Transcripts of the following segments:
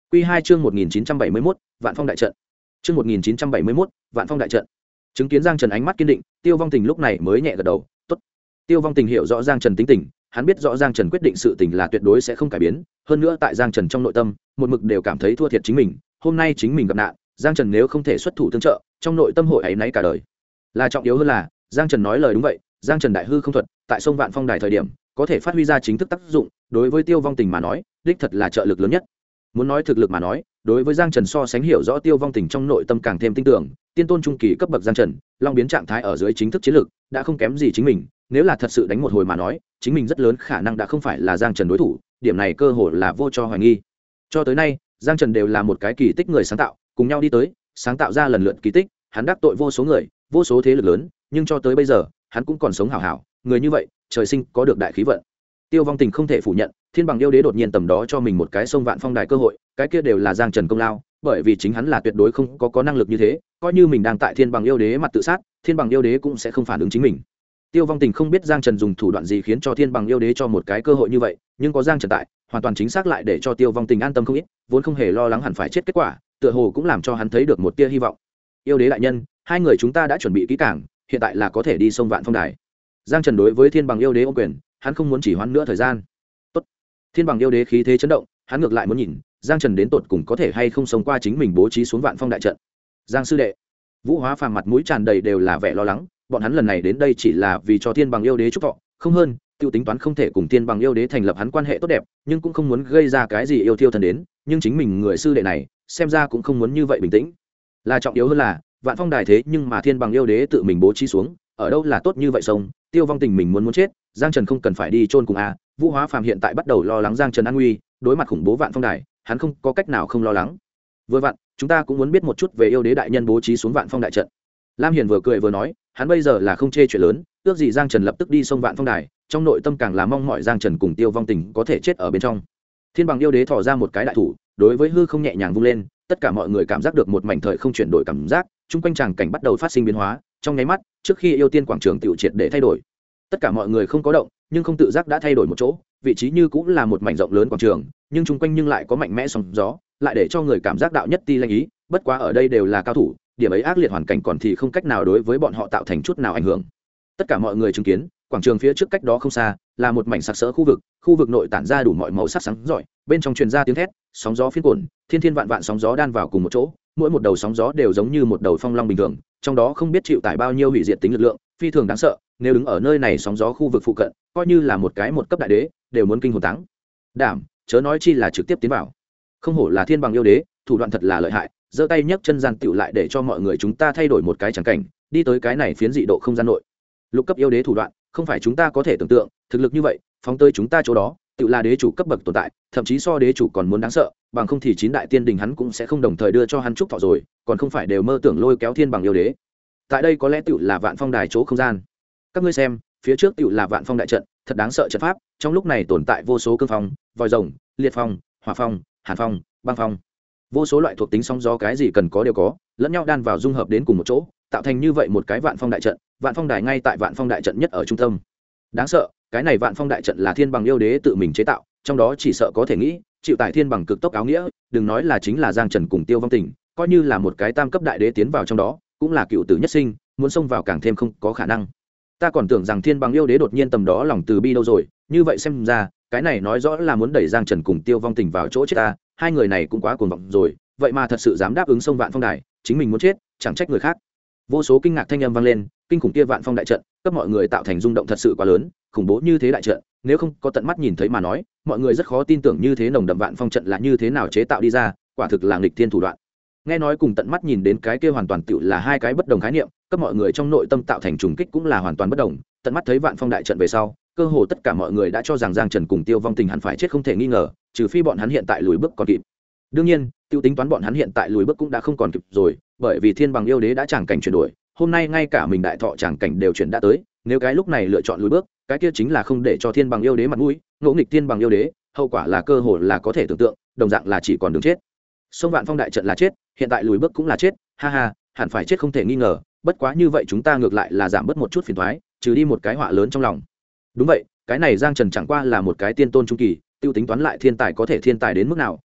Quy 2 chương 1971, Vạn Phong đại trận. Chương 1971, Vạn Phong đại trận. Chứng kiến Giang Trần ánh mắt kiên định, Tiêu Vong Tình lúc này mới nhẹ gật đầu, "Tốt." Tiêu Vong Tình hiểu rõ Giang Trần tính tình, hắn biết rõ Giang Trần quyết định sự tình là tuyệt đối sẽ không cải biến, hơn nữa tại Giang Trần trong nội tâm, một mực đều cảm thấy thua thiệt chính mình, hôm nay chính mình gặp nạn, Giang Trần nếu không thể xuất thủ tương trợ, trong nội tâm hội ấy nấy cả đời. Là trọng yếu hơn là, Giang Trần nói lời đúng vậy, Giang Trần đại hư không thuật, tại sông Vạn Phong đài thời điểm, có thể phát huy ra chính thức tác dụng, đối với Tiêu Vong Tình mà nói, đích thật là trợ lực lớn nhất. Muốn nói thực lực mà nói, đối với Giang Trần so sánh hiểu rõ Tiêu Vong Tình trong nội tâm càng thêm tin tưởng, tiên tôn trung kỳ cấp bậc Giang Trần, long biến trạng thái ở dưới chính thức chiến lực, đã không kém gì chính mình, nếu là thật sự đánh một hồi mà nói, chính mình rất lớn khả năng đã không phải là Giang Trần đối thủ, điểm này cơ hội là vô cho hoài nghi. Cho tới nay, Giang Trần đều là một cái kỳ tích người sáng tạo, cùng nhau đi tới, sáng tạo ra lần lượt kỳ tích, hắn đắc tội vô số người, vô số thế lực lớn, nhưng cho tới bây giờ, hắn cũng còn sống hảo hảo, người như vậy, trời sinh có được đại khí vận. Tiêu Vong Tình không thể phủ nhận, Thiên Bằng yêu đế đột nhiên tầm đó cho mình một cái sông Vạn Phong đài cơ hội, cái kia đều là Giang Trần công lao, bởi vì chính hắn là tuyệt đối không có năng lực như thế, coi như mình đang tại Thiên Bằng yêu đế mặt tự sát, Thiên Bằng yêu đế cũng sẽ không phản ứng chính mình. Tiêu Vong Tình không biết Giang Trần dùng thủ đoạn gì khiến cho Thiên Bằng yêu đế cho một cái cơ hội như vậy, nhưng có Giang Trần tại, hoàn toàn chính xác lại để cho Tiêu Vong Tình an tâm không ít, vốn không hề lo lắng hẳn phải chết kết quả, tựa hồ cũng làm cho hắn thấy được một tia hy vọng. Yêu đế đại nhân, hai người chúng ta đã chuẩn bị kỹ càng, hiện tại là có thể đi sông Vạn Phong đài. Giang Trần đối với Thiên Bằng yêu đế ôm quyền, hắn không muốn chỉ hoãn nữa thời gian. Tốt. Thiên Bằng yêu đế khí thế chấn động, hắn ngược lại muốn nhìn Giang Trần đến tột cùng có thể hay không sống qua chính mình bố trí xuống Vạn Phong đại trận. Giang sư đệ, Vũ Hóa Phàm mặt mũi tràn đầy đều là vẻ lo lắng, bọn hắn lần này đến đây chỉ là vì cho Thiên Bằng yêu đế chúc thọ, không hơn, tiêu tính toán không thể cùng Thiên Bằng yêu đế thành lập hắn quan hệ tốt đẹp, nhưng cũng không muốn gây ra cái gì yêu thiêu thần đến, nhưng chính mình người sư đệ này, xem ra cũng không muốn như vậy bình tĩnh. Là trọng yếu hơn là, Vạn Phong đài thế nhưng mà Thiên Bằng yêu đế tự mình bố trí xuống, ở đâu là tốt như vậy sông, Tiêu Vong Tình mình muốn chết, Giang Trần không cần phải đi chôn cùng a. Vũ Hóa Phàm hiện tại bắt đầu lo lắng Giang Trần an nguy, đối mặt khủng bố Vạn Phong đài, hắn không có cách nào không lo lắng. Vừa vặn, chúng ta cũng muốn biết một chút về yêu đế đại nhân bố trí xuống Vạn Phong đại trận. Lam Hiền vừa cười vừa nói, hắn bây giờ là không chê chuyện lớn, ước gì Giang Trần lập tức đi sông Vạn Phong đài, trong nội tâm càng là mong mỏi Giang Trần cùng Tiêu Vong Tình có thể chết ở bên trong. Thiên Bằng yêu đế thò ra một cái đại thủ, đối với hư không nhẹ nhàng vung lên, tất cả mọi người cảm giác được một mảnh thời không chuyển đổi cảm giác, chung quanh tràng cảnh bắt đầu phát sinh biến hóa, trong nháy mắt, trước khi yêu tiên quảng trường tiểu triệt để thay đổi. Tất cả mọi người không có động, nhưng không tự giác đã thay đổi một chỗ, vị trí như cũng là một mảnh rộng lớn quảng trường, nhưng chung quanh nhưng lại có mạnh mẽ sóng gió, lại để cho người cảm giác đạo nhất ti lanh ý, bất quá ở đây đều là cao thủ, điểm ấy ác liệt hoàn cảnh còn thì không cách nào đối với bọn họ tạo thành chút nào ảnh hưởng. Tất cả mọi người chứng kiến, quảng trường phía trước cách đó không xa, là một mảnh sặc sỡ khu vực nội tản ra đủ mọi màu sắc sáng rọi, bên trong truyền ra tiếng thét, sóng gió phiên cuộn, thiên vạn vạn sóng gió đan vào cùng một chỗ, mỗi một đầu sóng gió đều giống như một đầu phong long bình thường, trong đó không biết chịu tải bao nhiêu hủy diệt tính lực lượng, phi thường đáng sợ, nếu đứng ở nơi này sóng gió khu vực phụ cận, coi như là một cấp đại đế, đều muốn kinh hồn táng đảm, chớ nói chi là trực tiếp tiến vào. Không hổ là Thiên Bằng yêu đế, thủ đoạn thật là lợi hại, giơ tay nhấc chân gian tựu lại để cho mọi người chúng ta thay đổi một cái chẳng cảnh, đi tới cái này phiến dị độ không gian nội. Lục cấp yêu đế thủ đoạn, không phải chúng ta có thể tưởng tượng, thực lực như vậy, phóng tới chúng ta chỗ đó, tựu là đế chủ cấp bậc tồn tại, thậm chí so đế chủ còn muốn đáng sợ, bằng không thì 9 đại tiên đình hắn cũng sẽ không đồng thời đưa cho hắn chúc thọ rồi, còn không phải đều mơ tưởng lôi kéo Thiên Bằng yêu đế. Tại đây có lẽ tựu là Vạn Phong đài chỗ không gian. Các ngươi xem, phía trước tựu là Vạn Phong đại trận, thật đáng sợ trận pháp, trong lúc này tồn tại vô số cương phong, vòi rồng, liệt phong, hỏa phong, hàn phong, băng phong, vô số loại thuộc tính sóng gió cái gì cần có đều có, lẫn nhau đan vào dung hợp đến cùng một chỗ, tạo thành như vậy một cái Vạn Phong đại trận. Vạn Phong đài ngay tại Vạn Phong đại trận nhất ở trung tâm. Đáng sợ, cái này Vạn Phong đại trận là Thiên Bằng yêu đế tự mình chế tạo, trong đó chỉ sợ có thể nghĩ, chịu tải Thiên Bằng cực tốc áo nghĩa, đừng nói là chính là Giang Trần cùng Tiêu Vong Tình, coi như là một cái tam cấp đại đế tiến vào trong đó, cũng là cựu tử nhất sinh, muốn xông vào càng thêm không có khả năng. Ta còn tưởng rằng Thiên Bằng yêu đế đột nhiên tầm đó lòng từ bi đâu rồi, như vậy xem ra, cái này nói rõ là muốn đẩy Giang Trần cùng Tiêu Vong Tình vào chỗ chết ta, hai người này cũng quá cuồng vọng rồi, vậy mà thật sự dám đáp ứng xông Vạn Phong đài, chính mình muốn chết, chẳng trách người khác. Vô số kinh ngạc thanh âm vang lên, kinh khủng kia Vạn Phong đại trận, cấp mọi người tạo thành rung động thật sự quá lớn, khủng bố như thế đại trận, nếu không có tận mắt nhìn thấy mà nói, mọi người rất khó tin tưởng như thế nồng đậm Vạn Phong trận là như thế nào chế tạo đi ra, quả thực là nghịch thiên thủ đoạn. Nghe nói cùng tận mắt nhìn đến cái kia hoàn toàn tựu là hai cái bất đồng khái niệm, cấp mọi người trong nội tâm tạo thành trùng kích cũng là hoàn toàn bất đồng. Tận mắt thấy Vạn Phong đại trận về sau, cơ hồ tất cả mọi người đã cho rằng Giang Trần cùng Tiêu Vong Tình hẳn phải chết không thể nghi ngờ, trừ phi bọn hắn hiện tại lùi bước còn kịp. Đương nhiên, tiêu tính toán bọn hắn hiện tại lùi bước cũng đã không còn kịp rồi, bởi vì Thiên Bằng yêu đế đã tràng cảnh chuyển đổi, hôm nay ngay cả mình đại thọ tràng cảnh đều chuyển đã tới, nếu cái lúc này lựa chọn lùi bước, cái kia chính là không để cho Thiên Bằng yêu đế mặt mũi, ngỗ nghịch Thiên Bằng yêu đế, hậu quả là cơ hồ là có thể tưởng tượng, đồng dạng là chỉ còn đường chết. Sông Vạn Phong đại trận là chết, hiện tại lùi bước cũng là chết, ha ha, hẳn phải chết không thể nghi ngờ, bất quá như vậy chúng ta ngược lại là giảm bớt một chút phiền toái, trừ đi một cái họa lớn trong lòng. Đúng vậy, cái này Giang Trần chẳng qua là một cái tiên tôn trung kỳ, tiêu tính toán lại thiên tài có thể thiên tài đến mức nào,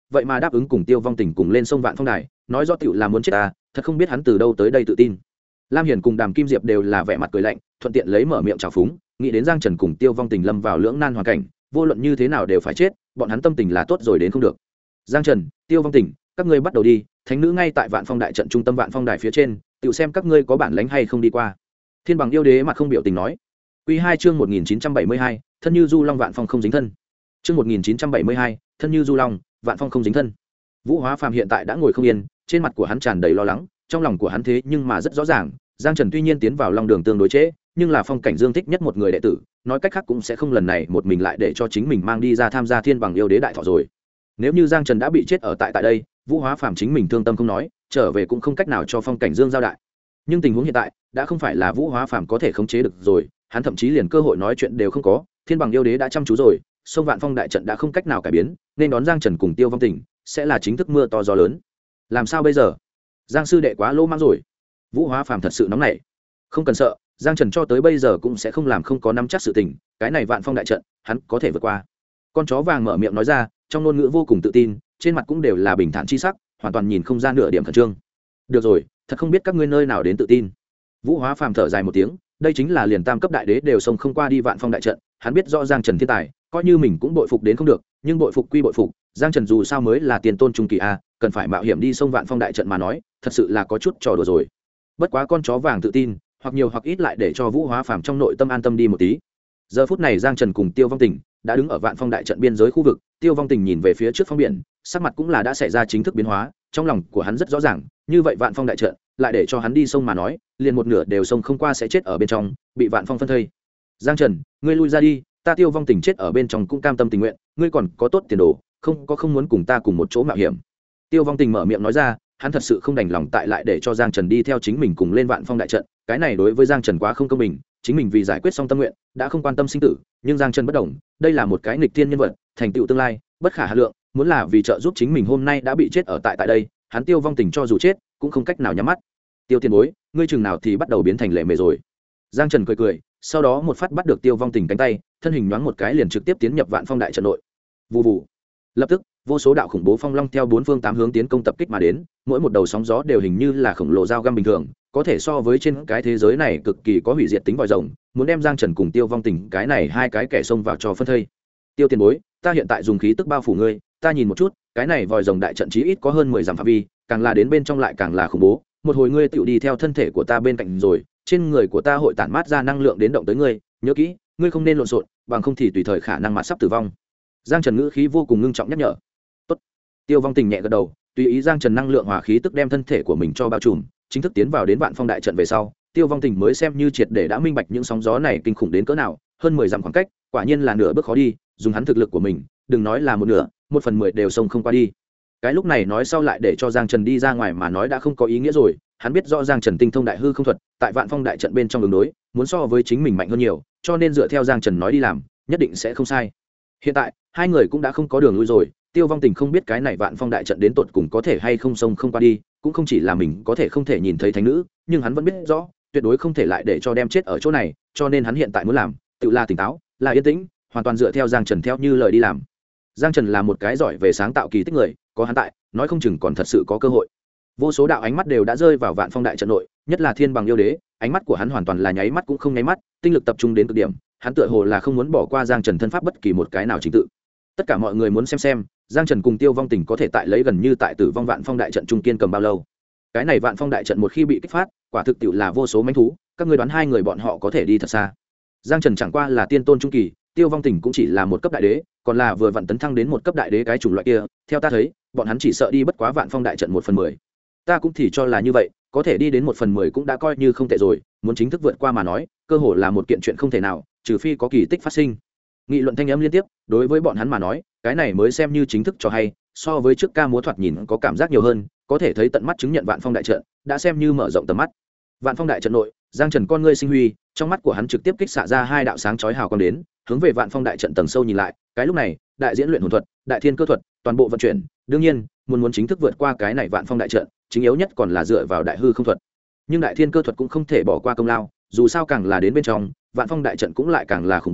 vậy mà đáp ứng cùng Tiêu Vong Tình cùng lên sông Vạn Phong đài, nói rõ tiểu là muốn chết ta, thật không biết hắn từ đâu tới đây tự tin. Lam Hiền cùng Đàm Kim Diệp đều là vẻ mặt cười lạnh, thuận tiện lấy mở miệng chào phúng, nghĩ đến Giang Trần cùng Tiêu Vong Tình lâm vào lưỡng nan hoàn cảnh, vô luận như thế nào đều phải chết, bọn hắn tâm tình là tốt rồi đến không được. Giang Trần, Tiêu Vong Tình, các ngươi bắt đầu đi, thánh nữ ngay tại Vạn Phong đại trận trung tâm Vạn Phong đài phía trên, tiểu xem các ngươi có bản lĩnh hay không đi qua. Thiên Bằng yêu đế mặt không biểu tình nói. Quy 2 chương 1972, thân như du long vạn phong không dính thân. Chương 1972, thân như du long, vạn phong không dính thân. Vũ Hóa Phàm hiện tại đã ngồi không yên, trên mặt của hắn tràn đầy lo lắng, trong lòng của hắn thế nhưng mà rất rõ ràng, Giang Trần tuy nhiên tiến vào Long Đường tương đối trễ, nhưng là Phong Cảnh Dương thích nhất một người đệ tử, nói cách khác cũng sẽ không lần này một mình lại để cho chính mình mang đi ra tham gia Thiên Bằng yêu đế đại thọ rồi. Nếu như Giang Trần đã bị chết ở tại đây, Vũ Hóa Phàm chính mình thương tâm không nói, trở về cũng không cách nào cho Phong Cảnh Dương giao đại. Nhưng tình huống hiện tại đã không phải là Vũ Hóa Phàm có thể khống chế được rồi, hắn thậm chí liền cơ hội nói chuyện đều không có. Thiên Bằng yêu đế đã chăm chú rồi, sông Vạn Phong đại trận đã không cách nào cải biến, nên đón Giang Trần cùng Tiêu Vong Tình sẽ là chính thức mưa to gió lớn. Làm sao bây giờ? Giang sư đệ quá lỗ mãng rồi. Vũ Hóa Phàm thật sự nóng nảy. Không cần sợ, Giang Trần cho tới bây giờ cũng sẽ không làm không có nắm chắc sự tình, cái này Vạn Phong đại trận, hắn có thể vượt qua. Con chó vàng mở miệng nói ra, trong ngôn ngữ vô cùng tự tin, trên mặt cũng đều là bình thản chi sắc, hoàn toàn nhìn không ra nửa điểm khẩn trương. Được rồi, thật không biết các ngươi nơi nào đến tự tin. Vũ Hóa Phàm thở dài một tiếng, đây chính là liền tam cấp đại đế đều xông không qua đi Vạn Phong đại trận, hắn biết rõ Giang Trần thiên tài, coi như mình cũng bội phục đến không được, nhưng bội phục quy bội phục, Giang Trần dù sao mới là tiền tôn trung kỳ a, cần phải mạo hiểm đi sông Vạn Phong đại trận mà nói, thật sự là có chút trò đùa rồi. Bất quá con chó vàng tự tin, hoặc nhiều hoặc ít lại để cho Vũ Hóa Phàm trong nội tâm an tâm đi một tí. Giờ phút này Giang Trần cùng Tiêu Vong Tình đã đứng ở Vạn Phong đại trận biên giới khu vực, Tiêu Vong Tình nhìn về phía trước phong biển, sắc mặt cũng là đã xảy ra chính thức biến hóa, trong lòng của hắn rất rõ ràng, như vậy Vạn Phong đại trận lại để cho hắn đi sông mà nói, liền một nửa đều sông không qua sẽ chết ở bên trong, bị Vạn Phong phân thây. Giang Trần, ngươi lui ra đi, ta Tiêu Vong Tình chết ở bên trong cũng cam tâm tình nguyện, ngươi còn có tốt tiền đồ, không muốn cùng ta cùng một chỗ mạo hiểm. Tiêu Vong Tình mở miệng nói ra, hắn thật sự không đành lòng tại lại để cho Giang Trần đi theo chính mình cùng lên Vạn Phong đại trận, cái này đối với Giang Trần quá không công bình, chính mình vì giải quyết xong tâm nguyện, đã không quan tâm sinh tử, nhưng Giang Trần bất đồng, đây là một cái nghịch thiên nhân vật, thành tựu tương lai, bất khả hà lượng, muốn là vì trợ giúp chính mình hôm nay đã bị chết ở tại đây, hắn Tiêu Vong Tình cho dù chết, cũng không cách nào nhắm mắt. Tiêu tiền bối, ngươi chừng nào thì bắt đầu biến thành lệ mề rồi. Giang Trần cười cười, sau đó một phát bắt được Tiêu Vong Tình cánh tay, thân hình nhoáng một cái liền trực tiếp tiến nhập Vạn Phong đại trận nội. Vù vù. Lập tức, vô số đạo khủng bố phong long theo bốn phương tám hướng tiến công tập kích mà đến, mỗi một đầu sóng gió đều hình như là khổng lồ dao găm bình thường, có thể so với trên cái thế giới này cực kỳ có hủy diệt tính vòi rồng, muốn đem Giang Trần cùng Tiêu Vong Tình cái này hai cái kẻ xông vào cho phân thây. Tiêu tiền bối, ta hiện tại dùng khí tức bao phủ ngươi, ta nhìn một chút, cái này vòi rồng đại trận chí ít có hơn 10 dặm phạm vi, càng là đến bên trong lại càng là khủng bố, một hồi ngươi tựu đi theo thân thể của ta bên cạnh rồi, trên người của ta hội tản mát ra năng lượng đến động tới ngươi, nhớ kỹ, ngươi không nên lộn xộn, bằng không thì tùy thời khả năng mà sắp tử vong. Giang Trần ngữ khí vô cùng ngưng trọng nhắc nhở. Tốt. Tiêu Vong Tình nhẹ gật đầu, tùy ý Giang Trần năng lượng hỏa khí tức đem thân thể của mình cho bao trùm, chính thức tiến vào đến Vạn Phong đại trận về sau, Tiêu Vong Tình mới xem như triệt để đã minh bạch những sóng gió này kinh khủng đến cỡ nào, hơn 10 dặm khoảng cách, quả nhiên là nửa bước khó đi, dùng hắn thực lực của mình, đừng nói là một nửa, 1/10 đều xông không qua đi. Cái lúc này nói sau lại để cho Giang Trần đi ra ngoài mà nói đã không có ý nghĩa rồi, hắn biết rõ Giang Trần tinh thông đại hư không thuật, tại Vạn Phong đại trận bên trong ứng đối, muốn so với chính mình mạnh hơn nhiều, cho nên dựa theo Giang Trần nói đi làm, nhất định sẽ không sai. Hiện tại, hai người cũng đã không có đường lui rồi, Tiêu Vong Tình không biết cái này Vạn Phong đại trận đến tột cùng có thể hay không xông không qua đi, cũng không chỉ là mình có thể không thể nhìn thấy thánh nữ, nhưng hắn vẫn biết rõ, tuyệt đối không thể lại để cho đem chết ở chỗ này, cho nên hắn hiện tại muốn làm, tự là tỉnh táo, là yên tĩnh, hoàn toàn dựa theo Giang Trần theo như lời đi làm. Giang Trần là một cái giỏi về sáng tạo kỳ tích người, có hắn tại, nói không chừng còn thật sự có cơ hội. Vô số đạo ánh mắt đều đã rơi vào Vạn Phong đại trận nội, nhất là Thiên Bằng yêu đế, ánh mắt của hắn hoàn toàn là nháy mắt cũng không nháy mắt, tinh lực tập trung đến cực điểm, hắn tựa hồ là không muốn bỏ qua Giang Trần thân pháp bất kỳ một cái nào chính tự. Tất cả mọi người muốn xem Giang Trần cùng Tiêu Vong Tình có thể tại lấy gần như tại tử vong Vạn Phong đại trận trung kiên cầm bao lâu. Cái này Vạn Phong đại trận một khi bị kích phát, quả thực tiệu là vô số mãnh thú, các ngươi đoán hai người bọn họ có thể đi thật xa. Giang Trần chẳng qua là tiên tôn trung kỳ, Tiêu Vong Tình cũng chỉ là một cấp đại đế, còn là vừa vặn tấn thăng đến một cấp đại đế cái chủng loại kia, theo ta thấy, bọn hắn chỉ sợ đi bất quá Vạn Phong đại trận 1/10. Ta cũng thì cho là như vậy, có thể đi đến 1/10 cũng đã coi như không tệ rồi, muốn chính thức vượt qua mà nói, cơ hội là một kiện chuyện không thể nào, trừ phi có kỳ tích phát sinh. Nghị luận thanh âm liên tiếp, đối với bọn hắn mà nói, cái này mới xem như chính thức cho hay, so với trước ca múa thoạt nhìn có cảm giác nhiều hơn, có thể thấy tận mắt chứng nhận Vạn Phong đại trận, đã xem như mở rộng tầm mắt. Vạn Phong đại trận nội, Giang Trần con ngươi sinh huy, trong mắt của hắn trực tiếp kích xạ ra hai đạo sáng chói hào quang đến, hướng về Vạn Phong đại trận tầng sâu nhìn lại, cái lúc này, đại diễn luyện hồn thuật, đại thiên cơ thuật, toàn bộ vận chuyển, đương nhiên, muốn chính thức vượt qua cái này Vạn Phong đại trận, chính yếu nhất còn là dựa vào đại hư không thuật. Nhưng đại thiên cơ thuật cũng không thể bỏ qua công lao, dù sao càng là đến bên trong, Vạn Phong đại trận cũng lại càng là khủng bố,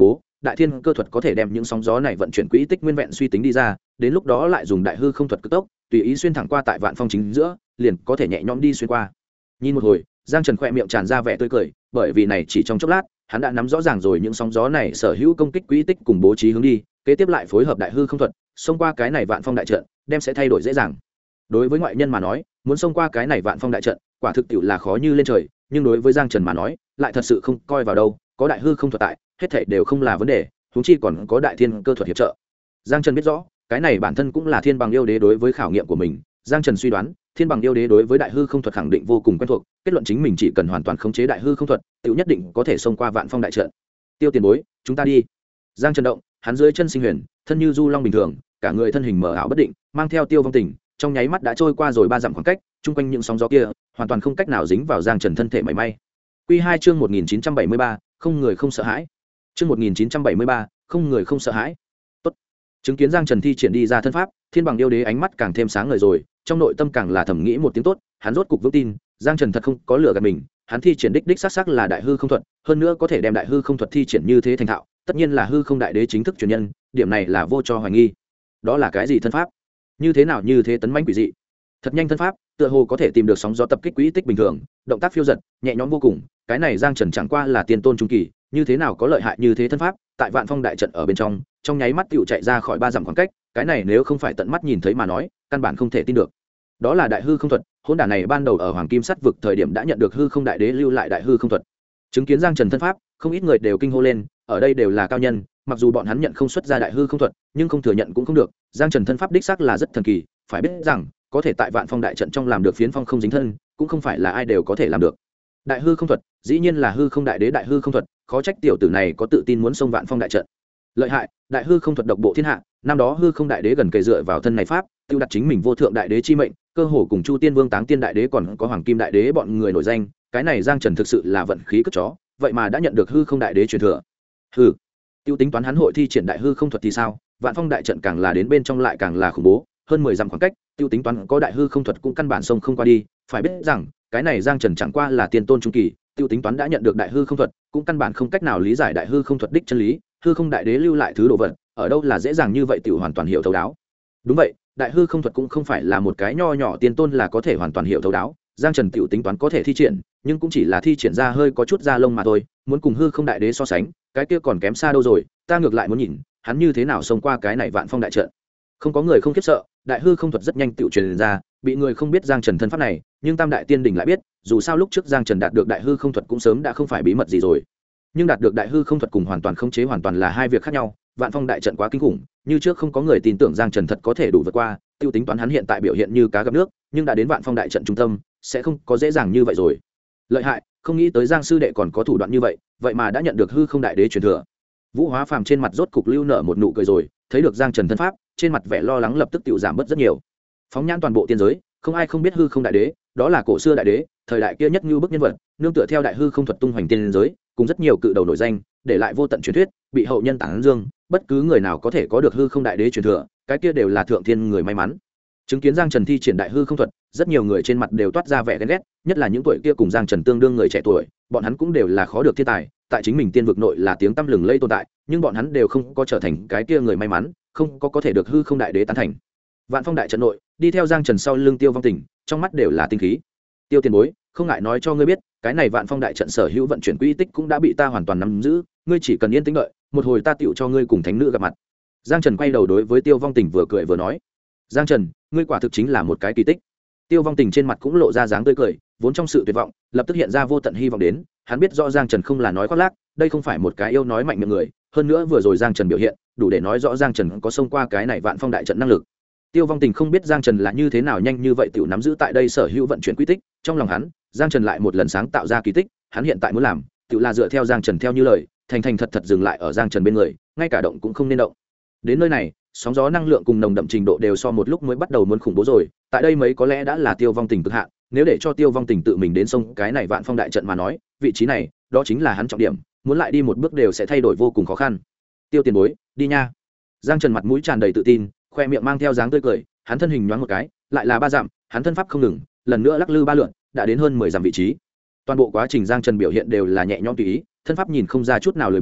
đại thiên cơ thuật có thể đem những sóng gió này vận chuyển quỹ tích nguyên vẹn suy tính đi ra, đến lúc đó lại dùng đại hư không thuật cực tốc tùy ý xuyên thẳng qua tại vạn phong chính giữa, liền có thể nhẹ nhõm đi xuyên qua. Nhìn một hồi, Giang Trần khỏe miệng tràn ra vẻ tươi cười, bởi vì này chỉ trong chốc lát hắn đã nắm rõ ràng rồi những sóng gió này sở hữu công kích quỹ tích cùng bố trí hướng đi, kế tiếp lại phối hợp đại hư không thuật xông qua cái này vạn phong đại trận, đem sẽ thay đổi dễ dàng. Đối với ngoại nhân mà nói, muốn xông qua cái này vạn phong đại trận quả thực tiệu là khó như lên trời, nhưng đối với Giang Trần mà nói lại thật sự không coi vào đâu, có đại hư không thuật tại, hết thảy đều không là vấn đề, huống chi còn có đại thiên cơ thuật hiệp trợ. Giang Trần biết rõ cái này bản thân cũng là thiên bằng yêu đế đối với khảo nghiệm của mình. Giang Trần suy đoán thiên bằng yêu đế đối với đại hư không thuật khẳng định vô cùng quen thuộc, kết luận chính mình chỉ cần hoàn toàn khống chế đại hư không thuật tiểu nhất định có thể xông qua vạn phong đại trận. Tiêu tiền bối, chúng ta đi. Giang Trần động, hắn dưới chân sinh huyền, thân như du long bình thường, cả người thân hình mờ ảo bất định, mang theo Tiêu Vong Tình, trong nháy mắt đã trôi qua rồi 3 dặm khoảng cách, chung quanh những sóng gió kia hoàn toàn không cách nào dính vào Giang Trần thân thể mảy may. Quy 2 chương 1973, không người không sợ hãi. Chương 1973, không người không sợ hãi. Tốt. Chứng kiến Giang Trần thi triển đi ra thân pháp, thiên bằng yêu đế ánh mắt càng thêm sáng ngời rồi, trong nội tâm càng là thầm nghĩ một tiếng tốt, hắn rốt cục vững tin, Giang Trần thật không có lừa gạt mình, hắn thi triển đích xác xác là đại hư không thuật, hơn nữa có thể đem đại hư không thuật thi triển như thế thành thạo, tất nhiên là hư không đại đế chính thức truyền nhân, điểm này là vô cho hoài nghi. Đó là cái gì thân pháp? Như thế nào như thế tấn mãnh quỷ dị? Thật nhanh thân pháp, tựa hồ có thể tìm được sóng gió tập kích quỹ tích bình thường, động tác phiêu dật, nhẹ nhõm vô cùng, cái này Giang Trần chẳng qua là tiên tôn trung kỳ, như thế nào có lợi hại như thế thân pháp, tại Vạn Phong đại trận ở bên trong nháy mắt tựu chạy ra khỏi 3 dặm khoảng cách, cái này nếu không phải tận mắt nhìn thấy mà nói, căn bản không thể tin được. Đó là đại hư không thuật, hỗn đản này ban đầu ở Hoàng Kim Sắt vực thời điểm đã nhận được hư không đại đế lưu lại đại hư không thuật. Chứng kiến Giang Trần thân pháp, không ít người đều kinh hô lên, ở đây đều là cao nhân, mặc dù bọn hắn nhận không xuất ra đại hư không thuật, nhưng không thừa nhận cũng không được, Giang Trần thân pháp đích xác là rất thần kỳ, phải biết rằng, có thể tại Vạn Phong đại trận trong làm được phiến phong không dính thân, cũng không phải là ai đều có thể làm được. Đại hư không thuật, dĩ nhiên là hư không đại đế đại hư không thuật, khó trách tiểu tử này có tự tin muốn xông Vạn Phong đại trận. Lợi hại, đại hư không thuật độc bộ thiên hạ, năm đó hư không đại đế gần kề dựa vào thân này pháp, tiêu đặt chính mình vô thượng đại đế chi mệnh, cơ hồ cùng Chu Tiên Vương Táng Tiên đại đế còn có Hoàng Kim đại đế bọn người nổi danh, cái này Giang Trần thực sự là vận khí cất chó, vậy mà đã nhận được hư không đại đế truyền thừa. Hừ, tiêu tính toán hắn hội thi triển đại hư không thuật thì sao? Vạn Phong đại trận càng là đến bên trong lại càng là khủng bố, hơn 10 dặm khoảng cách, tiêu tính toán có đại hư không thuật cũng căn bản sông không qua đi, phải biết rằng, cái này Giang Trần chẳng qua là tiên tôn trung kỳ, tiêu tính toán đã nhận được đại hư không thuật, cũng căn bản không cách nào lý giải đại hư không thuật đích chân lý, hư không đại đế lưu lại thứ đồ vật, ở đâu là dễ dàng như vậy tiểu hoàn toàn hiểu thấu đáo. Đúng vậy, đại hư không thuật cũng không phải là một cái nho nhỏ tiên tôn là có thể hoàn toàn hiểu thấu đáo, Giang Trần tiểu tính toán có thể thi triển, nhưng cũng chỉ là thi triển ra hơi có chút da lông mà thôi, muốn cùng hư không đại đế so sánh, cái kia còn kém xa đâu rồi, ta ngược lại muốn nhìn, hắn như thế nào xông qua cái này Vạn Phong đại trận. Không có người không khiếp sợ, đại hư không thuật rất nhanh tiểu truyền ra, bị người không biết Giang Trần thân pháp này, nhưng Tam đại tiên đỉnh lại biết, dù sao lúc trước Giang Trần đạt được đại hư không thuật cũng sớm đã không phải bí mật gì rồi. Nhưng đạt được đại hư không thuật cùng hoàn toàn khống chế hoàn toàn là hai việc khác nhau, Vạn Phong đại trận quá kinh khủng, như trước không có người tin tưởng Giang Trần thật có thể đủ vượt qua, tiêu tính toán hắn hiện tại biểu hiện như cá gặp nước, nhưng đã đến Vạn Phong đại trận trung tâm, sẽ không có dễ dàng như vậy rồi. Lợi hại, không nghĩ tới Giang sư đệ còn có thủ đoạn như vậy, vậy mà đã nhận được hư không đại đế truyền thừa. Vũ Hóa Phàm trên mặt rốt cục lưu nở một nụ cười rồi, thấy được Giang Trần thân pháp, trên mặt vẻ lo lắng lập tức tiêu giảm bớt rất nhiều. Phóng nhãn toàn bộ tiên giới, không ai không biết hư không đại đế, đó là cổ xưa đại đế, thời đại kia nhất như bức nhân vật, nương tựa theo đại hư không thuật tung hoành tiên giới, cùng rất nhiều cự đầu nổi danh, để lại vô tận truyền thuyết, bị hậu nhân tán dương, bất cứ người nào có thể có được hư không đại đế truyền thừa, cái kia đều là thượng thiên người may mắn. Chứng kiến Giang Trần thi triển đại hư không thuật, rất nhiều người trên mặt đều toát ra vẻ ghen ghét, nhất là những tuổi kia cùng Giang Trần tương đương người trẻ tuổi, bọn hắn cũng đều là khó được thiên tài, tại chính mình tiên vực nội là tiếng tăm lừng lẫy tồn tại, nhưng bọn hắn đều không có trở thành cái kia người may mắn, không có thể được hư không đại đế tán thành. Vạn Phong đại trận nội, đi theo Giang Trần sau lưng Tiêu Vong Tình, trong mắt đều là tinh khí. Tiêu tiền bối, không ngại nói cho ngươi biết, cái này Vạn Phong đại trận sở hữu vận chuyển quỹ tích cũng đã bị ta hoàn toàn nắm giữ, ngươi chỉ cần yên tĩnh đợi, một hồi ta tựu cho ngươi cùng thánh nữ gặp mặt. Giang Trần quay đầu đối với Tiêu Vong Tình vừa cười vừa nói, Giang Trần, ngươi quả thực chính là một cái kỳ tích. Tiêu Vong Tình trên mặt cũng lộ ra dáng tươi cười, vốn trong sự tuyệt vọng, lập tức hiện ra vô tận hy vọng đến, hắn biết rõ Giang Trần không là nói khoác lác, đây không phải một cái yêu nói mạnh miệng người, hơn nữa vừa rồi Giang Trần biểu hiện, đủ để nói rõ Giang Trần có xông qua cái này Vạn Phong đại trận năng lực. Tiêu Vong Tình không biết Giang Trần là như thế nào nhanh như vậy tiểu nắm giữ tại đây sở hữu vận chuyển quy tích, trong lòng hắn, Giang Trần lại một lần sáng tạo ra kỳ tích, hắn hiện tại muốn làm, tiểu là dựa theo Giang Trần theo như lời, thành thành thật thật dừng lại ở Giang Trần bên người, ngay cả động cũng không nên động. Đến nơi này, sóng gió năng lượng cùng nồng đậm trình độ đều so một lúc mới bắt đầu muốn khủng bố rồi, tại đây mấy có lẽ đã là Tiêu Vong Tình cực hạn, nếu để cho Tiêu Vong Tình tự mình đến sông cái này Vạn Phong đại trận mà nói, vị trí này, đó chính là hắn trọng điểm, muốn lại đi một bước đều sẽ thay đổi vô cùng khó khăn. Tiêu tiền bối, đi nha. Giang Trần mặt mũi tràn đầy tự tin, khoe miệng mang theo dáng tươi cười, hắn thân hình nhoáng một cái, lại là 3 dặm, hắn thân pháp không ngừng, lần nữa lắc lư 3 lượn, đã đến hơn 10 dặm vị trí. Toàn bộ quá trình Giang Trần biểu hiện đều là nhẹ nhõm tùy ý, thân pháp nhìn không ra chút nào lười biếng,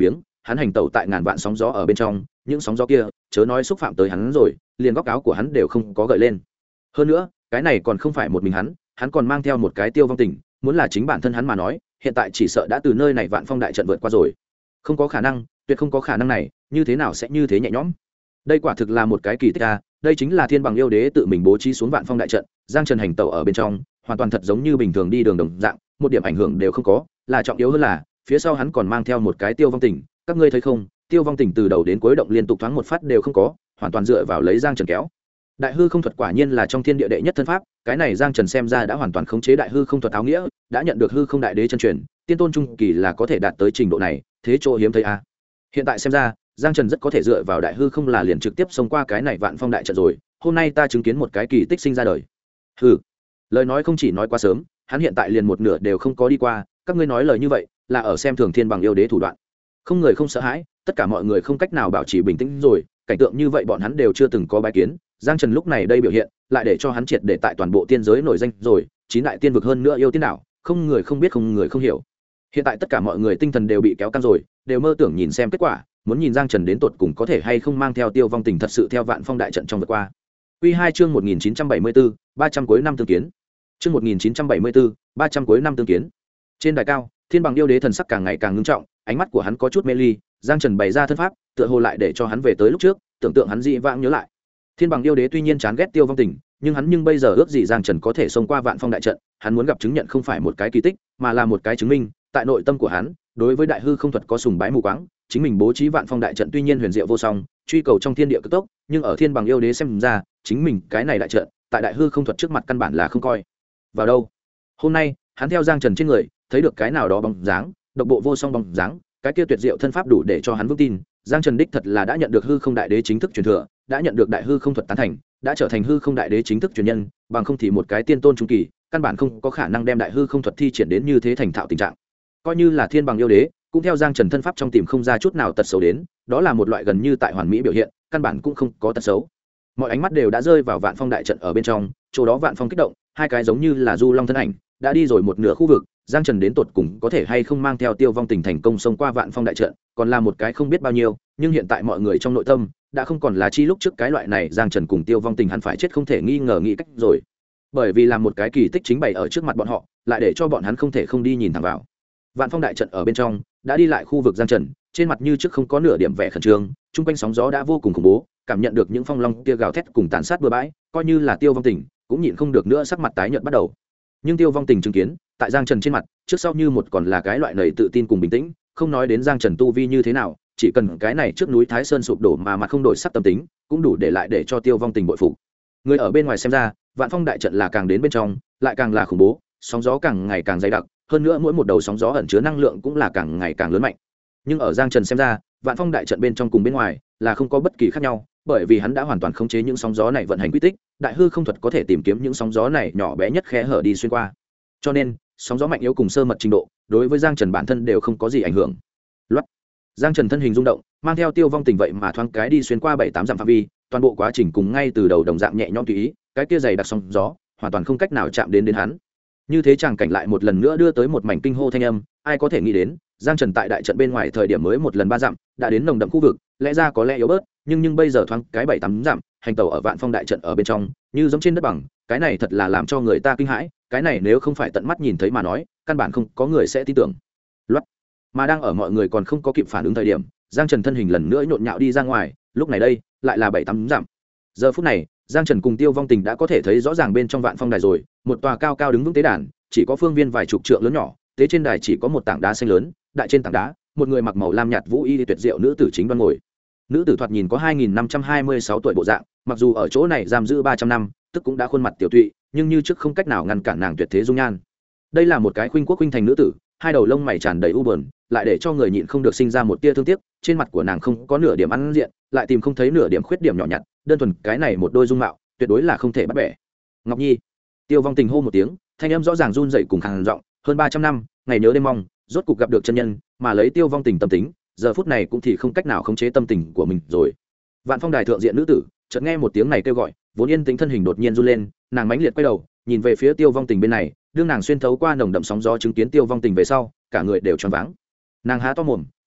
hắn hành tẩu tại ngàn vạn sóng gió ở bên trong, những sóng gió kia chớ nói xúc phạm tới hắn rồi, liền góc áo của hắn đều không có gợi lên. Hơn nữa cái này còn không phải một mình hắn còn mang theo một cái Tiêu Vong Tình, muốn là chính bản thân hắn mà nói hiện tại chỉ sợ đã từ nơi này Vạn Phong đại trận vượt qua rồi. Không có khả năng, tuyệt không có khả năng này, như thế nào sẽ như thế nhẹ nhõm. Đây quả thực là một cái kỳ tích a, đây chính là Thiên Bằng yêu đế tự mình bố trí xuống Vạn Phong đại trận, Giang Trần hành tẩu ở bên trong hoàn toàn thật giống như bình thường đi đường đồng dạng, một điểm ảnh hưởng đều không có, là trọng yếu hơn là phía sau hắn còn mang theo một cái Tiêu Vong Tình, các ngươi thấy không, Tiêu Vong Tình từ đầu đến cuối động liên tục thoáng một phát đều không có, hoàn toàn dựa vào lấy Giang Trần kéo. Đại hư không thuật quả nhiên là trong thiên địa đệ nhất thân pháp, cái này Giang Trần xem ra đã hoàn toàn khống chế đại hư không thuật áo nghĩa, đã nhận được hư không đại đế chân truyền, tiên tôn trung kỳ là có thể đạt tới trình độ này, thế chỗ hiếm thấy a. Hiện tại xem ra, Giang Trần rất có thể dựa vào đại hư không là liền trực tiếp xông qua cái này Vạn Phong đại trận rồi, hôm nay ta chứng kiến một cái kỳ tích sinh ra đời. Hừ, lời nói không chỉ nói quá sớm, hắn hiện tại liền một nửa đều không có đi qua, các ngươi nói lời như vậy là ở xem thường Thiên Bằng yêu đế thủ đoạn. Không người không sợ hãi, tất cả mọi người không cách nào bảo trì bình tĩnh rồi, cảnh tượng như vậy bọn hắn đều chưa từng có bái kiến, Giang Trần lúc này đây biểu hiện lại để cho hắn triệt để tại toàn bộ tiên giới nổi danh rồi, chín đại tiên vực hơn nữa yêu tiên đảo, không người không biết không người không hiểu. Hiện tại tất cả mọi người tinh thần đều bị kéo căng rồi, đều mơ tưởng nhìn xem kết quả, muốn nhìn Giang Trần đến tột cùng có thể hay không mang theo Tiêu Vong Tình thật sự theo Vạn Phong đại trận trong vượt qua. Quy 2 chương 1974, 300 cuối năm tương kiến. Chương 1974, 300 cuối năm tương kiến. Trên đài cao, Thiên Bằng yêu đế thần sắc càng ngày càng ngưng trọng, ánh mắt của hắn có chút mê ly, Giang Trần bày ra thân pháp, tựa hồ lại để cho hắn về tới lúc trước, tưởng tượng hắn dị vãng nhớ lại. Thiên Bằng yêu đế tuy nhiên chán ghét Tiêu Vong Tình, nhưng bây giờ ước gì Giang Trần có thể xông qua Vạn Phong đại trận, hắn muốn gặp chứng nhận không phải một cái kỳ tích, mà là một cái chứng minh, tại nội tâm của hắn, đối với đại hư không thuật có sùng bái mù quáng, chính mình bố trí Vạn Phong đại trận tuy nhiên huyền diệu vô song, truy cầu trong thiên địa cực tốc, nhưng ở Thiên Bằng yêu đế xem ra, chính mình cái này đại trận, tại đại hư không thuật trước mặt căn bản là không coi vào đâu. Hôm nay, hắn theo Giang Trần trên người, thấy được cái nào đó bóng dáng, độc bộ vô song bóng dáng, cái kia tuyệt diệu thân pháp đủ để cho hắn vững tin, Giang Trần đích thật là đã nhận được hư không đại đế chính thức truyền thừa, đã nhận được đại hư không thuật tán thành, đã trở thành hư không đại đế chính thức truyền nhân, bằng không thì một cái tiên tôn trung kỳ, căn bản không có khả năng đem đại hư không thuật thi triển đến như thế thành thạo tình trạng. Coi như là Thiên Bằng yêu đế, cũng theo Giang Trần thân pháp trong tìm không ra chút nào tật xấu đến, đó là một loại gần như tại hoàn mỹ biểu hiện, căn bản cũng không có tật xấu. Mọi ánh mắt đều đã rơi vào Vạn Phong đại trận ở bên trong, chỗ đó Vạn Phong kích động, hai cái giống như là du long thân ảnh, đã đi rồi một nửa khu vực, Giang Trần đến tột cùng có thể hay không mang theo Tiêu Vong Tình thành công xông qua Vạn Phong đại trận, còn là một cái không biết bao nhiêu, nhưng hiện tại mọi người trong nội tâm đã không còn là chi lúc trước cái loại này Giang Trần cùng Tiêu Vong Tình hẳn phải chết không thể nghi ngờ nghĩ cách rồi. Bởi vì làm một cái kỳ tích chính bày ở trước mặt bọn họ, lại để cho bọn hắn không thể không đi nhìn thẳng vào. Vạn Phong đại trận ở bên trong, đã đi lại khu vực Giang Trần, trên mặt như trước không có nửa điểm vẻ khẩn trương, trung quanh sóng gió đã vô cùng khủng bố, cảm nhận được những phong long kia gào thét cùng tàn sát bừa bãi, coi như là Tiêu Vong Tình cũng nhịn không được nữa sắc mặt tái nhợt bắt đầu. Nhưng Tiêu Vong Tình chứng kiến, tại Giang Trần trên mặt, trước sau như một còn là cái loại nảy tự tin cùng bình tĩnh, không nói đến Giang Trần tu vi như thế nào, chỉ cần cái này trước núi Thái Sơn sụp đổ mà mặt không đổi sắc tâm tính, cũng đủ để lại để cho Tiêu Vong Tình bội phục. Người ở bên ngoài xem ra, Vạn Phong đại trận là càng đến bên trong, lại càng là khủng bố, sóng gió càng ngày càng dày đặc, hơn nữa mỗi một đầu sóng gió ẩn chứa năng lượng cũng là càng ngày càng lớn mạnh. Nhưng ở Giang Trần xem ra, Vạn Phong đại trận bên trong cùng bên ngoài là không có bất kỳ khác nhau, bởi vì hắn đã hoàn toàn khống chế những sóng gió này vận hành quy tích, đại hư không thuật có thể tìm kiếm những sóng gió này nhỏ bé nhất khe hở đi xuyên qua. Cho nên, sóng gió mạnh yếu cùng sơ mật trình độ, đối với Giang Trần bản thân đều không có gì ảnh hưởng. Loát. Giang Trần thân hình rung động, mang theo Tiêu Vong Tình vậy mà thoáng cái đi xuyên qua 7-8 dặm phạm vi, toàn bộ quá trình cùng ngay từ đầu đồng dạng nhẹ nhõm tùy ý, cái kia dày đặc sóng gió, hoàn toàn không cách nào chạm đến hắn. Như thế chàng cảnh lại một lần nữa đưa tới một mảnh kinh hô thanh âm, ai có thể nghĩ đến, Giang Trần tại đại trận bên ngoài thời điểm mới một lần 3 dặm, đã đến nồng đậm khu vực, lẽ ra có lẽ yếu bớt, nhưng bây giờ thoáng cái 7-8 dặm, hành tẩu ở Vạn Phong đại trận ở bên trong, như giống trên đất bằng, cái này thật là làm cho người ta kinh hãi, cái này nếu không phải tận mắt nhìn thấy mà nói, căn bản không có người sẽ tin tưởng. Loát. Mà đang ở mọi người còn không có kịp phản ứng thời điểm, Giang Trần thân hình lần nữa nhộn nhạo đi ra ngoài, lúc này đây, lại là 7-8 dặm. Giờ phút này, Giang Trần cùng Tiêu Vong Tình đã có thể thấy rõ ràng bên trong Vạn Phong đài rồi, một tòa cao cao đứng vững tế đàn, chỉ có phương viên vài chục trượng lớn nhỏ, tế trên đài chỉ có một tảng đá xanh lớn, đại trên tảng đá, một người mặc màu lam nhạt vũ y tuyệt diệu nữ tử chính đoan ngồi. Nữ tử thoạt nhìn có 2526 tuổi bộ dạng, mặc dù ở chỗ này giam giữ 300 năm, tức cũng đã khuôn mặt tiểu tụy, nhưng như trước không cách nào ngăn cản nàng tuyệt thế dung nhan. Đây là một cái khuynh quốc khuynh thành nữ tử, hai đầu lông mày tràn đầy u buồn, lại để cho người nhịn không được sinh ra một tia thương tiếc, trên mặt của nàng không có nửa điểm ăn diện, lại tìm không thấy nửa điểm khuyết điểm nhỏ nhặt, đơn thuần cái này một đôi dung mạo, tuyệt đối là không thể bắt bẻ. Ngọc Nhi. Tiêu Vong Tình hô một tiếng, thanh âm rõ ràng run rẩy cùng khàn giọng, hơn 300 năm, ngày nhớ đêm mong, rốt cục gặp được chân nhân, mà lấy Tiêu Vong Tình tâm tính, giờ phút này cũng thì không cách nào khống chế tâm tình của mình rồi. Vạn Phong đài thượng diện nữ tử, chợt nghe một tiếng này kêu gọi, vốn yên tĩnh thân hình đột nhiên run lên, nàng mãnh liệt quay đầu, nhìn về phía Tiêu Vong Tình bên này, đương nàng xuyên thấu qua nồng đậm sóng gió chứng kiến Tiêu Vong Tình về sau, cả người đều choáng váng. Nàng há to mồm,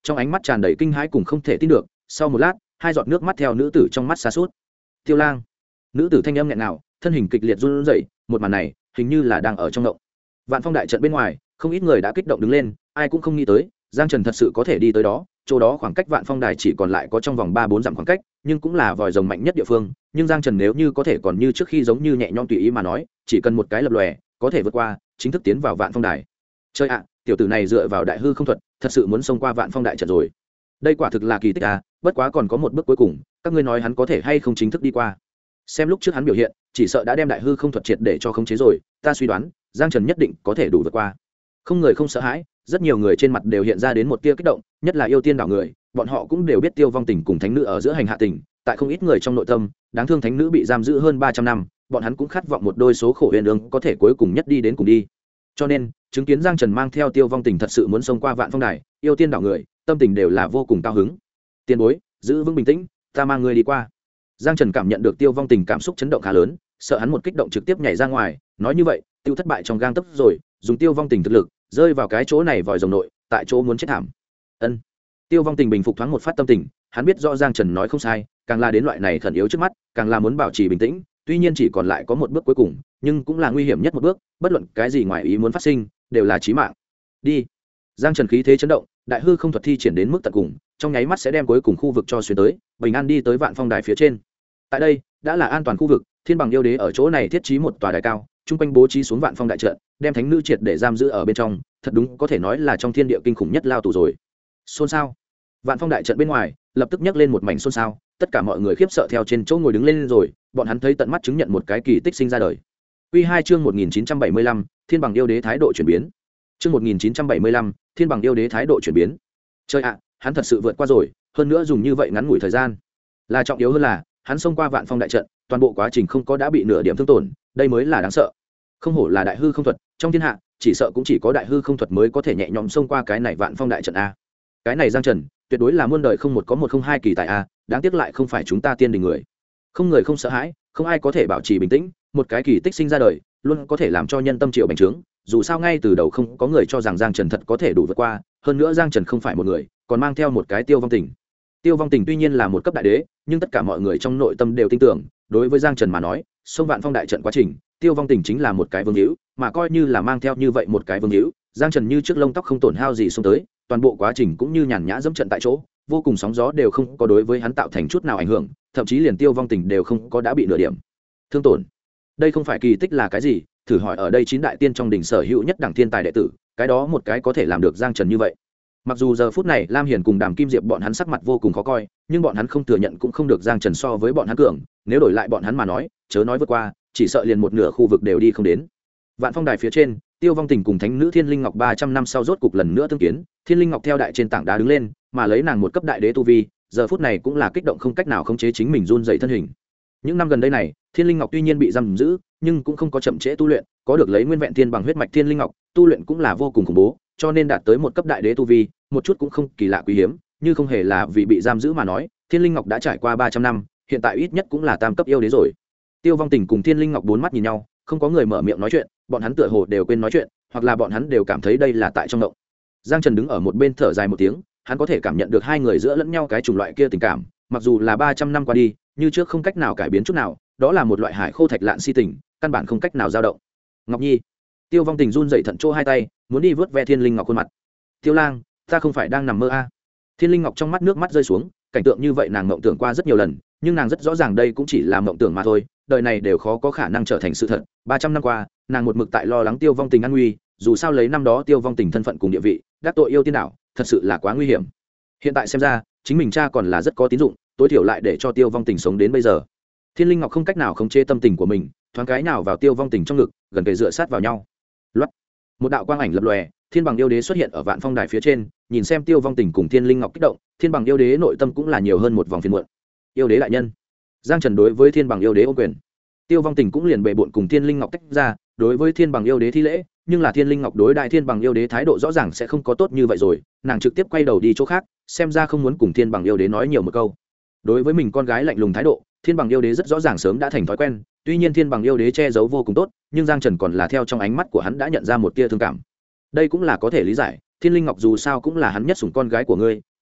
trong ánh mắt tràn đầy kinh hãi cùng không thể tin được. Sau một lát, hai giọt nước mắt theo nữ tử trong mắt xa suốt. Tiêu Lang, nữ tử thanh âm nghẹn ngào, thân hình kịch liệt run rẩy, một màn này hình như là đang ở trong động. Vạn Phong đại trận bên ngoài, không ít người đã kích động đứng lên, ai cũng không nghĩ tới Giang Trần thật sự có thể đi tới đó. Chỗ đó khoảng cách Vạn Phong đài chỉ còn lại có trong vòng 3-4 dặm khoảng cách, nhưng cũng là vòi rồng mạnh nhất địa phương. Nhưng Giang Trần nếu như có thể còn như trước khi giống như nhẹ nhõm tùy ý mà nói, chỉ cần một cái lập lòe, có thể vượt qua, chính thức tiến vào Vạn Phong đài. Chơi ạ, tiểu tử này dựa vào đại hư không thuật, thật sự muốn xông qua Vạn Phong đại trận rồi. Đây quả thực là kỳ tích à, bất quá còn có một bước cuối cùng, các ngươi nói hắn có thể hay không chính thức đi qua. Xem lúc trước hắn biểu hiện, chỉ sợ đã đem đại hư không thuật triệt để cho khống chế rồi, ta suy đoán, Giang Trần nhất định có thể đủ vượt qua. Không người không sợ hãi, rất nhiều người trên mặt đều hiện ra đến một tia kích động, nhất là yêu tiên đảo người, bọn họ cũng đều biết Tiêu Vong Tình cùng thánh nữ ở giữa hành hạ tình, tại không ít người trong nội tâm, đáng thương thánh nữ bị giam giữ hơn 300 năm, bọn hắn cũng khát vọng một đôi số khổ huyền ương có thể cuối cùng nhất đi đến cùng đi. Cho nên, chứng kiến Giang Trần mang theo Tiêu Vong Tình thật sự muốn xông qua Vạn Phong đài, yêu tiên đảo người, tâm tình đều là vô cùng cao hứng. Tiên bối, giữ vững bình tĩnh, ta mang ngươi đi qua. Giang Trần cảm nhận được Tiêu Vong Tình cảm xúc chấn động khá lớn, sợ hắn một kích động trực tiếp nhảy ra ngoài, nói như vậy, tiêu thất bại trong gang tấc rồi, dùng Tiêu Vong Tình thực lực, rơi vào cái chỗ này vòi rồng nội, tại chỗ muốn chết thảm. Ân. Tiêu Vong Tình bình phục thoáng một phát tâm tình, hắn biết rõ Giang Trần nói không sai, càng là đến loại này khẩn yếu trước mắt, càng là muốn bảo trì bình tĩnh, tuy nhiên chỉ còn lại có một bước cuối cùng, nhưng cũng là nguy hiểm nhất một bước, bất luận cái gì ngoài ý muốn phát sinh, đều là chí mạng. Đi. Giang Trần khí thế chấn động, đại hư không thuật thi triển đến mức tận cùng, trong nháy mắt sẽ đem cuối cùng khu vực cho xuyên tới, bình an đi tới Vạn Phong đài phía trên. Tại đây, đã là an toàn khu vực, Thiên Bằng yêu đế ở chỗ này thiết trí một tòa đài cao, trung quanh bố trí xuống Vạn Phong đại trận, đem thánh nữ triệt để giam giữ ở bên trong, thật đúng có thể nói là trong thiên địa kinh khủng nhất lao tù rồi. Xôn xao. Vạn Phong đại trận bên ngoài, lập tức nhấc lên một mảnh xôn xao, tất cả mọi người khiếp sợ theo trên chỗ ngồi đứng lên rồi, bọn hắn thấy tận mắt chứng nhận một cái kỳ tích sinh ra đời. Quy 2 chương 1975, Thiên Bằng yêu đế thái độ chuyển biến. Chương 1975, Thiên Bằng yêu đế thái độ chuyển biến. Trời ạ, hắn thật sự vượt qua rồi, hơn nữa dùng như vậy ngắn ngủi thời gian. Là trọng yếu hơn là, hắn xông qua Vạn Phong đại trận, toàn bộ quá trình không có đã bị nửa điểm thương tổn, đây mới là đáng sợ. Không hổ là đại hư không thuật, trong thiên hạ, chỉ sợ cũng chỉ có đại hư không thuật mới có thể nhẹ nhõm xông qua cái này Vạn Phong đại trận a. Cái này Giang Trần, tuyệt đối là muôn đời không một có một không hai kỳ tài a, đáng tiếc lại không phải chúng ta tiên đình người. Không người không sợ hãi, không ai có thể bảo trì bình tĩnh, một cái kỳ tích sinh ra đời, luôn có thể làm cho nhân tâm triệu bành trướng. Dù sao ngay từ đầu không có người cho rằng Giang Trần thật có thể đủ vượt qua, hơn nữa Giang Trần không phải một người, còn mang theo một cái Tiêu Vong Tình. Tiêu Vong Tình tuy nhiên là một cấp đại đế, nhưng tất cả mọi người trong nội tâm đều tin tưởng, đối với Giang Trần mà nói, xông Vạn Phong đại trận quá trình, Tiêu Vong Tình chính là một cái vương hữu, mà coi như là mang theo như vậy một cái vương hữu, Giang Trần như trước lông tóc không tổn hao gì xông tới, toàn bộ quá trình cũng như nhàn nhã dẫm trận tại chỗ, vô cùng sóng gió đều không có đối với hắn tạo thành chút nào ảnh hưởng, thậm chí liền Tiêu Vong Tình đều không có đã bị nửa điểm thương tổn. Đây không phải kỳ tích là cái gì? Thử hỏi ở đây 9 đại tiên trong đỉnh sở hữu nhất đẳng thiên tài đệ tử, cái đó một cái có thể làm được Giang Trần như vậy. Mặc dù giờ phút này Lam Hiền cùng Đàm Kim Diệp bọn hắn sắc mặt vô cùng khó coi, nhưng bọn hắn không thừa nhận cũng không được Giang Trần so với bọn hắn cường, nếu đổi lại bọn hắn mà nói, chớ nói vượt qua, chỉ sợ liền một nửa khu vực đều đi không đến. Vạn Phong đài phía trên, Tiêu Vong Tình cùng thánh nữ Thiên Linh Ngọc 300 năm sau rốt cục lần nữa tương kiến, Thiên Linh Ngọc theo đại trên tảng đá đứng lên, mà lấy nàng một cấp đại đế tu vi, giờ phút này cũng là kích động không cách nào khống chế chính mình run rẩy thân hình. Những năm gần đây này, Thiên Linh Ngọc tuy nhiên bị giam giữ, nhưng cũng không có chậm trễ tu luyện, có được lấy nguyên vẹn thiên bằng huyết mạch Thiên Linh Ngọc, tu luyện cũng là vô cùng khủng bố, cho nên đạt tới một cấp đại đế tu vi, một chút cũng không kỳ lạ quý hiếm, như không hề là vì bị giam giữ mà nói, Thiên Linh Ngọc đã trải qua 300 năm, hiện tại ít nhất cũng là tam cấp yêu đế rồi. Tiêu Vong Tình cùng Thiên Linh Ngọc bốn mắt nhìn nhau, không có người mở miệng nói chuyện, bọn hắn tựa hồ đều quên nói chuyện, hoặc là bọn hắn đều cảm thấy đây là tại trong động. Giang Trần đứng ở một bên thở dài một tiếng, hắn có thể cảm nhận được hai người giữa lẫn nhau cái chủng loại kia tình cảm, mặc dù là 300 năm qua đi, như trước không cách nào cải biến chút nào, đó là một loại hải khô thạch lạn si tình, căn bản không cách nào dao động. Ngọc Nhi. Tiêu Vong Tình run dậy thận chỗ hai tay, muốn đi vớt ve Thiên Linh Ngọc khuôn mặt. Tiêu Lang, ta không phải đang nằm mơ a? Thiên Linh Ngọc trong mắt nước mắt rơi xuống, cảnh tượng như vậy nàng mộng tưởng qua rất nhiều lần, nhưng nàng rất rõ ràng đây cũng chỉ là mộng tưởng mà thôi, đời này đều khó có khả năng trở thành sự thật. 300 năm qua, nàng một mực tại lo lắng Tiêu Vong Tình an nguy, dù sao lấy năm đó Tiêu Vong Tình thân phận cùng địa vị, đắc tội yêu tiên đảo, thật sự là quá nguy hiểm. Hiện tại xem ra, chính mình cha còn là rất có tín dụng, tối thiểu lại để cho Tiêu Vong Tình sống đến bây giờ. Thiên Linh Ngọc không cách nào khống chế tâm tình của mình, thoáng cái nào vào Tiêu Vong Tình trong ngực, gần kề dựa sát vào nhau. Loát. Một đạo quang ảnh lập lòe, Thiên Bằng yêu đế xuất hiện ở Vạn Phong đài phía trên, nhìn xem Tiêu Vong Tình cùng Thiên Linh Ngọc kích động, Thiên Bằng yêu đế nội tâm cũng là nhiều hơn một vòng phiền muộn. Yêu đế đại nhân. Giang Trần đối với Thiên Bằng yêu đế ôm quyền. Tiêu Vong Tình cũng liền bệ bội cùng Thiên Linh Ngọc tách ra, đối với Thiên Bằng yêu đế thi lễ, nhưng là Thiên Linh Ngọc đối đại Thiên Bằng yêu đế thái độ rõ ràng sẽ không có tốt như vậy rồi, nàng trực tiếp quay đầu đi chỗ khác, xem ra không muốn cùng Thiên Bằng yêu đế nói nhiều một câu. Đối với mình con gái lạnh lùng thái độ, Thiên Bằng yêu đế rất rõ ràng sớm đã thành thói quen, tuy nhiên Thiên Bằng yêu đế che giấu vô cùng tốt, nhưng Giang Trần còn là theo trong ánh mắt của hắn đã nhận ra một tia thương cảm. Đây cũng là có thể lý giải, Thiên Linh Ngọc dù sao cũng là hắn nhất sủng con gái của ngươi,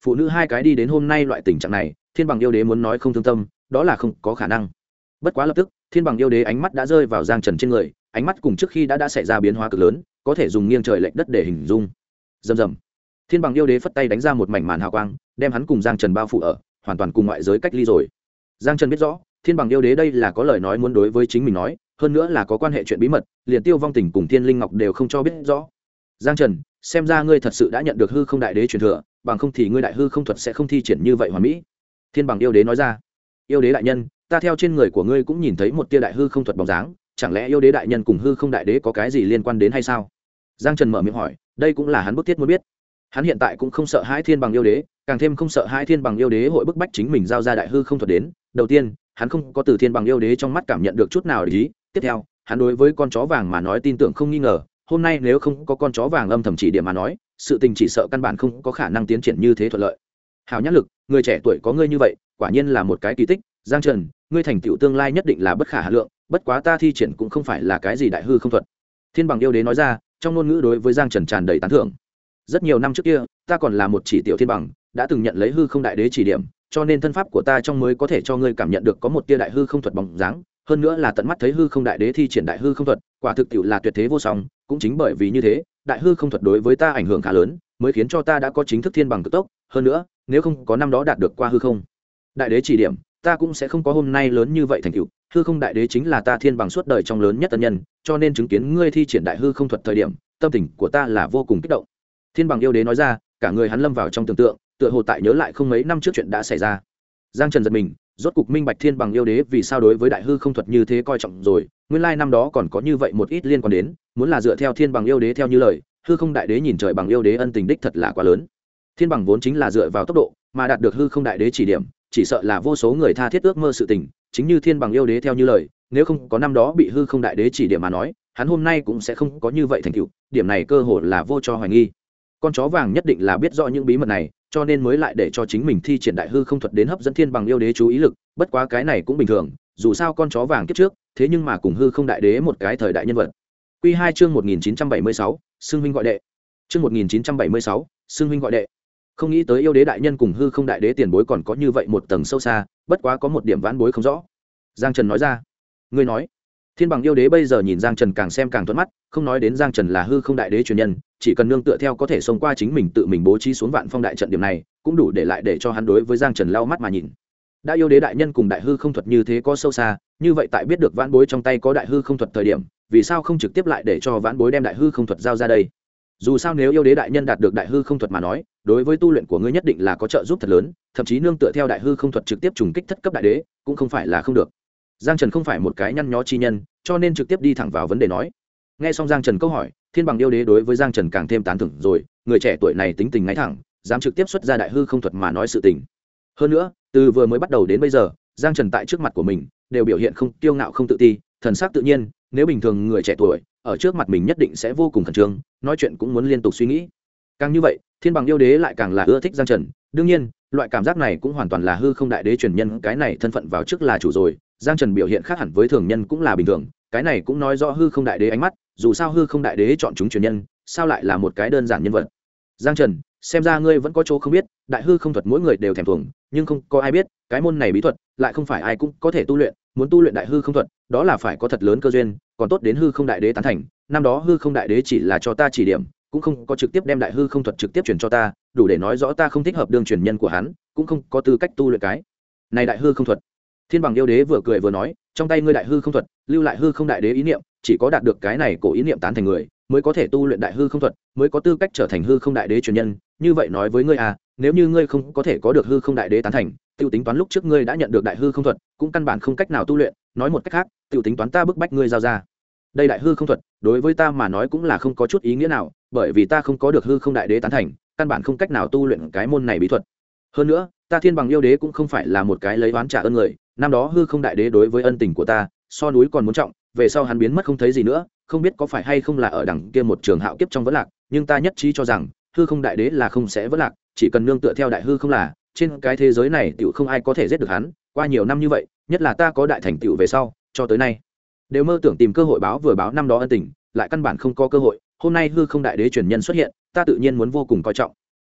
phụ nữ hai cái đi đến hôm nay loại tình trạng này, thiên bằng yêu đế muốn nói không thương tâm đó là không có khả năng. Bất quá lập tức thiên bằng yêu đế ánh mắt đã rơi vào Giang Trần trên người, ánh mắt cùng trước khi đã xảy ra biến hóa cực lớn, có thể dùng nghiêng trời lệch đất để hình dung. Rầm rầm, thiên bằng yêu đế phất tay đánh ra một mảnh màn hào quang, đem hắn cùng Giang Trần bao phủ ở, hoàn toàn cùng ngoại giới cách ly rồi. Giang Trần biết rõ thiên bằng yêu đế đây là có lời nói muốn đối với chính mình nói, hơn nữa là có quan hệ chuyện bí mật, liền Tiêu Vong Tình cùng Thiên Linh Ngọc đều không cho biết rõ. Giang Trần, xem ra ngươi thật sự đã nhận được hư không đại đế truyền thừa, bằng không thì ngươi đại hư không thuật sẽ không thi triển như vậy hoàn mỹ. Thiên bằng yêu đế nói ra. Yêu đế đại nhân, ta theo trên người của ngươi cũng nhìn thấy một tia đại hư không thuật bóng dáng, chẳng lẽ yêu đế đại nhân cùng hư không đại đế có cái gì liên quan đến hay sao? Giang Trần mở miệng hỏi, đây cũng là hắn bức thiết muốn biết. Hắn hiện tại cũng không sợ hãi thiên bằng yêu đế, càng thêm không sợ hãi thiên bằng yêu đế hội bức bách chính mình giao ra đại hư không thuật đến. Đầu tiên, hắn không có từ thiên bằng yêu đế trong mắt cảm nhận được chút nào để ý. Tiếp theo, hắn đối với con chó vàng mà nói tin tưởng không nghi ngờ, hôm nay nếu không có con chó vàng âm thầm chỉ điểm mà nói, sự tình chỉ sợ căn bản không có khả năng tiến triển như thế thuận lợi. Hào nhã lực, người trẻ tuổi có ngươi như vậy, quả nhiên là một cái kỳ tích. Giang Trần, ngươi thành tựu tương lai nhất định là bất khả hà lượng, bất quá ta thi triển cũng không phải là cái gì đại hư không thuật. Thiên bằng yêu đế nói ra, trong ngôn ngữ đối với Giang Trần tràn đầy tán thưởng. Rất nhiều năm trước kia, ta còn là một chỉ tiểu thiên bằng, đã từng nhận lấy hư không đại đế chỉ điểm, cho nên thân pháp của ta trong mới có thể cho ngươi cảm nhận được có một tia đại hư không thuật bóng dáng, hơn nữa là tận mắt thấy hư không đại đế thi triển đại hư không thuật, quả thực tiệu là tuyệt thế vô song, cũng chính bởi vì như thế, đại hư không thuật đối với ta ảnh hưởng khá lớn, mới khiến cho ta đã có chính thức thiên bằng cực tốc, hơn nữa, nếu không có năm đó đạt được qua hư không đại đế chỉ điểm, ta cũng sẽ không có hôm nay lớn như vậy thành tựu. Hư không đại đế chính là ta thiên bằng suốt đời trong lớn nhất tân nhân, cho nên chứng kiến ngươi thi triển đại hư không thuật thời điểm, tâm tình của ta là vô cùng kích động. Thiên bằng yêu đế nói ra, cả người hắn lâm vào trong tưởng tượng, tựa hồ tại nhớ lại không mấy năm trước chuyện đã xảy ra. Giang Trần giật mình, rốt cục minh bạch thiên bằng yêu đế vì sao đối với đại hư không thuật như thế coi trọng rồi, nguyên lai năm đó còn có như vậy một ít liên quan đến, muốn là dựa theo thiên bằng yêu đế theo như lời, hư không đại đế nhìn trời bằng yêu đế ân tình đích thật là quá lớn. Thiên bằng vốn chính là dựa vào tốc độ mà đạt được hư không đại đế chỉ điểm, chỉ sợ là vô số người tha thiết ước mơ sự tình, chính như thiên bằng yêu đế theo như lời, nếu không có năm đó bị hư không đại đế chỉ điểm mà nói, hắn hôm nay cũng sẽ không có như vậy thành tựu, điểm này cơ hội là vô cho hoài nghi. Con chó vàng nhất định là biết rõ những bí mật này, cho nên mới lại để cho chính mình thi triển đại hư không thuật đến hấp dẫn thiên bằng yêu đế chú ý lực, bất quá cái này cũng bình thường, dù sao con chó vàng kiếp trước, thế nhưng mà cùng hư không đại đế một cái thời đại nhân vật. Quy 2 chương 1976, xưng huynh gọi đệ. Chương 1976, xưng huynh gọi đệ. Không nghĩ tới yêu đế đại nhân cùng hư không đại đế tiền bối còn có như vậy một tầng sâu xa, bất quá có một điểm vãn bối không rõ. Giang Trần nói ra. Ngươi nói? Thiên bằng yêu đế bây giờ nhìn Giang Trần càng xem càng thuận mắt, không nói đến Giang Trần là hư không đại đế truyền nhân, chỉ cần nương tựa theo có thể xông qua chính mình tự mình bố trí xuống vạn phong đại trận điểm này, cũng đủ để lại để cho hắn đối với Giang Trần lau mắt mà nhìn. Đã yêu đế đại nhân cùng đại hư không thuật như thế có sâu xa, như vậy tại biết được vãn bối trong tay có đại hư không thuật thời điểm, vì sao không trực tiếp lại để cho vãn bối đem đại hư không thuật giao ra đây? Dù sao nếu yêu đế đại nhân đạt được đại hư không thuật mà nói, đối với tu luyện của ngươi nhất định là có trợ giúp thật lớn, thậm chí nương tựa theo đại hư không thuật trực tiếp trùng kích thất cấp đại đế, cũng không phải là không được. Giang Trần không phải một cái nhăn nhó chi nhân, cho nên trực tiếp đi thẳng vào vấn đề nói. Nghe xong Giang Trần câu hỏi, thiên bằng yêu đế đối với Giang Trần càng thêm tán thưởng rồi, người trẻ tuổi này tính tình ngay thẳng, dám trực tiếp xuất ra đại hư không thuật mà nói sự tình. Hơn nữa, từ vừa mới bắt đầu đến bây giờ, Giang Trần tại trước mặt của mình đều biểu hiện không kiêu ngạo không tự ti, thần sắc tự nhiên, nếu bình thường người trẻ tuổi ở trước mặt mình nhất định sẽ vô cùng khẩn trương, nói chuyện cũng muốn liên tục suy nghĩ. Càng như vậy, thiên bằng yêu đế lại càng là ưa thích Giang Trần, đương nhiên, loại cảm giác này cũng hoàn toàn là hư không đại đế truyền nhân, cái này thân phận vào trước là chủ rồi. Giang Trần biểu hiện khác hẳn với thường nhân cũng là bình thường, cái này cũng nói rõ hư không đại đế ánh mắt, dù sao hư không đại đế chọn chúng truyền nhân, sao lại là một cái đơn giản nhân vật. Giang Trần, xem ra ngươi vẫn có chỗ không biết, đại hư không thuật mỗi người đều thèm thuồng, nhưng không có ai biết, cái môn này bí thuật lại không phải ai cũng có thể tu luyện, muốn tu luyện đại hư không thuật, đó là phải có thật lớn cơ duyên, còn tốt đến hư không đại đế tán thành, năm đó hư không đại đế chỉ là cho ta chỉ điểm, cũng không có trực tiếp đem đại hư không thuật trực tiếp truyền cho ta, đủ để nói rõ ta không thích hợp đương truyền nhân của hắn, cũng không có tư cách tu luyện cái này đại hư không thuật. Thiên bằng yêu đế vừa cười vừa nói, trong tay ngươi đại hư không thuật, lưu lại hư không đại đế ý niệm, chỉ có đạt được cái này cổ ý niệm tán thành người, mới có thể tu luyện đại hư không thuật, mới có tư cách trở thành hư không đại đế truyền nhân. Như vậy nói với ngươi à, nếu như ngươi không có thể có được hư không đại đế tán thành, tiêu tính toán lúc trước ngươi đã nhận được đại hư không thuật, cũng căn bản không cách nào tu luyện. Nói một cách khác, tiêu tính toán ta bức bách ngươi giao ra đây đại hư không thuật, đối với ta mà nói cũng là không có chút ý nghĩa nào, bởi vì ta không có được hư không đại đế tán thành, căn bản không cách nào tu luyện cái môn này bí thuật. Hơn nữa, ta thiên bằng yêu đế cũng không phải là một cái lấy oán trả ơn người, năm đó hư không đại đế đối với ân tình của ta so núi còn muốn trọng, về sau hắn biến mất không thấy gì nữa, không biết có phải hay không là ở đằng kia một trường hạo kiếp trong vẫn lạc, nhưng ta nhất trí cho rằng hư không đại đế là không sẽ vẫn lạc, chỉ cần nương tựa theo đại hư không là trên cái thế giới này tiểu không ai có thể giết được hắn. Qua nhiều năm như vậy, nhất là ta có đại thành tựu về sau, cho tới nay đều mơ tưởng tìm cơ hội báo vừa báo năm đó ân tình, lại căn bản không có cơ hội. Hôm nay hư không đại đế truyền nhân xuất hiện, ta tự nhiên muốn vô cùng coi trọng.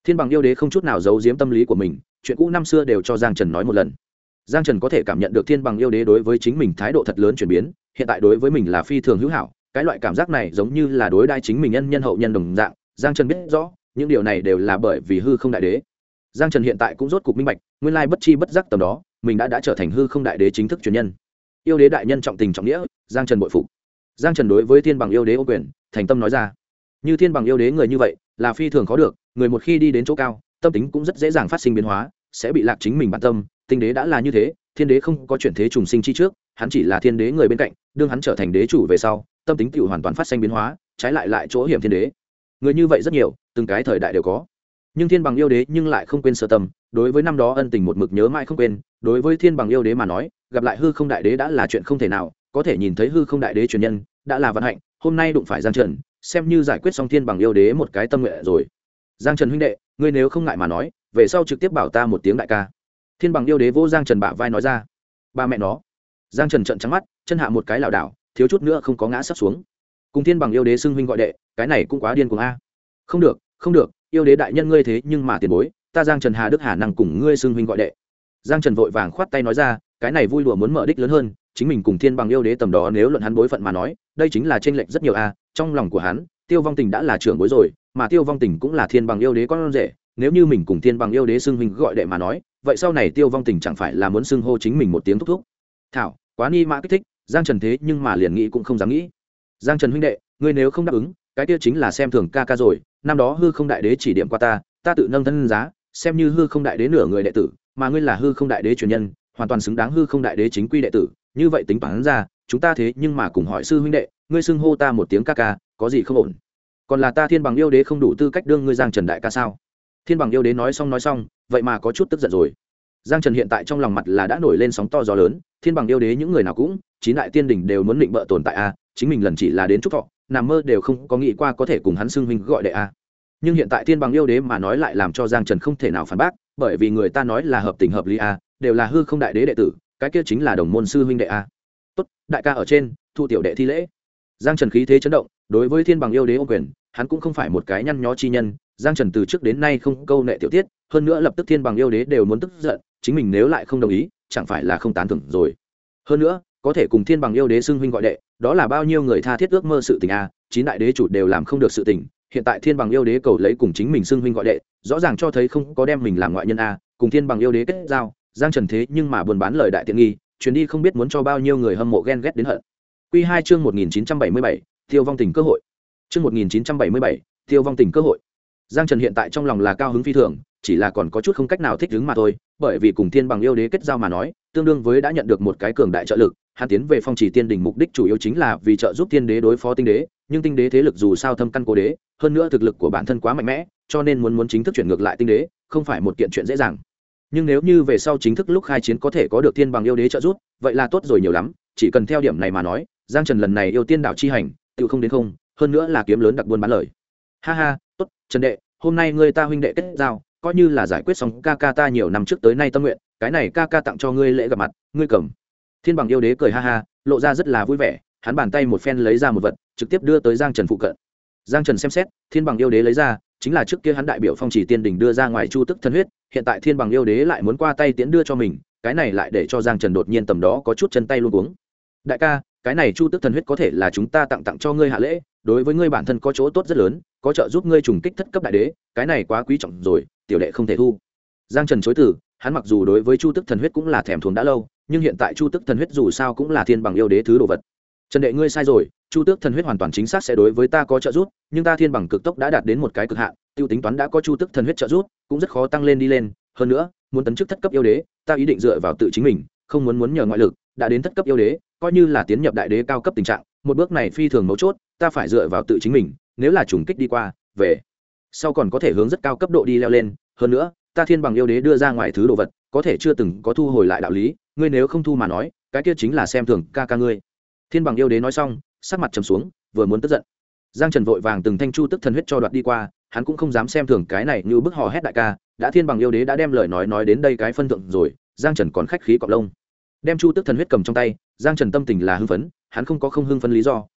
Thiên bằng yêu đế không chút nào giấu giếm tâm lý của mình, chuyện cũ năm xưa đều cho Giang Trần nói một lần. Giang Trần có thể cảm nhận được thiên bằng yêu đế đối với chính mình thái độ thật lớn chuyển biến, hiện tại đối với mình là phi thường hữu hảo. Cái loại cảm giác này giống như là đối đãi chính mình nhân hậu nhân đồng dạng. Giang Trần biết rõ những điều này đều là bởi vì hư không đại đế. Giang Trần hiện tại cũng rốt cục minh bạch, nguyên lai bất chi bất giác tầm đó mình đã trở thành hư không đại đế chính thức truyền nhân. Yêu đế đại nhân trọng tình trọng nghĩa, Giang Trần bội phục. Giang Trần đối với thiên bằng yêu đế ô quyền thành tâm nói ra, như thiên bằng yêu đế người như vậy là phi thường khó được, người một khi đi đến chỗ cao tâm tính cũng rất dễ dàng phát sinh biến hóa, sẽ bị lạc chính mình bản tâm. Tinh đế đã là như thế, thiên đế không có chuyển thế trùng sinh chi trước hắn chỉ là thiên đế người bên cạnh, đương hắn trở thành đế chủ về sau tâm tính tự hoàn toàn phát sinh biến hóa, trái lại chỗ hiểm thiên đế. Người như vậy rất nhiều, từng cái thời đại đều có, nhưng thiên bằng yêu đế nhưng lại không quên sơ tâm, đối với năm đó ân tình một mực nhớ mãi không quên. Đối với thiên bằng yêu đế mà nói, gặp lại hư không đại đế đã là chuyện không thể nào, có thể nhìn thấy hư không đại đế truyền nhân đã là vận hạnh. Hôm nay đụng phải Giang Trần, xem như giải quyết xong thiên bằng yêu đế một cái tâm nguyện rồi. Giang Trần huynh đệ, ngươi nếu không ngại mà nói, về sau trực tiếp bảo ta một tiếng đại ca. Thiên bằng yêu đế vỗ Giang Trần bả vai nói ra. Ba mẹ nó. Giang Trần trợn trắng mắt, chân hạ một cái lảo đảo, thiếu chút nữa không có ngã sắp xuống. Cùng thiên bằng yêu đế xưng huynh gọi đệ, cái này cũng quá điên cuồng a. Không được, không được, yêu đế đại nhân ngươi thế nhưng mà tiền bối, ta Giang Trần Hà Đức Hà năng cùng ngươi xưng huynh gọi đệ. Giang Trần vội vàng khoát tay nói ra, cái này vui đùa muốn mở đích lớn hơn, chính mình cùng thiên bằng yêu đế tầm đó nếu luận hắn bối phận mà nói, đây chính là chênh lệch rất nhiều a. Trong lòng của hắn, Tiêu Vong Tình đã là trưởng bối rồi, mà Tiêu Vong Tình cũng là thiên bằng yêu đế con rể, nếu như mình cùng thiên bằng yêu đế xưng huynh gọi đệ mà nói, vậy sau này Tiêu Vong Tình chẳng phải là muốn xưng hô chính mình một tiếng thúc thúc. Thảo, quá ni mã kích thích, Giang Trần thế nhưng mà liền nghĩ cũng không dám nghĩ. Giang Trần huynh đệ, ngươi nếu không đáp ứng, cái kia chính là xem thường ca ca rồi, năm đó hư không đại đế chỉ điểm qua ta tự nâng thân giá, xem như hư không đại đế nửa người đệ tử, mà ngươi là hư không đại đế truyền nhân, hoàn toàn xứng đáng hư không đại đế chính quy đệ tử, như vậy tính toán ra, chúng ta thế nhưng mà cùng hỏi sư huynh đệ, ngươi xưng hô ta một tiếng ca ca, có gì không ổn? Còn là ta thiên bằng yêu đế không đủ tư cách đương ngươi Giang Trần đại ca sao? Thiên bằng yêu đế nói xong, vậy mà có chút tức giận rồi. Giang Trần hiện tại trong lòng mặt là đã nổi lên sóng to gió lớn, thiên bằng yêu đế những người nào cũng, chín đại tiên đỉnh đều muốn định bợ tồn tại a, chính mình lần chỉ là đến chúc thọ, nằm mơ đều không có nghĩ qua có thể cùng hắn xưng huynh gọi đệ a. Nhưng hiện tại thiên bằng yêu đế mà nói lại làm cho Giang Trần không thể nào phản bác, bởi vì người ta nói là hợp tình hợp lý a, đều là hư không đại đế đệ tử, cái kia chính là đồng môn sư huynh đệ a. Tốt, đại ca ở trên, thu tiểu đệ thi lễ. Giang Trần khí thế chấn động, đối với thiên bằng yêu đế ô quyền, hắn cũng không phải một cái nhăn nhó chi nhân, Giang Trần từ trước đến nay không câu nệ tiểu tiết, hơn nữa lập tức thiên bằng yêu đế đều muốn tức giận, chính mình nếu lại không đồng ý, chẳng phải là không tán thưởng rồi. Hơn nữa, có thể cùng thiên bằng yêu đế xưng huynh gọi đệ, đó là bao nhiêu người tha thiết ước mơ sự tình a, chín đại đế chủ đều làm không được sự tình, hiện tại thiên bằng yêu đế cầu lấy cùng chính mình xưng huynh gọi đệ, rõ ràng cho thấy không có đem mình làm ngoại nhân a, cùng thiên bằng yêu đế kết giao, Giang Trần thế nhưng mà buôn bán lời đại tiện nghi, chuyến đi không biết muốn cho bao nhiêu người hâm mộ ghen ghét đến hận. Quy 2 chương 1977, Tiêu Vong Tình cơ hội. Chương 1977, Tiêu Vong Tình cơ hội. Giang Trần hiện tại trong lòng là cao hứng phi thường, chỉ là còn có chút không cách nào thích ứng mà thôi, bởi vì cùng thiên bằng yêu đế kết giao mà nói, tương đương với đã nhận được một cái cường đại trợ lực, hắn tiến về phong chỉ tiên đỉnh mục đích chủ yếu chính là vì trợ giúp tiên đế đối phó tinh đế, nhưng tinh đế thế lực dù sao thâm căn cố đế, hơn nữa thực lực của bản thân quá mạnh mẽ, cho nên muốn chính thức chuyển ngược lại tinh đế, không phải một kiện chuyện dễ dàng. Nhưng nếu như về sau chính thức lúc khai chiến có thể có được thiên bằng yêu đế trợ giúp, vậy là tốt rồi nhiều lắm, chỉ cần theo điểm này mà nói, Giang Trần lần này yêu tiên đạo chi hành, tự không đến không, hơn nữa là kiếm lớn đặc buôn bán lời. Ha ha, tốt, Trần đệ, hôm nay ngươi ta huynh đệ kết giao, coi như là giải quyết xong ca ca ta nhiều năm trước tới nay tâm nguyện, cái này ca ca tặng cho ngươi lễ gặp mặt, ngươi cầm. Thiên bằng yêu đế cười ha ha, lộ ra rất là vui vẻ, hắn bàn tay một phen lấy ra một vật, trực tiếp đưa tới Giang Trần phụ cận. Giang Trần xem xét, thiên bằng yêu đế lấy ra, chính là trước kia hắn đại biểu phong chỉ tiên đỉnh đưa ra ngoài chu tức thân huyết, hiện tại thiên bằng yêu đế lại muốn qua tay tiễn đưa cho mình, cái này lại để cho Giang Trần đột nhiên tầm đó có chút chân tay luống cuống. Đại ca, cái này chu tức thần huyết có thể là chúng ta tặng cho ngươi hạ lễ, đối với ngươi bản thân có chỗ tốt rất lớn, có trợ giúp ngươi trùng kích thất cấp đại đế, cái này quá quý trọng rồi, tiểu đệ không thể thu. Giang Trần chối từ, hắn mặc dù đối với chu tức thần huyết cũng là thèm thuồng đã lâu, nhưng hiện tại chu tức thần huyết dù sao cũng là thiên bằng yêu đế thứ đồ vật. Trần đệ ngươi sai rồi, chu tước thần huyết hoàn toàn chính xác sẽ đối với ta có trợ giúp, nhưng ta thiên bằng cực tốc đã đạt đến một cái cực hạn, tiêu tính toán đã có chu tước thần huyết trợ giúp, cũng rất khó tăng lên đi lên, hơn nữa, muốn tấn chức thất cấp yêu đế, ta ý định dựa vào tự chính mình, không muốn nhờ ngoại lực, đã đến thất cấp yêu đế, coi như là tiến nhập đại đế cao cấp tình trạng, một bước này phi thường mấu chốt, ta phải dựa vào tự chính mình, nếu là trùng kích đi qua, về sau còn có thể hướng rất cao cấp độ đi leo lên, hơn nữa, ta thiên bằng yêu đế đưa ra ngoài thứ đồ vật, có thể chưa từng có thu hồi lại đạo lý, ngươi nếu không thu mà nói, cái kia chính là xem thường ca ca ngươi. Thiên bằng yêu đế nói xong, sắc mặt trầm xuống, vừa muốn tức giận. Giang Trần vội vàng từng thanh chu tức thần huyết cho đoạt đi qua, hắn cũng không dám xem thường cái này như bức hò hét đại ca, đã thiên bằng yêu đế đã đem lời nói đến đây cái phân thượng rồi, Giang Trần còn khách khí cọp lông. Đem chu tức thần huyết cầm trong tay, Giang Trần tâm tình là hưng phấn, hắn không có không hưng phấn lý do,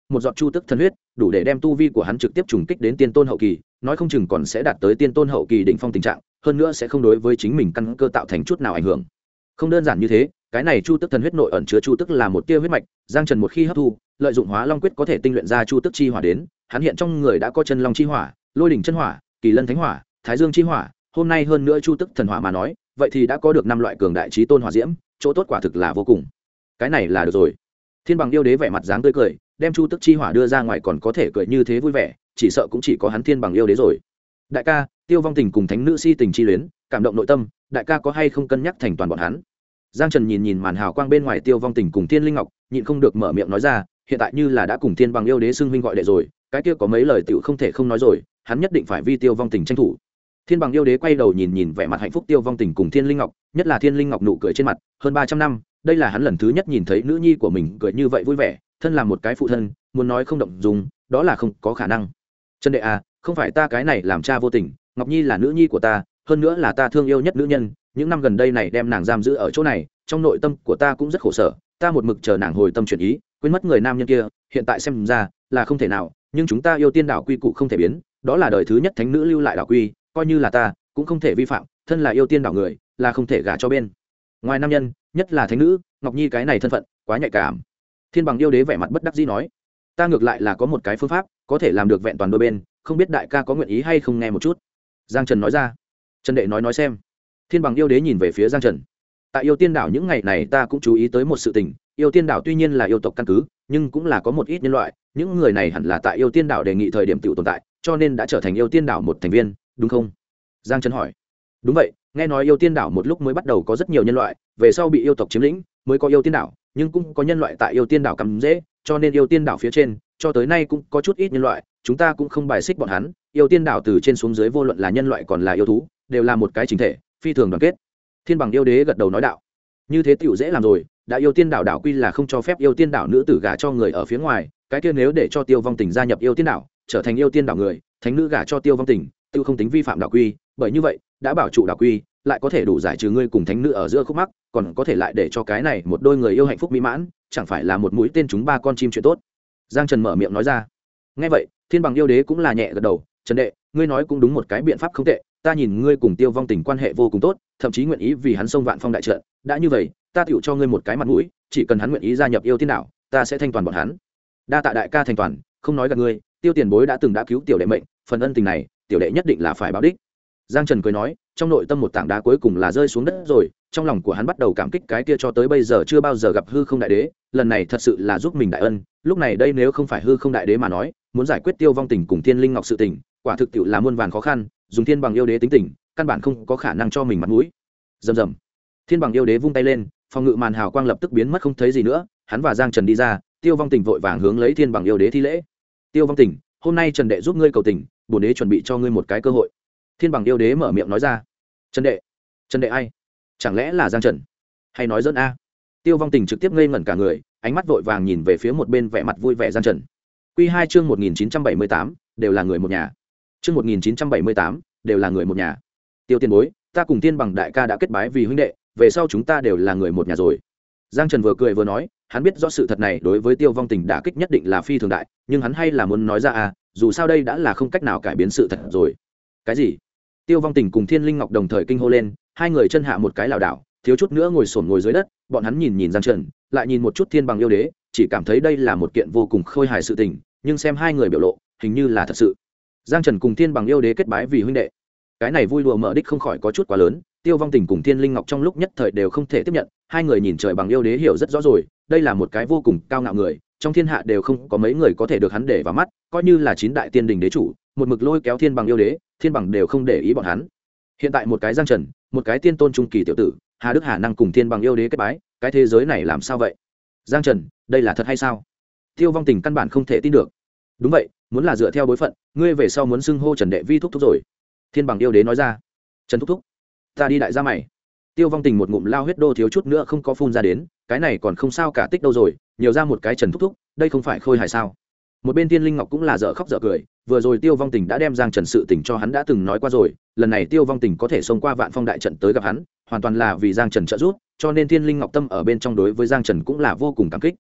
một giọt chu tức thần huyết đủ để đem tu vi của hắn trực tiếp trùng kích đến tiên tôn hậu kỳ, nói không chừng còn sẽ đạt tới tiên tôn hậu kỳ đỉnh phong tình trạng, hơn nữa sẽ không đối với chính mình căn cơ tạo thành chút nào ảnh hưởng. Không đơn giản như thế, cái này chu tức thần huyết nội ẩn chứa chu tức là một tia huyết mạch, Giang Trần một khi hấp thu, lợi dụng Hóa Long quyết có thể tinh luyện ra chu tức chi hỏa đến, hắn hiện trong người đã có chân long chi hỏa, lôi đỉnh chân hỏa, kỳ lân thánh hỏa, thái dương chi hỏa, hôm nay hơn nữa chu tức thần hỏa mà nói, vậy thì đã có được 5 loại cường đại chí tôn hỏa diễm, chỗ tốt quả thực là vô cùng. Cái này là được rồi. Thiên Bằng yêu đế vẻ mặt dáng tươi cười, đem chu tức chi hỏa đưa ra ngoài còn có thể cười như thế vui vẻ, chỉ sợ cũng chỉ có hắn Thiên Bằng yêu đế rồi. Đại ca, Tiêu Vong Tình cùng thánh nữ si tình chi luyến, cảm động nội tâm, đại ca có hay không cân nhắc thành toàn bọn hắn? Giang Trần nhìn nhìn màn hào quang bên ngoài Tiêu Vong Tình cùng Thiên Linh Ngọc, nhịn không được mở miệng nói ra, hiện tại như là đã cùng Thiên Bằng yêu đế xưng huynh gọi đệ rồi, cái kia có mấy lời tiểu không thể không nói rồi, hắn nhất định phải vi Tiêu Vong Tình tranh thủ. Thiên Bằng yêu đế quay đầu nhìn nhìn vẻ mặt hạnh phúc Tiêu Vong Tình cùng Thiên Linh Ngọc, nhất là Thiên Linh Ngọc nụ cười trên mặt, hơn 300 năm, đây là hắn lần thứ nhất nhìn thấy nữ nhi của mình cười như vậy vui vẻ, thân là một cái phụ thân, muốn nói không động dung, đó là không có khả năng. Trần đệ à, không phải ta cái này làm cha vô tình, Ngọc Nhi là nữ nhi của ta, hơn nữa là ta thương yêu nhất nữ nhân, những năm gần đây này đem nàng giam giữ ở chỗ này, trong nội tâm của ta cũng rất khổ sở, ta một mực chờ nàng hồi tâm chuyển ý, quên mất người nam nhân kia, hiện tại xem ra là không thể nào, nhưng chúng ta yêu tiên đảo quy củ không thể biến, đó là đời thứ nhất thánh nữ lưu lại đảo quy, coi như là ta cũng không thể vi phạm, thân là yêu tiên đảo người, là không thể gả cho bên ngoài nam nhân, nhất là thánh nữ, Ngọc Nhi cái này thân phận quá nhạy cảm. Thiên Bằng yêu đế vẻ mặt bất đắc dĩ nói, ta ngược lại là có một cái phương pháp có thể làm được vẹn toàn đôi bên, không biết đại ca có nguyện ý hay không nghe một chút. Giang Trần nói ra. Trần đệ nói xem. Thiên Bằng yêu đế nhìn về phía Giang Trần. Tại yêu tiên đảo những ngày này ta cũng chú ý tới một sự tình, yêu tiên đảo tuy nhiên là yêu tộc căn cứ, nhưng cũng là có một ít nhân loại, những người này hẳn là tại yêu tiên đảo đề nghị thời điểm tự tồn tại, cho nên đã trở thành yêu tiên đảo một thành viên, đúng không? Giang Trần hỏi. Đúng vậy, nghe nói yêu tiên đảo một lúc mới bắt đầu có rất nhiều nhân loại, về sau bị yêu tộc chiếm lĩnh mới có yêu tiên đảo, nhưng cũng có nhân loại tại yêu tiên đảo cắm rễ, cho nên yêu tiên đảo phía trên cho tới nay cũng có chút ít nhân loại, chúng ta cũng không bài xích bọn hắn, yêu tiên đảo từ trên xuống dưới vô luận là nhân loại còn là yêu thú, đều là một cái chỉnh thể, phi thường đoàn kết. Thiên Bằng yêu đế gật đầu nói đạo, như thế tiểu dễ làm rồi, đã yêu tiên đảo đảo quy là không cho phép yêu tiên đảo nữ tử gả cho người ở phía ngoài, cái kia nếu để cho Tiêu Vong Tình gia nhập yêu tiên đảo, trở thành yêu tiên đảo người, thánh nữ gả cho Tiêu Vong Tình, tiêu không tính vi phạm đảo quy, bởi như vậy đã bảo trụ đảo quy, lại có thể đủ giải trừ ngươi cùng thánh nữ ở giữa khúc mắc, còn có thể lại để cho cái này một đôi người yêu hạnh phúc mỹ mãn, chẳng phải là một mũi tên chúng 3 con chim chuyện tốt. Giang Trần mở miệng nói ra. Nghe vậy, Thiên Bằng yêu đế cũng là nhẹ gật đầu, Trần đệ, ngươi nói cũng đúng một cái biện pháp không tệ, ta nhìn ngươi cùng Tiêu Vong Tình quan hệ vô cùng tốt, thậm chí nguyện ý vì hắn xông Vạn Phong đại trận, đã như vậy, ta tựu cho ngươi một cái mặt mũi, chỉ cần hắn nguyện ý gia nhập yêu tiên đảo, ta sẽ thanh toàn bọn hắn. Đa tạ đại ca thành toàn, không nói gạt ngươi, Tiêu tiền bối đã từng đã cứu tiểu đệ mệnh, phần ân tình này, tiểu đệ nhất định là phải báo đích. Giang Trần cười nói, trong nội tâm một tảng đá cuối cùng là rơi xuống đất rồi, trong lòng của hắn bắt đầu cảm kích cái kia cho tới bây giờ chưa bao giờ gặp hư không đại đế, lần này thật sự là giúp mình đại ân, lúc này đây nếu không phải hư không đại đế mà nói, muốn giải quyết Tiêu Vong Tình cùng Thiên Linh Ngọc sự tình, quả thực tiệu là muôn vàn khó khăn, dùng Thiên Bằng yêu đế tính tình, căn bản không có khả năng cho mình mặt mũi. Rầm rầm. Thiên Bằng yêu đế vung tay lên, phòng ngự màn hào quang lập tức biến mất không thấy gì nữa, hắn và Giang Trần đi ra, Tiêu Vong Tình vội vàng hướng lấy Thiên Bằng yêu đế thi lễ. Tiêu Vong Tình, hôm nay Trần đệ giúp ngươi cầu tình, bổn đế chuẩn bị cho ngươi một cái cơ hội. Thiên Bằng yêu đế mở miệng nói ra. Trần đệ ai? Chẳng lẽ là Giang Trần? Hay nói dẫn a? Tiêu Vong Tình trực tiếp ngây ngẩn cả người, ánh mắt vội vàng nhìn về phía một bên vẻ mặt vui vẻ Giang Trần. Quy 2 chương 1978, đều là người một nhà. Chương 1978, đều là người một nhà. Tiêu tiền bối, ta cùng Thiên Bằng đại ca đã kết bái vì huynh đệ, về sau chúng ta đều là người một nhà rồi. Giang Trần vừa cười vừa nói, hắn biết rõ sự thật này đối với Tiêu Vong Tình đả kích nhất định là phi thường đại, nhưng hắn hay là muốn nói ra à, dù sao đây đã là không cách nào cải biến sự thật rồi. Cái gì? Tiêu Vong Tình cùng Thiên Linh Ngọc đồng thời kinh hô lên, hai người chân hạ một cái lảo đảo, thiếu chút nữa ngồi xổm ngồi dưới đất, bọn hắn nhìn nhìn Giang Trần, lại nhìn một chút Thiên Bằng yêu đế, chỉ cảm thấy đây là một kiện vô cùng khôi hài sự tình, nhưng xem hai người biểu lộ, hình như là thật sự. Giang Trần cùng Thiên Bằng yêu đế kết bái vì huynh đệ. Cái này vui đùa mở đích không khỏi có chút quá lớn, Tiêu Vong Tình cùng Thiên Linh Ngọc trong lúc nhất thời đều không thể tiếp nhận, hai người nhìn trời bằng yêu đế hiểu rất rõ rồi, đây là một cái vô cùng cao ngạo người, trong thiên hạ đều không có mấy người có thể được hắn để vào mắt, coi như là 9 đại tiên đình đế chủ, một mực lôi kéo Thiên Bằng yêu đế, Thiên Bằng đều không để ý bọn hắn. Hiện tại một cái Giang Trần, một cái tiên tôn trung kỳ tiểu tử, Hà Đức Hà năng cùng Thiên Bằng yêu đế kết bái, cái thế giới này làm sao vậy? Giang Trần, đây là thật hay sao? Tiêu Vong Tình căn bản không thể tin được. Đúng vậy, muốn là dựa theo bối phận, ngươi về sau muốn xưng hô Trần đệ vi thúc thúc rồi. Thiên Bằng yêu đế nói ra. Trần thúc thúc, ta đi đại gia mày. Tiêu Vong Tình một ngụm lao huyết đô thiếu chút nữa không có phun ra đến, cái này còn không sao cả tích đâu rồi, nhiều ra một cái Trần thúc thúc, đây không phải khôi hài sao? Một bên Thiên Linh Ngọc cũng là dở khóc dở cười, vừa rồi Tiêu Vong Tình đã đem Giang Trần sự tình cho hắn đã từng nói qua rồi, lần này Tiêu Vong Tình có thể xông qua Vạn Phong đại trận tới gặp hắn, hoàn toàn là vì Giang Trần trợ giúp, cho nên Thiên Linh Ngọc tâm ở bên trong đối với Giang Trần cũng là vô cùng cảm kích.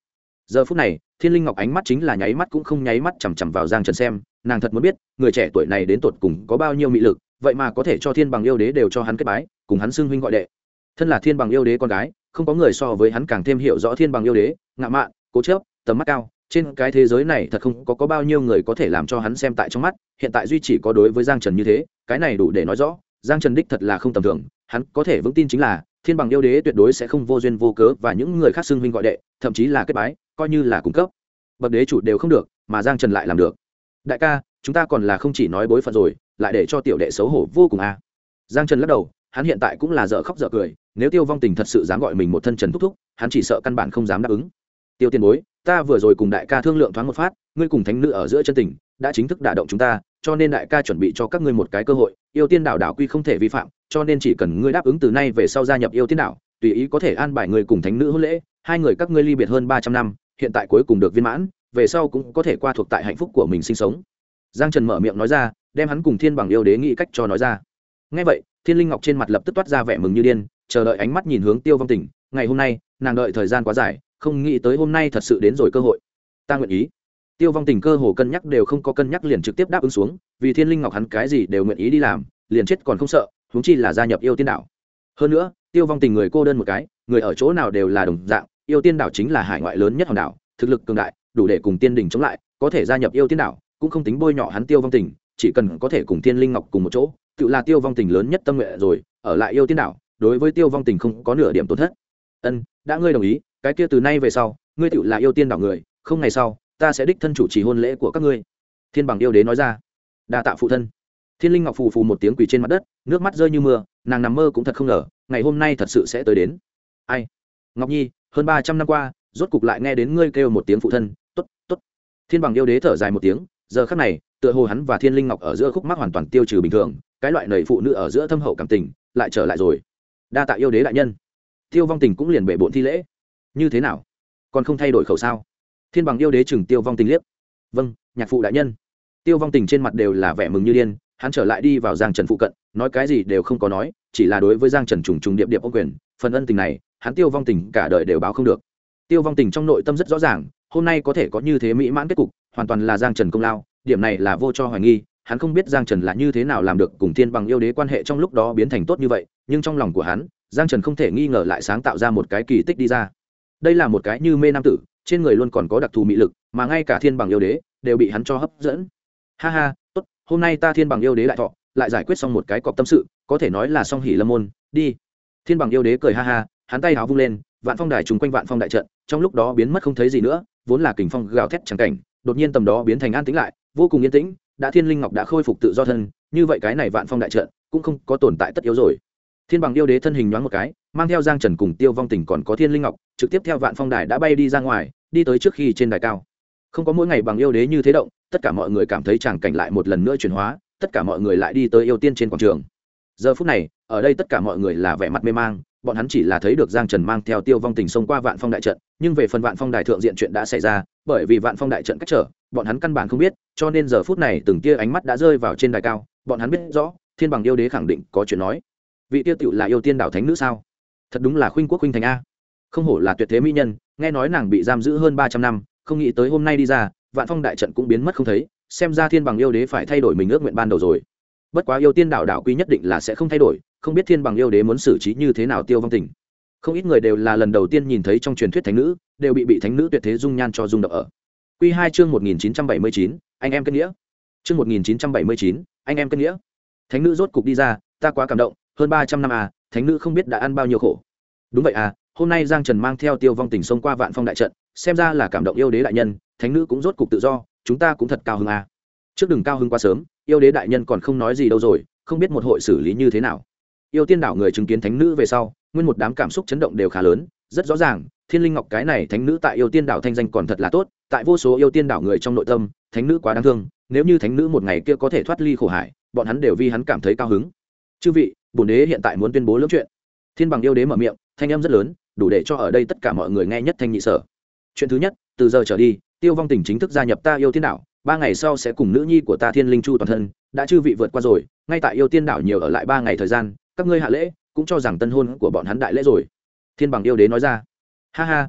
Giờ phút này Thiên Linh Ngọc ánh mắt chính là nháy mắt cũng không nháy mắt chằm chằm vào Giang Trần xem, nàng thật muốn biết người trẻ tuổi này đến tột cùng có bao nhiêu mị lực, vậy mà có thể cho Thiên Bằng yêu đế đều cho hắn kết bái, cùng hắn xưng huynh gọi đệ. Thân là Thiên Bằng yêu đế con gái, không có người so với hắn càng thêm hiểu rõ Thiên Bằng yêu đế, ngạo mạn, cố chấp, tầm mắt cao, trên cái thế giới này thật không có bao nhiêu người có thể làm cho hắn xem tại trong mắt, hiện tại duy chỉ có đối với Giang Trần như thế, cái này đủ để nói rõ, Giang Trần đích thật là không tầm thường, hắn có thể vững tin chính là Thiên Bằng yêu đế tuyệt đối sẽ không vô duyên vô cớ và những người khác xưng huynh gọi đệ, thậm chí là kết bái, coi như là cung cấp bậc đế chủ đều không được, mà Giang Trần lại làm được. Đại ca, chúng ta còn là không chỉ nói bối phận rồi, lại để cho tiểu đệ xấu hổ vô cùng à. Giang Trần lắc đầu, hắn hiện tại cũng là dở khóc dở cười, nếu Tiêu Vong Tình thật sự dám gọi mình một thân Trần thúc thúc, hắn chỉ sợ căn bản không dám đáp ứng. Tiêu tiền bối, ta vừa rồi cùng đại ca thương lượng thoáng một phát, ngươi cùng thánh nữ ở giữa chân tình đã chính thức đả động chúng ta, cho nên đại ca chuẩn bị cho các ngươi một cái cơ hội, Yêu Tiên đảo đảo quy không thể vi phạm, cho nên chỉ cần ngươi đáp ứng từ nay về sau gia nhập Yêu Tiên đảo, tùy ý có thể an bài người cùng thánh nữ hôn lễ, hai người các ngươi ly biệt hơn 300 năm, hiện tại cuối cùng được viên mãn, về sau cũng có thể qua thuộc tại hạnh phúc của mình sinh sống. Giang Trần mở miệng nói ra, đem hắn cùng Thiên Bằng yêu đế nghĩ cách cho nói ra. Nghe vậy, Thiên Linh Ngọc trên mặt lập tức toát ra vẻ mừng như điên, chờ đợi ánh mắt nhìn hướng Tiêu Vong Tình, ngày hôm nay, nàng đợi thời gian quá dài, không nghĩ tới hôm nay thật sự đến rồi cơ hội. Ta nguyện ý. Tiêu Vong Tình cơ hồ cân nhắc đều không có cân nhắc liền trực tiếp đáp ứng xuống, vì Thiên Linh Ngọc hắn cái gì đều nguyện ý đi làm, liền chết còn không sợ, huống chi là gia nhập Yêu Tiên đảo. Hơn nữa, Tiêu Vong Tình người cô đơn một cái, người ở chỗ nào đều là đồng dạng, Yêu Tiên đảo chính là hải ngoại lớn nhất hòn đảo, thực lực cường đại, đủ để cùng tiên đỉnh chống lại, có thể gia nhập Yêu Tiên đảo, cũng không tính bôi nhọ hắn Tiêu Vong Tình, chỉ cần có thể cùng Thiên Linh Ngọc cùng một chỗ, tự là Tiêu Vong Tình lớn nhất tâm nguyện rồi, ở lại Yêu Tiên đảo, đối với Tiêu Vong Tình không có nửa điểm tổn thất. Ân, đã ngươi đồng ý, cái kia từ nay về sau, ngươi tự là Yêu Tiên đảo người, không ngày sau, ta sẽ đích thân chủ trì hôn lễ của các ngươi. Thiên Bằng yêu đế nói ra. Đa tạ phụ thân. Thiên Linh Ngọc phù phù một tiếng quỳ trên mặt đất, nước mắt rơi như mưa, nàng nằm mơ cũng thật không ngờ, ngày hôm nay thật sự sẽ tới đến. Ai? Ngọc Nhi, hơn 300 năm qua, rốt cục lại nghe đến ngươi kêu một tiếng phụ thân, tốt, tốt. Thiên Bằng yêu đế thở dài một tiếng, giờ khắc này, tựa hồ hắn và Thiên Linh Ngọc ở giữa khúc mắc hoàn toàn tiêu trừ bình thường, cái loại nảy phụ nữ ở giữa thâm hậu cảm tình lại trở lại rồi. Đa tạ yêu đế đại nhân. Tiêu Vong Tình cũng liền bệ bội thi lễ. Như thế nào? Còn không thay đổi khẩu sao? Thiên Bằng yêu đế chừng Tiêu Vong Tình liếc. Vâng, nhạc phụ đại nhân. Tiêu Vong Tình trên mặt đều là vẻ mừng như điên, hắn trở lại đi vào Giang Trần phụ cận, nói cái gì đều không có nói, chỉ là đối với Giang Trần trùng trùng điệp điệp ôm quyền, phần ân tình này, hắn Tiêu Vong Tình cả đời đều báo không được. Tiêu Vong Tình trong nội tâm rất rõ ràng, hôm nay có thể có như thế mỹ mãn kết cục, hoàn toàn là Giang Trần công lao, điểm này là vô cho hoài nghi, hắn không biết Giang Trần là như thế nào làm được cùng Thiên Bằng yêu đế quan hệ trong lúc đó biến thành tốt như vậy, nhưng trong lòng của hắn, Giang Trần không thể nghi ngờ lại sáng tạo ra một cái kỳ tích đi ra. Đây là một cái như mê nam tử, trên người luôn còn có đặc thù mị lực, mà ngay cả Thiên Bằng yêu đế đều bị hắn cho hấp dẫn. Ha ha, tốt, hôm nay ta Thiên Bằng yêu đế đại thọ, lại giải quyết xong một cái cọp tâm sự, có thể nói là song hỷ lâm môn, đi. Thiên Bằng yêu đế cười ha ha, hắn tay háo vung lên, vạn phong đài trùng quanh vạn phong đại trận, trong lúc đó biến mất không thấy gì nữa, vốn là kình phong gào thét chẳng cảnh, đột nhiên tầm đó biến thành an tĩnh lại, vô cùng yên tĩnh, đã Thiên Linh Ngọc đã khôi phục tự do thân, như vậy cái này vạn phong đại trận cũng không có tồn tại tất yếu rồi. Thiên Bằng yêu đế thân hình nhoáng một cái, mang theo Giang Trần cùng Tiêu Vong Tình còn có Thiên Linh Ngọc, trực tiếp theo vạn phong đài đã bay đi ra ngoài, đi tới trước khi trên đài cao. Không có mỗi ngày Bằng yêu đế như thế động, tất cả mọi người cảm thấy tràng cảnh lại một lần nữa chuyển hóa, tất cả mọi người lại đi tới yêu tiên trên quảng trường. Giờ phút này, ở đây tất cả mọi người là vẻ mặt mê mang, bọn hắn chỉ là thấy được Giang Trần mang theo Tiêu Vong Tình xông qua vạn phong đại trận, nhưng về phần vạn phong đài thượng diện chuyện đã xảy ra, bởi vì vạn phong đại trận cách trở, bọn hắn căn bản không biết, cho nên giờ phút này từng tia ánh mắt đã rơi vào trên đài cao, bọn hắn biết rõ, Thiên Bằng yêu đế khẳng định có chuyện nói. Vị tiêu tiểu là yêu tiên đảo thánh nữ sao? Thật đúng là khuynh quốc khuynh thành a. Không hổ là tuyệt thế mỹ nhân, nghe nói nàng bị giam giữ hơn 300 năm, không nghĩ tới hôm nay đi ra, vạn phong đại trận cũng biến mất không thấy, xem ra Thiên Bằng yêu đế phải thay đổi mình ước nguyện ban đầu rồi. Bất quá yêu tiên đảo đảo quy nhất định là sẽ không thay đổi, không biết Thiên Bằng yêu đế muốn xử trí như thế nào Tiêu Vong Tình. Không ít người đều là lần đầu tiên nhìn thấy trong truyền thuyết thánh nữ, đều bị thánh nữ tuyệt thế dung nhan cho rung động ở. Quy 2 chương 1979, anh em kết nghĩa. Chương 1979, anh em kết nghĩa. Thánh nữ rốt cục đi ra, ta quá cảm động, hơn 300 năm à, thánh nữ không biết đã ăn bao nhiêu khổ. Đúng vậy à, hôm nay Giang Trần mang theo Tiêu Vong Tình xông qua vạn phong đại trận, xem ra là cảm động yêu đế đại nhân, thánh nữ cũng rốt cục tự do, chúng ta cũng thật cao hứng à. Trước đừng cao hứng quá sớm, yêu đế đại nhân còn không nói gì đâu rồi, không biết một hội xử lý như thế nào. Yêu tiên đảo người chứng kiến thánh nữ về sau, nguyên một đám cảm xúc chấn động đều khá lớn, rất rõ ràng, Thiên Linh Ngọc cái này thánh nữ tại yêu tiên đảo thanh danh còn thật là tốt, tại vô số yêu tiên đảo người trong nội tâm, thánh nữ quá đáng thương, nếu như thánh nữ một ngày kia có thể thoát ly khổ hải, bọn hắn đều vì hắn cảm thấy cao hứng. Chư vị, bổn đế hiện tại muốn tuyên bố lưỡng chuyện. Thiên Bằng yêu đế mở miệng, thanh âm rất lớn, đủ để cho ở đây tất cả mọi người nghe nhất thanh nhị sở. Chuyện thứ nhất, từ giờ trở đi, Tiêu Vong Tình chính thức gia nhập ta yêu tiên đảo, 3 ngày sau sẽ cùng nữ nhi của ta Thiên Linh Chu toàn thân, đã chư vị vượt qua rồi, ngay tại yêu tiên đảo nhiều ở lại 3 ngày thời gian, các ngươi hạ lễ, cũng cho rằng tân hôn của bọn hắn đại lễ rồi. Thiên Bằng yêu đế nói ra. Ha ha, tốt,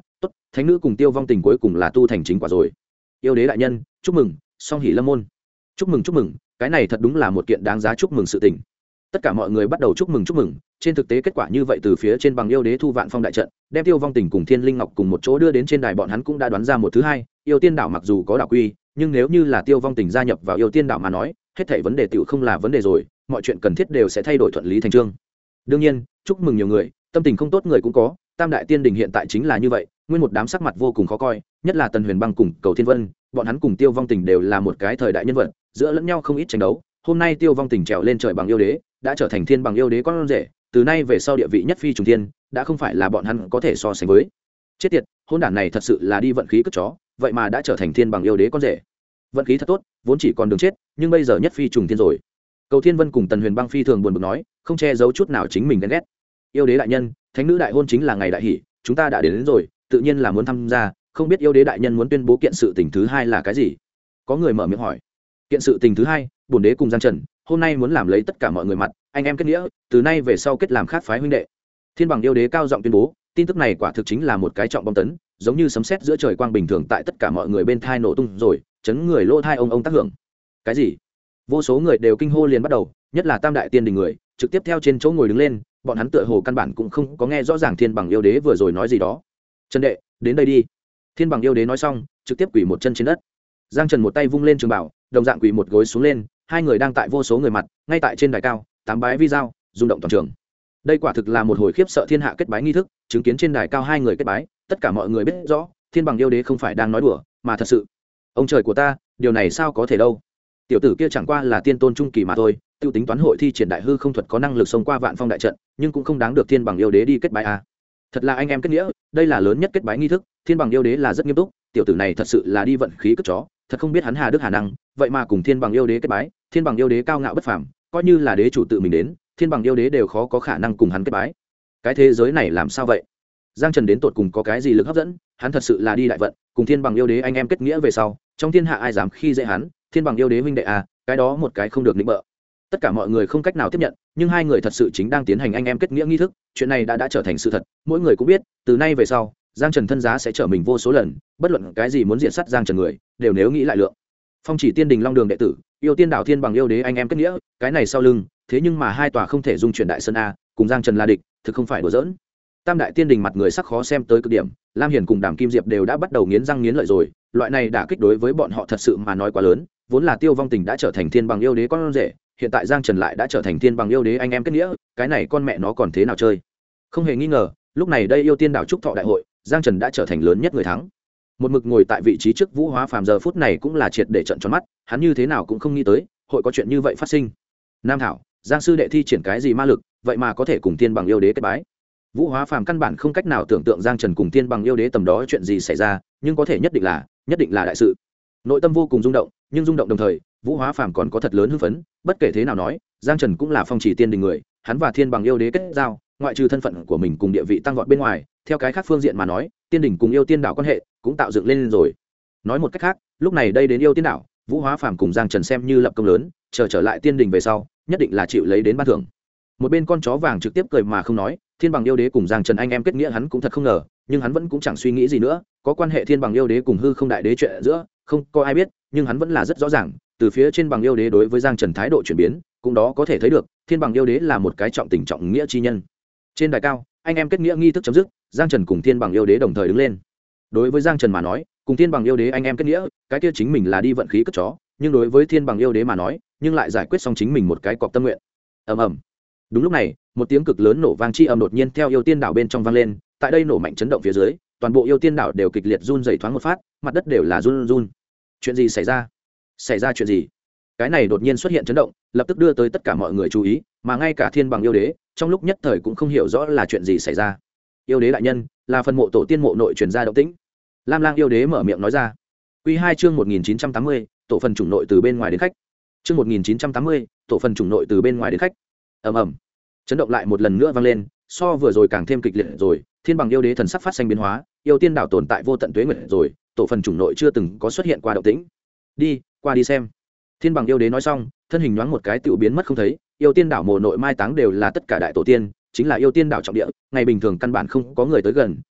thánh nữ cùng Tiêu Vong Tình cuối cùng là tu thành chính quả rồi. Yêu đế đại nhân, chúc mừng, song hỷ lâm môn. Chúc mừng, cái này thật đúng là một kiện đáng giá chúc mừng sự tình. Tất cả mọi người bắt đầu chúc mừng. Trên thực tế kết quả như vậy, từ phía trên bằng yêu đế thu Vạn Phong đại trận, đem Tiêu Vong Tình cùng Thiên Linh Ngọc cùng một chỗ đưa đến trên đài, bọn hắn cũng đã đoán ra một thứ hai. Yêu Tiên đảo mặc dù có đảo quy, nhưng nếu như là Tiêu Vong Tình gia nhập vào Yêu Tiên đảo mà nói, hết thảy vấn đề tiểu không là vấn đề rồi, mọi chuyện cần thiết đều sẽ thay đổi thuận lý thành chương. Đương nhiên, chúc mừng nhiều người, tâm tình không tốt người cũng có. Tam đại tiên đình hiện tại chính là như vậy, nguyên một đám sắc mặt vô cùng khó coi, nhất là Tần Huyền Băng cùng Cầu Thiên Vân, bọn hắn cùng Tiêu Vong Tình đều là một cái thời đại nhân vật, giữa lẫn nhau không ít tranh đấu. Hôm nay Tiêu Vong Tình trèo lên trời bằng yêu đế, đã trở thành thiên bằng yêu đế con rể, từ nay về sau địa vị nhất phi trùng thiên, đã không phải là bọn hắn có thể so sánh với. Chết tiệt, hôn đản này thật sự là đi vận khí cất chó, vậy mà đã trở thành thiên bằng yêu đế con rể. Vận khí thật tốt, vốn chỉ còn đường chết, nhưng bây giờ nhất phi trùng thiên rồi. Cầu Thiên Vân cùng Tần Huyền Băng phi thường buồn bực nói, không che giấu chút nào chính mình ghen ghét. Yêu đế đại nhân, thánh nữ đại hôn chính là ngày đại hỷ, chúng ta đã đến rồi, tự nhiên là muốn tham gia, không biết yêu đế đại nhân muốn tuyên bố kiện sự tình thứ hai là cái gì? Có người mở miệng hỏi. Kiện sự tình thứ hai, bổn đế cùng Giang Trần hôm nay muốn làm lấy tất cả mọi người mặt, anh em kết nghĩa, từ nay về sau kết làm khác phái huynh đệ. Thiên bằng yêu đế cao giọng tuyên bố, tin tức này quả thực chính là một cái trọng bom tấn, giống như sấm sét giữa trời quang bình thường tại tất cả mọi người bên thai nổ tung rồi, chấn người lỗ thai ông tác hưởng. Cái gì? Vô số người đều kinh hô liền bắt đầu, nhất là tam đại tiên đình người, trực tiếp theo trên chỗ ngồi đứng lên, bọn hắn tựa hồ căn bản cũng không có nghe rõ ràng thiên bằng yêu đế vừa rồi nói gì đó. Trần đệ, đến đây đi. Thiên bằng yêu đế nói xong, trực tiếp quỳ một chân trên đất. Giang Trần một tay vung lên trường bảo, đồng dạng quỳ một gối xuống lên, hai người đang tại vô số người mặt, ngay tại trên đài cao, tám bái vi giao, rung động toàn trường. Đây quả thực là một hồi khiếp sợ thiên hạ kết bái nghi thức, chứng kiến trên đài cao hai người kết bái, tất cả mọi người biết rõ, thiên bằng yêu đế không phải đang nói đùa, mà thật sự. Ông trời của ta, điều này sao có thể đâu? Tiểu tử kia chẳng qua là tiên tôn trung kỳ mà thôi, tiêu tính toán hội thi triển đại hư không thuật có năng lực xông qua Vạn Phong đại trận, nhưng cũng không đáng được thiên bằng yêu đế đi kết bái à. Thật là anh em kết nghĩa, đây là lớn nhất kết bái nghi thức, thiên bằng yêu đế là rất nghiêm túc, tiểu tử này thật sự là đi vận khí cất chó, thật không biết hắn hà đức hà năng, vậy mà cùng thiên bằng yêu đế kết bái, thiên bằng yêu đế cao ngạo bất phàm, coi như là đế chủ tự mình đến, thiên bằng yêu đế đều khó có khả năng cùng hắn kết bái. Cái thế giới này làm sao vậy? Giang Trần đến tột cùng có cái gì lực hấp dẫn, hắn thật sự là đi đại vận, cùng thiên bằng yêu đế anh em kết nghĩa về sau, trong thiên hạ ai dám khi dễ hắn, thiên bằng yêu đế huynh đệ à, cái đó một cái không được nịnh bợ. Tất cả mọi người không cách nào tiếp nhận, nhưng hai người thật sự chính đang tiến hành anh em kết nghĩa nghi thức, chuyện này đã trở thành sự thật, mỗi người cũng biết, từ nay về sau, Giang Trần thân giá sẽ trở mình vô số lần, bất luận cái gì muốn diện sát Giang Trần người, đều nếu nghĩ lại lượng. Phong Chỉ Tiên Đình Long Đường đệ tử, yêu tiên đảo thiên bằng yêu đế anh em kết nghĩa, cái này sau lưng, thế nhưng mà hai tòa không thể dung chuyển đại sơn a, cùng Giang Trần là địch, thực không phải đùa giỡn. Tam đại tiên đình mặt người sắc khó xem tới cực điểm, Lam Hiền cùng Đàm Kim Diệp đều đã bắt đầu nghiến răng nghiến lợi rồi, loại này đả kích đối với bọn họ thật sự mà nói quá lớn, vốn là Tiêu Vong Tình đã trở thành thiên bằng yêu đế con rể, hiện tại Giang Trần lại đã trở thành thiên bằng yêu đế anh em kết nghĩa, cái này con mẹ nó còn thế nào chơi? Không hề nghi ngờ, lúc này đây yêu tiên đảo trúc thọ đại hội, Giang Trần đã trở thành lớn nhất người thắng. Một mực ngồi tại vị trí trước Vũ Hóa Phàm giờ phút này cũng là triệt để trận tròn mắt, hắn như thế nào cũng không nghĩ tới, hội có chuyện như vậy phát sinh. Nam thảo, Giang sư đệ thi triển cái gì ma lực, vậy mà có thể cùng thiên bằng yêu đế kết bái. Vũ Hóa Phàm căn bản không cách nào tưởng tượng Giang Trần cùng thiên bằng yêu đế tầm đó chuyện gì xảy ra, nhưng có thể nhất định là đại sự. Nội tâm vô cùng rung động, nhưng rung động đồng thời, Vũ Hóa Phàm còn có thật lớn hưng phấn, bất kể thế nào nói, Giang Trần cũng là Phong Chỉ Tiên Đình người, hắn và thiên bằng yêu đế kết giao, ngoại trừ thân phận của mình cùng địa vị tăng vọt bên ngoài, theo cái khác phương diện mà nói, tiên đỉnh cùng yêu tiên đảo quan hệ cũng tạo dựng lên rồi. Nói một cách khác, lúc này đây đến yêu tiên đảo, Vũ Hóa Phàm cùng Giang Trần xem như lập công lớn, trở lại tiên đỉnh về sau, nhất định là chịu lấy đến ban thưởng. Một bên con chó vàng trực tiếp cười mà không nói, thiên bằng yêu đế cùng Giang Trần anh em kết nghĩa hắn cũng thật không ngờ, nhưng hắn vẫn cũng chẳng suy nghĩ gì nữa, có quan hệ thiên bằng yêu đế cùng hư không đại đế chuyện giữa, không có ai biết, nhưng hắn vẫn là rất rõ ràng, từ phía trên bằng yêu đế đối với Giang Trần thái độ chuyển biến, cũng đó có thể thấy được, thiên bằng yêu đế là một cái trọng tình trọng nghĩa chi nhân. Trên đài cao, anh em kết nghĩa nghi thức chấm dứt, Giang Trần cùng thiên bằng yêu đế đồng thời đứng lên. Đối với Giang Trần mà nói, cùng thiên bằng yêu đế anh em kết nghĩa, cái kia chính mình là đi vận khí cất chó, nhưng đối với thiên bằng yêu đế mà nói, nhưng lại giải quyết xong chính mình một cái cọp tâm nguyện. Ầm ầm. Đúng lúc này, một tiếng cực lớn nổ vang chi âm đột nhiên theo yêu tiên đảo bên trong vang lên, tại đây nổ mạnh chấn động phía dưới, toàn bộ yêu tiên đảo đều kịch liệt run rẩy thoáng một phát, mặt đất đều là run run. Chuyện gì xảy ra? Xảy ra chuyện gì? Cái này đột nhiên xuất hiện chấn động, lập tức đưa tới tất cả mọi người chú ý, mà ngay cả thiên bằng yêu đế, trong lúc nhất thời cũng không hiểu rõ là chuyện gì xảy ra. Yêu đế đại nhân, là phần mộ tổ tiên mộ nội truyền ra động tĩnh. Lam Lang yêu đế mở miệng nói ra. Quy 2 chương 1980, tổ phần chủng nội từ bên ngoài đến khách. Chương 1980, tổ phần chủng nội từ bên ngoài đến khách. Ầm ầm. Chấn động lại một lần nữa vang lên, so vừa rồi càng thêm kịch liệt rồi, thiên bằng yêu đế thần sắc phát sinh biến hóa, yêu tiên đảo tồn tại vô tận tuế nguyệt rồi, tổ phần chủng nội chưa từng có xuất hiện qua động tĩnh. Đi, qua đi xem. Thiên bằng yêu đế nói xong, thân hình nhoáng một cái tựu biến mất không thấy, yêu tiên đảo mồ nội mai táng đều là tất cả đại tổ tiên, chính là yêu tiên đảo trọng địa, ngày bình thường căn bản không có người tới gần,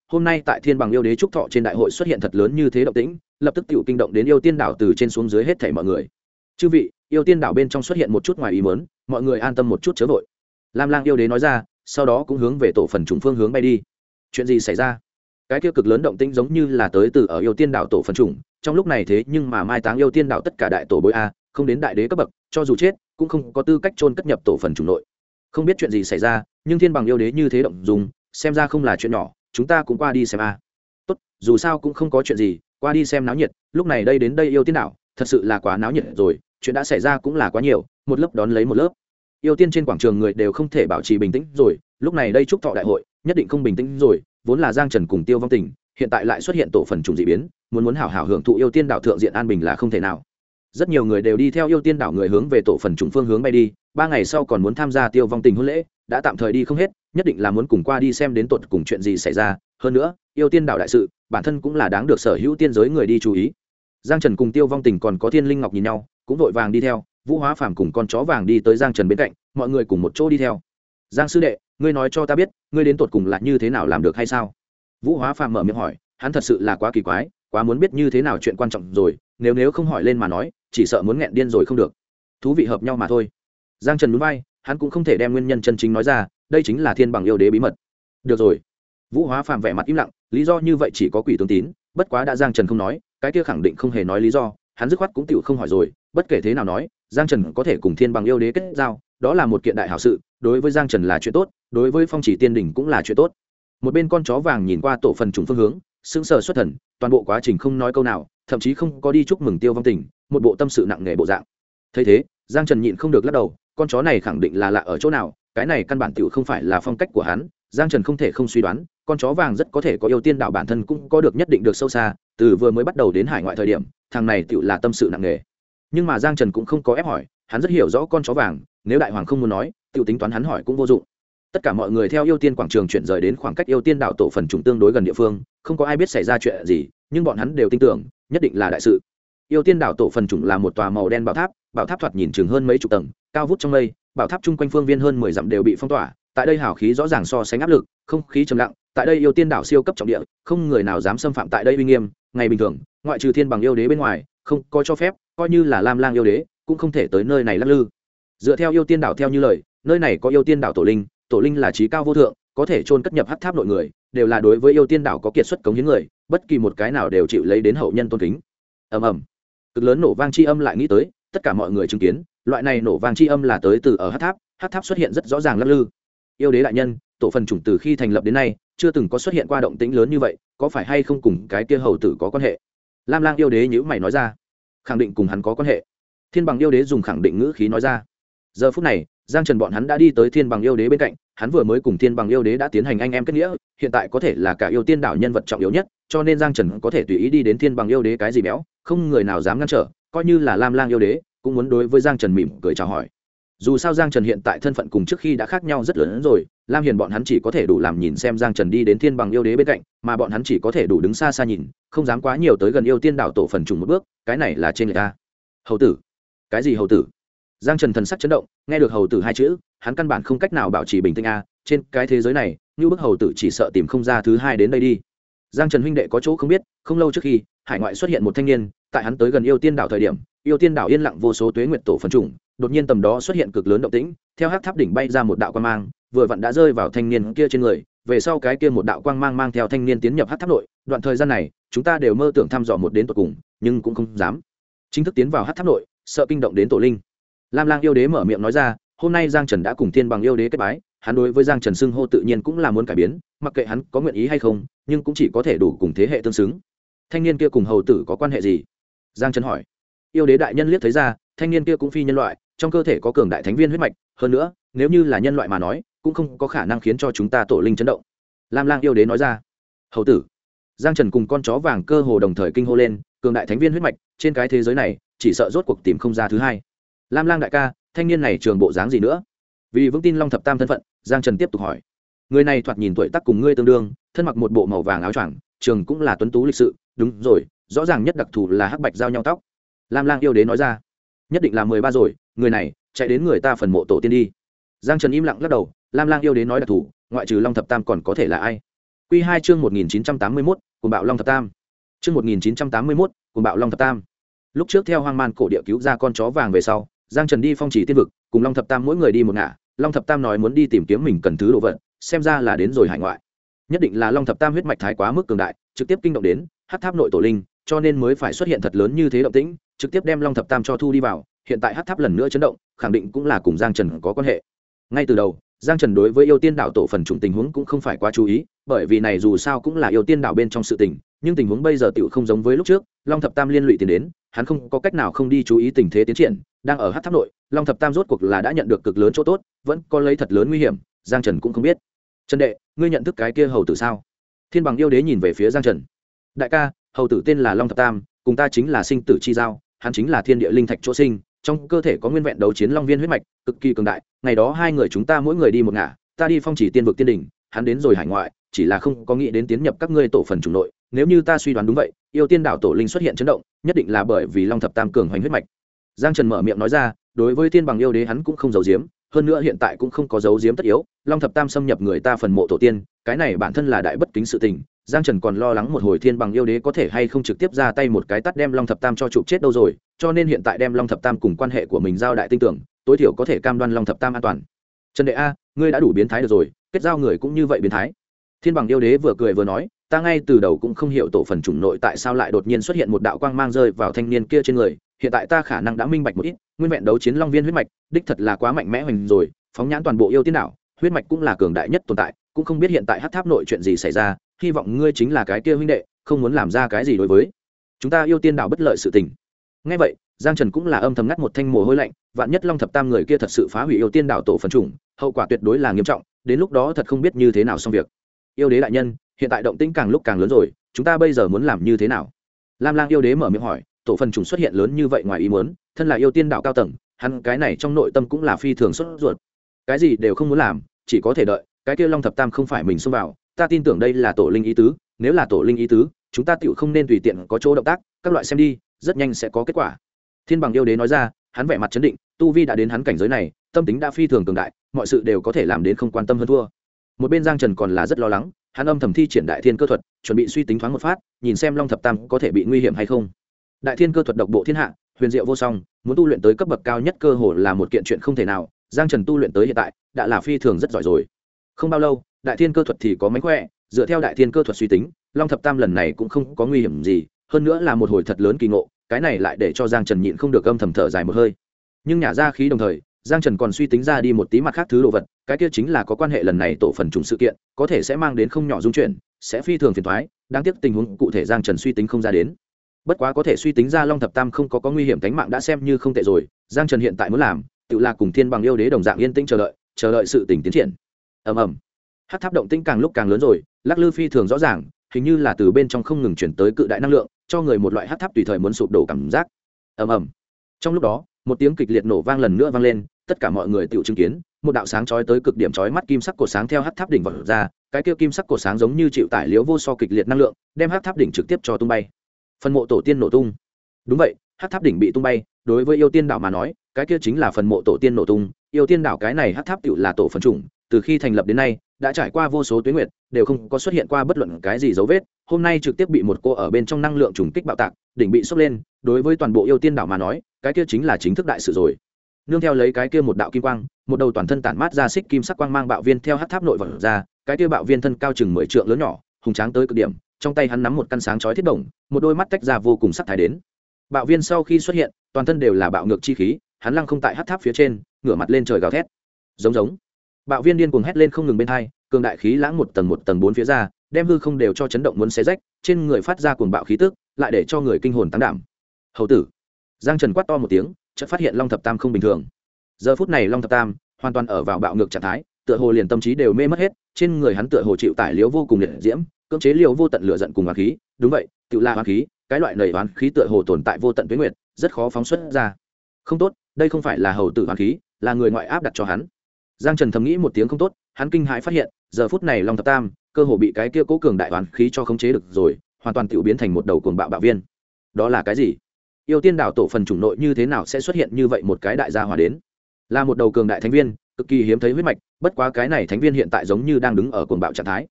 hôm nay tại thiên bằng yêu đế trúc thọ trên đại hội xuất hiện thật lớn như thế động tĩnh, lập tức tự kinh động đến yêu tiên đảo từ trên xuống dưới hết thảy mọi người. Chư vị, yêu tiên đảo bên trong xuất hiện một chút ngoài ý muốn, mọi người an tâm một chút chớ vội. Lam Lang yêu đế nói ra, sau đó cũng hướng về tổ phần trùng phương hướng bay đi. Chuyện gì xảy ra? Cái kia cực lớn động tĩnh giống như là tới từ ở yêu tiên đảo tổ phần trùng, trong lúc này thế nhưng mà mai táng yêu tiên đảo tất cả đại tổ bối a, không đến đại đế cấp bậc, cho dù chết cũng không có tư cách chôn cất nhập tổ phần trùng nội. Không biết chuyện gì xảy ra, nhưng thiên bằng yêu đế như thế động dùng, xem ra không là chuyện nhỏ, chúng ta cũng qua đi xem a. Tốt, dù sao cũng không có chuyện gì, qua đi xem náo nhiệt, lúc này đây đến đây yêu tiên đảo, thật sự là quá náo nhiệt rồi, chuyện đã xảy ra cũng là quá nhiều, một lớp đón lấy một lớp. Yêu tiên trên quảng trường người đều không thể bảo trì bình tĩnh rồi, lúc này đây trúc thọ đại hội, nhất định không bình tĩnh rồi, vốn là Giang Trần cùng Tiêu Vong Tình, hiện tại lại xuất hiện tổ phần trùng dị biến, muốn hảo hảo hưởng thụ yêu tiên đảo thượng diện an bình là không thể nào. Rất nhiều người đều đi theo yêu tiên đảo người hướng về tổ phần trùng phương hướng bay đi, 3 ngày sau còn muốn tham gia Tiêu Vong Tình hôn lễ, đã tạm thời đi không hết, nhất định là muốn cùng qua đi xem đến tột cùng chuyện gì xảy ra, hơn nữa, yêu tiên đảo đại sự, bản thân cũng là đáng được sở hữu tiên giới người đi chú ý. Giang Trần cùng Tiêu Vong Tình còn có Thiên Linh Ngọc nhìn nhau, cũng vội vàng đi theo, Vũ Hóa Phàm cùng con chó vàng đi tới Giang Trần bên cạnh, mọi người cùng một chỗ đi theo. Giang sư đệ, ngươi nói cho ta biết, ngươi đến tột cùng là như thế nào làm được hay sao? Vũ Hóa Phàm mở miệng hỏi, hắn thật sự là quá kỳ quái, quá muốn biết như thế nào chuyện quan trọng rồi, nếu không hỏi lên mà nói, chỉ sợ muốn nghẹn điên rồi không được. Thú vị hợp nhau mà thôi. Giang Trần nhún vai, hắn cũng không thể đem nguyên nhân chân chính nói ra, đây chính là thiên bằng yêu đế bí mật. Được rồi. Vũ Hóa Phàm vẻ mặt im lặng, lý do như vậy chỉ có quỷ tướng tín, bất quá đã Giang Trần không nói, cái kia khẳng định không hề nói lý do, hắn dứt khoát cũng tựu không hỏi rồi, bất kể thế nào nói, Giang Trần có thể cùng thiên bằng yêu đế kết giao, đó là một kiện đại hảo sự, đối với Giang Trần là chuyện tốt, đối với Phong Chỉ Tiên đỉnh cũng là chuyện tốt. Một bên con chó vàng nhìn qua tổ phần trùng phương hướng, sững sờ xuất thần, toàn bộ quá trình không nói câu nào, thậm chí không có đi chúc mừng Tiêu Vong Tình, một bộ tâm sự nặng nề bộ dạng. Thấy thế, Giang Trần nhịn không được lắc đầu, con chó này khẳng định là lạ ở chỗ nào, cái này căn bản tiểu không phải là phong cách của hắn. Giang Trần không thể không suy đoán, con chó vàng rất có thể có yêu tiên đạo bản thân cũng có được nhất định được sâu xa, từ vừa mới bắt đầu đến hải ngoại thời điểm, thằng này tiểu là tâm sự nặng nề. Nhưng mà Giang Trần cũng không có ép hỏi, hắn rất hiểu rõ con chó vàng, nếu đại hoàng không muốn nói, tiểu tính toán hắn hỏi cũng vô dụng. Tất cả mọi người theo yêu tiên quảng trường chuyển rời đến khoảng cách yêu tiên đạo tổ phần trùng tương đối gần địa phương, không có ai biết xảy ra chuyện gì, nhưng bọn hắn đều tin tưởng, nhất định là đại sự. Yêu tiên đảo tổ phần trùng là một tòa màu đen bảo tháp thoạt nhìn chừng hơn mấy chục tầng, cao vút trong mây, bảo tháp chung quanh phương viên hơn 10 dặm đều bị phong tỏa, tại đây hào khí rõ ràng so sánh áp lực, không khí trầm lặng, tại đây yêu tiên đảo siêu cấp trọng địa, không người nào dám xâm phạm tại đây uy nghiêm, ngày bình thường, ngoại trừ thiên bằng yêu đế bên ngoài, không có cho phép, coi như là Lam Lang yêu đế, cũng không thể tới nơi này lắc lư. Dựa theo yêu tiên đảo theo như lời, nơi này có yêu tiên đảo tổ linh là trí cao vô thượng, có thể chôn cất nhập hắc tháp nội người, đều là đối với yêu tiên đảo có kiệt xuất cống hiến người, bất kỳ một cái nào đều chịu lấy đến hậu nhân tôn kính. Ầm ầm. Cực lớn nổ vang chi âm lại nghĩ tới, tất cả mọi người chứng kiến, loại này nổ vang chi âm là tới từ ở hắc tháp xuất hiện rất rõ ràng lắc lư. Yêu đế đại nhân, tổ phần chủng từ khi thành lập đến nay, chưa từng có xuất hiện qua động tĩnh lớn như vậy, có phải hay không cùng cái kia hầu tử có quan hệ? Lam Lang yêu đế nhíu mày nói ra, khẳng định cùng hắn có quan hệ. Thiên bằng yêu đế dùng khẳng định ngữ khí nói ra. Giờ phút này, Giang Trần bọn hắn đã đi tới thiên bằng yêu đế bên cạnh, hắn vừa mới cùng thiên bằng yêu đế đã tiến hành anh em kết nghĩa, hiện tại có thể là cả yêu tiên đảo nhân vật trọng yếu nhất, cho nên Giang Trần có thể tùy ý đi đến thiên bằng yêu đế cái gì béo, không người nào dám ngăn trở, coi như là Lam Lang yêu đế cũng muốn đối với Giang Trần mỉm cười chào hỏi. Dù sao Giang Trần hiện tại thân phận cùng trước khi đã khác nhau rất lớn rồi, Lam Hiền bọn hắn chỉ có thể đủ làm nhìn xem Giang Trần đi đến thiên bằng yêu đế bên cạnh, mà bọn hắn chỉ có thể đủ đứng xa xa nhìn, không dám quá nhiều tới gần yêu tiên đảo tổ phần trùng một bước, cái này là trên người ta. Hầu tử? Cái gì hầu tử? Giang Trần thần sắc chấn động, nghe được hầu tử hai chữ, hắn căn bản không cách nào bảo trì bình tĩnh a, trên cái thế giới này, như bức hầu tử chỉ sợ tìm không ra thứ hai đến đây đi. Giang Trần huynh đệ có chỗ không biết, không lâu trước khi, hải ngoại xuất hiện một thanh niên, tại hắn tới gần yêu tiên đảo thời điểm, yêu tiên đảo yên lặng vô số tuế nguyệt tổ phần trùng, đột nhiên tầm đó xuất hiện cực lớn động tĩnh, theo hắc tháp đỉnh bay ra một đạo quang mang, vừa vặn đã rơi vào thanh niên kia trên người, về sau cái kia một đạo quang mang mang theo thanh niên tiến nhập hắc tháp nội, đoạn thời gian này, chúng ta đều mơ tưởng thăm dò một đến tận cùng, nhưng cũng không dám chính thức tiến vào hắc tháp nội, sợ kinh động đến tổ linh. Lam Lang yêu đế mở miệng nói ra, hôm nay Giang Trần đã cùng thiên bằng yêu đế kết bái, hắn đối với Giang Trần xưng hô tự nhiên cũng là muốn cải biến, mặc kệ hắn có nguyện ý hay không, nhưng cũng chỉ có thể đủ cùng thế hệ tương xứng. Thanh niên kia cùng hầu tử có quan hệ gì? Giang Trần hỏi. Yêu đế đại nhân liếc thấy ra, thanh niên kia cũng phi nhân loại, trong cơ thể có cường đại thánh viên huyết mạch, hơn nữa, nếu như là nhân loại mà nói, cũng không có khả năng khiến cho chúng ta tổ linh chấn động. Lam Lang yêu đế nói ra. Hầu tử? Giang Trần cùng con chó vàng cơ hồ đồng thời kinh hô lên, cường đại thánh viên huyết mạch, trên cái thế giới này, chỉ sợ rốt cuộc tìm không ra thứ hai. Lam Lang đại ca, thanh niên này trường bộ dáng gì nữa? Vì vững tin Long Thập Tam thân phận, Giang Trần tiếp tục hỏi. Người này thoạt nhìn tuổi tác cùng ngươi tương đương, thân mặc một bộ màu vàng áo choàng, trường cũng là tuấn tú lịch sự, đúng rồi, rõ ràng nhất đặc thù là hắc bạch giao nhau tóc. Lam Lang yêu đế nói ra. Nhất định là 13 rồi, người này chạy đến người ta phần mộ tổ tiên đi. Giang Trần im lặng lắc đầu, Lam Lang yêu đế nói đặc thù, ngoại trừ Long Thập Tam còn có thể là ai? Quy 2 chương 1981, cuồng bạo Long Thập Tam. Chương 1981, cuồng bạo Long Thập Tam. Lúc trước theo Hoang Man cổ địa cứu ra con chó vàng về sau, Giang Trần đi phong chỉ tiên vực, cùng Long Thập Tam mỗi người đi một ngả. Long Thập Tam nói muốn đi tìm kiếm mình cần thứ đồ vật, xem ra là đến rồi hải ngoại. Nhất định là Long Thập Tam huyết mạch thái quá mức cường đại, trực tiếp kinh động đến Hắc Tháp nội tổ linh, cho nên mới phải xuất hiện thật lớn như thế động tĩnh, trực tiếp đem Long Thập Tam cho thu đi vào. Hiện tại Hắc Tháp lần nữa chấn động, khẳng định cũng là cùng Giang Trần có quan hệ. Ngay từ đầu, Giang Trần đối với yêu tiên đảo tổ phần chủng tình huống cũng không phải quá chú ý, bởi vì này dù sao cũng là yêu tiên đảo bên trong sự tình, nhưng tình huống bây giờ tựu không giống với lúc trước, Long Thập Tam liên lụy tiền đến, hắn không có cách nào không đi chú ý tình thế tiến triển, đang ở Hắc Tháp nội, Long Thập Tam rốt cuộc là đã nhận được cực lớn chỗ tốt, vẫn có lấy thật lớn nguy hiểm, Giang Trần cũng không biết. Trần đệ, ngươi nhận thức cái kia hầu tử sao? Thiên Bằng yêu đế nhìn về phía Giang Trần. Đại ca, hầu tử tên là Long Thập Tam, cùng ta chính là sinh tử chi giao, hắn chính là thiên địa linh thạch chỗ sinh, trong cơ thể có nguyên vẹn đấu chiến long viên huyết mạch, cực kỳ cường đại. Ngày đó hai người chúng ta mỗi người đi một ngả, ta đi phong chỉ tiên vực tiên đỉnh, hắn đến rồi hải ngoại, chỉ là không có nghĩ đến tiến nhập các ngươi tổ phần chủng nội. Nếu như ta suy đoán đúng vậy, yêu tiên đảo tổ linh xuất hiện chấn động, nhất định là bởi vì Long Thập Tam cường hoành huyết mạch. Giang Trần mở miệng nói ra, đối với Thiên Bằng yêu đế hắn cũng không giấu giếm, hơn nữa hiện tại cũng không có giấu giếm tất yếu. Long Thập Tam xâm nhập người ta phần mộ tổ tiên, cái này bản thân là đại bất kính sự tình. Giang Trần còn lo lắng một hồi Thiên Bằng yêu đế có thể hay không trực tiếp ra tay một cái tát đem Long Thập Tam cho chụp chết đâu rồi, cho nên hiện tại đem Long Thập Tam cùng quan hệ của mình giao đại tinh tưởng, tối thiểu có thể cam đoan Long Thập Tam an toàn. Trần đệ a, ngươi đã đủ biến thái được rồi, kết giao người cũng như vậy biến thái. Thiên Bằng yêu đế vừa cười vừa nói, ta ngay từ đầu cũng không hiểu tổ phần chủng nội tại sao lại đột nhiên xuất hiện một đạo quang mang rơi vào thanh niên kia trên người, hiện tại ta khả năng đã minh bạch một ít, nguyên vẹn đấu chiến long viên huyết mạch, đích thật là quá mạnh mẽ hoành rồi, phóng nhãn toàn bộ yêu tiên đảo, huyết mạch cũng là cường đại nhất tồn tại, cũng không biết hiện tại Hắc Tháp nội chuyện gì xảy ra, hy vọng ngươi chính là cái kia huynh đệ, không muốn làm ra cái gì đối với chúng ta yêu tiên đảo bất lợi sự tình. Nghe vậy, Giang Trần cũng là âm thầm ngắt một thanh mồ hôi lạnh, vạn nhất Long Thập Tam người kia thật sự phá hủy yêu tiên đảo tổ phần chủng, hậu quả tuyệt đối là nghiêm trọng, đến lúc đó thật không biết như thế nào xong việc. Yêu đế đại nhân, hiện tại động tĩnh càng lúc càng lớn rồi, chúng ta bây giờ muốn làm như thế nào? Lam Lang yêu đế mở miệng hỏi, tổ phần chủng xuất hiện lớn như vậy ngoài ý muốn, thân là yêu tiên đảo cao tầng, hắn cái này trong nội tâm cũng là phi thường sốt ruột. Cái gì đều không muốn làm, chỉ có thể đợi, cái kia Long Thập Tam không phải mình xông vào, ta tin tưởng đây là tổ linh ý tứ, nếu là tổ linh ý tứ, chúng ta tựu không nên tùy tiện có chỗ động tác, các loại xem đi, rất nhanh sẽ có kết quả. Thiên Bằng yêu đế nói ra, hắn vẻ mặt chấn định, tu vi đã đến hắn cảnh giới này, tâm tính đã phi thường cường đại, mọi sự đều có thể làm đến không quan tâm hơn thua. Một bên Giang Trần còn là rất lo lắng, hắn âm thầm thi triển đại thiên cơ thuật, chuẩn bị suy tính thoáng một phát, nhìn xem Long Thập Tam có thể bị nguy hiểm hay không. Đại thiên cơ thuật độc bộ thiên hạ, huyền diệu vô song, muốn tu luyện tới cấp bậc cao nhất cơ hồ là một kiện chuyện không thể nào. Giang Trần tu luyện tới hiện tại đã là phi thường rất giỏi rồi. Không bao lâu, đại thiên cơ thuật thì có mánh khỏe, dựa theo đại thiên cơ thuật suy tính, Long Thập Tam lần này cũng không có nguy hiểm gì, hơn nữa là một hồi thật lớn kỳ ngộ, cái này lại để cho Giang Trần nhịn không được âm thầm thở dài một hơi. Nhưng nhả ra khí đồng thời, Giang Trần còn suy tính ra đi một tí mặt khác thứ đồ vật, cái kia chính là có quan hệ lần này tổ phần chủng sự kiện, có thể sẽ mang đến không nhỏ dung chuyển, sẽ phi thường phiền toái, đáng tiếc tình huống cụ thể Giang Trần suy tính không ra đến. Bất quá có thể suy tính ra Long Thập Tam không có nguy hiểm tính mạng đã xem như không tệ rồi, Giang Trần hiện tại muốn làm, tự là cùng Thiên Bằng yêu đế đồng dạng yên tĩnh chờ đợi sự tình tiến triển. Ầm ầm. Hắc Tháp động tĩnh càng lúc càng lớn rồi, lắc lư phi thường rõ ràng, hình như là từ bên trong không ngừng chuyển tới cự đại năng lượng, cho người một loại Hắc Tháp tùy thời muốn sụp đổ cảm giác. Ầm ầm. Trong lúc đó, một tiếng kịch liệt nổ vang lần nữa vang lên, tất cả mọi người tự chứng kiến, một đạo sáng chói tới cực điểm chói mắt kim sắc cột sáng theo Hắc Tháp đỉnh vọt ra, cái kia kim sắc cột sáng giống như chịu tải liễu vô so kịch liệt năng lượng, đem Hắc Tháp đỉnh trực tiếp cho tung bay. Phần mộ tổ tiên nổ tung. Đúng vậy, Hắc Tháp đỉnh bị tung bay, đối với yêu tiên đảo mà nói, cái kia chính là phần mộ tổ tiên nổ tung. Yêu tiên đảo cái này Hắc Tháp tựu là tổ phần chủng, từ khi thành lập đến nay đã trải qua vô số tuyến nguyệt, đều không có xuất hiện qua bất luận cái gì dấu vết, hôm nay trực tiếp bị một cô ở bên trong năng lượng trùng kích bạo tạc, đỉnh bị sốc lên, đối với toàn bộ yêu tiên đảo mà nói, cái kia chính là chính thức đại sự rồi. Nương theo lấy cái kia một đạo kim quang, một đầu toàn thân tản mát ra xích kim sắc quang mang bạo viên theo Hắc Tháp nội vọt ra, cái kia bạo viên thân cao chừng 10 trượng lớn nhỏ, hùng tráng tới cực điểm, trong tay hắn nắm một căn sáng chói thiết đồng, một đôi mắt tách ra vô cùng sắc thái đến. Bạo viên sau khi xuất hiện, toàn thân đều là bạo ngược chi khí, hắn lăng không tại Hắc Tháp phía trên, ngửa mặt lên trời gào thét. Giống giống. Bạo viên điên cuồng hét lên không ngừng bên hai, cường đại khí lãng một tầng bốn phía ra, đem hư không đều cho chấn động muốn xé rách, trên người phát ra cuồng bạo khí tức, lại để cho người kinh hồn tăng đảm. Hầu tử. Giang Trần quát to một tiếng, chợt phát hiện Long Thập Tam không bình thường. Giờ phút này Long Thập Tam hoàn toàn ở vào bạo ngược trạng thái, tựa hồ liền tâm trí đều mê mất hết, trên người hắn tựa hồ chịu tải liễu vô cùng liệt diễm, cưỡng chế liễu vô tận lửa giận cùng oán khí, đúng vậy, tự là oán khí, cái loại nảy oán khí tựa hồ tồn tại vô tận tuyết nguyệt, rất khó phóng xuất ra. Không tốt, đây không phải là hầu tử oán khí, là người ngoại áp đặt cho hắn. Giang Trần thầm nghĩ một tiếng không tốt, hắn kinh hãi phát hiện, giờ phút này Long Thập Tam cơ hồ bị cái kia cố cường đại oán khí cho khống chế được rồi, hoàn toàn tiểu biến thành một đầu cuồng bạo bạo viên. Đó là cái gì? Yêu tiên đảo tổ phần chủng nội như thế nào sẽ xuất hiện như vậy một cái đại gia hỏa đến? Là một đầu cường đại thánh viên, cực kỳ hiếm thấy huyết mạch, bất quá cái này thánh viên hiện tại giống như đang đứng ở cuồng bạo trạng thái.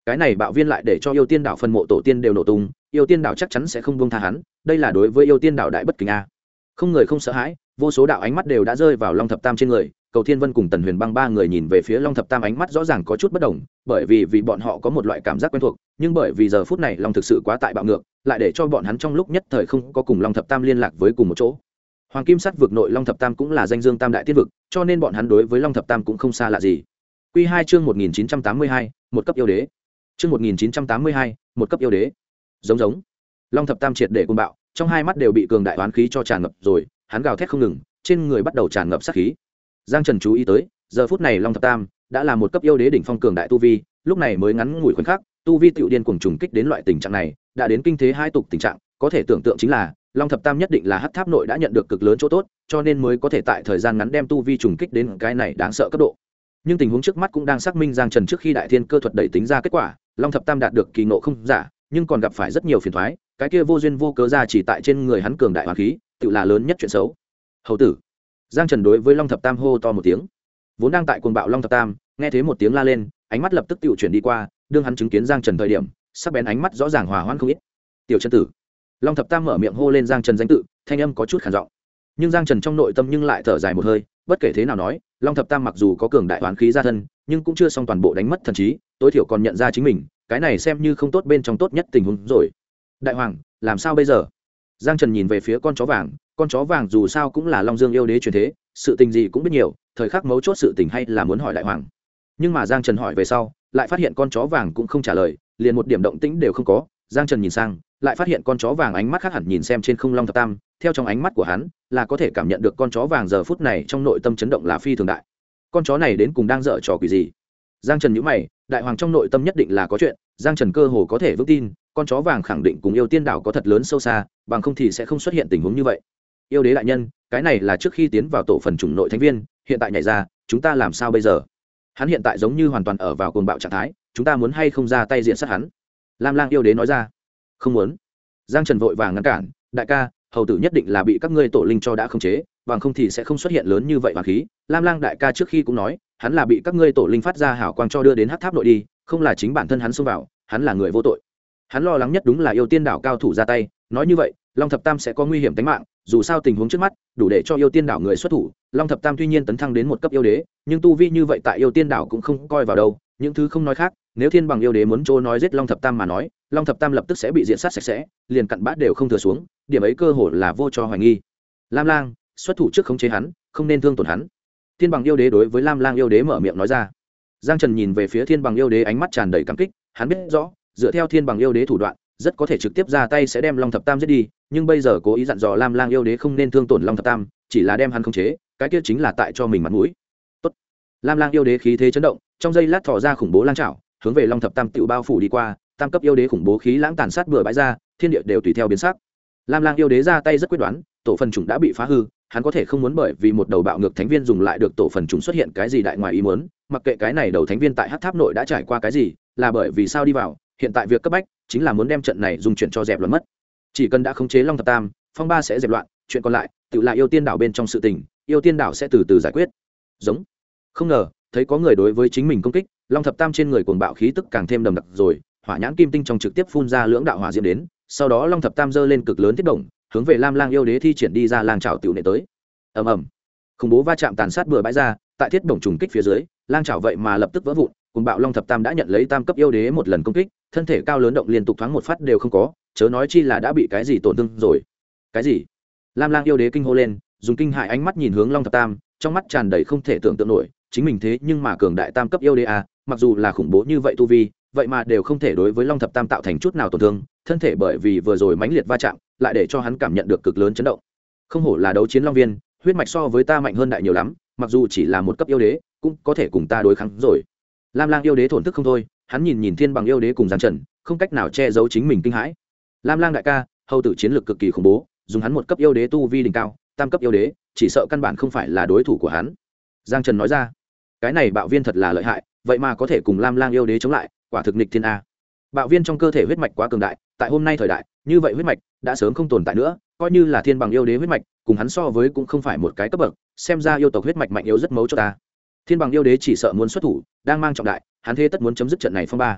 cái này bạo viên lại để cho yêu tiên đảo phân mộ tổ tiên đều nổ tung, yêu tiên đảo chắc chắn sẽ không buông tha hắn, đây là đối với yêu tiên đảo đại bất kính a. Không người không sợ hãi, vô số đạo ánh mắt đều đã rơi vào Long Thập Tam trên người. Cầu Thiên Vân cùng Tần Huyền Băng ba người nhìn về phía Long Thập Tam, ánh mắt rõ ràng có chút bất đồng, bởi vì bọn họ có một loại cảm giác quen thuộc, nhưng bởi vì giờ phút này Long thực sự quá tại bạo ngược, lại để cho bọn hắn trong lúc nhất thời không có cùng Long Thập Tam liên lạc với cùng một chỗ. Hoàng Kim Sắt vực nội Long Thập Tam cũng là danh dương tam đại tiên vực, cho nên bọn hắn đối với Long Thập Tam cũng không xa lạ gì. Quy 2 chương 1982, một cấp yêu đế. Chương 1982, một cấp yêu đế. Giống. Long Thập Tam triệt để cuồng bạo, trong hai mắt đều bị cường đại oán khí cho tràn ngập rồi, hắn gào thét không ngừng, trên người bắt đầu tràn ngập sát khí. Giang Trần chú ý tới, giờ phút này Long Thập Tam đã là một cấp yêu đế đỉnh phong cường đại tu vi, lúc này mới ngắn ngủi khoảnh khắc, tu vi tiểu điên cuồng trùng kích đến loại tình trạng này, đã đến kinh thế hai tục tình trạng, có thể tưởng tượng chính là Long Thập Tam nhất định là Hắc Tháp nội đã nhận được cực lớn chỗ tốt, cho nên mới có thể tại thời gian ngắn đem tu vi trùng kích đến cái này đáng sợ cấp độ. Nhưng tình huống trước mắt cũng đang xác minh Giang Trần trước khi đại thiên cơ thuật đẩy tính ra kết quả, Long Thập Tam đạt được kỳ ngộ không giả, nhưng còn gặp phải rất nhiều phiền toái, cái kia vô duyên vô cớ ra chỉ tại trên người hắn cường đại hoàn khí, tự là lớn nhất chuyện xấu. Hầu tử. Giang Trần đối với Long Thập Tam hô to một tiếng. Vốn đang tại cuồng bạo Long Thập Tam, nghe thấy một tiếng la lên, ánh mắt lập tức tự chuyển đi qua, đương hắn chứng kiến Giang Trần thời điểm, sắc bén ánh mắt rõ ràng hòa hoãn không ít. Tiểu Trần tử. Long Thập Tam mở miệng hô lên Giang Trần danh tự, thanh âm có chút khàn giọng. Nhưng Giang Trần trong nội tâm nhưng lại thở dài một hơi, bất kể thế nào nói, Long Thập Tam mặc dù có cường đại hoán khí ra thân, nhưng cũng chưa xong toàn bộ đánh mất thần trí, tối thiểu còn nhận ra chính mình, cái này xem như không tốt bên trong tốt nhất tình huống rồi. Đại hoàng, làm sao bây giờ? Giang Trần nhìn về phía con chó vàng dù sao cũng là Long Dương yêu đế truyền thế, sự tình gì cũng biết nhiều, thời khắc mấu chốt sự tình hay là muốn hỏi đại hoàng. Nhưng mà Giang Trần hỏi về sau, lại phát hiện con chó vàng cũng không trả lời, liền một điểm động tĩnh đều không có. Giang Trần nhìn sang, lại phát hiện con chó vàng ánh mắt khác hẳn nhìn xem trên không Long Thập Tam, theo trong ánh mắt của hắn, là có thể cảm nhận được con chó vàng giờ phút này trong nội tâm chấn động là phi thường đại. Con chó này đến cùng đang dở trò quỷ gì? Giang Trần nhíu mày, đại hoàng trong nội tâm nhất định là có chuyện, Giang Trần cơ hồ có thể vững tin, con chó vàng khẳng định cùng yêu tiên đảo có thật lớn sâu xa, bằng không thì sẽ không xuất hiện tình huống như vậy. Yêu đế đại nhân, cái này là trước khi tiến vào tổ phần chủng nội thánh viên, hiện tại nhảy ra, chúng ta làm sao bây giờ? Hắn hiện tại giống như hoàn toàn ở vào cuồng bạo trạng thái, chúng ta muốn hay không ra tay diện sát hắn? Lam Lang yêu đế nói ra. Không muốn. Giang Trần vội vàng ngăn cản, đại ca, hầu tử nhất định là bị các ngươi tổ linh cho đã khống chế, bằng không thì sẽ không xuất hiện lớn như vậy hoàn khí. Lam Lang đại ca trước khi cũng nói, hắn là bị các ngươi tổ linh phát ra hào quang cho đưa đến Hắc Tháp nội đi, không là chính bản thân hắn xông vào, hắn là người vô tội. Hắn lo lắng nhất đúng là yêu tiên đảo cao thủ ra tay, nói như vậy, Long Thập Tam sẽ có nguy hiểm tính mạng, dù sao tình huống trước mắt đủ để cho yêu tiên đảo người xuất thủ. Long Thập Tam tuy nhiên tấn thăng đến một cấp yêu đế, nhưng tu vi như vậy tại yêu tiên đảo cũng không coi vào đâu. Những thứ không nói khác, nếu thiên bằng yêu đế muốn trô nói giết Long Thập Tam mà nói, Long Thập Tam lập tức sẽ bị diện sát sạch sẽ, liền cặn bã đều không thừa xuống, điểm ấy cơ hội là vô cho hoài nghi. Lam Lang xuất thủ trước khống chế hắn, không nên thương tổn hắn. Thiên bằng yêu đế đối với Lam Lang yêu đế mở miệng nói ra. Giang Trần nhìn về phía thiên bằng yêu đế, ánh mắt tràn đầy cảm kích, hắn biết rõ dựa theo thiên bằng yêu đế thủ đoạn, rất có thể trực tiếp ra tay sẽ đem Long Thập Tam giết đi, nhưng bây giờ cố ý dặn dò Lam Lang yêu đế không nên thương tổn Long Thập Tam, chỉ là đem hắn khống chế, cái kia chính là tại cho mình mặt mũi. Tốt. Lam Lang yêu đế khí thế chấn động, trong giây lát thò ra khủng bố lang chảo, hướng về Long Thập Tam tiểu bao phủ đi qua, tam cấp yêu đế khủng bố khí lãng tàn sát bừa bãi ra, thiên địa đều tùy theo biến sắc. Lam Lang yêu đế ra tay rất quyết đoán, tổ phần chủng đã bị phá hư, hắn có thể không muốn bởi vì một đầu bạo ngược thánh viên dùng lại được tổ phần chủng xuất hiện cái gì đại ngoài ý muốn, mặc kệ cái này đầu thánh viên tại Hắc Tháp nội đã trải qua cái gì, là bởi vì sao đi vào, hiện tại việc cấp bách chính là muốn đem trận này dùng chuyển cho dẹp loạn mất. Chỉ cần đã khống chế Long Thập Tam, phong ba sẽ dẹp loạn, chuyện còn lại tự là yêu tiên đảo bên trong sự tình, yêu tiên đảo sẽ từ từ giải quyết. Giống. Không ngờ, thấy có người đối với chính mình công kích, Long Thập Tam trên người cuồng bạo khí tức càng thêm đậm đặc rồi, hỏa nhãn kim tinh trong trực tiếp phun ra lưỡng đạo hỏa diễm đến, sau đó Long Thập Tam giơ lên cực lớn thiết động, hướng về Lam Lang yêu đế thi triển đi ra lang chảo tiểu nệ tới. Ầm ầm. Khủng bố va chạm tàn sát bừa bãi ra, tại thiết động trùng kích phía dưới, lang chảo vậy mà lập tức vỡ vụn, cùng bạo Long Thập Tam đã nhận lấy tam cấp yêu đế một lần công kích, thân thể cao lớn động liên tục thoáng một phát đều không có, chớ nói chi là đã bị cái gì tổn thương rồi. Cái gì? Lam Lang yêu đế kinh hô lên, dùng kinh hại ánh mắt nhìn hướng Long Thập Tam, trong mắt tràn đầy không thể tưởng tượng nổi, chính mình thế nhưng mà cường đại tam cấp yêu đế à, mặc dù là khủng bố như vậy tu vi, vậy mà đều không thể đối với Long Thập Tam tạo thành chút nào tổn thương, thân thể bởi vì vừa rồi mãnh liệt va chạm, lại để cho hắn cảm nhận được cực lớn chấn động. Không hổ là đấu chiến long viên, huyết mạch so với ta mạnh hơn đại nhiều lắm, mặc dù chỉ là một cấp yêu đế, cũng có thể cùng ta đối kháng rồi. Lam Lang yêu đế thổn thức không thôi, hắn nhìn thiên bằng yêu đế cùng Giang Trần, không cách nào che giấu chính mình kinh hãi. Lam Lang đại ca, hầu tử chiến lược cực kỳ khủng bố, dùng hắn một cấp yêu đế tu vi đỉnh cao, tam cấp yêu đế, chỉ sợ căn bản không phải là đối thủ của hắn. Giang Trần nói ra, cái này bạo viên thật là lợi hại, vậy mà có thể cùng Lam Lang yêu đế chống lại, quả thực nghịch thiên a. Bạo viên trong cơ thể huyết mạch quá cường đại, tại hôm nay thời đại, như vậy huyết mạch đã sớm không tồn tại nữa, coi như là thiên bằng yêu đế huyết mạch, cùng hắn so với cũng không phải một cái cấp bậc, xem ra yêu tộc huyết mạch mạnh yếu rất mấu cho ta. Thiên bằng yêu đế chỉ sợ muốn xuất thủ, đang mang trọng đại, hắn thế tất muốn chấm dứt trận này phong ba.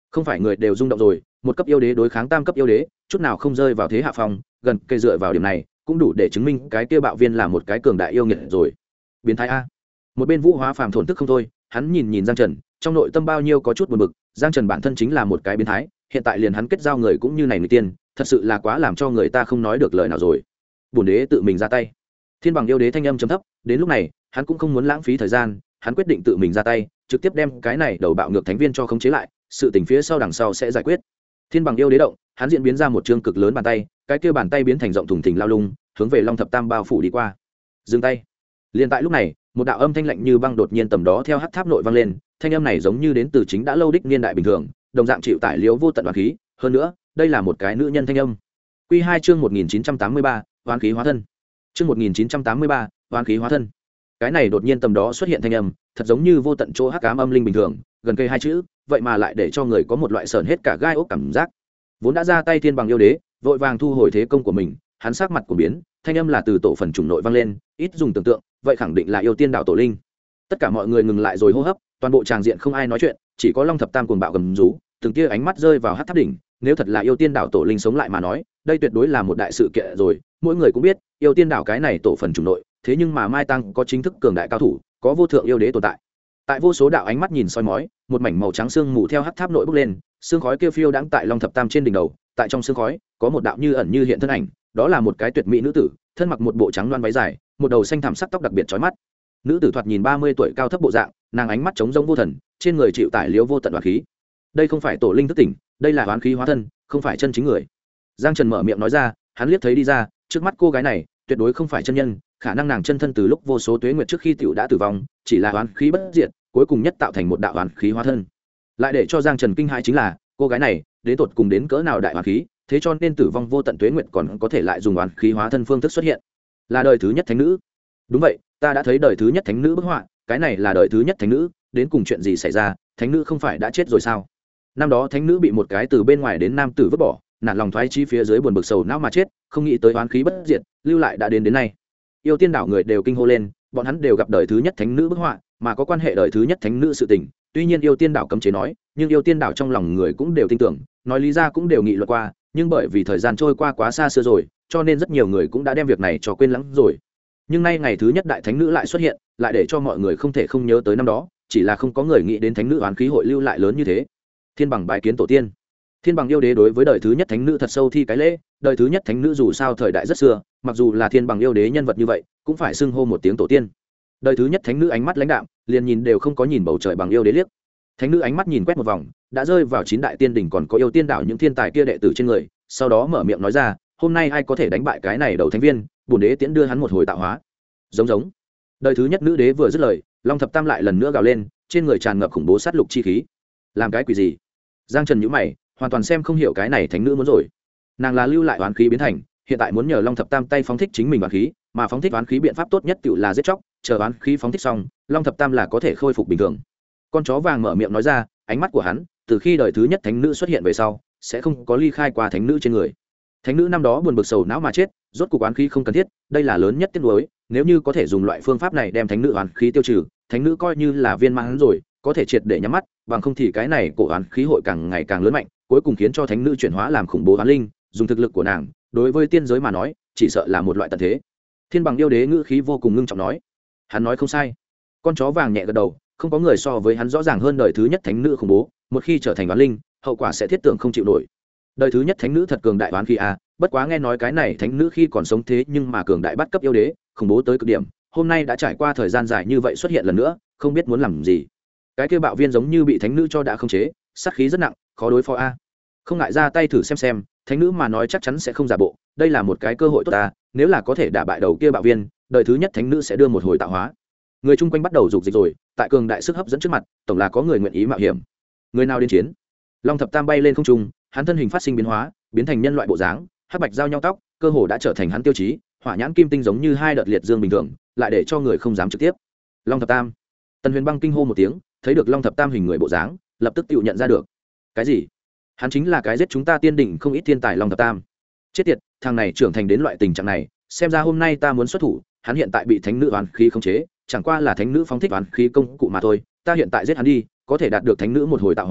không phải người đều rung động rồi, một cấp yêu đế đối kháng tam cấp yêu đế chút nào không rơi vào thế hạ phong, gần cây dựa vào điểm này cũng đủ để chứng minh cái kia bạo viên là một cái cường đại yêu nghiệt rồi. Biến thái a. Một bên Vũ Hóa Phàm thổn thức không thôi, hắn nhìn Giang Trần, trong nội tâm bao nhiêu có chút buồn bực. Giang Trần bản thân chính là một cái biến thái, hiện tại liền hắn kết giao người cũng như này người tiên, thật sự là quá làm cho người ta không nói được lời nào rồi. Bổn đế tự mình ra tay. Thiên Bằng yêu đế thanh âm trầm thấp, đến lúc này hắn cũng không muốn lãng phí thời gian, hắn quyết định tự mình ra tay, trực tiếp đem cái này đầu bạo ngược thánh viên cho khống chế lại, sự tình phía sau đằng sau sẽ giải quyết. Thiên Bằng yêu đế động, hắn diễn biến ra một trương cực lớn bàn tay, cái kia bàn tay biến thành rộng thùng thình lao lung, hướng về Long Thập Tam bao phủ đi qua. Dừng tay. Liên tại lúc này, một đạo âm thanh lạnh như băng đột nhiên tầm đó theo hắc tháp nội vang lên, thanh âm này giống như đến từ chính đã lâu đích niên đại bình thường, đồng dạng chịu tải liếu vô tận oán khí, hơn nữa, đây là một cái nữ nhân thanh âm. Quy 2 chương 1983, oán khí hóa thân. Chương 1983, oán khí hóa thân. Cái này đột nhiên tầm đó xuất hiện thanh âm, thật giống như vô tận chỗ hắc ám âm linh bình thường, gần cây hai chữ, vậy mà lại để cho người có một loại sởn hết cả gai ốc cảm giác. Vốn đã ra tay Thiên Bằng yêu đế, vội vàng thu hồi thế công của mình, hắn sắc mặt của biến, thanh âm là từ tổ phần chủng nội vang lên, ít dùng tưởng tượng, vậy khẳng định là yêu tiên đạo tổ linh. Tất cả mọi người ngừng lại rồi hô hấp, toàn bộ tràng diện không ai nói chuyện, chỉ có Long Thập Tam cuồng bạo gầm rú, từng tia ánh mắt rơi vào hắc tháp đỉnh. Nếu thật là yêu tiên đạo tổ linh sống lại mà nói, đây tuyệt đối là một đại sự kiện rồi. Mỗi người cũng biết, yêu tiên đạo cái này tổ phần chủng nội, thế nhưng mà Mai Tăng có chính thức cường đại cao thủ, có vô thượng yêu đế tồn tại. Tại vô số đạo ánh mắt nhìn soi mói, một mảnh màu trắng sương mù theo hắc tháp nội bốc lên, sương khói kia phiêu đãng tại Long Thập Tam trên đỉnh đầu, tại trong sương khói có một đạo như ẩn như hiện thân ảnh, đó là một cái tuyệt mỹ nữ tử, thân mặc một bộ trắng loan váy dài, một đầu xanh thẳm sắc tóc đặc biệt chói mắt. Nữ tử thoạt nhìn 30 tuổi cao thấp bộ dạng, nàng ánh mắt trống rỗng vô thần, trên người chịu tải liếu vô tận oán khí. Đây không phải tổ linh thức tỉnh, đây là oán khí hóa thân, không phải chân chính người. Giang Trần mở miệng nói ra, hắn liếc thấy đi ra, trước mắt cô gái này tuyệt đối không phải chân nhân, khả năng nàng chân thân từ lúc vô số tuế nguyệt trước khi tiểu đã tử vong, chỉ là oán khí bất diệt, cuối cùng nhất tạo thành một đạo oán khí hóa thân. Lại để cho Giang Trần kinh hãi chính là, cô gái này đến tột cùng đến cỡ nào đại oán khí, thế cho nên tử vong vô tận tuế nguyệt còn có thể lại dùng oán khí hóa thân phương thức xuất hiện. Là đời thứ nhất thánh nữ. Đúng vậy, ta đã thấy đời thứ nhất thánh nữ bức họa, cái này là đời thứ nhất thánh nữ, đến cùng chuyện gì xảy ra, thánh nữ không phải đã chết rồi sao? Năm đó thánh nữ bị một cái từ bên ngoài đến nam tử vứt bỏ, nản lòng thoái chí phía dưới buồn bực sầu não mà chết, không nghĩ tới oán khí bất diệt, lưu lại đã đến nay. Yêu tiên đảo người đều kinh hô lên, bọn hắn đều gặp đời thứ nhất thánh nữ bức họa, mà có quan hệ đời thứ nhất thánh nữ sự tình. Tuy nhiên yêu tiên đảo cấm chế nói, nhưng yêu tiên đảo trong lòng người cũng đều tin tưởng, nói lý ra cũng đều nghị luận qua, nhưng bởi vì thời gian trôi qua quá xa xưa rồi, cho nên rất nhiều người cũng đã đem việc này cho quên lãng rồi. Nhưng nay ngày thứ nhất đại thánh nữ lại xuất hiện, lại để cho mọi người không thể không nhớ tới năm đó, chỉ là không có người nghĩ đến thánh nữ oán khí hội lưu lại lớn như thế. Thiên Bằng bái kiến tổ tiên. Thiên Bằng yêu đế đối với đời thứ nhất thánh nữ thật sâu thi cái lễ, đời thứ nhất thánh nữ dù sao thời đại rất xưa, mặc dù là Thiên Bằng yêu đế nhân vật như vậy, cũng phải xưng hô một tiếng tổ tiên. Đời thứ nhất thánh nữ ánh mắt lãnh đạm, liền nhìn đều không có nhìn bầu trời bằng yêu đế liếc. Thánh nữ ánh mắt nhìn quét một vòng, đã rơi vào 9 đại tiên đỉnh còn có yêu tiên đảo những thiên tài kia đệ tử trên người, sau đó mở miệng nói ra, hôm nay ai có thể đánh bại cái này đầu thánh viên, bổn đế tiễn đưa hắn một hồi tạo hóa. Giống. Đời thứ nhất nữ đế vừa dứt lời, Long Thập Tam lại lần nữa gào lên, trên người tràn ngập khủng bố sát lục chi khí. Làm cái quỷ gì? Giang Trần nhíu mày, hoàn toàn xem không hiểu cái này thánh nữ muốn rồi. Nàng là lưu lại oán khí biến thành, hiện tại muốn nhờ Long Thập Tam tay phóng thích chính mình oán khí, mà phóng thích oán khí biện pháp tốt nhất tựu là giết chóc, chờ oán khí phóng thích xong, Long Thập Tam là có thể khôi phục bình thường. Con chó vàng mở miệng nói ra, ánh mắt của hắn, từ khi đời thứ nhất thánh nữ xuất hiện về sau, sẽ không có ly khai qua thánh nữ trên người. Thánh nữ năm đó buồn bực sầu não mà chết, rốt cuộc oán khí không cần thiết, đây là lớn nhất tiếc nuối, nếu như có thể dùng loại phương pháp này đem thánh nữ oán khí tiêu trừ, thánh nữ coi như là viên mãn rồi, có thể triệt để nhắm mắt, bằng không thì cái này cổ oán khí hội càng ngày càng lớn mạnh, cuối cùng khiến cho thánh nữ chuyển hóa làm khủng bố oán linh, dùng thực lực của nàng, đối với tiên giới mà nói, chỉ sợ là một loại tận thế. Thiên Bằng yêu đế ngữ khí vô cùng ngưng trọng nói, hắn nói không sai. Con chó vàng nhẹ gật đầu, không có người so với hắn rõ ràng hơn đời thứ nhất thánh nữ khủng bố, một khi trở thành oán linh, hậu quả sẽ thiết tưởng không chịu nổi. Đời thứ nhất thánh nữ thật cường đại oán khí a, bất quá nghe nói cái này thánh nữ khi còn sống thế nhưng mà cường đại bắt cấp yêu đế, khủng bố tới cực điểm, hôm nay đã trải qua thời gian dài như vậy xuất hiện lần nữa, không biết muốn làm gì. Cái kia bạo viên giống như bị thánh nữ cho đã khống chế, sát khí rất nặng, khó đối phó a. Không ngại ra tay thử xem, thánh nữ mà nói chắc chắn sẽ không giả bộ, đây là một cái cơ hội tốt ta, nếu là có thể đả bại đầu kia bạo viên, đời thứ nhất thánh nữ sẽ đưa một hồi tạo hóa. Người chung quanh bắt đầu rục dịch rồi, tại cường đại sức hấp dẫn trước mặt, tổng là có người nguyện ý mạo hiểm. Người nào đến chiến? Long Thập Tam bay lên không trung, hắn thân hình phát sinh biến hóa, biến thành nhân loại bộ dáng, hắc bạch giao nhau tóc, cơ hồ đã trở thành hắn tiêu chí, hỏa nhãn kim tinh giống như hai đợt liệt dương bình thường, lại để cho người không dám trực tiếp. Long Thập Tam. Tần Huyền Băng kinh hô một tiếng, thấy được Long Thập Tam hình người bộ dáng, lập tức tự nhận ra được. Cái gì? Hắn chính là cái giết chúng ta tiên đỉnh không ít thiên tài Long Thập Tam. Chết tiệt, thằng này trưởng thành đến loại tình trạng này, xem ra hôm nay ta muốn xuất thủ, hắn hiện tại bị thánh nữ oán khí khống chế, chẳng qua là thánh nữ phóng thích oán khí công cụ mà thôi, ta hiện tại giết hắn đi, có thể đạt được thánh nữ một hồi tạo hóa,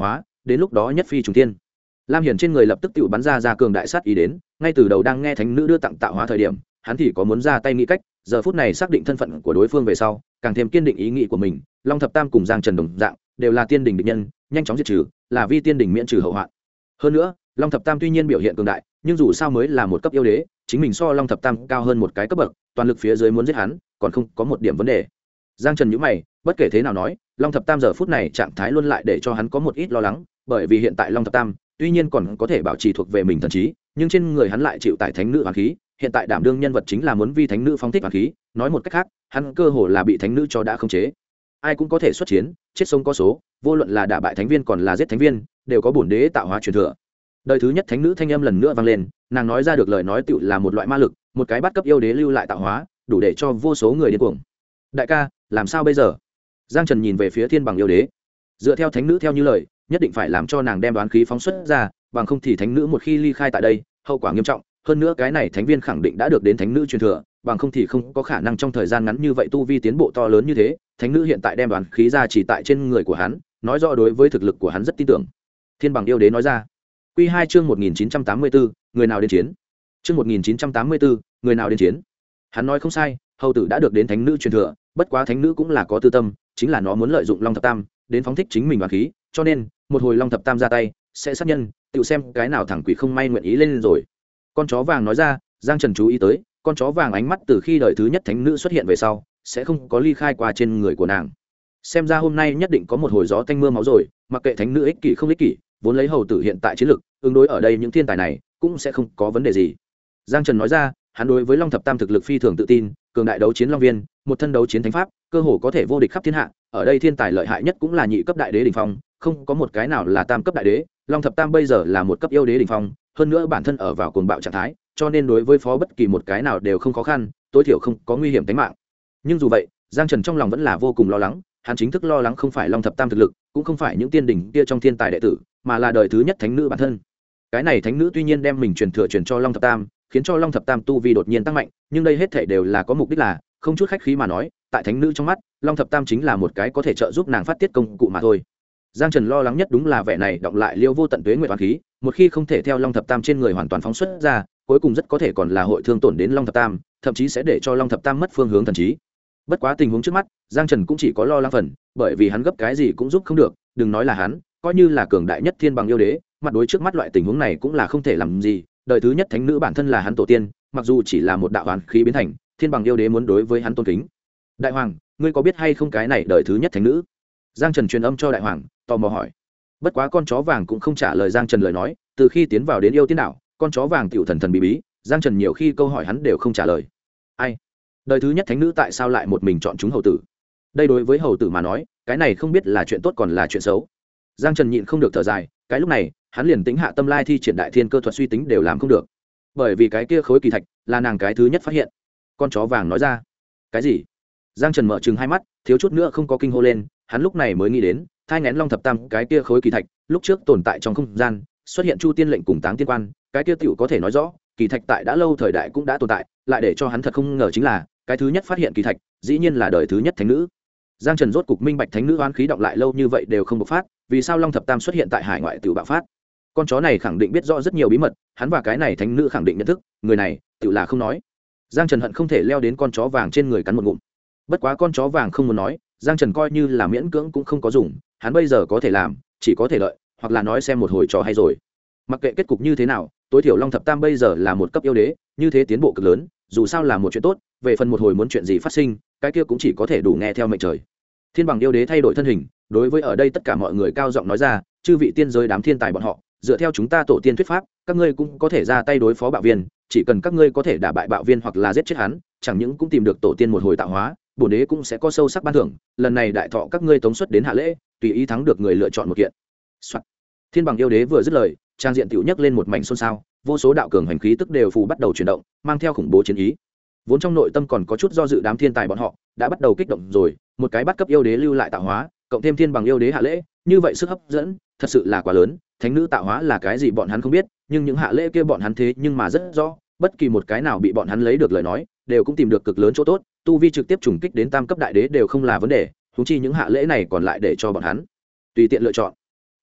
đến lúc đó nhất phi trùng tiên. Lam Hiển trên người lập tức tự bắn ra cường đại sát ý đến, ngay từ đầu đang nghe thánh nữ đưa tặng tạo hóa thời điểm, hắn thì có muốn ra tay nghĩ cách, giờ phút này xác định thân phận của đối phương về sau, càng thêm kiên định ý nghĩ của mình. Long Thập Tam cùng Giang Trần đồng dạng, đều là tiên đình địch nhân, nhanh chóng diệt trừ, là vi tiên đình miễn trừ hậu hoạn. Hơn nữa, Long Thập Tam tuy nhiên biểu hiện cường đại, nhưng dù sao mới là một cấp yêu đế, chính mình so Long Thập Tam cao hơn một cái cấp bậc, toàn lực phía dưới muốn giết hắn, còn không có một điểm vấn đề. Giang Trần nhíu mày, bất kể thế nào nói, Long Thập Tam giờ phút này trạng thái luôn lại để cho hắn có một ít lo lắng, bởi vì hiện tại Long Thập Tam tuy nhiên còn có thể bảo trì thuộc về mình thần trí, nhưng trên người hắn lại chịu tại thánh nữ oán khí, hiện tại đảm đương nhân vật chính là muốn vi thánh nữ phóng thích oán khí, nói một cách khác, hắn cơ hồ là bị thánh nữ cho đã khống chế. Ai cũng có thể xuất chiến, chết sống có số, vô luận là đả bại thánh viên còn là giết thánh viên, đều có bổn đế tạo hóa truyền thừa. Đời thứ nhất thánh nữ thanh âm lần nữa vang lên, nàng nói ra được lời nói tựu là một loại ma lực, một cái bắt cấp yêu đế lưu lại tạo hóa, đủ để cho vô số người điên cuồng. Đại ca, làm sao bây giờ? Giang Trần nhìn về phía Thiên Bằng yêu đế. Dựa theo thánh nữ theo như lời, nhất định phải làm cho nàng đem đoán khí phóng xuất ra, bằng không thì thánh nữ một khi ly khai tại đây, hậu quả nghiêm trọng. Hơn nữa cái này thánh viên khẳng định đã được đến thánh nữ truyền thừa, bằng không thì không có khả năng trong thời gian ngắn như vậy tu vi tiến bộ to lớn như thế. Thánh nữ hiện tại đem đoán khí ra chỉ tại trên người của hắn, nói rõ đối với thực lực của hắn rất tin tưởng. Thiên Bằng yêu đế nói ra. Quy 2 chương 1984, người nào đến chiến? Chương 1984, người nào đến chiến? Hắn nói không sai, hầu tử đã được đến thánh nữ truyền thừa, bất quá thánh nữ cũng là có tư tâm, chính là nó muốn lợi dụng Long Thập Tam đến phóng thích chính mình đoán khí, cho nên một hồi Long Thập Tam ra tay, sẽ sát nhân, tự xem cái nào thằng quỷ không may nguyện ý lên rồi. Con chó vàng nói ra. Giang Trần chú ý tới, con chó vàng ánh mắt từ khi đời thứ nhất thánh nữ xuất hiện về sau, sẽ không có ly khai qua trên người của nàng. Xem ra hôm nay nhất định có một hồi gió tanh mưa máu rồi, mặc kệ thánh nữ ích kỷ không ích kỷ, vốn lấy hầu tử hiện tại chiến lực, ứng đối ở đây những thiên tài này cũng sẽ không có vấn đề gì. Giang Trần nói ra, hắn đối với Long Thập Tam thực lực phi thường tự tin, cường đại đấu chiến long viên, một thân đấu chiến thánh pháp, cơ hồ có thể vô địch khắp thiên hạ. Ở đây thiên tài lợi hại nhất cũng là nhị cấp đại đế đỉnh phong, không có một cái nào là tam cấp đại đế. Long Thập Tam bây giờ là một cấp yêu đế đỉnh phong, hơn nữa bản thân ở vào cuồng bạo trạng thái, cho nên đối với phó bất kỳ một cái nào đều không khó khăn, tối thiểu không có nguy hiểm tính mạng. Nhưng dù vậy, Giang Trần trong lòng vẫn là vô cùng lo lắng, hắn chính thức lo lắng không phải Long Thập Tam thực lực, cũng không phải những tiên đỉnh kia trong thiên tài đệ tử, mà là đời thứ nhất thánh nữ bản thân. Cái này thánh nữ tuy nhiên đem mình truyền thừa truyền cho Long Thập Tam, khiến cho Long Thập Tam tu vi đột nhiên tăng mạnh, nhưng đây hết thảy đều là có mục đích, là không chút khách khí mà nói, tại thánh nữ trong mắt, Long Thập Tam chính là một cái có thể trợ giúp nàng phát tiết công cụ mà thôi. Giang Trần lo lắng nhất đúng là vẻ này động lại liêu vô tận tuế nguyệt oán khí, một khi không thể theo Long Thập Tam trên người hoàn toàn phóng xuất ra, cuối cùng rất có thể còn là hội thương tổn đến Long Thập Tam, thậm chí sẽ để cho Long Thập Tam mất phương hướng thần trí. Bất quá tình huống trước mắt, Giang Trần cũng chỉ có lo lắng phần, bởi vì hắn gấp cái gì cũng giúp không được, đừng nói là hắn, coi như là cường đại nhất Thiên Bằng yêu đế, mặt đối trước mắt loại tình huống này cũng là không thể làm gì. Đời thứ nhất thánh nữ bản thân là hắn tổ tiên, mặc dù chỉ là một đạo oán khí biến thành, Thiên Bằng yêu đế muốn đối với hắn tôn kính. Đại hoàng, ngươi có biết hay không cái này đời thứ nhất thánh nữ? Giang Trần truyền âm cho đại hoàng, tò mò hỏi. Bất quá con chó vàng cũng không trả lời Giang Trần lời nói, từ khi tiến vào đến yêu tiên đảo, con chó vàng tiểu thần thần bí bí, Giang Trần nhiều khi câu hỏi hắn đều không trả lời. Ai? Đời thứ nhất thánh nữ tại sao lại một mình chọn chúng hầu tử? Đây đối với hầu tử mà nói, cái này không biết là chuyện tốt còn là chuyện xấu. Giang Trần nhịn không được thở dài, cái lúc này, hắn liền tính hạ tâm lai thi triển đại thiên cơ thuật suy tính đều làm không được. Bởi vì cái kia khối kỳ thạch là nàng cái thứ nhất phát hiện. Con chó vàng nói ra. Cái gì? Giang Trần mở trừng hai mắt, thiếu chút nữa không có kinh hô lên, hắn lúc này mới nghĩ đến, thai nghén Long Thập Tam cái kia khối kỳ thạch, lúc trước tồn tại trong không gian, xuất hiện Chu Tiên lệnh cùng Táng Tiên quan, cái kia tiểu có thể nói rõ, kỳ thạch tại đã lâu thời đại cũng đã tồn tại, lại để cho hắn thật không ngờ chính là, cái thứ nhất phát hiện kỳ thạch, dĩ nhiên là đời thứ nhất thánh nữ. Giang Trần rốt cục minh bạch thánh nữ oán khí động lại lâu như vậy đều không bộc phát, vì sao Long Thập Tam xuất hiện tại hải ngoại tiểu bạo phát. Con chó này khẳng định biết rõ rất nhiều bí mật, hắn và cái này thánh nữ khẳng định nhận thức, người này tiểu là không nói. Giang Trần hận không thể leo đến con chó vàng trên người cắn một ngụm. Bất quá con chó vàng không muốn nói, Giang Trần coi như là miễn cưỡng cũng không có dùng, hắn bây giờ có thể làm, chỉ có thể đợi, hoặc là nói xem một hồi trò hay rồi. Mặc kệ kết cục như thế nào, tối thiểu Long Thập Tam bây giờ là một cấp yêu đế, như thế tiến bộ cực lớn, dù sao là một chuyện tốt, về phần một hồi muốn chuyện gì phát sinh, cái kia cũng chỉ có thể đủ nghe theo mệnh trời. Thiên Bằng yêu đế thay đổi thân hình, đối với ở đây tất cả mọi người cao giọng nói ra, chư vị tiên giới đám thiên tài bọn họ, dựa theo chúng ta tổ tiên thuyết pháp, các ngươi cũng có thể ra tay đối phó bạo viên, chỉ cần các ngươi có thể đả bại bạo viên hoặc là giết chết hắn, chẳng những cũng tìm được tổ tiên một hồi tạo hóa, bổn đế cũng sẽ có sâu sắc ban thưởng, lần này đại thọ các ngươi tống xuất đến hạ lễ, tùy ý thắng được người lựa chọn một kiện. Thiên Bằng yêu đế vừa dứt lời, trang diện tiểu nhấc lên một mảnh xôn xao, vô số đạo cường hành khí tức đều phù bắt đầu chuyển động, mang theo khủng bố chiến ý. Vốn trong nội tâm còn có chút do dự đám thiên tài bọn họ, đã bắt đầu kích động rồi, một cái bắt cấp yêu đế lưu lại tạo hóa, cộng thêm Thiên Bằng yêu đế hạ lễ, như vậy sức hấp dẫn thật sự là quá lớn. Thánh nữ tạo hóa là cái gì bọn hắn không biết, nhưng những hạ lễ kia bọn hắn thế nhưng mà rất rõ, bất kỳ một cái nào bị bọn hắn lấy được lời nói, đều cũng tìm được cực lớn chỗ tốt, tu vi trực tiếp trùng kích đến tam cấp đại đế đều không là vấn đề, huống chi những hạ lễ này còn lại để cho bọn hắn tùy tiện lựa chọn.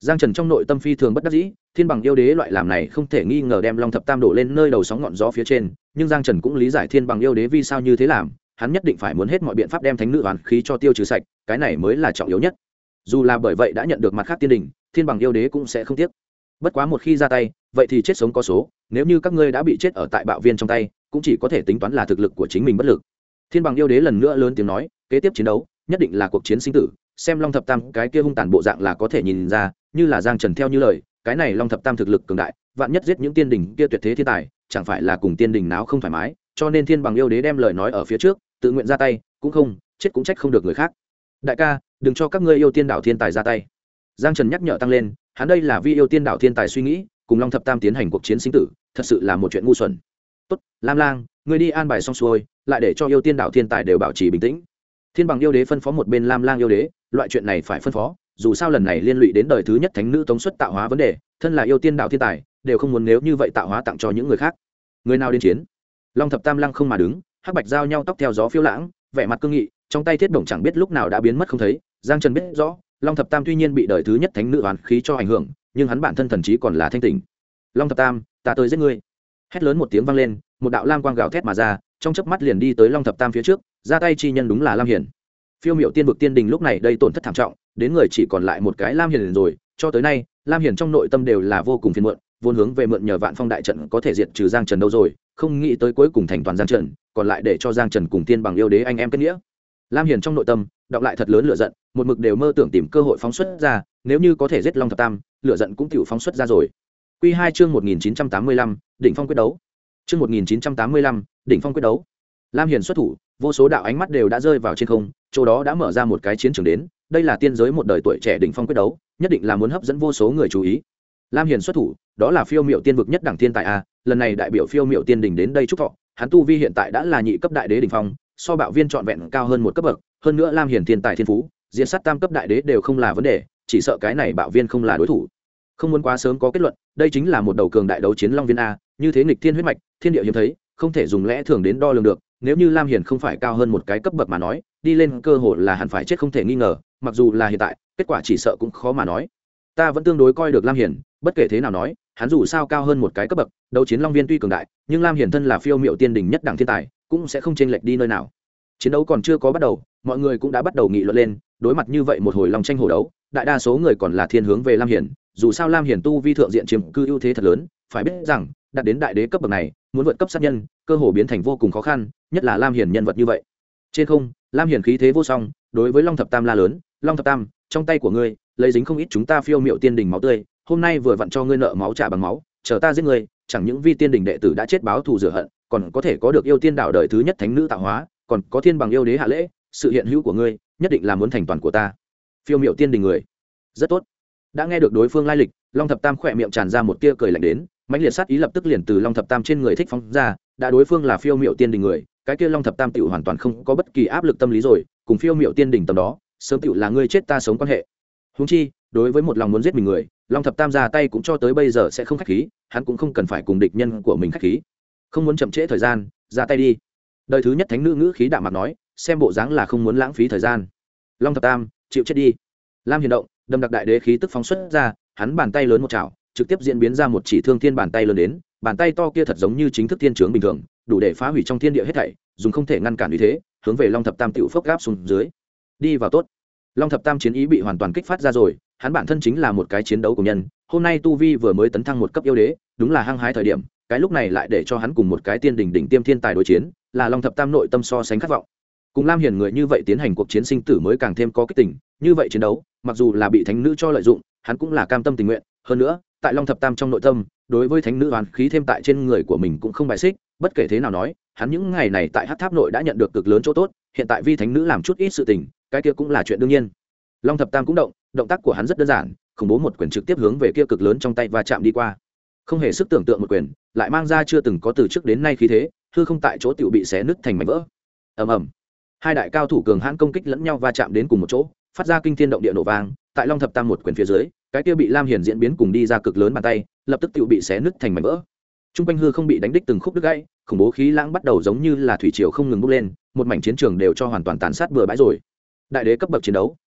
Giang Trần trong nội tâm phi thường bất đắc dĩ, thiên bằng yêu đế loại làm này không thể nghi ngờ đem Long Thập Tam đổ lên nơi đầu sóng ngọn gió phía trên, nhưng Giang Trần cũng lý giải thiên bằng yêu đế vì sao như thế làm, hắn nhất định phải muốn hết mọi biện pháp đem thánh nữ oán khí cho tiêu trừ sạch, cái này mới là trọng yếu nhất. Dù là bởi vậy đã nhận được mặt khác tiên đình, thiên bằng yêu đế cũng sẽ không tiếc. Bất quá một khi ra tay, vậy thì chết sống có số, nếu như các ngươi đã bị chết ở tại bạo viên trong tay, cũng chỉ có thể tính toán là thực lực của chính mình bất lực. Thiên bằng yêu đế lần nữa lớn tiếng nói, kế tiếp chiến đấu nhất định là cuộc chiến sinh tử, xem Long Thập Tam cái kia hung tàn bộ dạng là có thể nhìn ra, như là Giang Trần theo như lời, cái này Long Thập Tam thực lực cường đại, vạn nhất giết những tiên đình kia tuyệt thế thiên tài, chẳng phải là cùng tiên đình náo không thoải mái, cho nên thiên bằng yêu đế đem lời nói ở phía trước, tự nguyện ra tay, cũng không, chết cũng trách không được người khác. Đại ca, đừng cho các ngươi yêu tiên đảo thiên tài ra tay. Giang Trần nhắc nhở tăng lên, hắn đây là vì yêu tiên đảo thiên tài suy nghĩ, cùng Long Thập Tam tiến hành cuộc chiến sinh tử, thật sự là một chuyện ngu xuẩn. Tốt, Lam Lang, ngươi đi an bài xong xuôi, lại để cho yêu tiên đảo thiên tài đều bảo trì bình tĩnh. Thiên bằng yêu đế phân phó một bên Lam Lang yêu đế, loại chuyện này phải phân phó, dù sao lần này liên lụy đến đời thứ nhất thánh nữ tống xuất tạo hóa vấn đề, thân là yêu tiên đạo thiên tài, đều không muốn nếu như vậy tạo hóa tặng cho những người khác. Người nào đến chiến? Long Thập Tam lăng không mà đứng, hắc bạch giao nhau tóc theo gió phiêu lãng, vẻ mặt cương nghị, trong tay thiết bổng chẳng biết lúc nào đã biến mất không thấy. Giang Trần biết rõ, Long Thập Tam tuy nhiên bị đời thứ nhất thánh nữ oán khí cho ảnh hưởng, nhưng hắn bản thân thần trí còn là thanh tỉnh. Long Thập Tam, ta tới giết ngươi! Hét lớn một tiếng vang lên, một đạo lam quang gào thét mà ra, trong chớp mắt liền đi tới Long Thập Tam phía trước, ra tay chi nhân đúng là Lam Hiển. Phiêu Miểu Tiên vực tiên đình lúc này đây tổn thất thảm trọng, đến người chỉ còn lại một cái Lam Hiển rồi, cho tới nay, Lam Hiển trong nội tâm đều là vô cùng phiền muộn, vốn hướng về mượn nhờ Vạn Phong đại trận có thể diệt trừ Giang Trần đâu rồi, không nghĩ tới cuối cùng thành toàn Giang Trần, còn lại để cho Giang Trần cùng tiên bằng yêu đế anh em kết nghĩa. Lam Hiển trong nội tâm đọng lại thật lớn lửa giận, một mực đều mơ tưởng tìm cơ hội phóng xuất ra, nếu như có thể giết Long Thập Tam, lửa giận cũng tiểu phóng xuất ra rồi. Quy 2 chương 1985, đỉnh phong quyết đấu. Chương 1985, đỉnh phong quyết đấu. Lam Hiển xuất thủ, vô số đạo ánh mắt đều đã rơi vào trên không, chỗ đó đã mở ra một cái chiến trường đến, đây là tiên giới một đời tuổi trẻ đỉnh phong quyết đấu, nhất định là muốn hấp dẫn vô số người chú ý. Lam Hiển xuất thủ, đó là Phiêu Miểu Tiên vực nhất đẳng thiên tài a, lần này đại biểu Phiêu Miểu Tiên đỉnh đến đây chúc thọ, hắn tu vi hiện tại đã là nhị cấp đại đế đỉnh phong, so bạo viên trọn vẹn cao hơn một cấp bậc, hơn nữa Lam Hiển thiên tài thiên phú, diệt sát tam cấp đại đế đều không là vấn đề, chỉ sợ cái này bạo viên không là đối thủ. Không muốn quá sớm có kết luận, đây chính là một đầu cường đại đấu chiến long viên a, như thế nghịch thiên huyết mạch, thiên địa hiếm thấy, không thể dùng lẽ thường đến đo lường được, nếu như Lam Hiển không phải cao hơn một cái cấp bậc mà nói, đi lên cơ hội là hẳn phải chết không thể nghi ngờ, mặc dù là hiện tại, kết quả chỉ sợ cũng khó mà nói. Ta vẫn tương đối coi được Lam Hiển, bất kể thế nào nói, hắn dù sao cao hơn một cái cấp bậc, đấu chiến long viên tuy cường đại, nhưng Lam Hiển thân là Phiêu Miểu Tiên đỉnh nhất đẳng thiên tài, cũng sẽ không chênh lệch đi nơi nào. Chiến đấu còn chưa có bắt đầu, mọi người cũng đã bắt đầu nghị luận lên, đối mặt như vậy một hồi long tranh hổ đấu, đại đa số người còn là thiên hướng về Lam Hiển, dù sao Lam Hiển tu vi thượng diện chiếm cư ưu thế thật lớn, phải biết rằng, đạt đến đại đế cấp bậc này, muốn vượt cấp sát nhân, cơ hồ biến thành vô cùng khó khăn, nhất là Lam Hiển nhân vật như vậy. Trên không, Lam Hiển khí thế vô song, đối với Long Thập Tam la lớn, "Long Thập Tam, trong tay của ngươi, lấy dính không ít chúng ta Phiêu Miểu Tiên đỉnh máu tươi, hôm nay vừa vặn cho ngươi nợ máu trả bằng máu, chờ ta giết ngươi, chẳng những vi tiên đỉnh đệ tử đã chết báo thù rửa hận, còn có thể có được yêu tiên đạo đời thứ nhất thánh nữ tạo hóa, còn có thiên bằng yêu đế hạ lễ, sự hiện hữu của ngươi, nhất định là muốn thành toàn của ta." Phiêu Miểu Tiên đỉnh người, rất tốt. Đã nghe được đối phương lai lịch, Long Thập Tam khỏe miệng tràn ra một tia cười lạnh đến, mãnh liệt sát ý lập tức liền từ Long Thập Tam trên người thích phóng ra, đã đối phương là Phiêu Miểu Tiên đỉnh người, cái kia Long Thập Tam tiểu hoàn toàn không có bất kỳ áp lực tâm lý rồi, cùng Phiêu Miểu Tiên đỉnh tầm đó, sớm tiểu là ngươi chết ta sống quan hệ. Huống chi, đối với một lòng muốn giết mình người, Long Thập Tam ra tay cũng cho tới bây giờ sẽ không khách khí, hắn cũng không cần phải cùng địch nhân của mình khách khí. Không muốn chậm trễ thời gian, ra tay đi. Đời thứ nhất thánh nữ ngữ khí đạm mạc nói, xem bộ dáng là không muốn lãng phí thời gian. Long Thập Tam, chịu chết đi. Lam Hiển động, đâm đặc đại đế khí tức phóng xuất ra, hắn bàn tay lớn một chảo, trực tiếp diễn biến ra một chỉ thương thiên bàn tay lớn đến, bàn tay to kia thật giống như chính thức thiên trướng bình thường, đủ để phá hủy trong thiên địa hết thảy, dùng không thể ngăn cản uy thế, hướng về Long Thập Tam tiểu phốc gáp xuống dưới. Đi vào tốt. Long Thập Tam chiến ý bị hoàn toàn kích phát ra rồi, hắn bản thân chính là một cái chiến đấu của nhân, hôm nay tu vi vừa mới tấn thăng một cấp yêu đế, đúng là hăng hái thời điểm, cái lúc này lại để cho hắn cùng một cái tiên đỉnh đỉnh tiêm thiên tài đối chiến, là Long Thập Tam nội tâm so sánh khát vọng. Cùng Lam Hiển người như vậy tiến hành cuộc chiến sinh tử mới càng thêm có kích tình, như vậy chiến đấu, mặc dù là bị thánh nữ cho lợi dụng, hắn cũng là cam tâm tình nguyện, hơn nữa, tại Long Thập Tam trong nội tâm, đối với thánh nữ oán khí thêm tại trên người của mình cũng không bài xích, bất kể thế nào nói, hắn những ngày này tại Hắc Tháp nội đã nhận được cực lớn chỗ tốt, hiện tại vi thánh nữ làm chút ít sự tình, cái kia cũng là chuyện đương nhiên. Long Thập Tam cũng động tác của hắn rất đơn giản, khủng bố một quyền trực tiếp hướng về kia cực lớn trong tay và chạm đi qua. Không hề sức tưởng tượng một quyền, lại mang ra chưa từng có từ trước đến nay khí thế, hư không tại chỗ tiểu bị xé nứt thành mảnh vỡ. Ầm ầm. Hai đại cao thủ cường hãn công kích lẫn nhau va chạm đến cùng một chỗ, phát ra kinh thiên động địa nổ vang, tại Long Thập Tam một quyền phía dưới, cái kia bị Lam Hiển diễn biến cùng đi ra cực lớn bàn tay, lập tức tiểu bị xé nứt thành mảnh vỡ. Trung quanh hư không bị đánh đích từng khúc đứt gãy, khủng bố khí lãng bắt đầu giống như là thủy triều không ngừng bốc lên, một mảnh chiến trường đều cho hoàn toàn tàn sát bừa bãi rồi. Đại đế cấp bậc chiến đấu,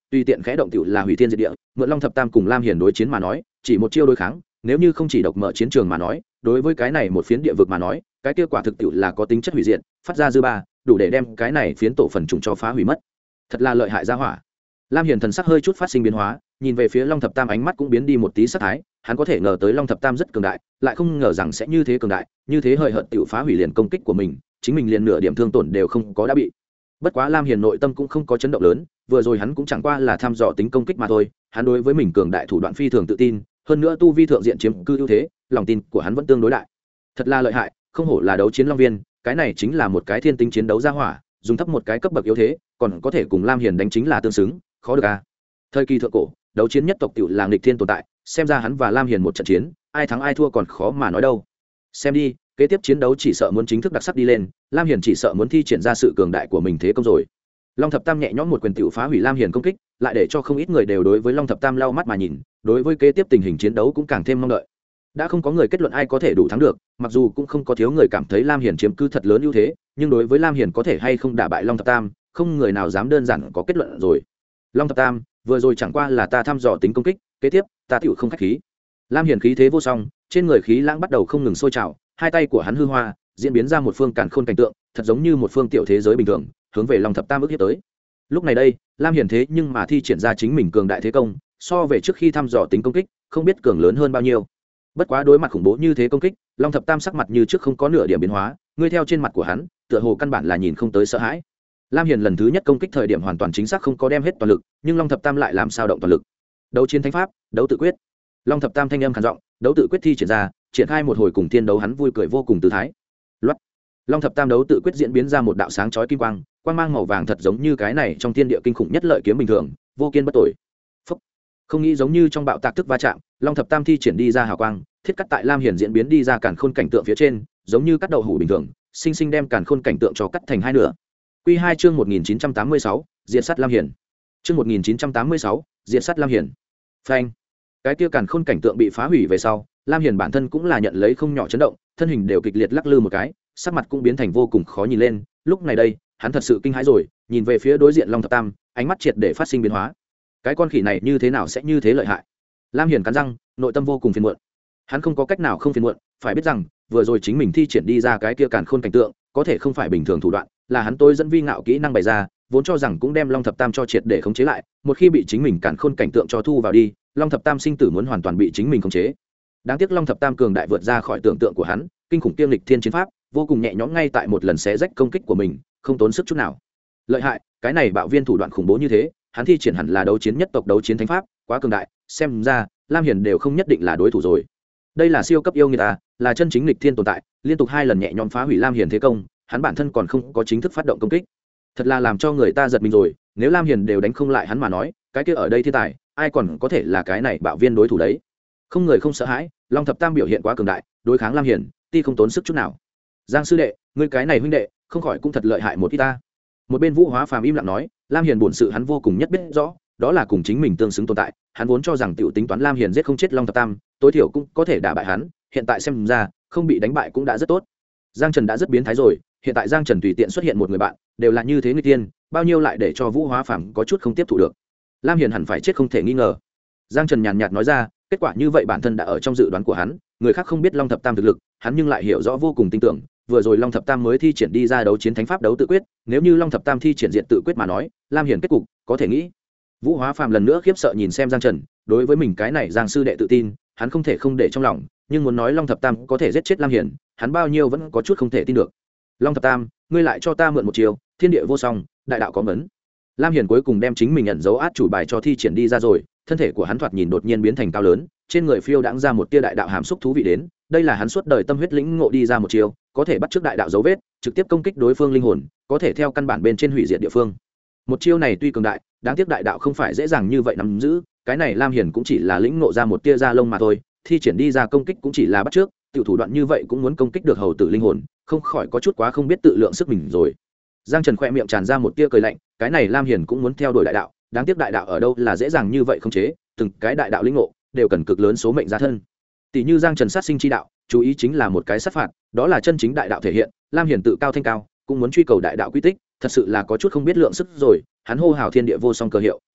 tùy tiện khẽ động tiểu là hủy thiên diệt địa. Mượn Long Thập Tam cùng Lam Hiền đối chiến mà nói, chỉ một chiêu đối kháng, nếu như không chỉ độc mở chiến trường mà nói, đối với cái này một phiến địa vực mà nói, cái kia quả thực tiểu là có tính chất hủy diệt, phát ra dư ba, đủ để đem cái này phiến tổ phần trùng cho phá hủy mất. Thật là lợi hại gia hỏa. Lam Hiền thần sắc hơi chút phát sinh biến hóa, nhìn về phía Long Thập Tam ánh mắt cũng biến đi một tí sắc thái, hắn có thể ngờ tới Long Thập Tam rất cường đại, lại không ngờ rằng sẽ như thế cường đại, như thế hời hợt tiểu phá hủy liền công kích của mình, chính mình liền nửa điểm thương tổn đều không có đã bị. Bất quá Lam Hiền nội tâm cũng không có chấn động lớn, vừa rồi hắn cũng chẳng qua là thăm dò tính công kích mà thôi, hắn đối với mình cường đại thủ đoạn phi thường tự tin, hơn nữa tu vi thượng diện chiếm cư ưu thế, lòng tin của hắn vẫn tương đối đại. Thật là lợi hại, không hổ là đấu chiến long viên, cái này chính là một cái thiên tính chiến đấu gia hỏa, dùng thấp một cái cấp bậc yếu thế, còn có thể cùng Lam Hiền đánh chính là tương xứng, khó được a. Thời kỳ thượng cổ, đấu chiến nhất tộc tiểu là nghịch thiên tồn tại, xem ra hắn và Lam Hiền một trận chiến, ai thắng ai thua còn khó mà nói đâu. Xem đi, kế tiếp chiến đấu chỉ sợ muốn chính thức đặc sắc đi lên, Lam Hiền chỉ sợ muốn thi triển ra sự cường đại của mình thế công rồi. Long Thập Tam nhẹ nhõm một quyền tiểu phá hủy Lam Hiền công kích, lại để cho không ít người đều đối với Long Thập Tam lau mắt mà nhìn, đối với kế tiếp tình hình chiến đấu cũng càng thêm mong đợi. Đã không có người kết luận ai có thể đủ thắng được, mặc dù cũng không có thiếu người cảm thấy Lam Hiền chiếm cứ thật lớn ưu thế, nhưng đối với Lam Hiền có thể hay không đả bại Long Thập Tam, không người nào dám đơn giản có kết luận rồi. Long Thập Tam, vừa rồi chẳng qua là ta thăm dò tính công kích, kế tiếp ta tiểu không khách khí. Lam Hiền khí thế vô song, trên người khí lãng bắt đầu không ngừng sôi trào, hai tay của hắn hư hoa, diễn biến ra một phương càn khôn cảnh tượng, thật giống như một phương tiểu thế giới bình thường, hướng về Long Thập Tam ức hiếp tới. Lúc này đây, Lam Hiền thế nhưng mà thi triển ra chính mình cường đại thế công, so về trước khi thăm dò tính công kích, không biết cường lớn hơn bao nhiêu. Bất quá đối mặt khủng bố như thế công kích, Long Thập Tam sắc mặt như trước không có nửa điểm biến hóa, ngươi theo trên mặt của hắn, tựa hồ căn bản là nhìn không tới sợ hãi. Lam Hiền lần thứ nhất công kích thời điểm hoàn toàn chính xác không có đem hết toàn lực, nhưng Long Thập Tam lại làm sao động toàn lực. Đấu chiến thánh pháp, đấu tự quyết. Long Thập Tam thanh âm khàn giọng, đấu tự quyết thi triển ra, triển khai một hồi cùng thiên đấu hắn vui cười vô cùng tự thái. Loát. Long Thập Tam đấu tự quyết diễn biến ra một đạo sáng chói kim quang, quang mang màu vàng thật giống như cái này trong thiên địa kinh khủng nhất lợi kiếm bình thường, vô kiên bất tồi. Phúc. Không nghĩ giống như trong bạo tạc thức va chạm, Long Thập Tam thi triển đi ra hào quang, thiết cắt tại Lam Hiền diễn biến đi ra càn khôn cảnh tượng phía trên, giống như cắt đậu hũ bình thường, sinh sinh đem càn khôn cảnh tượng cho cắt thành hai nửa. Quy 2 chương 1986, diệt sát Lam Hiền. Chương 1986, diệt sát Lam Hiền. Phanh. Cái kia càn khôn cảnh tượng bị phá hủy về sau, Lam Hiền bản thân cũng là nhận lấy không nhỏ chấn động, thân hình đều kịch liệt lắc lư một cái, sắc mặt cũng biến thành vô cùng khó nhìn lên. Lúc này đây, hắn thật sự kinh hãi rồi, nhìn về phía đối diện Long Thập Tam, ánh mắt triệt để phát sinh biến hóa. Cái con khỉ này như thế nào sẽ như thế lợi hại? Lam Hiền cắn răng, nội tâm vô cùng phiền muộn. Hắn không có cách nào không phiền muộn, phải biết rằng, vừa rồi chính mình thi triển đi ra cái kia càn khôn cảnh tượng, có thể không phải bình thường thủ đoạn, là hắn tôi dẫn vi ngạo kỹ năng bày ra, vốn cho rằng cũng đem Long Thập Tam cho triệt để khống chế lại, một khi bị chính mình càn khôn cảnh tượng cho thu vào đi, Long Thập Tam sinh tử muốn hoàn toàn bị chính mình khống chế. Đáng tiếc Long Thập Tam cường đại vượt ra khỏi tưởng tượng của hắn, kinh khủng tiêm lịch thiên chiến pháp, vô cùng nhẹ nhõm ngay tại một lần xé rách công kích của mình, không tốn sức chút nào. Lợi hại, cái này bạo viên thủ đoạn khủng bố như thế, hắn thi triển hẳn là đấu chiến nhất tộc đấu chiến thánh pháp, quá cường đại, xem ra Lam Hiền đều không nhất định là đối thủ rồi. Đây là siêu cấp yêu nghiệt ta, là chân chính lịch thiên tồn tại, liên tục hai lần nhẹ nhõm phá hủy Lam Hiền thế công, hắn bản thân còn không có chính thức phát động công kích. Thật là làm cho người ta giật mình rồi, nếu Lam Hiền đều đánh không lại hắn mà nói, cái kia ở đây thiên tài, ai còn có thể là cái này bạo viên đối thủ đấy. Không người không sợ hãi, Long Thập Tam biểu hiện quá cường đại, đối kháng Lam Hiền, ti không tốn sức chút nào. Giang sư đệ, ngươi cái này huynh đệ, không khỏi cũng thật lợi hại một ít ta. Một bên Vũ Hóa Phàm im lặng nói, Lam Hiền bổn sự hắn vô cùng nhất biết rõ, đó là cùng chính mình tương xứng tồn tại, hắn vốn cho rằng tiểu tính toán Lam Hiền giết không chết Long Thập Tam, tối thiểu cũng có thể đả bại hắn, hiện tại xem ra, không bị đánh bại cũng đã rất tốt. Giang Trần đã rất biến thái rồi, hiện tại Giang Trần tùy tiện xuất hiện một người bạn, đều là như thế người tiên, bao nhiêu lại để cho Vũ Hóa Phàm có chút không tiếp thu được. Lam Hiền hẳn phải chết không thể nghi ngờ. Giang Trần nhàn nhạt nói ra, kết quả như vậy bản thân đã ở trong dự đoán của hắn, người khác không biết Long Thập Tam thực lực, hắn nhưng lại hiểu rõ vô cùng tin tưởng, vừa rồi Long Thập Tam mới thi triển đi ra đấu chiến thánh pháp đấu tự quyết, nếu như Long Thập Tam thi triển diện tự quyết mà nói, Lam Hiền kết cục có thể nghĩ. Vũ Hóa Phàm lần nữa khiếp sợ nhìn xem Giang Trần, đối với mình cái này Giang sư đệ tự tin, hắn không thể không để trong lòng, nhưng muốn nói Long Thập Tam có thể giết chết Lam Hiền, hắn bao nhiêu vẫn có chút không thể tin được. Long Thập Tam, ngươi lại cho ta mượn một chiều, thiên địa vô song, đại đạo có ngấn. Lam Hiền cuối cùng đem chính mình nhận dấu át chủ bài cho thi triển đi ra rồi, thân thể của hắn thoạt nhìn đột nhiên biến thành cao lớn, trên người phiêu đãng ra một tia đại đạo hàm xúc thú vị đến, đây là hắn suốt đời tâm huyết lĩnh ngộ đi ra một chiều, có thể bắt chước đại đạo dấu vết, trực tiếp công kích đối phương linh hồn, có thể theo căn bản bên trên hủy diệt địa phương. Một chiêu này tuy cường đại, đáng tiếc đại đạo không phải dễ dàng như vậy nắm giữ, cái này Lam Hiền cũng chỉ là lĩnh ngộ ra một tia da lông mà thôi, thi triển đi ra công kích cũng chỉ là bắt chước, tiểu thủ đoạn như vậy cũng muốn công kích được hầu tử linh hồn, không khỏi có chút quá không biết tự lượng sức mình rồi. Giang Trần khẽ miệng tràn ra một tia cười lạnh, cái này Lam Hiền cũng muốn theo đuổi đại đạo, đáng tiếc đại đạo ở đâu là dễ dàng như vậy không chế, từng cái đại đạo lĩnh ngộ đều cần cực lớn số mệnh gia thân. Tỷ như Giang Trần sát sinh chi đạo, chú ý chính là một cái sát phạt, đó là chân chính đại đạo thể hiện, Lam Hiền tự cao thanh cao, cũng muốn truy cầu đại đạo quy tích, thật sự là có chút không biết lượng sức rồi, hắn hô hào thiên địa vô song cơ hiệu,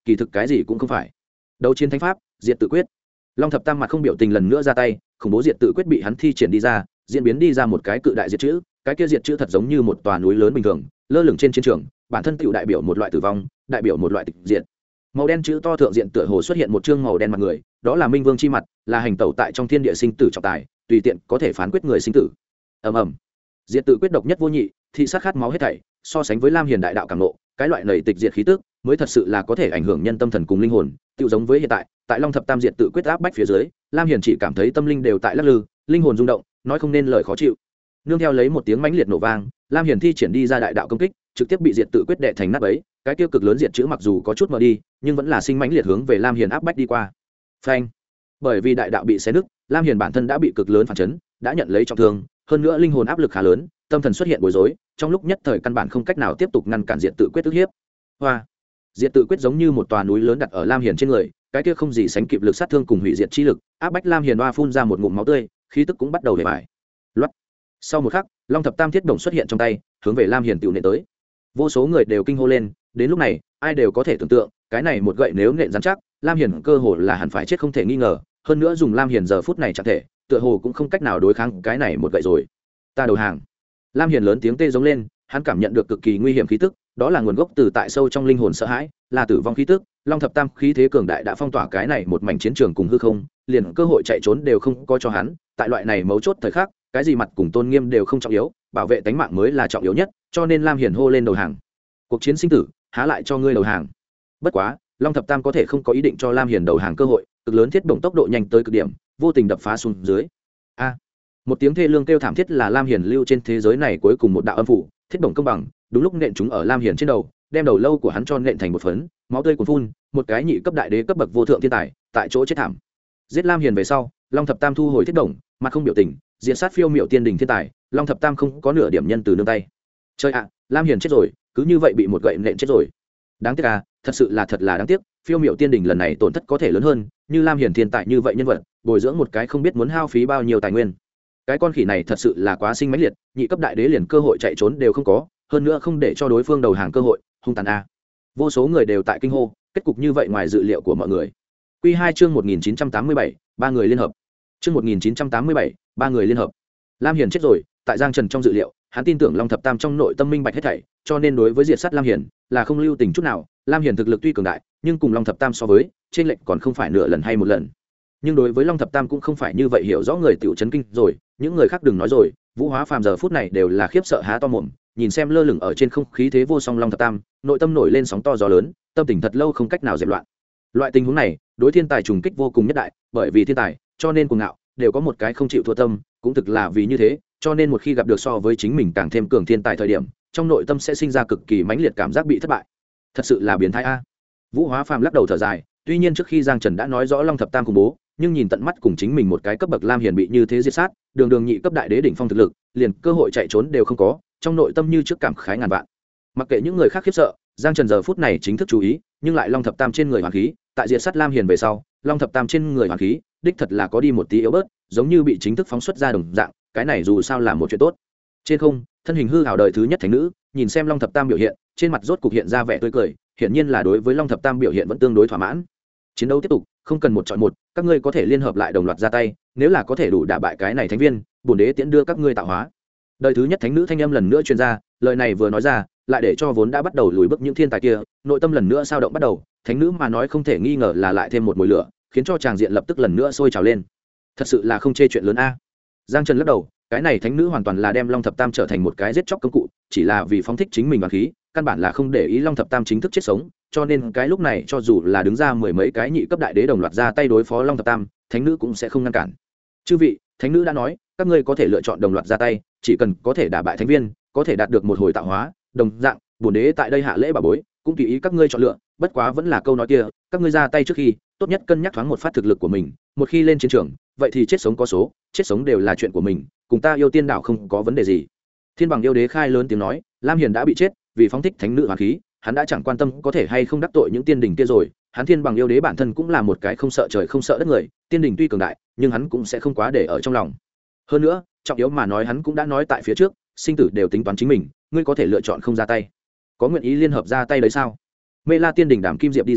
kỳ thực cái gì cũng không phải. Đấu chiến thánh pháp, diệt tự quyết. Long thập tam mặt không biểu tình lần nữa ra tay, khủng bố diệt tự quyết bị hắn thi triển đi ra, diễn biến đi ra một cái cự đại diệt chữ, cái kia diệt chữ thật giống như một tòa núi lớn bình thường, lơ lửng trên chiến trường, bản thân tựu đại biểu một loại tử vong, đại biểu một loại tịch diệt. Màu đen chữ to thượng diện tựa hồ xuất hiện một chương màu đen mặt người, đó là Minh Vương chi mặt, là hành tẩu tại trong thiên địa sinh tử trọng tài, tùy tiện có thể phán quyết người sinh tử. Ầm ầm. Diệt tự quyết độc nhất vô nhị, thị sát khát máu hết thảy, so sánh với Lam Hiền đại đạo cảm nộ, cái loại nảy tịch diệt khí tức, mới thật sự là có thể ảnh hưởng nhân tâm thần cùng linh hồn, tựu giống với hiện tại Long thập tam diệt tự quyết áp bách phía dưới, Lam Hiền chỉ cảm thấy tâm linh đều tại lắc lư, linh hồn rung động, nói không nên lời khó chịu. Nương theo lấy một tiếng mãnh liệt nổ vang, Lam Hiền thi triển đi ra đại đạo công kích, trực tiếp bị diệt tự quyết đệ thành nát bấy, cái tiêu cực lớn diệt chữ mặc dù có chút mờ đi, nhưng vẫn là sinh mãnh liệt hướng về Lam Hiền áp bách đi qua. Phanh! Bởi vì đại đạo bị xé nứt, Lam Hiền bản thân đã bị cực lớn phản chấn, đã nhận lấy trọng thương, hơn nữa linh hồn áp lực khá lớn, tâm thần xuất hiện bối rối, trong lúc nhất thời căn bản không cách nào tiếp tục ngăn cản diệt tự quyết ức hiếp. Hoa! Diệt tự quyết giống như một tòa núi lớn đặt ở Lam Hiền trên người, cái kia không gì sánh kịp lực sát thương cùng hủy diệt chi lực, áp bách Lam Hiền oa phun ra một ngụm máu tươi, khí tức cũng bắt đầu bể bại. Loát. Sau một khắc, Long thập tam thiết đồng xuất hiện trong tay, hướng về Lam Hiền tiểu nện tới. Vô số người đều kinh hô lên, đến lúc này, ai đều có thể tưởng tượng, cái này một gậy nếu nện rắn chắc, Lam Hiền cơ hồ là hẳn phải chết không thể nghi ngờ, hơn nữa dùng Lam Hiền giờ phút này chẳng thể, tựa hồ cũng không cách nào đối kháng cái này một gậy rồi. Ta đầu hàng. Lam Hiền lớn tiếng tê giống lên, hắn cảm nhận được cực kỳ nguy hiểm khí tức, đó là nguồn gốc từ tại sâu trong linh hồn sợ hãi, là tử vong khí tức. Long thập tam khí thế cường đại đã phong tỏa cái này một mảnh chiến trường cùng hư không, liền cơ hội chạy trốn đều không có cho hắn. Tại loại này mấu chốt thời khắc, cái gì mặt cùng tôn nghiêm đều không trọng yếu, bảo vệ tính mạng mới là trọng yếu nhất, cho nên Lam Hiền hô lên đầu hàng. Cuộc chiến sinh tử, há lại cho ngươi đầu hàng. Bất quá, Long thập tam có thể không có ý định cho Lam Hiền đầu hàng cơ hội, cực lớn thiết động tốc độ nhanh tới cực điểm, vô tình đập phá xuống dưới. A! Một tiếng thê lương kêu thảm thiết là Lam Hiền lưu trên thế giới này cuối cùng một đạo âm phủ, thiết động công bằng, đúng lúc nện chúng ở Lam Hiền trên đầu, đem đầu lâu của hắn cho nện thành một phấn, máu tươi cuồn phun, một cái nhị cấp đại đế cấp bậc vô thượng thiên tài, tại chỗ chết thảm. Giết Lam Hiền về sau, Long thập tam thu hồi thiết động, mặt không biểu tình, diện sát phiêu miểu tiên đình thiên tài, Long thập tam không có nửa điểm nhân từ nương tay. Chơi ạ, Lam Hiền chết rồi, cứ như vậy bị một gậy nện chết rồi. Đáng tiếc à, thật là đáng tiếc, phiêu miểu tiên đình lần này tổn thất có thể lớn hơn, như Lam Hiền thiên tài như vậy nhân vật, bồi dưỡng một cái không biết muốn hao phí bao nhiêu tài nguyên. Cái con khỉ này thật sự là quá sinh mãnh liệt, nhị cấp đại đế liền cơ hội chạy trốn đều không có, hơn nữa không để cho đối phương đầu hàng cơ hội, hung tàn a. Vô số người đều tại kinh hô, kết cục như vậy ngoài dự liệu của mọi người. Quy 2 chương 1987, ba người liên hợp. Chương 1987, ba người liên hợp. Lam Hiền chết rồi, tại Giang Trần trong dự liệu, hắn tin tưởng Long thập tam trong nội tâm minh bạch hết thảy, cho nên đối với diệt sát Lam Hiền là không lưu tình chút nào. Lam Hiền thực lực tuy cường đại, nhưng cùng Long thập tam so với, trên lệnh còn không phải nửa lần hay một lần. Nhưng đối với Long thập tam cũng không phải như vậy, hiểu rõ người tiểu chấn kinh rồi, những người khác đừng nói rồi, Vũ Hóa Phàm giờ phút này đều là khiếp sợ há to mồm, nhìn xem lơ lửng ở trên không khí thế vô song Long thập tam, nội tâm nổi lên sóng to gió lớn, tâm tình thật lâu không cách nào dẹp loạn. Loại tình huống này, đối thiên tài trùng kích vô cùng nhất đại, bởi vì thiên tài, cho nên cuồng ngạo, đều có một cái không chịu thua tâm, cũng thực là vì như thế, cho nên một khi gặp được so với chính mình càng thêm cường thiên tài thời điểm, trong nội tâm sẽ sinh ra cực kỳ mãnh liệt cảm giác bị thất bại. Thật sự là biến thái a. Vũ Hóa Phàm lắc đầu thở dài, tuy nhiên trước khi Giang Trần đã nói rõ Long thập tam khủng bố, nhưng nhìn tận mắt cùng chính mình một cái cấp bậc Lam Hiền bị như thế diệt sát, đường đường nhị cấp đại đế đỉnh phong thực lực, liền cơ hội chạy trốn đều không có, trong nội tâm như trước cảm khái ngàn vạn. Mặc kệ những người khác khiếp sợ, Giang Trần giờ phút này chính thức chú ý, nhưng lại Long thập tam trên người hoàn khí, tại diệt sát Lam Hiền về sau, Long thập tam trên người hoàn khí, đích thật là có đi một tí yếu bớt, giống như bị chính thức phóng xuất ra đồng dạng, cái này dù sao là một chuyện tốt. Trên không, thân hình hư ảo đời thứ nhất thánh nữ, nhìn xem Long thập tam biểu hiện, trên mặt rốt cục hiện ra vẻ tươi cười, hiển nhiên là đối với Long thập tam biểu hiện vẫn tương đối thỏa mãn. Chiến đấu tiếp tục, không cần một chọi một, các ngươi có thể liên hợp lại đồng loạt ra tay, nếu là có thể đủ đả bại cái này thánh viên, bổn đế tiễn đưa các ngươi tạo hóa. Đời thứ nhất thánh nữ thanh âm lần nữa truyền ra, lời này vừa nói ra, lại để cho vốn đã bắt đầu lùi bước những thiên tài kia, nội tâm lần nữa sao động bắt đầu, thánh nữ mà nói không thể nghi ngờ là lại thêm một mùi lửa, khiến cho tràng diện lập tức lần nữa sôi trào lên. Thật sự là không chê chuyện lớn a. Giang Trần lắc đầu, cái này thánh nữ hoàn toàn là đem Long thập tam trở thành một cái giết chóc công cụ, chỉ là vì phóng thích chính mình và khí, căn bản là không để ý Long thập tam chính thức chết sống, cho nên cái lúc này cho dù là đứng ra mười mấy cái nhị cấp đại đế đồng loạt ra tay đối phó Long thập tam, thánh nữ cũng sẽ không ngăn cản. Chư vị, thánh nữ đã nói, các ngươi có thể lựa chọn đồng loạt ra tay, chỉ cần có thể đả bại thánh viên, có thể đạt được một hồi tạo hóa, đồng dạng, bổn đế tại đây hạ lễ bà bối, cũng tùy ý các ngươi chọn lựa, bất quá vẫn là câu nói kia, các ngươi ra tay trước khi, tốt nhất cân nhắc thoáng một phát thực lực của mình, một khi lên chiến trường, vậy thì chết sống có số, chết sống đều là chuyện của mình, cùng ta yêu tiên đạo không có vấn đề gì. Thiên Bằng yêu đế khai lớn tiếng nói, Lam Hiền đã bị chết, vì phóng thích thánh nữ hoàn khí, hắn đã chẳng quan tâm có thể hay không đắc tội những tiên đình kia rồi, hắn Thiên Bằng yêu đế bản thân cũng là một cái không sợ trời không sợ đất người, tiên đình tuy cường đại, nhưng hắn cũng sẽ không quá để ở trong lòng. Hơn nữa, trọng yếu mà nói hắn cũng đã nói tại phía trước, sinh tử đều tính toán chính mình, ngươi có thể lựa chọn không ra tay. Có nguyện ý liên hợp ra tay đấy sao? Mê La tiên đình Đàm Kim Diệp đi ra,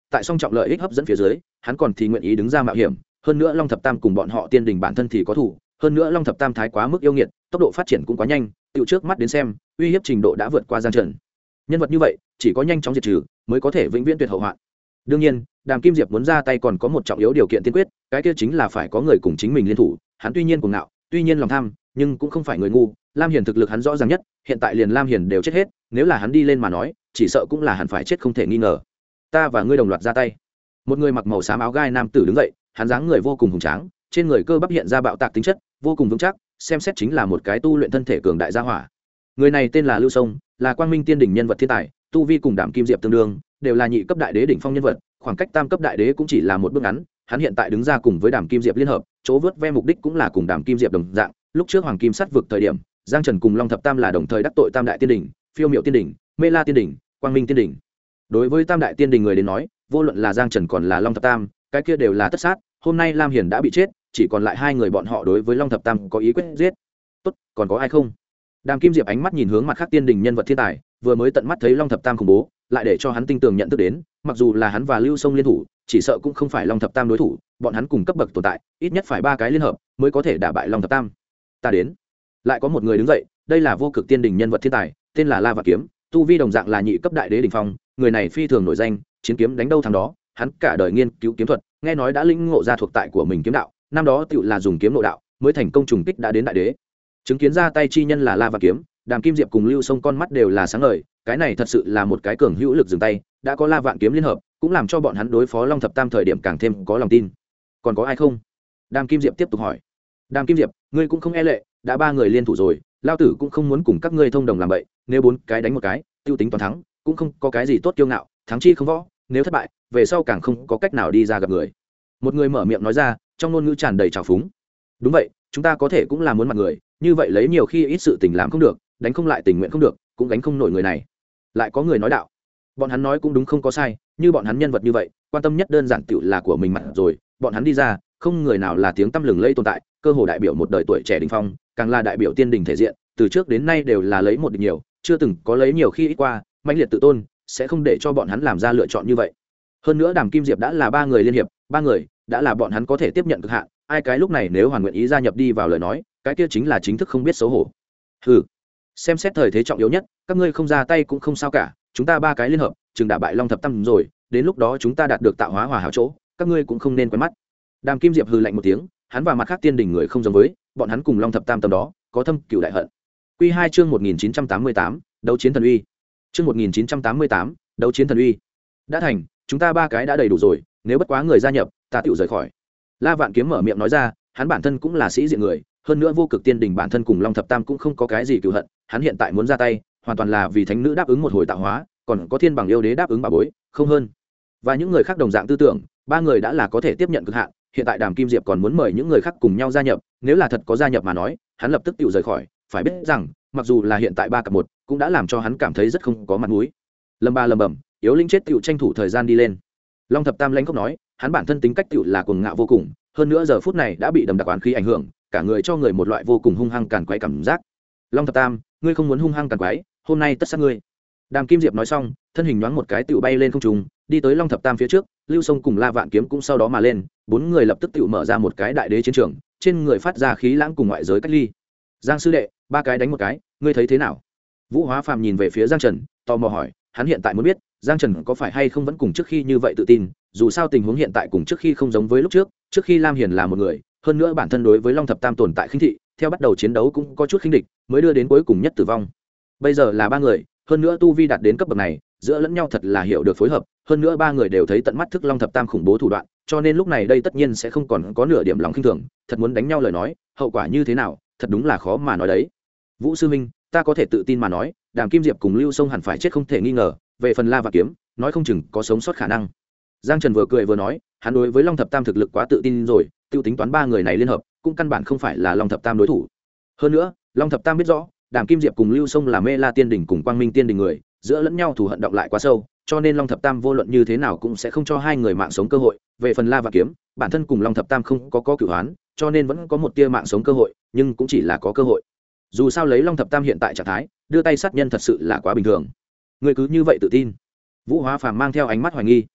tại song trọng lợi ích hấp dẫn phía dưới hắn còn thì nguyện ý đứng ra mạo hiểm. Hơn nữa long thập tam cùng bọn họ tiên đình bản thân thì có thủ, hơn nữa long thập tam thái quá mức yêu nghiệt, tốc độ phát triển cũng quá nhanh, tựu trước mắt đến xem uy hiếp trình độ đã vượt qua Giang Trần. Nhân vật như vậy chỉ có nhanh chóng diệt trừ mới có thể vĩnh viễn tuyệt hậu hoạn. Đương nhiên Đàm Kim Diệp muốn ra tay còn có một trọng yếu điều kiện tiên quyết, cái kia chính là phải có người cùng chính mình liên thủ. Hắn tuy nhiên cuồng ngạo, tuy nhiên lòng tham, nhưng cũng không phải người ngu. Lam Hiền thực lực hắn rõ ràng nhất, hiện tại liền Lam Hiền đều chết hết, nếu là hắn đi lên mà nói chỉ sợ cũng là hắn phải chết không thể nghi ngờ. Ta và ngươi đồng loạt ra tay. Một người mặc màu xám áo gai nam tử đứng dậy, hắn dáng người vô cùng hùng tráng, trên người cơ bắp hiện ra bạo tạc tính chất, vô cùng vững chắc, xem xét chính là một cái tu luyện thân thể cường đại gia hỏa. Người này tên là Lưu Sông, là Quang Minh Tiên đỉnh nhân vật thiên tài, tu vi cùng Đàm Kim Diệp tương đương, đều là nhị cấp đại đế đỉnh phong nhân vật, khoảng cách tam cấp đại đế cũng chỉ là một bước ngắn. Hắn hiện tại đứng ra cùng với Đàm Kim Diệp liên hợp, chỗ vớt ve mục đích cũng là cùng Đàm Kim Diệp đồng dạng. Lúc trước Hoàng Kim sát vực thời điểm, Giang Trần cùng Long Thập Tam là đồng thời đắc tội tam đại tiên đỉnh, Phiêu Miệu Tiên đỉnh, Mê La Tiên đỉnh, Quang Minh Tiên đỉnh. Đối với tam đại tiên đỉnh người đến nói, vô luận là Giang Trần còn là Long Thập Tam, cái kia đều là tất sát. Hôm nay Lam Hiền đã bị chết, chỉ còn lại hai người bọn họ đối với Long Thập Tam có ý quyết giết. Tốt, còn có ai không? Đàm Kim Diệp ánh mắt nhìn hướng mặt khác tiên đình nhân vật thiên tài, vừa mới tận mắt thấy Long Thập Tam khủng bố, lại để cho hắn tinh tường nhận thức đến, mặc dù là hắn và Lưu Sông liên thủ, chỉ sợ cũng không phải Long Thập Tam đối thủ, bọn hắn cùng cấp bậc tồn tại, ít nhất phải 3 cái liên hợp mới có thể đả bại Long Thập Tam. Ta đến. Lại có một người đứng dậy, đây là vô cực tiên đình nhân vật thiên tài, tên là La Vạn Kiếm, tu vi đồng dạng là nhị cấp đại đế đỉnh phong, người này phi thường nổi danh, chiến kiếm đánh đâu thằng đó, hắn cả đời nghiên cứu kiếm thuật, nghe nói đã lĩnh ngộ ra thuộc tại của mình kiếm đạo, năm đó tựu là dùng kiếm nội đạo, mới thành công trùng kích đã đến đại đế. Chứng kiến ra tay chi nhân là La Vạn Kiếm, Đàm Kim Diệp cùng Lưu Sông con mắt đều là sáng ngời, cái này thật sự là một cái cường hữu lực dừng tay, đã có La Vạn Kiếm liên hợp, cũng làm cho bọn hắn đối phó Long Thập Tam thời điểm càng thêm có lòng tin. Còn có ai không? Đàm Kim Diệp tiếp tục hỏi. Đàm Kim Diệp, ngươi cũng không e lệ, đã 3 người liên thủ rồi, lao tử cũng không muốn cùng các ngươi thông đồng làm vậy, nếu 4 cái đánh một cái, tiêu tính toàn thắng, cũng không có cái gì tốt kiêu ngạo, thắng chi không võ, nếu thất bại, về sau càng không có cách nào đi ra gặp người. Một người mở miệng nói ra, trong ngôn ngữ tràn đầy trào phúng. Đúng vậy, chúng ta có thể cũng là muốn mặt người, như vậy lấy nhiều khi ít sự tình làm không được, đánh không lại tình nguyện không được, cũng gánh không nổi người này. Lại có người nói đạo, bọn hắn nói cũng đúng không có sai, như bọn hắn nhân vật như vậy, quan tâm nhất đơn giản tiểu là của mình mặt rồi, bọn hắn đi ra, không người nào là tiếng tăm lừng lẫy tồn tại, cơ hồ đại biểu một đời tuổi trẻ đỉnh phong, càng là đại biểu tiên đình thể diện, từ trước đến nay đều là lấy một địch nhiều, chưa từng có lấy nhiều khi ít qua, mãnh liệt tự tôn, sẽ không để cho bọn hắn làm ra lựa chọn như vậy. Hơn nữa Đàm Kim Diệp đã là 3 người liên hiệp, 3 người đã là bọn hắn có thể tiếp nhận cực hạn, ai cái lúc này nếu hoàn nguyện ý gia nhập đi vào lời nói, cái kia chính là chính thức không biết xấu hổ. Hừ, xem xét thời thế trọng yếu nhất, các ngươi không ra tay cũng không sao cả, chúng ta 3 cái liên hợp, chừng đả bại Long Thập Tam rồi, đến lúc đó chúng ta đạt được tạo hóa hòa hảo chỗ, các ngươi cũng không nên quên mắt. Đàm Kim Diệp hừ lạnh một tiếng, hắn và mặt khác tiên đình người không giống với, bọn hắn cùng Long Thập Tam tầm đó có thâm cửu đại hận. Quy 2 chương 1988, đấu chiến thần uy. Chương 1988, đấu chiến thần uy. Đã thành, chúng ta 3 cái đã đầy đủ rồi, nếu bất quá người gia nhập, ta tựu rời khỏi. La Vạn Kiếm mở miệng nói ra, hắn bản thân cũng là sĩ diện người, hơn nữa vô cực tiên đình bản thân cùng Long Thập Tam cũng không có cái gì cừu hận, hắn hiện tại muốn ra tay, hoàn toàn là vì thánh nữ đáp ứng một hồi tạo hóa, còn có thiên bằng yêu đế đáp ứng bà bối, không hơn. Và những người khác đồng dạng tư tưởng, 3 người đã là có thể tiếp nhận cực hạn, hiện tại Đàm Kim Diệp còn muốn mời những người khác cùng nhau gia nhập, nếu là thật có gia nhập mà nói, hắn lập tức tựu rời khỏi, phải biết rằng, mặc dù là hiện tại 3 cặp 1, cũng đã làm cho hắn cảm thấy rất không có mặt mũi. Lầm bầm, yếu linh chết tựu tranh thủ thời gian đi lên. Long Thập Tam lãnh khốc nói, hắn bản thân tính cách tựu là cuồng ngạo vô cùng, hơn nữa giờ phút này đã bị đầm đặc oán khí ảnh hưởng, cả người cho người một loại vô cùng hung hăng càn quấy cảm giác. Long Thập Tam, ngươi không muốn hung hăng càn quấy, hôm nay tất sát ngươi. Đàm Kim Diệp nói xong, thân hình nhoáng một cái tựu bay lên không trung, đi tới Long Thập Tam phía trước, Lưu Sông cùng La Vạn Kiếm cũng sau đó mà lên, 4 người lập tức tựu mở ra một cái đại đế chiến trường, trên người phát ra khí lãng cùng ngoại giới cách ly. Giang sư đệ, 3 cái đánh một cái, ngươi thấy thế nào? Vũ Hóa Phàm nhìn về phía Giang Trần, tò mò hỏi, hắn hiện tại muốn biết, Giang Trần có phải hay không vẫn cùng trước khi như vậy tự tin, dù sao tình huống hiện tại cùng trước khi không giống với lúc trước khi Lam Hiền là một người, hơn nữa bản thân đối với Long Thập Tam tồn tại khinh thị, theo bắt đầu chiến đấu cũng có chút khinh địch, mới đưa đến cuối cùng nhất tử vong. Bây giờ là 3 người, hơn nữa tu vi đạt đến cấp bậc này, giữa lẫn nhau thật là hiểu được phối hợp, hơn nữa 3 người đều thấy tận mắt thức Long Thập Tam khủng bố thủ đoạn, cho nên lúc này đây tất nhiên sẽ không còn có nửa điểm lòng khinh thường, thật muốn đánh nhau lời nói, hậu quả như thế nào, thật đúng là khó mà nói đấy. Vũ sư minh, ta có thể tự tin mà nói, Đàm Kim Diệp cùng Lưu Sông hẳn phải chết không thể nghi ngờ, về phần La Vạn Kiếm, nói không chừng có sống sót khả năng. Giang Trần vừa cười vừa nói, hắn đối với Long Thập Tam thực lực quá tự tin rồi, tiêu tính toán 3 người này liên hợp, cũng căn bản không phải là Long Thập Tam đối thủ. Hơn nữa, Long Thập Tam biết rõ, Đàm Kim Diệp cùng Lưu Sông là Mê La Tiên đỉnh cùng Quang Minh Tiên đỉnh người, giữa lẫn nhau thù hận động lại quá sâu, cho nên Long Thập Tam vô luận như thế nào cũng sẽ không cho 2 người mạng sống cơ hội. Về phần La Vạn Kiếm, bản thân cùng Long Thập Tam không có cửu hoán, cho nên vẫn có một tia mạng sống cơ hội, nhưng cũng chỉ là có cơ hội. Dù sao lấy Long Thập Tam hiện tại trạng thái, đưa tay sát nhân thật sự là quá bình thường. Người cứ như vậy tự tin? Vũ Hóa Phàm mang theo ánh mắt hoài nghi.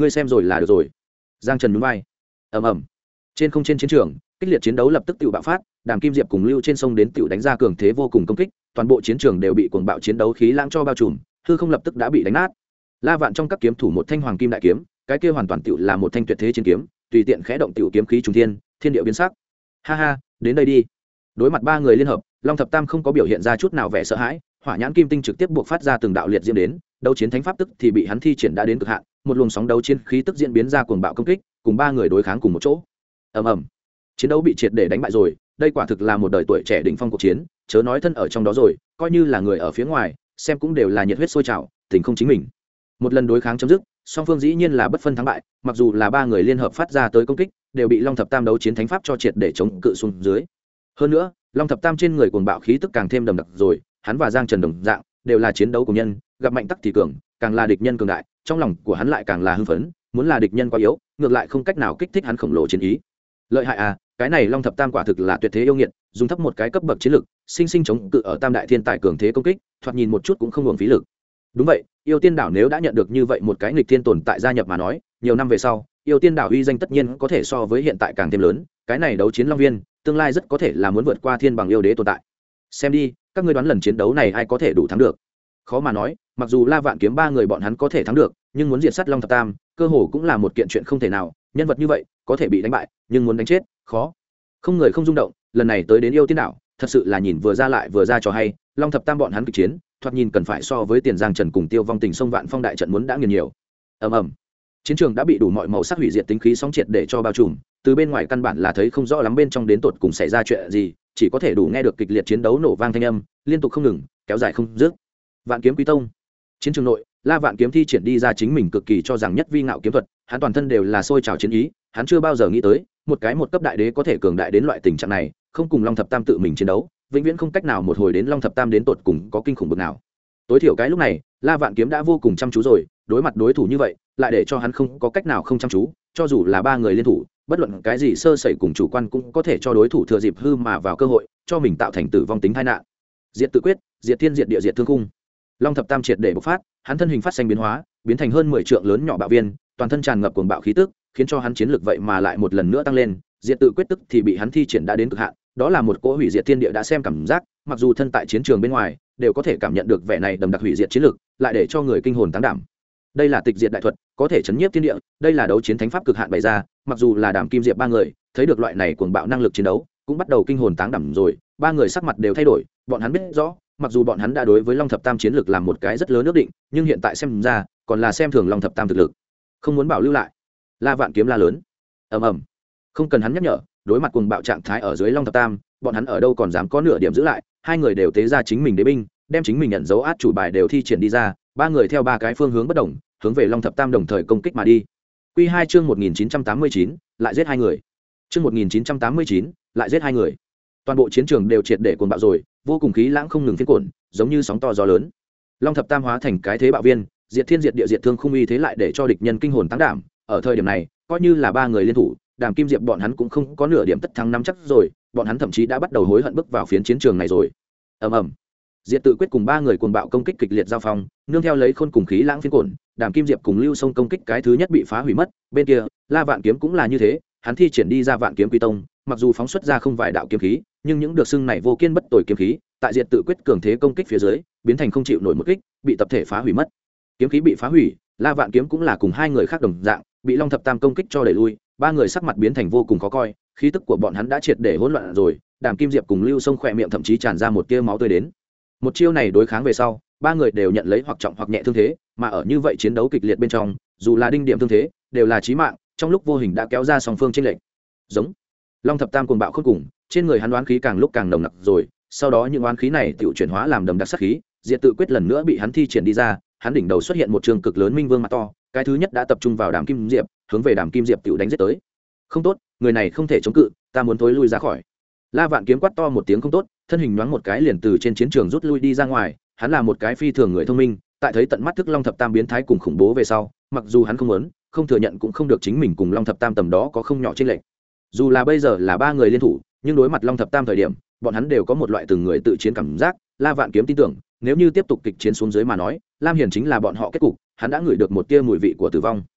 ngươi xem rồi là được rồi. Giang Trần nhún vai. Ầm ầm. Trên không trên chiến trường, kích liệt chiến đấu lập tức tự bạo phát, Đàm Kim Diệp cùng Lưu trên sông đến tự đánh ra cường thế vô cùng công kích, toàn bộ chiến trường đều bị cuồng bạo chiến đấu khí lãng cho bao trùm, hư không lập tức đã bị đánh nát. La Vạn trong các kiếm thủ một thanh hoàng kim đại kiếm, cái kia hoàn toàn tựu là một thanh tuyệt thế chiến kiếm, tùy tiện khẽ động tựu kiếm khí trùng thiên, thiên địa biến sắc. Ha ha, đến đây đi. Đối mặt ba người liên hợp, Long Thập Tam không có biểu hiện ra chút nào vẻ sợ hãi, hỏa nhãn kim tinh trực tiếp buộc phát ra từng đạo liệt diễm đến, đấu chiến thánh pháp tức thì bị hắn thi triển đã đến cực hạn, một luồng sóng đấu chiến khí tức diễn biến ra cuồng bạo công kích, cùng ba người đối kháng cùng một chỗ. Ầm ầm. Chiến đấu bị triệt để đánh bại rồi, đây quả thực là một đời tuổi trẻ đỉnh phong cuộc chiến, chớ nói thân ở trong đó rồi, coi như là người ở phía ngoài, xem cũng đều là nhiệt huyết sôi trào, tình không chính mình. Một lần đối kháng chấm dứt, song phương dĩ nhiên là bất phân thắng bại, mặc dù là ba người liên hợp phát ra tới công kích, đều bị Long Thập Tam đấu chiến thánh pháp cho triệt để chống cự xuống dưới. Hơn nữa, Long Thập Tam trên người cuồng bạo khí tức càng thêm đậm đặc rồi, hắn và Giang Trần đồng dạng, đều là chiến đấu của nhân, gặp mạnh tắc thì cường, càng là địch nhân cường đại, trong lòng của hắn lại càng là hưng phấn, muốn là địch nhân quá yếu, ngược lại không cách nào kích thích hắn khổng lồ chiến ý. Lợi hại à, cái này Long Thập Tam quả thực là tuyệt thế yêu nghiệt, dùng thấp một cái cấp bậc chiến lực, sinh sinh chống cự ở Tam đại thiên tài cường thế công kích, thoạt nhìn một chút cũng không hưởng phí lực. Đúng vậy, Yêu Tiên đảo nếu đã nhận được như vậy một cái nghịch thiên tồn tại gia nhập mà nói, nhiều năm về sau, Yêu Tiên đảo uy danh tất nhiên có thể so với hiện tại càng thêm lớn, cái này đấu chiến long viên, tương lai rất có thể là muốn vượt qua thiên bằng yêu đế tồn tại. Xem đi, các ngươi đoán lần chiến đấu này ai có thể đủ thắng được? Khó mà nói, mặc dù La Vạn Kiếm ba người bọn hắn có thể thắng được, nhưng muốn diệt sát Long Thập Tam, cơ hồ cũng là một kiện chuyện không thể nào, nhân vật như vậy, có thể bị đánh bại, nhưng muốn đánh chết, khó. Không người không rung động, lần này tới đến Yêu Tiên đảo, thật sự là nhìn vừa ra lại vừa ra cho hay, Long Thập Tam bọn hắn kịch chiến, thoạt nhìn cần phải so với Tiền Giang Trần cùng Tiêu Vong Tình sông Vạn Phong đại trận muốn đã nghiền nhiều. Ầm ầm. Chiến trường đã bị đủ mọi màu sắc hủy diệt tính khí sóng triệt để cho bao trùm, từ bên ngoài căn bản là thấy không rõ lắm bên trong đến tột cùng xảy ra chuyện gì, chỉ có thể đủ nghe được kịch liệt chiến đấu nổ vang thanh âm, liên tục không ngừng, kéo dài không dứt. Vạn Kiếm Quý Tông. Chiến trường nội, La Vạn Kiếm thi triển đi ra chính mình cực kỳ cho rằng nhất vi ngạo kiếm thuật, hắn toàn thân đều là sôi trào chiến ý, hắn chưa bao giờ nghĩ tới, một cấp đại đế có thể cường đại đến loại tình trạng này, không cùng Long Thập Tam tự mình chiến đấu, vĩnh viễn không cách nào một hồi đến Long Thập Tam đến tột cùng có kinh khủng bực nào. Tối thiểu cái lúc này, La Vạn Kiếm đã vô cùng chăm chú rồi, đối mặt đối thủ như vậy, lại để cho hắn không có cách nào không chăm chú, cho dù là ba người liên thủ, bất luận cái gì sơ sẩy cùng chủ quan cũng có thể cho đối thủ thừa dịp hư mà vào cơ hội, cho mình tạo thành tử vong tính tai nạn. Diệt tự quyết, diệt thiên diệt địa diệt thương khung. Long Thập Tam triệt để bộc phát, hắn thân hình phát sinh biến hóa, biến thành hơn 10 trượng lớn nhỏ bạo viên, toàn thân tràn ngập cuồng bạo khí tức, khiến cho hắn chiến lực vậy mà lại một lần nữa tăng lên, diệt tự quyết tức thì bị hắn thi triển đã đến cực hạn, đó là một cỗ hủy diệt thiên địa đã xem cảm giác, mặc dù thân tại chiến trường bên ngoài, đều có thể cảm nhận được vẻ này đầm đặc hủy diệt chiến lực, lại để cho người kinh hồn táng đảm. Đây là tịch diệt đại thuật, có thể chấn nhiếp thiên địa, đây là đấu chiến thánh pháp cực hạn bày ra, mặc dù là Đàm Kim Diệp ba người, thấy được loại này cuồng bạo năng lực chiến đấu, cũng bắt đầu kinh hồn táng đảm rồi, ba người sắc mặt đều thay đổi, bọn hắn biết rõ, mặc dù bọn hắn đã đối với Long Thập Tam chiến lực làm một cái rất lớn ước định, nhưng hiện tại xem ra, còn là xem thường Long Thập Tam thực lực, không muốn bảo lưu lại. La Vạn Kiếm la lớn. Ầm ầm. Không cần hắn nhắc nhở, đối mặt cuồng bạo trạng thái ở dưới Long Thập Tam, bọn hắn ở đâu còn dám có nửa điểm giữ lại, hai người đều tế ra chính mình đế binh, đem chính mình nhận dấu át chủ bài đều thi triển đi ra, ba người theo ba cái phương hướng bất đồng, hướng về Long Thập Tam đồng thời công kích mà đi. Quy 2 chương 1989, lại giết hai người. Chương 1989, lại giết hai người. Toàn bộ chiến trường đều triệt để cuồng bạo rồi, vô cùng khí lãng không ngừng phiên cuộn, giống như sóng to gió lớn. Long Thập Tam hóa thành cái thế bạo viên, diệt thiên diệt địa diệt thương không uy thế lại để cho địch nhân kinh hồn táng đảm. Ở thời điểm này, coi như là ba người liên thủ, Đàm Kim Diệp bọn hắn cũng không có nửa điểm tất thắng nắm chắc rồi, bọn hắn thậm chí đã bắt đầu hối hận bước vào phiến chiến trường này rồi. Ầm ầm. Diệt tự quyết cùng ba người cuồng bạo công kích kịch liệt giao phong, nương theo lấy khôn cùng khí lãng phiến cuộn, Đàm Kim Diệp cùng Lưu Sông công kích cái thứ nhất bị phá hủy mất, bên kia, La Vạn Kiếm cũng là như thế, hắn thi triển đi ra Vạn Kiếm Quy Tông, mặc dù phóng xuất ra không vài đạo kiếm khí, nhưng những được xưng này vô kiên bất tồi kiếm khí, tại diệt tự quyết cường thế công kích phía dưới, biến thành không chịu nổi một kích, bị tập thể phá hủy mất. Kiếm khí bị phá hủy, La Vạn Kiếm cũng là cùng hai người khác đồng dạng, bị Long Thập Tam công kích cho đẩy lui, ba người sắc mặt biến thành vô cùng khó coi, khí tức của bọn hắn đã triệt để hỗn loạn rồi, Đàm Kim Diệp cùng Lưu Sông khỏe miệng thậm chí tràn ra một tia máu tươi đến. Một chiêu này đối kháng về sau, ba người đều nhận lấy hoặc trọng hoặc nhẹ thương thế, mà ở như vậy chiến đấu kịch liệt bên trong, dù là đinh điểm thương thế, đều là chí mạng, trong lúc vô hình đã kéo ra song phương chênh lệch. Giống Long Thập Tam cuồng bạo khôn cùng, trên người hắn oán khí càng lúc càng nồng nặc rồi, sau đó những oán khí này tự chuyển hóa làm đầm đặc sát khí, diệt tự quyết lần nữa bị hắn thi triển đi ra, hắn đỉnh đầu xuất hiện một trường cực lớn minh vương mặt to, cái thứ nhất đã tập trung vào Đàm Kim Diệp, hướng về Đàm Kim Diệp tự đánh giết tới. Không tốt, người này không thể chống cự, ta muốn thối lui ra khỏi. La Vạn Kiếm quát to một tiếng không tốt, thân hình nhoáng một cái liền từ trên chiến trường rút lui đi ra ngoài, hắn là một cái phi thường người thông minh, tại thấy tận mắt thức Long Thập Tam biến thái cùng khủng bố về sau, mặc dù hắn không muốn, không thừa nhận cũng không được chính mình cùng Long Thập Tam tầm đó có không nhỏ chênh lệch. Dù là bây giờ là ba người liên thủ, nhưng đối mặt Long Thập Tam thời điểm, bọn hắn đều có một loại từng người tự chiến cảm giác, La Vạn Kiếm tin tưởng, nếu như tiếp tục kịch chiến xuống dưới mà nói, Lam Hiền chính là bọn họ kết cục, hắn đã ngửi được một tia mùi vị của tử vong.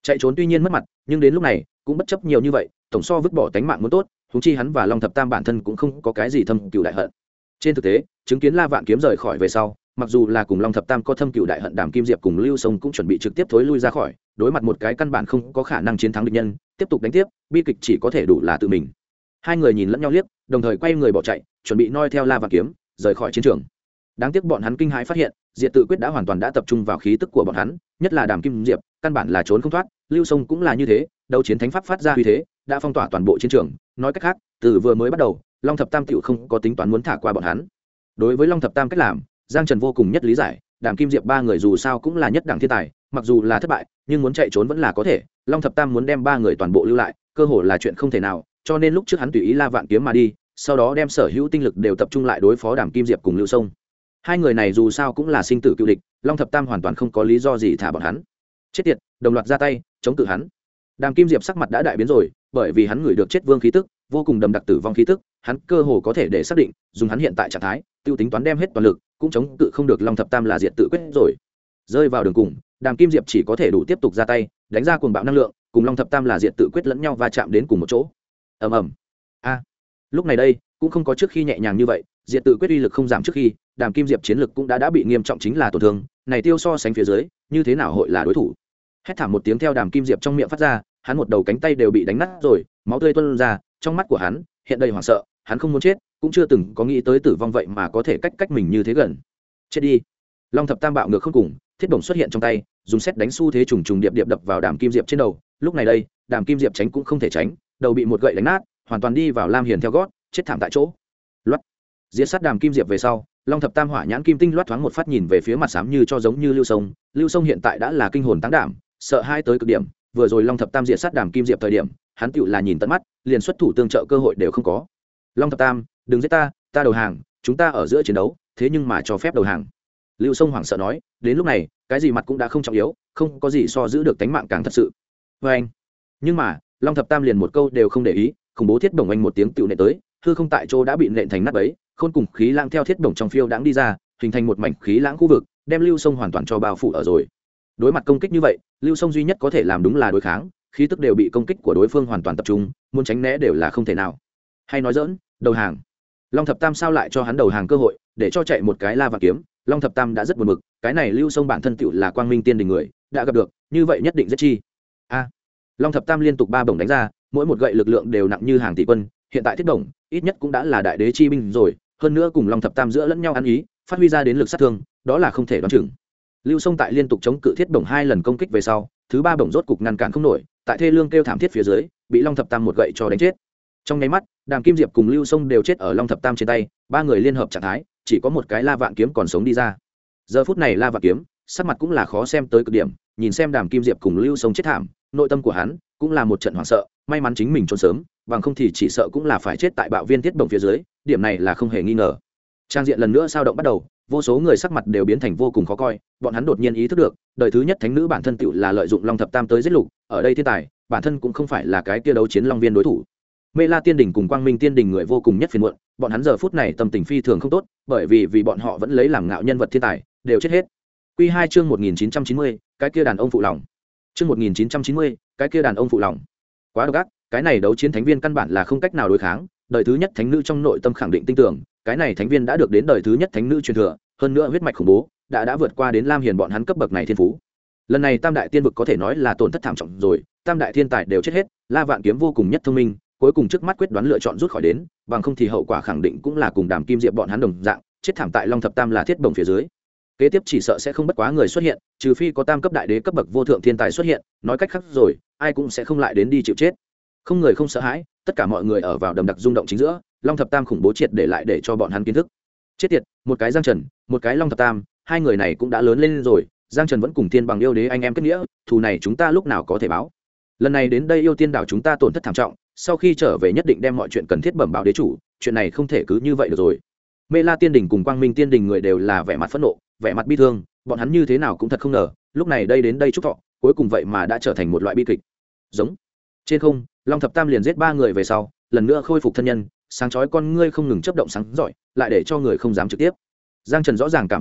chạy trốn tuy nhiên mất mặt nhưng đến lúc này cũng bất chấp nhiều như vậy, tổng so vứt bỏ tánh mạng muốn tốt. Huống chi hắn và Long Thập Tam bản thân cũng không có cái gì thâm cừu đại hận. Trên thực tế, chứng kiến La Vạn Kiếm rời khỏi về sau, mặc dù là cùng Long Thập Tam có thâm cừu đại hận, Đàm Kim Diệp cùng Lưu Sông cũng chuẩn bị trực tiếp thối lui ra khỏi, đối mặt một cái căn bản không có khả năng chiến thắng địch nhân, tiếp tục đánh tiếp, bi kịch chỉ có thể đủ là tự mình. Hai người nhìn lẫn nhau liếc, đồng thời quay người bỏ chạy, chuẩn bị noi theo La Vạn Kiếm rời khỏi chiến trường. Đáng tiếc bọn hắn kinh hãi phát hiện, Diệt Tự Quyết đã hoàn toàn đã tập trung vào khí tức của bọn hắn, nhất là Đàm Kim Diệp, căn bản là trốn không thoát, Lưu Sông cũng là như thế, đấu chiến thánh pháp phát ra uy thế, đã phong tỏa toàn bộ chiến trường. Nói cách khác, từ vừa mới bắt đầu, Long Thập Tam tiểu không có tính toán muốn thả qua bọn hắn. Đối với Long Thập Tam cách làm, Giang Trần vô cùng nhất lý giải, Đàm Kim Diệp ba người dù sao cũng là nhất đẳng thiên tài, mặc dù là thất bại, nhưng muốn chạy trốn vẫn là có thể. Long Thập Tam muốn đem ba người toàn bộ lưu lại, cơ hội là chuyện không thể nào, cho nên lúc trước hắn tùy ý La Vạn Kiếm mà đi, sau đó đem sở hữu tinh lực đều tập trung lại đối phó Đàm Kim Diệp cùng Lưu Sông. Hai người này dù sao cũng là sinh tử cựu địch, Long Thập Tam hoàn toàn không có lý do gì thả bọn hắn. Chết tiệt, đồng loạt ra tay chống cự hắn. Đàm Kim Diệp sắc mặt đã đại biến rồi, bởi vì hắn ngửi được chết vương khí tức, vô cùng đậm đặc tử vong khí tức, hắn cơ hồ có thể để xác định, dùng hắn hiện tại trạng thái, tiêu tính toán đem hết toàn lực, cũng chống cự không được Long Thập Tam là Diệt Tự Quyết rồi. Rơi vào đường cùng, Đàm Kim Diệp chỉ có thể đủ tiếp tục ra tay, đánh ra cuồng bạo năng lượng, cùng Long Thập Tam là Diệt Tự Quyết lẫn nhau va chạm đến cùng một chỗ. Ầm ầm. A. Lúc này đây, cũng không có trước khi nhẹ nhàng như vậy, Diệt Tự Quyết uy lực không giảm trước khi, Đàm Kim Diệp chiến lực cũng đã bị nghiêm trọng chính là tổn thương, này tiêu so sánh phía dưới, như thế nào hội là đối thủ. Hét thảm một tiếng theo Đàm Kim Diệp trong miệng phát ra, hắn một đầu cánh tay đều bị đánh nát rồi, máu tươi tuôn ra, trong mắt của hắn hiện đầy hoảng sợ, hắn không muốn chết, cũng chưa từng có nghĩ tới tử vong vậy mà có thể cách mình như thế gần. Chết đi. Long Thập Tam bạo ngược không cùng, thiết bổng xuất hiện trong tay, dùng sét đánh xu thế trùng trùng điệp điệp đập vào Đàm Kim Diệp trên đầu. Lúc này đây, Đàm Kim Diệp tránh cũng không thể tránh, đầu bị một gậy đánh nát, hoàn toàn đi vào Lam Hiền theo gót, chết thảm tại chỗ. Loát. Giết sát Đàm Kim Diệp về sau, Long Thập Tam hỏa nhãn kim tinh loát thoáng một phát nhìn về phía mặt xám như cho giống như Lưu Sông. Lưu Sông hiện tại đã là kinh hồn táng đảm, sợ hai tới cực điểm. Vừa rồi Long Thập Tam diệt sát Đàm Kim Diệp thời điểm, hắn tựu là nhìn tận mắt, liền xuất thủ tương trợ cơ hội đều không có. Long Thập Tam, đừng giết ta, ta đầu hàng, chúng ta ở giữa chiến đấu, thế nhưng mà cho phép đầu hàng. Lưu Sông hoảng sợ nói, đến lúc này, cái gì mặt cũng đã không trọng yếu, không có gì so giữ được tánh mạng càng thật sự. Và anh. Nhưng mà, Long Thập Tam liền một câu đều không để ý, khủng bố thiết bổng anh một tiếng tựu nện tới, hư không tại chỗ đã bị nện thành nát bấy, khôn cùng khí lãng theo thiết bổng trong phiêu đãng đi ra, hình thành một mảnh khí lãng khu vực, đem Lưu Sông hoàn toàn cho bao phủ ở rồi. Đối mặt công kích như vậy, Lưu Sông duy nhất có thể làm đúng là đối kháng, khí tức đều bị công kích của đối phương hoàn toàn tập trung, muốn tránh né đều là không thể nào. Hay nói dỡn, đầu hàng. Long Thập Tam sao lại cho hắn đầu hàng cơ hội, để cho chạy một cái La Vạn Kiếm, Long Thập Tam đã rất buồn bực, cái này Lưu Sông bản thân tựu là Quang Minh Tiên Đình người, đã gặp được, như vậy nhất định giết chi. A. Long Thập Tam liên tục ba bổng đánh ra, mỗi một gậy lực lượng đều nặng như hàng tỷ quân, hiện tại thiết bổng, ít nhất cũng đã là đại đế chi binh rồi, hơn nữa cùng Long Thập Tam giữa lẫn nhau ăn ý, phát huy ra đến lực sát thương, đó là không thể đoán chừng. Lưu Sông tại liên tục chống cự thiết bổng hai lần công kích về sau, thứ ba bổng rốt cục ngăn cản không nổi, tại thê lương kêu thảm thiết phía dưới, bị Long Thập Tam một gậy cho đánh chết. Trong nháy mắt, Đàm Kim Diệp cùng Lưu Sông đều chết ở Long Thập Tam trên tay, ba người liên hợp trạng thái, chỉ có một cái La Vạn Kiếm còn sống đi ra. Giờ phút này La Vạn Kiếm, sắc mặt cũng là khó xem tới cực điểm, nhìn xem Đàm Kim Diệp cùng Lưu Sông chết thảm, nội tâm của hắn cũng là một trận hoảng sợ, may mắn chính mình trốn sớm, bằng không thì chỉ sợ cũng là phải chết tại bạo viên thiết bổng phía dưới, điểm này là không hề nghi ngờ. Trang diện lần nữa sao động bắt đầu, vô số người sắc mặt đều biến thành vô cùng khó coi, bọn hắn đột nhiên ý thức được, đời thứ nhất thánh nữ bản thân tựu là lợi dụng Long Thập Tam tới giết lục, ở đây thiên tài, bản thân cũng không phải là cái kia đấu chiến long viên đối thủ. Mê La Tiên Đình cùng Quang Minh Tiên Đình người vô cùng nhất phiền muộn, bọn hắn giờ phút này tâm tình phi thường không tốt, bởi vì bọn họ vẫn lấy làm ngạo nhân vật thiên tài, đều chết hết. Quy 2 chương 1990, cái kia đàn ông phụ lòng. Chương 1990, cái kia đàn ông phụ lòng. Quá độc ác, cái này đấu chiến thánh viên căn bản là không cách nào đối kháng, đời thứ nhất thánh nữ trong nội tâm khẳng định tin tưởng, cái này thánh viên đã được đến đời thứ nhất thánh nữ truyền thừa, hơn nữa huyết mạch khủng bố, đã vượt qua đến Lam Hiền bọn hắn cấp bậc này thiên phú. Lần này Tam đại tiên vực có thể nói là tổn thất thảm trọng rồi, tam đại thiên tài đều chết hết, La Vạn Kiếm vô cùng nhất thông minh, cuối cùng trước mắt quyết đoán lựa chọn rút khỏi đến, bằng không thì hậu quả khẳng định cũng là cùng Đàm Kim Diệp bọn hắn đồng dạng, chết thảm tại Long Thập Tam là thiết bổng phía dưới. Kế tiếp chỉ sợ sẽ không bất quá người xuất hiện, trừ phi có tam cấp đại đế cấp bậc vô thượng thiên tài xuất hiện, nói cách khác rồi, ai cũng sẽ không lại đến đi chịu chết. Không người không sợ hãi, tất cả mọi người ở vào đầm đặc rung động chính giữa, Long Thập Tam khủng bố triệt để lại để cho bọn hắn kiến thức. Chết tiệt, một cái Giang Trần, một cái Long Thập Tam, hai người này cũng đã lớn lên rồi, Giang Trần vẫn cùng Thiên Bằng yêu đế anh em kết nghĩa, thù này chúng ta lúc nào có thể báo. Lần này đến đây yêu tiên đảo chúng ta tổn thất thảm trọng, sau khi trở về nhất định đem mọi chuyện cần thiết bẩm báo đế chủ, chuyện này không thể cứ như vậy được rồi. Mê La Tiên Đình cùng Quang Minh Tiên Đình người đều là vẻ mặt phẫn nộ, vẻ mặt bi thương, bọn hắn như thế nào cũng thật không ngờ, lúc này đến đây chúc thọ, cuối cùng vậy mà đã trở thành một loại bi kịch. Giống. Trên không, Long Thập Tam liền giết ba người về sau, lần nữa khôi phục thân nhân, sáng chói con ngươi không ngừng chớp động sáng rọi, lại để cho người không dám trực tiếp. Giang Trần rõ ràng cảm nhận được,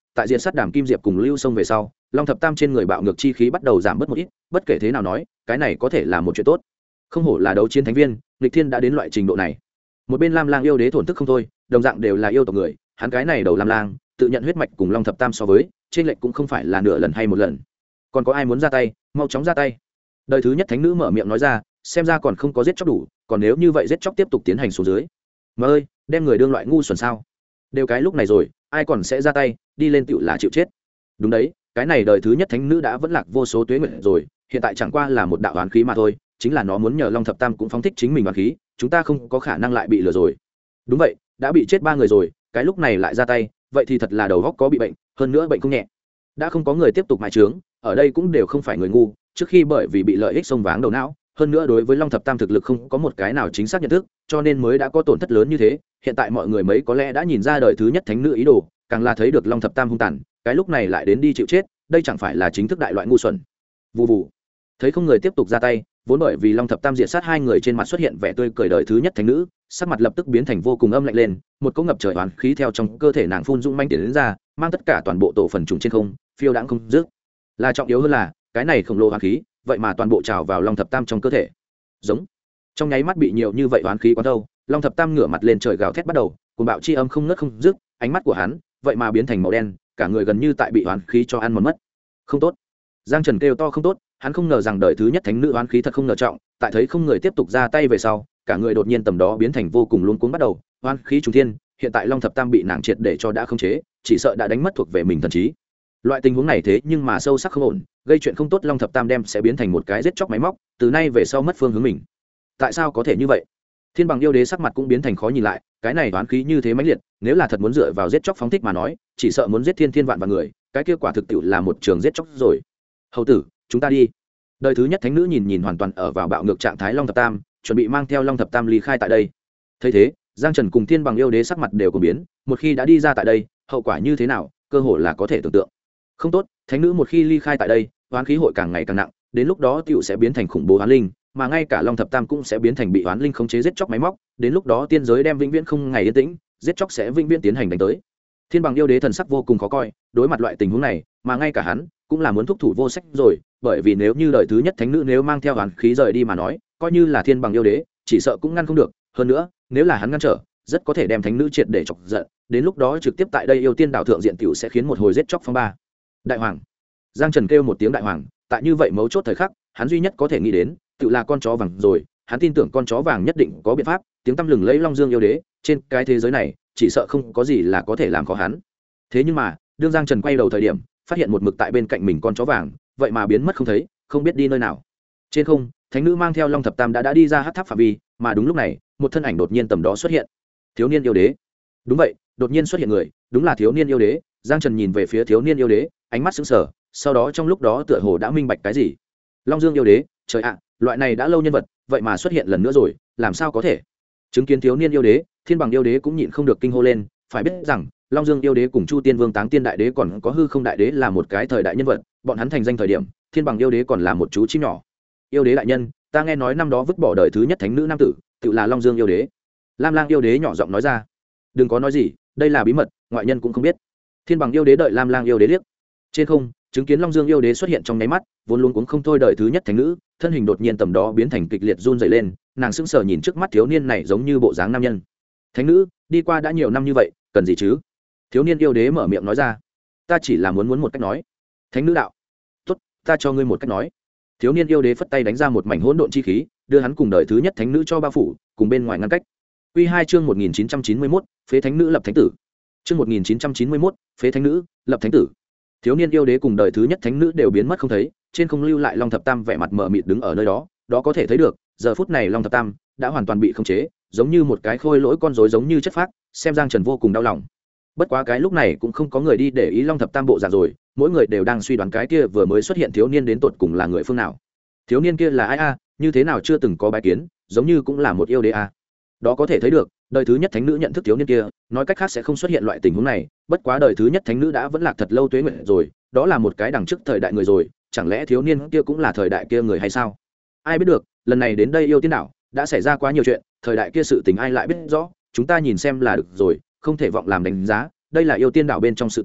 tại diện sát đàm kim diệp cùng lưu sông về sau long thập tam trên người bạo ngược chi khí bắt đầu giảm bớt một ít, bất kể thế nào nói cái này có thể là một chuyện tốt. Không hổ là đấu chiến thánh viên, nghịch thiên đã đến loại trình độ này. Một bên lam lang yêu đế thổn thức không thôi, đồng dạng đều là yêu tộc người, hắn cái này đầu lam lang tự nhận huyết mạch cùng long thập tam so với trên lệch cũng không phải là nửa lần hay một lần. Còn có ai muốn ra tay, mau chóng ra tay. Đời thứ nhất thánh nữ mở miệng nói ra, xem ra còn không có giết chóc đủ, còn nếu như vậy giết chóc tiếp tục tiến hành xuống dưới, mà ơi đem người đương loại ngu xuẩn sao? Đều cái lúc này rồi ai còn sẽ ra tay, đi lên tựu là chịu chết. Đúng đấy, cái này đời thứ nhất thánh nữ đã vẫn lạc vô số tuế nguyện rồi, hiện tại chẳng qua là một đạo oán khí mà thôi, chính là nó muốn nhờ long thập tam cũng phóng thích chính mình oán khí, chúng ta không có khả năng lại bị lừa rồi. Đúng vậy, đã bị chết 3 người rồi, cái lúc này lại ra tay, vậy thì thật là đầu óc có bị bệnh, hơn nữa bệnh không nhẹ. Đã không có người tiếp tục mài trướng, ở đây cũng đều không phải người ngu, trước khi bởi vì bị lợi ích xông váng đầu não, hơn nữa đối với long thập tam thực lực không có một cái nào chính xác nhận thức, cho nên mới đã có tổn thất lớn như thế. Hiện tại mọi người mấy có lẽ đã nhìn ra đời thứ nhất thánh nữ ý đồ, càng là thấy được long thập tam hung tàn, cái lúc này lại đến đi chịu chết, đây chẳng phải là chính thức đại loại ngu xuẩn. Vù vù, thấy không người tiếp tục ra tay, vốn bởi vì long thập tam diệt sát 2 người trên mặt xuất hiện vẻ tươi cười đời thứ nhất thánh nữ, sắc mặt lập tức biến thành vô cùng âm lạnh lên, một cỗ ngập trời oán khí theo trong cơ thể nàng phun dũng manh tiến đến ra, mang tất cả toàn bộ tổ phần trùng trên không phiêu đãng không dứt. Là trọng yếu hơn là cái này khổng lồ oán khí vậy mà toàn bộ trào vào long thập tam trong cơ thể. Giống trong nháy mắt bị nhiều như vậy oán khí quán đâu, long thập tam ngửa mặt lên trời gào thét bắt đầu, cuồng bạo chi âm không ngớt không dứt, ánh mắt của hắn vậy mà biến thành màu đen, cả người gần như tại bị oán khí cho ăn mòn mất. Không tốt. Giang Trần kêu to không tốt, hắn không ngờ rằng đời thứ nhất thánh nữ oán khí thật không ngờ trọng, tại thấy không người tiếp tục ra tay về sau, cả người đột nhiên tầm đó biến thành vô cùng luống cuống bắt đầu, oán khí trùng thiên, hiện tại long thập tam bị nàng triệt để cho đã không chế, chỉ sợ đã đánh mất thuộc về mình thần trí. Loại tình huống này thế nhưng mà sâu sắc không ổn, gây chuyện không tốt, long thập tam đem sẽ biến thành một cái giết chóc máy móc, từ nay về sau mất phương hướng mình. Tại sao có thể như vậy? Thiên bằng yêu đế sắc mặt cũng biến thành khó nhìn lại, cái này oán khí như thế mãnh liệt, nếu là thật muốn dựa vào giết chóc phóng thích mà nói, chỉ sợ muốn giết thiên vạn người, cái kia quả thực tiệu là một trường giết chóc rồi. Hầu tử, chúng ta đi. Đời thứ nhất thánh nữ nhìn hoàn toàn ở vào bạo ngược trạng thái long thập tam, chuẩn bị mang theo long thập tam ly khai tại đây. Thấy thế, Giang Trần cùng thiên bằng yêu đế sắc mặt đều có biến, một khi đã đi ra tại đây, hậu quả như thế nào, cơ hội là có thể tưởng tượng. Không tốt, thánh nữ một khi ly khai tại đây, oán khí hội càng ngày càng nặng, đến lúc đó tiểu sẽ biến thành khủng bố oán linh, mà ngay cả long thập tam cũng sẽ biến thành bị oán linh khống chế giết chóc máy móc, đến lúc đó tiên giới đem vĩnh viễn không ngày yên tĩnh, giết chóc sẽ vĩnh viễn tiến hành đánh tới. Thiên bằng yêu đế thần sắc vô cùng khó coi, đối mặt loại tình huống này, mà ngay cả hắn cũng là muốn thúc thủ vô sách rồi, bởi vì nếu như đời thứ nhất thánh nữ nếu mang theo oán khí rời đi mà nói, coi như là thiên bằng yêu đế, chỉ sợ cũng ngăn không được, hơn nữa, nếu là hắn ngăn trở, rất có thể đem thánh nữ triệt để chọc giận, đến lúc đó trực tiếp tại đây yêu tiên đảo thượng diện tiểu sẽ khiến một hồi giết chóc phong ba. Đại hoàng. Giang Trần kêu một tiếng đại hoàng, tại như vậy mấu chốt thời khắc, hắn duy nhất có thể nghĩ đến, tự là con chó vàng rồi, hắn tin tưởng con chó vàng nhất định có biện pháp, tiếng tăm lừng lấy Long Dương yêu đế, trên cái thế giới này, chỉ sợ không có gì là có thể làm khó hắn. Thế nhưng mà, đương Giang Trần quay đầu thời điểm, phát hiện một mực tại bên cạnh mình con chó vàng, vậy mà biến mất không thấy, không biết đi nơi nào. Trên không, thánh nữ mang theo Long Thập Tam đã đi ra hắc tháp phạm vi, mà đúng lúc này, một thân ảnh đột nhiên tầm đó xuất hiện. Thiếu niên yêu đế. Đúng vậy, đột nhiên xuất hiện người, đúng là thiếu niên yêu đế. Giang Trần nhìn về phía thiếu niên yêu đế, ánh mắt sững sờ, sau đó trong lúc đó tựa hồ đã minh bạch cái gì. Long Dương yêu đế, trời ạ, loại này đã lâu nhân vật, vậy mà xuất hiện lần nữa rồi, làm sao có thể? Chứng kiến thiếu niên yêu đế, Thiên Bằng yêu đế cũng nhịn không được kinh hô lên, phải biết rằng, Long Dương yêu đế cùng Chu Tiên Vương Táng Tiên đại đế còn có Hư Không đại đế là một cái thời đại nhân vật, bọn hắn thành danh thời điểm, Thiên Bằng yêu đế còn là một chú chim nhỏ. Yêu đế đại nhân, ta nghe nói năm đó vứt bỏ đời thứ nhất thánh nữ nam tử, tự là Long Dương yêu đế. Lam Lang yêu đế nhỏ giọng nói ra. Đừng có nói gì, đây là bí mật, ngoại nhân cũng không biết. Thiên Bằng yêu đế đợi Lam Lang yêu đế liếc. Trên không, chứng kiến Long Dương yêu đế xuất hiện trong nháy mắt, vốn luôn cũng không thôi đời thứ nhất thánh nữ, thân hình đột nhiên tầm đó biến thành kịch liệt run rẩy lên, nàng sững sờ nhìn trước mắt thiếu niên này giống như bộ dáng nam nhân. Thánh nữ, đi qua đã nhiều năm như vậy, cần gì chứ? Thiếu niên yêu đế mở miệng nói ra. Ta chỉ là muốn một cách nói. Thánh nữ đạo. Tốt, ta cho ngươi một cách nói. Thiếu niên yêu đế phất tay đánh ra một mảnh hỗn độn chi khí, đưa hắn cùng đời thứ nhất thánh nữ cho bao phủ, cùng bên ngoài ngăn cách. Quy 2 chương 1991, phế thánh nữ lập thánh tử. Chương 1991, phế thánh nữ, lập thánh tử. Thiếu niên yêu đế cùng đời thứ nhất thánh nữ đều biến mất không thấy, trên không lưu lại Long Thập Tam vẻ mặt mờ mịt đứng ở nơi đó, đó có thể thấy được, giờ phút này Long Thập Tam đã hoàn toàn bị khống chế, giống như một cái khôi lỗi con rối giống như chất phác, xem Giang Trần vô cùng đau lòng. Bất quá cái lúc này cũng không có người đi để ý Long Thập Tam bộ dạng rồi, mỗi người đều đang suy đoán cái kia vừa mới xuất hiện thiếu niên đến tột cùng là người phương nào. Thiếu niên kia là ai a, như thế nào chưa từng có bái kiến, giống như cũng là một yêu đế a. Đó có thể thấy được, đời thứ nhất thánh nữ nhận thức thiếu niên kia, nói cách khác sẽ không xuất hiện loại tình huống này, bất quá đời thứ nhất thánh nữ đã vẫn lạc thật lâu tuế nguyện rồi, đó là một cái đằng trước thời đại người rồi, chẳng lẽ thiếu niên kia cũng là thời đại kia người hay sao? Ai biết được, lần này đến đây yêu tiên đảo, đã xảy ra quá nhiều chuyện, thời đại kia sự tình ai lại biết rõ, chúng ta nhìn xem là được rồi, không thể vọng làm đánh giá, đây là yêu tiên đảo bên trong sự tình,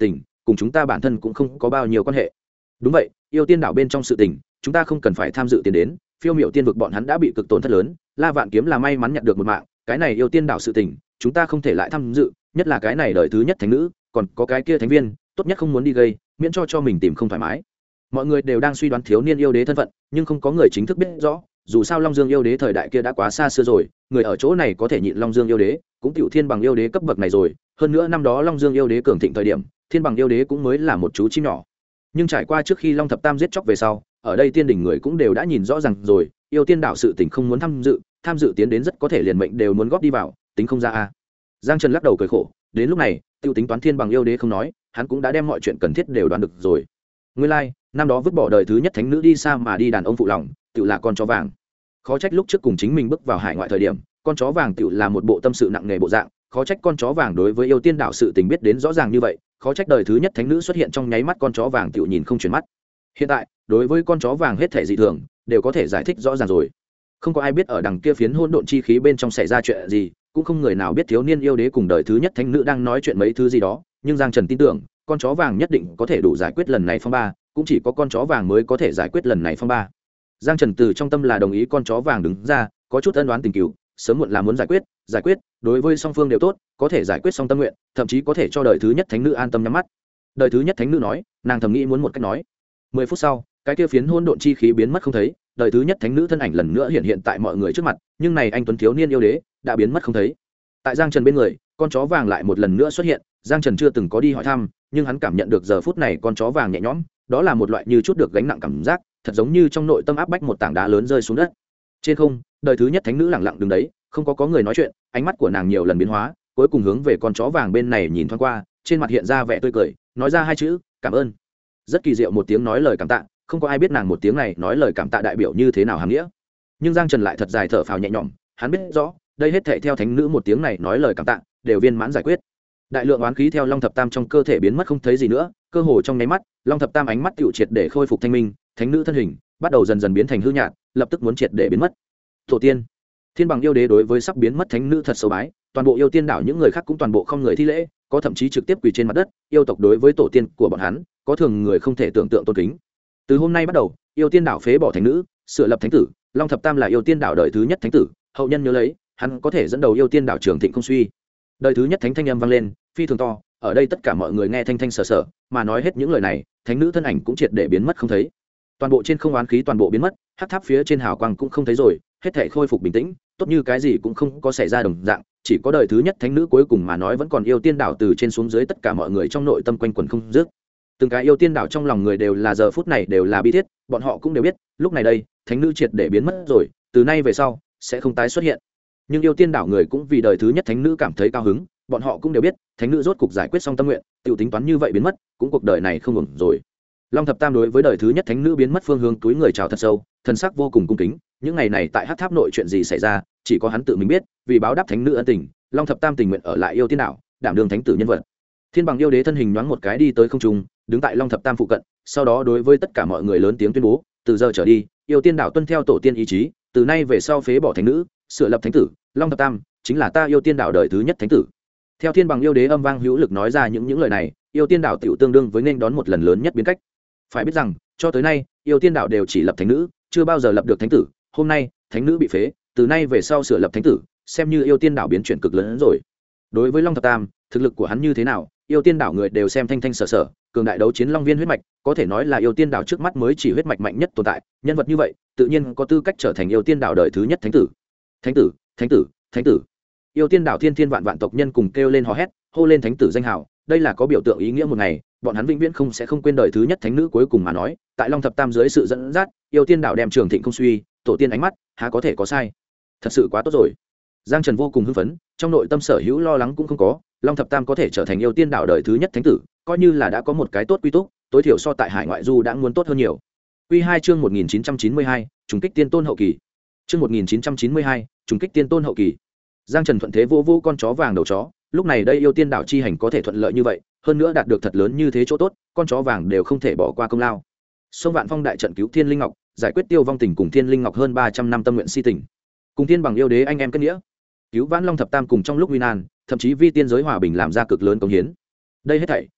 cùng chúng ta bản thân cũng không có bao nhiêu quan hệ. Đúng vậy, yêu tiên đảo bên trong sự tình chúng ta không cần phải tham dự tiền đến, phiêu miểu tiên vực bọn hắn đã bị cực tổn thất lớn, La Vạn Kiếm là may mắn nhận được một mạng, cái này yêu tiên đảo sự tình chúng ta không thể lại tham dự, nhất là cái này đời thứ nhất thánh nữ, còn có cái kia thánh viên, tốt nhất không muốn đi gây, miễn cho mình tìm không thoải mái. Mọi người đều đang suy đoán thiếu niên yêu đế thân phận, nhưng không có người chính thức biết rõ, dù sao Long Dương yêu đế thời đại kia đã quá xa xưa rồi, người ở chỗ này có thể nhịn Long Dương yêu đế cũng tiểu thiên bằng yêu đế cấp bậc này rồi, hơn nữa năm đó Long Dương yêu đế cường thịnh thời điểm, thiên bằng yêu đế cũng mới là một chú chim nhỏ. Nhưng trải qua trước khi Long Thập Tam giết chóc về sau, ở đây tiên đỉnh người cũng đều đã nhìn rõ ràng rồi, yêu tiên đảo sự tình không muốn tham dự tiến đến rất có thể liền mệnh đều muốn góp đi vào, tính không ra a. Giang Trần lắc đầu cười khổ, đến lúc này, tiêu tính toán thiên bằng yêu đế không nói, hắn cũng đã đem mọi chuyện cần thiết đều đoán được rồi. Nguyên lai, năm đó vứt bỏ đời thứ nhất thánh nữ đi xa mà đi đàn ông phụ lòng, tự là con chó vàng. Khó trách lúc trước cùng chính mình bước vào hải ngoại thời điểm, con chó vàng tự là một bộ tâm sự nặng nề bộ dạng, khó trách con chó vàng đối với yêu tiên đảo sự tình biết đến rõ ràng như vậy, khó trách đời thứ nhất thánh nữ xuất hiện trong nháy mắt con chó vàng tự nhìn không chuyển mắt. Hiện tại, đối với con chó vàng hết thể dị thường, đều có thể giải thích rõ ràng rồi. Không có ai biết ở đằng kia phiến hỗn độn chi khí bên trong xảy ra chuyện gì, cũng không người nào biết thiếu niên yêu đế cùng đời thứ nhất thánh nữ đang nói chuyện mấy thứ gì đó, nhưng Giang Trần tin tưởng, con chó vàng nhất định có thể đủ giải quyết lần này phong ba, cũng chỉ có con chó vàng mới có thể giải quyết lần này phong ba. Giang Trần từ trong tâm là đồng ý con chó vàng đứng ra, có chút ân oán tình cừu, sớm muộn là muốn giải quyết, đối với song phương đều tốt, có thể giải quyết xong tâm nguyện, thậm chí có thể cho đời thứ nhất thánh nữ an tâm nhắm mắt. Đời thứ nhất thánh nữ nói, nàng thầm nghĩ muốn một cách nói. 10 phút sau, cái kia phiến hỗn độn chi khí biến mất không thấy, đời thứ nhất thánh nữ thân ảnh lần nữa hiện tại mọi người trước mặt, nhưng này anh tuấn thiếu niên yêu đế đã biến mất không thấy. Tại Giang Trần bên người, con chó vàng lại một lần nữa xuất hiện, Giang Trần chưa từng có đi hỏi thăm, nhưng hắn cảm nhận được giờ phút này con chó vàng nhẹ nhõm, đó là một loại như chút được gánh nặng cảm giác, thật giống như trong nội tâm áp bách một tảng đá lớn rơi xuống đất. Trên không, đời thứ nhất thánh nữ lặng lặng đứng đấy, không có người nói chuyện, ánh mắt của nàng nhiều lần biến hóa, cuối cùng hướng về con chó vàng bên này nhìn thoáng qua, trên mặt hiện ra vẻ tươi cười, nói ra hai chữ, cảm ơn. Rất kỳ diệu một tiếng nói lời cảm tạ, không có ai biết nàng một tiếng này nói lời cảm tạ đại biểu như thế nào hàm nghĩa. Nhưng Giang Trần lại thật dài thở phào nhẹ nhõm, hắn biết rõ, đây hết thảy theo thánh nữ một tiếng này nói lời cảm tạ, đều viên mãn giải quyết. Đại lượng oán khí theo Long Thập Tam trong cơ thể biến mất không thấy gì nữa, cơ hồ trong nháy mắt, Long Thập Tam ánh mắt tựu triệt để khôi phục thanh minh, thánh nữ thân hình bắt đầu dần dần biến thành hư nhạt, lập tức muốn triệt để biến mất. Tổ tiên, thiên bằng yêu đế đối với sắp biến mất thánh nữ thật sâu bái, toàn bộ yêu tiên đảo những người khác cũng toàn bộ không người thi lễ, có thậm chí trực tiếp quỳ trên mặt đất, yêu tộc đối với tổ tiên của bọn hắn, có thường người không thể tưởng tượng tôn kính. Từ hôm nay bắt đầu, yêu tiên đảo phế bỏ thánh nữ, sửa lập thánh tử, Long Thập Tam là yêu tiên đảo đời thứ nhất thánh tử, hậu nhân nhớ lấy, hắn có thể dẫn đầu yêu tiên đảo trường thịnh không suy. Đời thứ nhất thánh thanh âm vang lên, phi thường to, ở đây tất cả mọi người nghe thanh thanh sở sở, mà nói hết những lời này, thánh nữ thân ảnh cũng triệt để biến mất không thấy. Toàn bộ trên không oán khí toàn bộ biến mất, hắc tháp phía trên hào quang cũng không thấy rồi, hết thảy khôi phục bình tĩnh, tốt như cái gì cũng không có xảy ra đồng dạng, chỉ có đời thứ nhất thánh nữ cuối cùng mà nói vẫn còn yêu tiên đảo từ trên xuống dưới tất cả mọi người trong nội tâm quanh quẩn không dứt. Từng cái yêu tiên đảo trong lòng người đều là giờ phút này đều là bi thiết, bọn họ cũng đều biết, lúc này đây, thánh nữ triệt để biến mất rồi, từ nay về sau sẽ không tái xuất hiện. Nhưng yêu tiên đảo người cũng vì đời thứ nhất thánh nữ cảm thấy cao hứng, bọn họ cũng đều biết, thánh nữ rốt cục giải quyết xong tâm nguyện, tiểu tính toán như vậy biến mất, cũng cuộc đời này không ổn rồi. Long Thập Tam đối với đời thứ nhất thánh nữ biến mất phương hướng túi người chào thật sâu, thần sắc vô cùng cung kính. Những ngày này tại Hắc Tháp nội chuyện gì xảy ra, chỉ có hắn tự mình biết, vì báo đáp thánh nữ ân tình, Long Thập Tam tình nguyện ở lại yêu tiên đảo, đảm đương thánh tử nhân vật. Thiên bằng yêu đế thân hình nhoáng một cái đi tới không trung, đứng tại Long Thập Tam phụ cận, sau đó đối với tất cả mọi người lớn tiếng tuyên bố, từ giờ trở đi, yêu tiên đảo tuân theo tổ tiên ý chí, từ nay về sau phế bỏ thánh nữ, sửa lập thánh tử, Long Thập Tam chính là ta yêu tiên đảo đời thứ nhất thánh tử. Theo thiên bằng yêu đế âm vang hữu lực nói ra những lời này, yêu tiên đảo tiểu tương đương với nên đón một lần lớn nhất biến cách. Phải biết rằng, cho tới nay, yêu tiên đảo đều chỉ lập thánh nữ, chưa bao giờ lập được thánh tử, hôm nay, thánh nữ bị phế, từ nay về sau sửa lập thánh tử, xem như yêu tiên đảo biến chuyển cực lớn hơn rồi. Đối với Long Thập Tam, thực lực của hắn như thế nào, yêu tiên đảo người đều xem thanh thanh sở sở, cường đại đấu chiến long viên huyết mạch, có thể nói là yêu tiên đảo trước mắt mới chỉ huyết mạch mạnh nhất tồn tại, nhân vật như vậy, tự nhiên có tư cách trở thành yêu tiên đảo đời thứ nhất thánh tử. Thánh tử, thánh tử, thánh tử. Yêu tiên đảo thiên thiên vạn vạn tộc nhân cùng kêu lên hò hét, hô lên thánh tử danh hào, đây là có biểu tượng ý nghĩa một ngày, bọn hắn vĩnh viễn không sẽ không quên đời thứ nhất thánh nữ cuối cùng mà nói, tại Long Thập Tam dưới sự dẫn dắt, yêu tiên đảo đem trường thịnh không suy, tổ tiên ánh mắt, há có thể có sai. Thật sự quá tốt rồi. Giang Trần vô cùng hưng phấn, trong nội tâm sở hữu lo lắng cũng không có, Long Thập Tam có thể trở thành yêu tiên đảo đời thứ nhất thánh tử, coi như là đã có một cái tốt quy túc, tối thiểu so tại hải ngoại du đã muốn tốt hơn nhiều. Quy 2 chương 1992, trùng kích tiên tôn hậu kỳ. Chương 1992, trùng kích tiên tôn hậu kỳ. Giang Trần thuận thế vô vô con chó vàng đầu chó, lúc này đây yêu tiên đảo chi hành có thể thuận lợi như vậy, hơn nữa đạt được thật lớn như thế chỗ tốt, con chó vàng đều không thể bỏ qua công lao. Sông Vạn Phong đại trận cứu Thiên Linh Ngọc, giải quyết Tiêu Vong Tình cùng Thiên Linh Ngọc hơn 300 năm tâm nguyện si tình. Cùng Thiên bằng yêu đế anh em kết nghĩa, cứu vãn Long Thập Tam cùng trong lúc nguy nan, thậm chí vi tiên giới hòa bình làm ra cực lớn công hiến. Đây hết thảy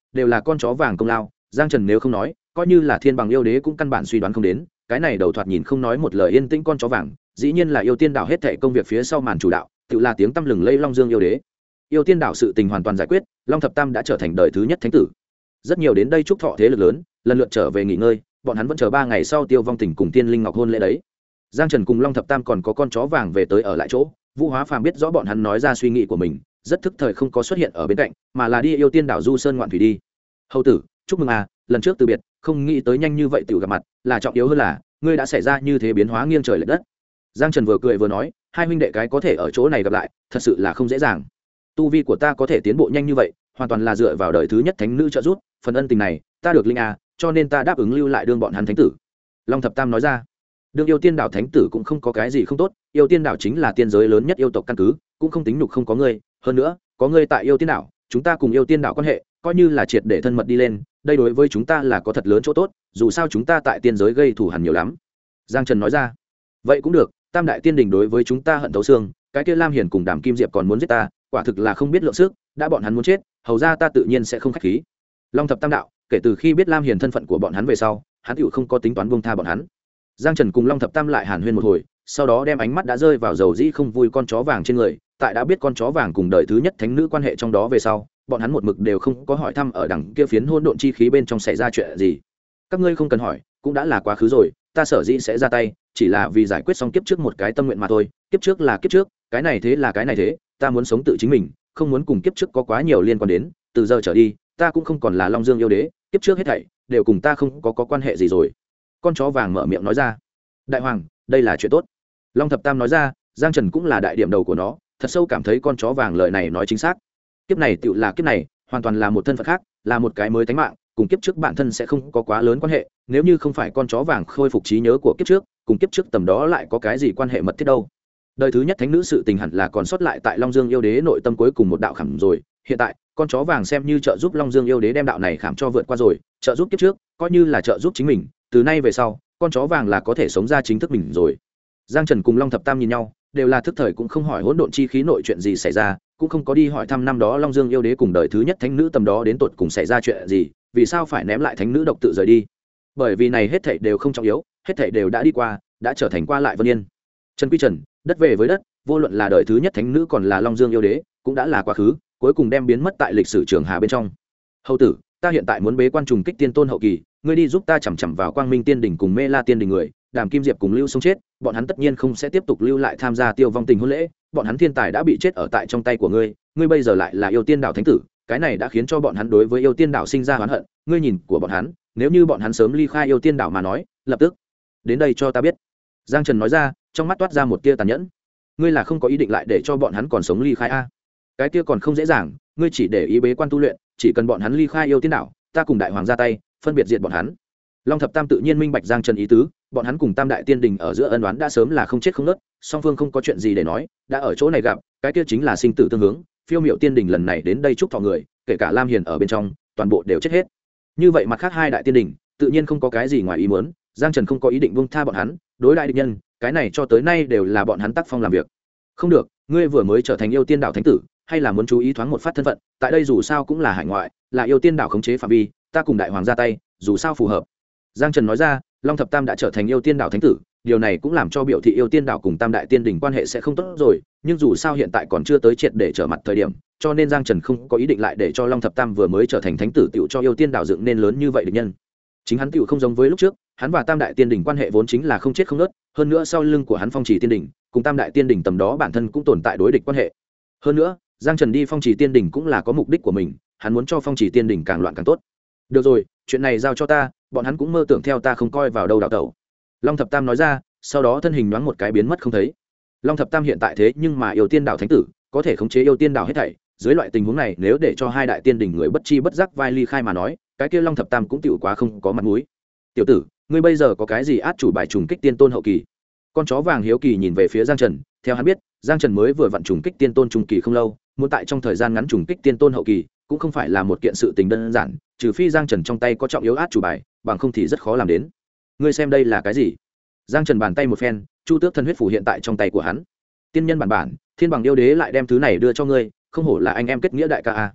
đều là con chó vàng công lao. Giang Trần nếu không nói, coi như là thiên bằng yêu đế cũng căn bản suy đoán không đến. Cái này đầu thoạt nhìn không nói một lời yên tĩnh con chó vàng, dĩ nhiên là yêu tiên đảo hết thảy công việc phía sau màn chủ đạo, tự là tiếng tăm lừng lây Long Dương yêu đế. Yêu tiên đảo sự tình hoàn toàn giải quyết, Long Thập Tam đã trở thành đời thứ nhất thánh tử. Rất nhiều đến đây chúc thọ thế lực lớn, lần lượt trở về nghỉ ngơi, bọn hắn vẫn chờ 3 ngày sau Tiêu Vong Tình cùng Tiên Linh Ngọc hôn lễ đấy. Giang Trần cùng Long Thập Tam còn có con chó vàng về tới ở lại chỗ, Vũ Hóa Phàm biết rõ bọn hắn nói ra suy nghĩ của mình, rất thức thời không có xuất hiện ở bên cạnh, mà là đi yêu tiên đảo du sơn ngoạn thủy đi. Hầu tử, chúc mừng à, lần trước từ biệt, không nghĩ tới nhanh như vậy tiểu gặp mặt, là trọng yếu hơn là ngươi đã xảy ra như thế biến hóa nghiêng trời lệch đất. Giang Trần vừa cười vừa nói, hai huynh đệ cái có thể ở chỗ này gặp lại, thật sự là không dễ dàng. Tu vi của ta có thể tiến bộ nhanh như vậy, hoàn toàn là dựa vào đời thứ nhất thánh nữ trợ giúp, phần ân tình này, ta được linh à, cho nên ta đáp ứng lưu lại đương bọn hắn thánh tử. Long Thập Tam nói ra. Đương yêu tiên đảo thánh tử cũng không có cái gì không tốt, yêu tiên đảo chính là tiên giới lớn nhất yêu tộc căn cứ, cũng không tính nhục không có ngươi, hơn nữa, có ngươi tại yêu tiên đảo, chúng ta cùng yêu tiên đảo quan hệ, coi như là triệt để thân mật đi lên, đây đối với chúng ta là có thật lớn chỗ tốt, dù sao chúng ta tại tiên giới gây thù hằn nhiều lắm. Giang Trần nói ra. Vậy cũng được, Tam đại tiên đình đối với chúng ta hận thấu xương, cái kia Lam Hiền cùng Đàm Kim Diệp còn muốn giết ta, quả thực là không biết lượng sức, đã bọn hắn muốn chết, hầu ra ta tự nhiên sẽ không khách khí. Long Thập Tam đạo, kể từ khi biết Lam Hiền thân phận của bọn hắn về sau, hắn tựu không có tính toán buông tha bọn hắn. Giang Trần cùng Long Thập Tam lại hàn huyên một hồi, sau đó đem ánh mắt đã rơi vào dầu dĩ không vui con chó vàng trên người, tại đã biết con chó vàng cùng đời thứ nhất thánh nữ quan hệ trong đó về sau, bọn hắn một mực đều không có hỏi thăm ở đằng kia phiến hỗn độn chi khí bên trong xảy ra chuyện gì. Các ngươi không cần hỏi, cũng đã là quá khứ rồi, ta sở dĩ sẽ ra tay, chỉ là vì giải quyết xong kiếp trước một cái tâm nguyện mà thôi, kiếp trước là kiếp trước, cái này thế là cái này thế, ta muốn sống tự chính mình, không muốn cùng kiếp trước có quá nhiều liên quan đến, từ giờ trở đi, ta cũng không còn là Long Dương yêu đế, kiếp trước hết thảy đều cùng ta không có quan hệ gì rồi. Con chó vàng mở miệng nói ra. Đại hoàng, đây là chuyện tốt. Long Thập Tam nói ra, Giang Trần cũng là đại điểm đầu của nó, thật sâu cảm thấy con chó vàng lời này nói chính xác. Kiếp này tựu là kiếp này, hoàn toàn là một thân phận khác, là một cái mới tánh mạng, cùng kiếp trước bản thân sẽ không có quá lớn quan hệ, nếu như không phải con chó vàng khôi phục trí nhớ của kiếp trước, cùng kiếp trước tầm đó lại có cái gì quan hệ mật thiết đâu. Đời thứ nhất thánh nữ sự tình hẳn là còn sót lại tại Long Dương yêu đế nội tâm cuối cùng một đạo khảm rồi, hiện tại, con chó vàng xem như trợ giúp Long Dương yêu đế đem đạo này khảm cho vượt qua rồi, trợ giúp kiếp trước, coi như là trợ giúp chính mình, từ nay về sau, con chó vàng là có thể sống ra chính thức mình rồi. Giang Trần cùng Long Thập Tam nhìn nhau, đều là thức thời cũng không hỏi hỗn độn chi khí nội chuyện gì xảy ra, cũng không có đi hỏi thăm năm đó Long Dương yêu đế cùng đời thứ nhất thánh nữ tầm đó đến tột cùng xảy ra chuyện gì, vì sao phải ném lại thánh nữ độc tự rời đi. Bởi vì này hết thảy đều không trọng yếu, hết thảy đều đã đi qua, đã trở thành qua lại vân yên. Trần quy trần, đất về với đất, vô luận là đời thứ nhất thánh nữ còn là Long Dương yêu đế, cũng đã là quá khứ, cuối cùng đem biến mất tại lịch sử trường hà bên trong. Hầu tử, ta hiện tại muốn bế quan trùng kích tiên tôn hậu kỳ, ngươi đi giúp ta chằm chằm vào Quang Minh Tiên đỉnh cùng Mê La Tiên đỉnh người, Đàm Kim Diệp cùng Lưu sống chết, bọn hắn tất nhiên không sẽ tiếp tục lưu lại tham gia Tiêu Vong Tình hôn lễ, bọn hắn thiên tài đã bị chết ở tại trong tay của ngươi, ngươi bây giờ lại là yêu tiên đảo thánh tử, cái này đã khiến cho bọn hắn đối với yêu tiên đảo sinh ra oán hận, ngươi nhìn của bọn hắn, nếu như bọn hắn sớm ly khai yêu tiên đảo mà nói, lập tức đến đây cho ta biết. Giang Trần nói ra, trong mắt toát ra một tia tàn nhẫn. Ngươi là không có ý định lại để cho bọn hắn còn sống ly khai a? Cái kia còn không dễ dàng, ngươi chỉ để ý bế quan tu luyện, chỉ cần bọn hắn ly khai yêu tiên đảo, ta cùng đại hoàng ra tay, phân biệt diệt bọn hắn. Long Thập Tam tự nhiên minh bạch Giang Trần ý tứ, bọn hắn cùng Tam đại tiên đình ở giữa ân oán đã sớm là không chết không nứt, song phương không có chuyện gì để nói, đã ở chỗ này gặp, cái kia chính là sinh tử tương hướng, Phiêu Miểu Tiên đình lần này đến đây chúc thọ người, kể cả Lam Hiền ở bên trong, toàn bộ đều chết hết. Như vậy mặt khác hai đại tiên đình, tự nhiên không có cái gì ngoài ý muốn, Giang Trần không có ý định buông tha bọn hắn, đối đại địch nhân, cái này cho tới nay đều là bọn hắn tác phong làm việc. Không được, ngươi vừa mới trở thành yêu tiên đảo thánh tử, hay là muốn chú ý thoáng một phát thân phận, tại đây dù sao cũng là hải ngoại, là yêu tiên đảo khống chế phạm vi, ta cùng đại hoàng ra tay, dù sao phù hợp. Giang Trần nói ra, Long Thập Tam đã trở thành yêu tiên đảo thánh tử, điều này cũng làm cho biểu thị yêu tiên đảo cùng Tam đại tiên đình quan hệ sẽ không tốt rồi, nhưng dù sao hiện tại còn chưa tới triệt để trở mặt thời điểm, cho nên Giang Trần không có ý định lại để cho Long Thập Tam vừa mới trở thành thánh tử tiểu cho yêu tiên đảo dựng nên lớn như vậy địch nhân. Chính hắn tiểu không giống với lúc trước, hắn và Tam đại tiên đình quan hệ vốn chính là không chết không nứt, hơn nữa sau lưng của hắn Phong Chỉ Tiên đỉnh, cùng Tam đại tiên đình tầm đó bản thân cũng tồn tại đối địch quan hệ. Hơn nữa, Giang Trần đi Phong Chỉ Tiên đỉnh cũng là có mục đích của mình, hắn muốn cho Phong Chỉ Tiên đỉnh càng loạn càng tốt. Được rồi, chuyện này giao cho ta, bọn hắn cũng mơ tưởng theo ta không coi vào đâu đảo tẩu. Long Thập Tam nói ra, sau đó thân hình nhoáng một cái biến mất không thấy. Long Thập Tam hiện tại thế nhưng mà yêu tiên đảo thánh tử, có thể khống chế yêu tiên đảo hết thảy, dưới loại tình huống này nếu để cho hai đại tiên đỉnh người bất chi bất giác vai ly khai mà nói, cái kia Long Thập Tam cũng tiểu quá không có mặt mũi. Tiểu tử, ngươi bây giờ có cái gì át chủ bài trùng kích tiên tôn hậu kỳ? Con chó vàng hiếu kỳ nhìn về phía Giang Trần, theo hắn biết, Giang Trần mới vừa vặn trùng kích tiên tôn trung kỳ không lâu, muốn tại trong thời gian ngắn trùng kích tiên tôn hậu kỳ, cũng không phải là một kiện sự tình đơn giản, trừ phi Giang Trần trong tay có trọng yếu át chủ bài, bằng không thì rất khó làm đến. Ngươi xem đây là cái gì? Giang Trần bàn tay một phen, Chu Tước thân huyết phủ hiện tại trong tay của hắn. Tiên nhân bản, Thiên bằng yêu đế lại đem thứ này đưa cho ngươi, không hổ là anh em kết nghĩa đại ca a.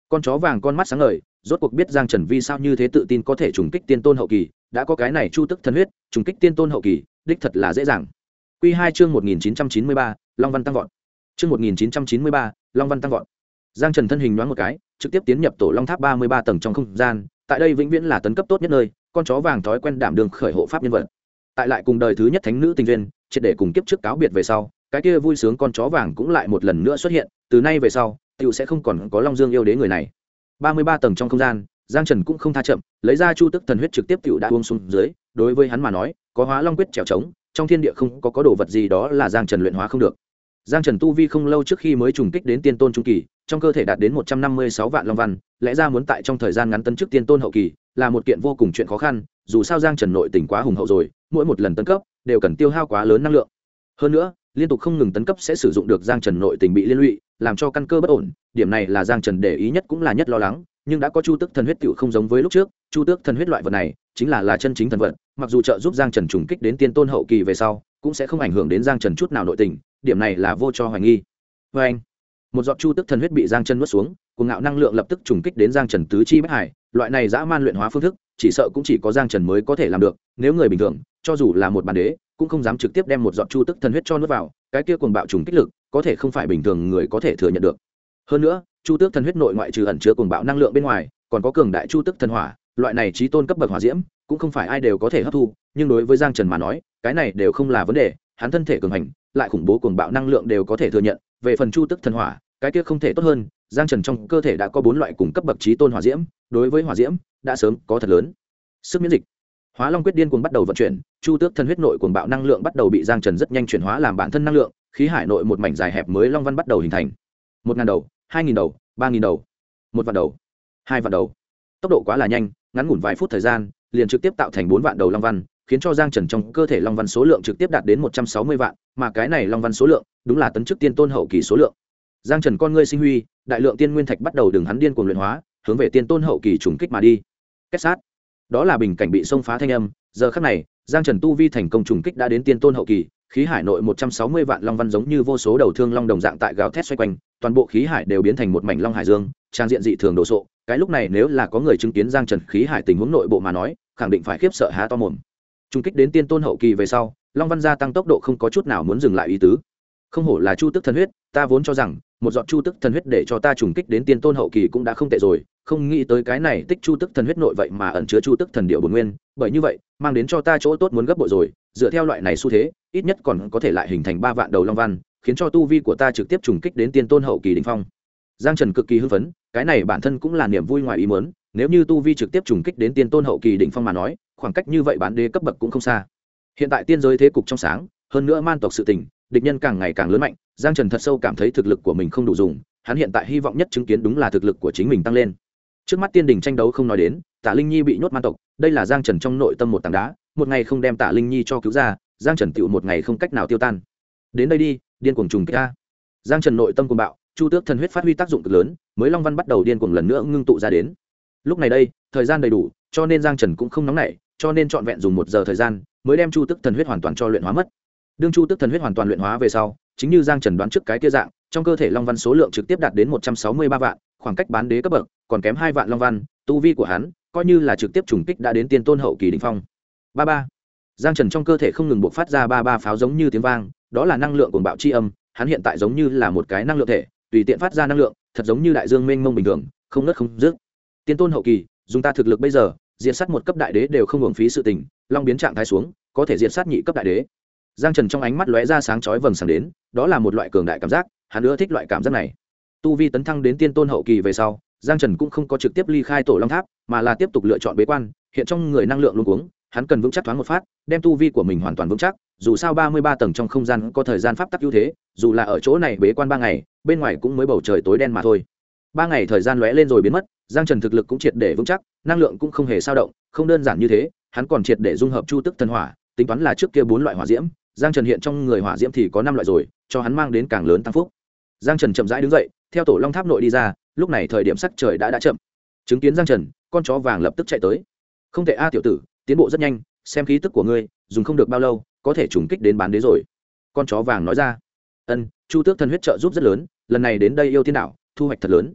con chó vàng con mắt sáng ngời, rốt cuộc biết Giang Trần vì sao như thế tự tin có thể trùng kích tiên tôn hậu kỳ, đã có cái này chu tức thần huyết, trùng kích tiên tôn hậu kỳ, đích thật là dễ dàng. Quy 2 chương 1993, Long Văn tăng vọt. Chương 1993, Long Văn tăng vọt. Giang Trần thân hình nhoáng một cái, trực tiếp tiến nhập tổ Long Tháp 33 tầng trong không gian, tại đây vĩnh viễn là tấn cấp tốt nhất nơi, con chó vàng thói quen đảm đương khởi hộ pháp nhân vật. Tại lại cùng đời thứ nhất thánh nữ tình duyên, triệt để cùng kiếp trước cáo biệt về sau, cái kia vui sướng con chó vàng cũng lại một lần nữa xuất hiện, từ nay về sau, tiểu sẽ không còn có Long Dương yêu đế người này. 33 tầng trong không gian, Giang Trần cũng không tha chậm, lấy ra chu tức thần huyết trực tiếp tiểu đã uống xuống dưới, đối với hắn mà nói, có Hóa Long quyết trèo trống, trong thiên địa không có đồ vật gì đó là Giang Trần luyện hóa không được. Giang Trần tu vi không lâu trước khi mới trùng kích đến tiên tôn trung kỳ, trong cơ thể đạt đến 156 vạn long văn, lẽ ra muốn tại trong thời gian ngắn tấn chức tiên tôn hậu kỳ, là một kiện vô cùng chuyện khó khăn, dù sao Giang Trần nội tình quá hùng hậu rồi, mỗi một lần tấn cấp đều cần tiêu hao quá lớn năng lượng. Hơn nữa, liên tục không ngừng tấn cấp sẽ sử dụng được Giang Trần nội tình bị liên lụy, làm cho căn cơ bất ổn, điểm này là Giang Trần để ý nhất cũng là nhất lo lắng, nhưng đã có chu tức thần huyết tiểu không giống với lúc trước, chu tước thần huyết loại vật này chính là chân chính thần vật, mặc dù trợ giúp Giang Trần trùng kích đến tiên tôn hậu kỳ về sau, cũng sẽ không ảnh hưởng đến Giang Trần chút nào nội tình, điểm này là vô cho hoài nghi. Và anh, một giọt chu tức thần huyết bị Giang Trần nuốt xuống, cuồng ngạo năng lượng lập tức trùng kích đến Giang Trần tứ chi bách hải, loại này dã man luyện hóa phương thức, chỉ sợ cũng chỉ có Giang Trần mới có thể làm được, nếu người bình thường, cho dù là một bản đế, cũng không dám trực tiếp đem một giọt chu tức thần huyết cho nuốt vào, cái kia cuồng bạo trùng kích lực, có thể không phải bình thường người có thể thừa nhận được. Hơn nữa, chu tước thần huyết nội ngoại trừ ẩn chứa cuồng bạo năng lượng bên ngoài, còn có cường đại chu tức thần hỏa, loại này chí tôn cấp bậc hỏa diễm, cũng không phải ai đều có thể hấp thu, nhưng đối với Giang Trần mà nói, cái này đều không là vấn đề, hắn thân thể cường hành, lại khủng bố cuồng bạo năng lượng đều có thể thừa nhận, về phần chu tức thần hỏa, cái kia không thể tốt hơn, Giang Trần trong cơ thể đã có 4 loại cùng cấp bậc chí tôn hỏa diễm, đối với hỏa diễm đã sớm có thật lớn sức miễn dịch. Hóa Long quyết điên cuồng bắt đầu vận chuyển, chu tước thần huyết nội cuồng bạo năng lượng bắt đầu bị Giang Trần rất nhanh chuyển hóa làm bản thân năng lượng, khí hải nội một mảnh dài hẹp mới long văn bắt đầu hình thành. 1000 đầu, 2000 đầu, 3000 đầu, 1 vạn đầu, 2 vạn đầu. Tốc độ quá là nhanh, ngắn ngủn vài phút thời gian, liền trực tiếp tạo thành 4 vạn đầu long văn, khiến cho Giang Trần trong cơ thể long văn số lượng trực tiếp đạt đến 160 vạn, mà cái này long văn số lượng, đúng là tấn chức tiên tôn hậu kỳ số lượng. Giang Trần con ngươi sinh huy, đại lượng tiên nguyên thạch bắt đầu đường hắn điên cuồng luyện hóa, hướng về tiên tôn hậu kỳ trùng kích mà đi. Kết sát. Đó là bình cảnh bị xông phá thanh âm, giờ khắc này, Giang Trần tu vi thành công trùng kích đã đến tiên tôn hậu kỳ, khí hải nội 160 vạn long văn giống như vô số đầu thương long đồng dạng tại gào thét xoay quanh, toàn bộ khí hải đều biến thành một mảnh long hải dương, trang diện dị thường đồ sộ. Cái lúc này nếu là có người chứng kiến Giang Trần khí hải tình huống nội bộ mà nói, khẳng định phải khiếp sợ há to mồm. Trùng kích đến tiên tôn hậu kỳ về sau, long văn gia tăng tốc độ không có chút nào muốn dừng lại ý tứ. Không hổ là chu tức thần huyết, ta vốn cho rằng một giọt chu tức thần huyết để cho ta trùng kích đến tiên tôn hậu kỳ cũng đã không tệ rồi, không nghĩ tới cái này tích chu tức thần huyết nội vậy mà ẩn chứa chu tức thần điệu bổn nguyên, bởi như vậy mang đến cho ta chỗ tốt muốn gấp bội rồi, dựa theo loại này xu thế, ít nhất còn có thể lại hình thành 3 vạn đầu long văn, khiến cho tu vi của ta trực tiếp trùng kích đến tiên tôn hậu kỳ đỉnh phong. Giang Trần cực kỳ hưng phấn, cái này bản thân cũng là niềm vui ngoài ý muốn, nếu như tu vi trực tiếp trùng kích đến tiên tôn hậu kỳ đỉnh phong mà nói, khoảng cách như vậy bán đế cấp bậc cũng không xa. Hiện tại tiên giới thế cục trong sáng, hơn nữa man tộc sự tình, địch nhân càng ngày càng lớn mạnh, Giang Trần thật sâu cảm thấy thực lực của mình không đủ dùng, hắn hiện tại hy vọng nhất chứng kiến đúng là thực lực của chính mình tăng lên. Trước mắt tiên đình tranh đấu không nói đến, Tạ Linh Nhi bị nhốt man tộc, đây là Giang Trần trong nội tâm một tảng đá, một ngày không đem Tạ Linh Nhi cho cứu ra, Giang Trần tựu một ngày không cách nào tiêu tan. Đến đây đi, điên cuồng trùng kích a. Giang Trần nội tâm cuồng bạo, chu tước thần huyết phát huy tác dụng cực lớn, mới long văn bắt đầu điên cuồng lần nữa ngưng tụ ra đến. Lúc này đây, thời gian đầy đủ, cho nên Giang Trần cũng không nóng nảy, cho nên trọn vẹn dùng 1 giờ thời gian, mới đem chu tước thần huyết hoàn toàn cho luyện hóa mất. Đương chu tước thần huyết hoàn toàn luyện hóa về sau, chính như Giang Trần đoán trước cái kia dạng, trong cơ thể long văn số lượng trực tiếp đạt đến 163 vạn, khoảng cách bán đế cấp bậc còn kém 2 vạn long văn, tu vi của hắn coi như là trực tiếp trùng kích đã đến tiên tôn hậu kỳ đỉnh phong. Ba ba. Giang Trần trong cơ thể không ngừng bộc phát ra ba pháo giống như tiếng vang, đó là năng lượng cuồng bạo chi âm, hắn hiện tại giống như là một cái năng lượng thể, tùy tiện phát ra năng lượng, thật giống như đại dương mênh mông bình thường, không ngớt không dứt. Tiên tôn hậu kỳ, dùng ta thực lực bây giờ, diệt sát một cấp đại đế đều không uổng phí sự tình, long biến trạng thái xuống, có thể diệt sát nhị cấp đại đế. Giang Trần trong ánh mắt lóe ra sáng chói vầng sáng đến, đó là một loại cường đại cảm giác, hắn ưa thích loại cảm giác này. Tu vi tấn thăng đến tiên tôn hậu kỳ về sau, Giang Trần cũng không có trực tiếp ly khai tổ long tháp, mà là tiếp tục lựa chọn bế quan, hiện trong người năng lượng luống cuống, hắn cần vững chắc thoáng một phát, đem tu vi của mình hoàn toàn vững chắc, dù sao 33 tầng trong không gian có thời gian pháp tắc ưu thế, dù là ở chỗ này bế quan 3 ngày, bên ngoài cũng mới bầu trời tối đen mà thôi. 3 ngày thời gian lóe lên rồi biến mất, Giang Trần thực lực cũng triệt để vững chắc, năng lượng cũng không hề dao động, không đơn giản như thế, hắn còn triệt để dung hợp chu tức thần hỏa, tính toán là trước kia 4 loại hỏa diễm, Giang Trần hiện trong người hỏa diễm thì có 5 loại rồi, cho hắn mang đến càng lớn tăng phúc. Giang Trần chậm rãi đứng dậy, theo tổ long tháp nội đi ra, lúc này thời điểm sắc trời đã chậm. Chứng kiến Giang Trần, con chó vàng lập tức chạy tới. Không thể a tiểu tử, tiến bộ rất nhanh, xem khí tức của ngươi, dùng không được bao lâu, có thể trùng kích đến bán đế rồi. Con chó vàng nói ra. Ân, chu tước thần huyết trợ giúp rất lớn, lần này đến đây yêu tiên đảo, thu hoạch thật lớn.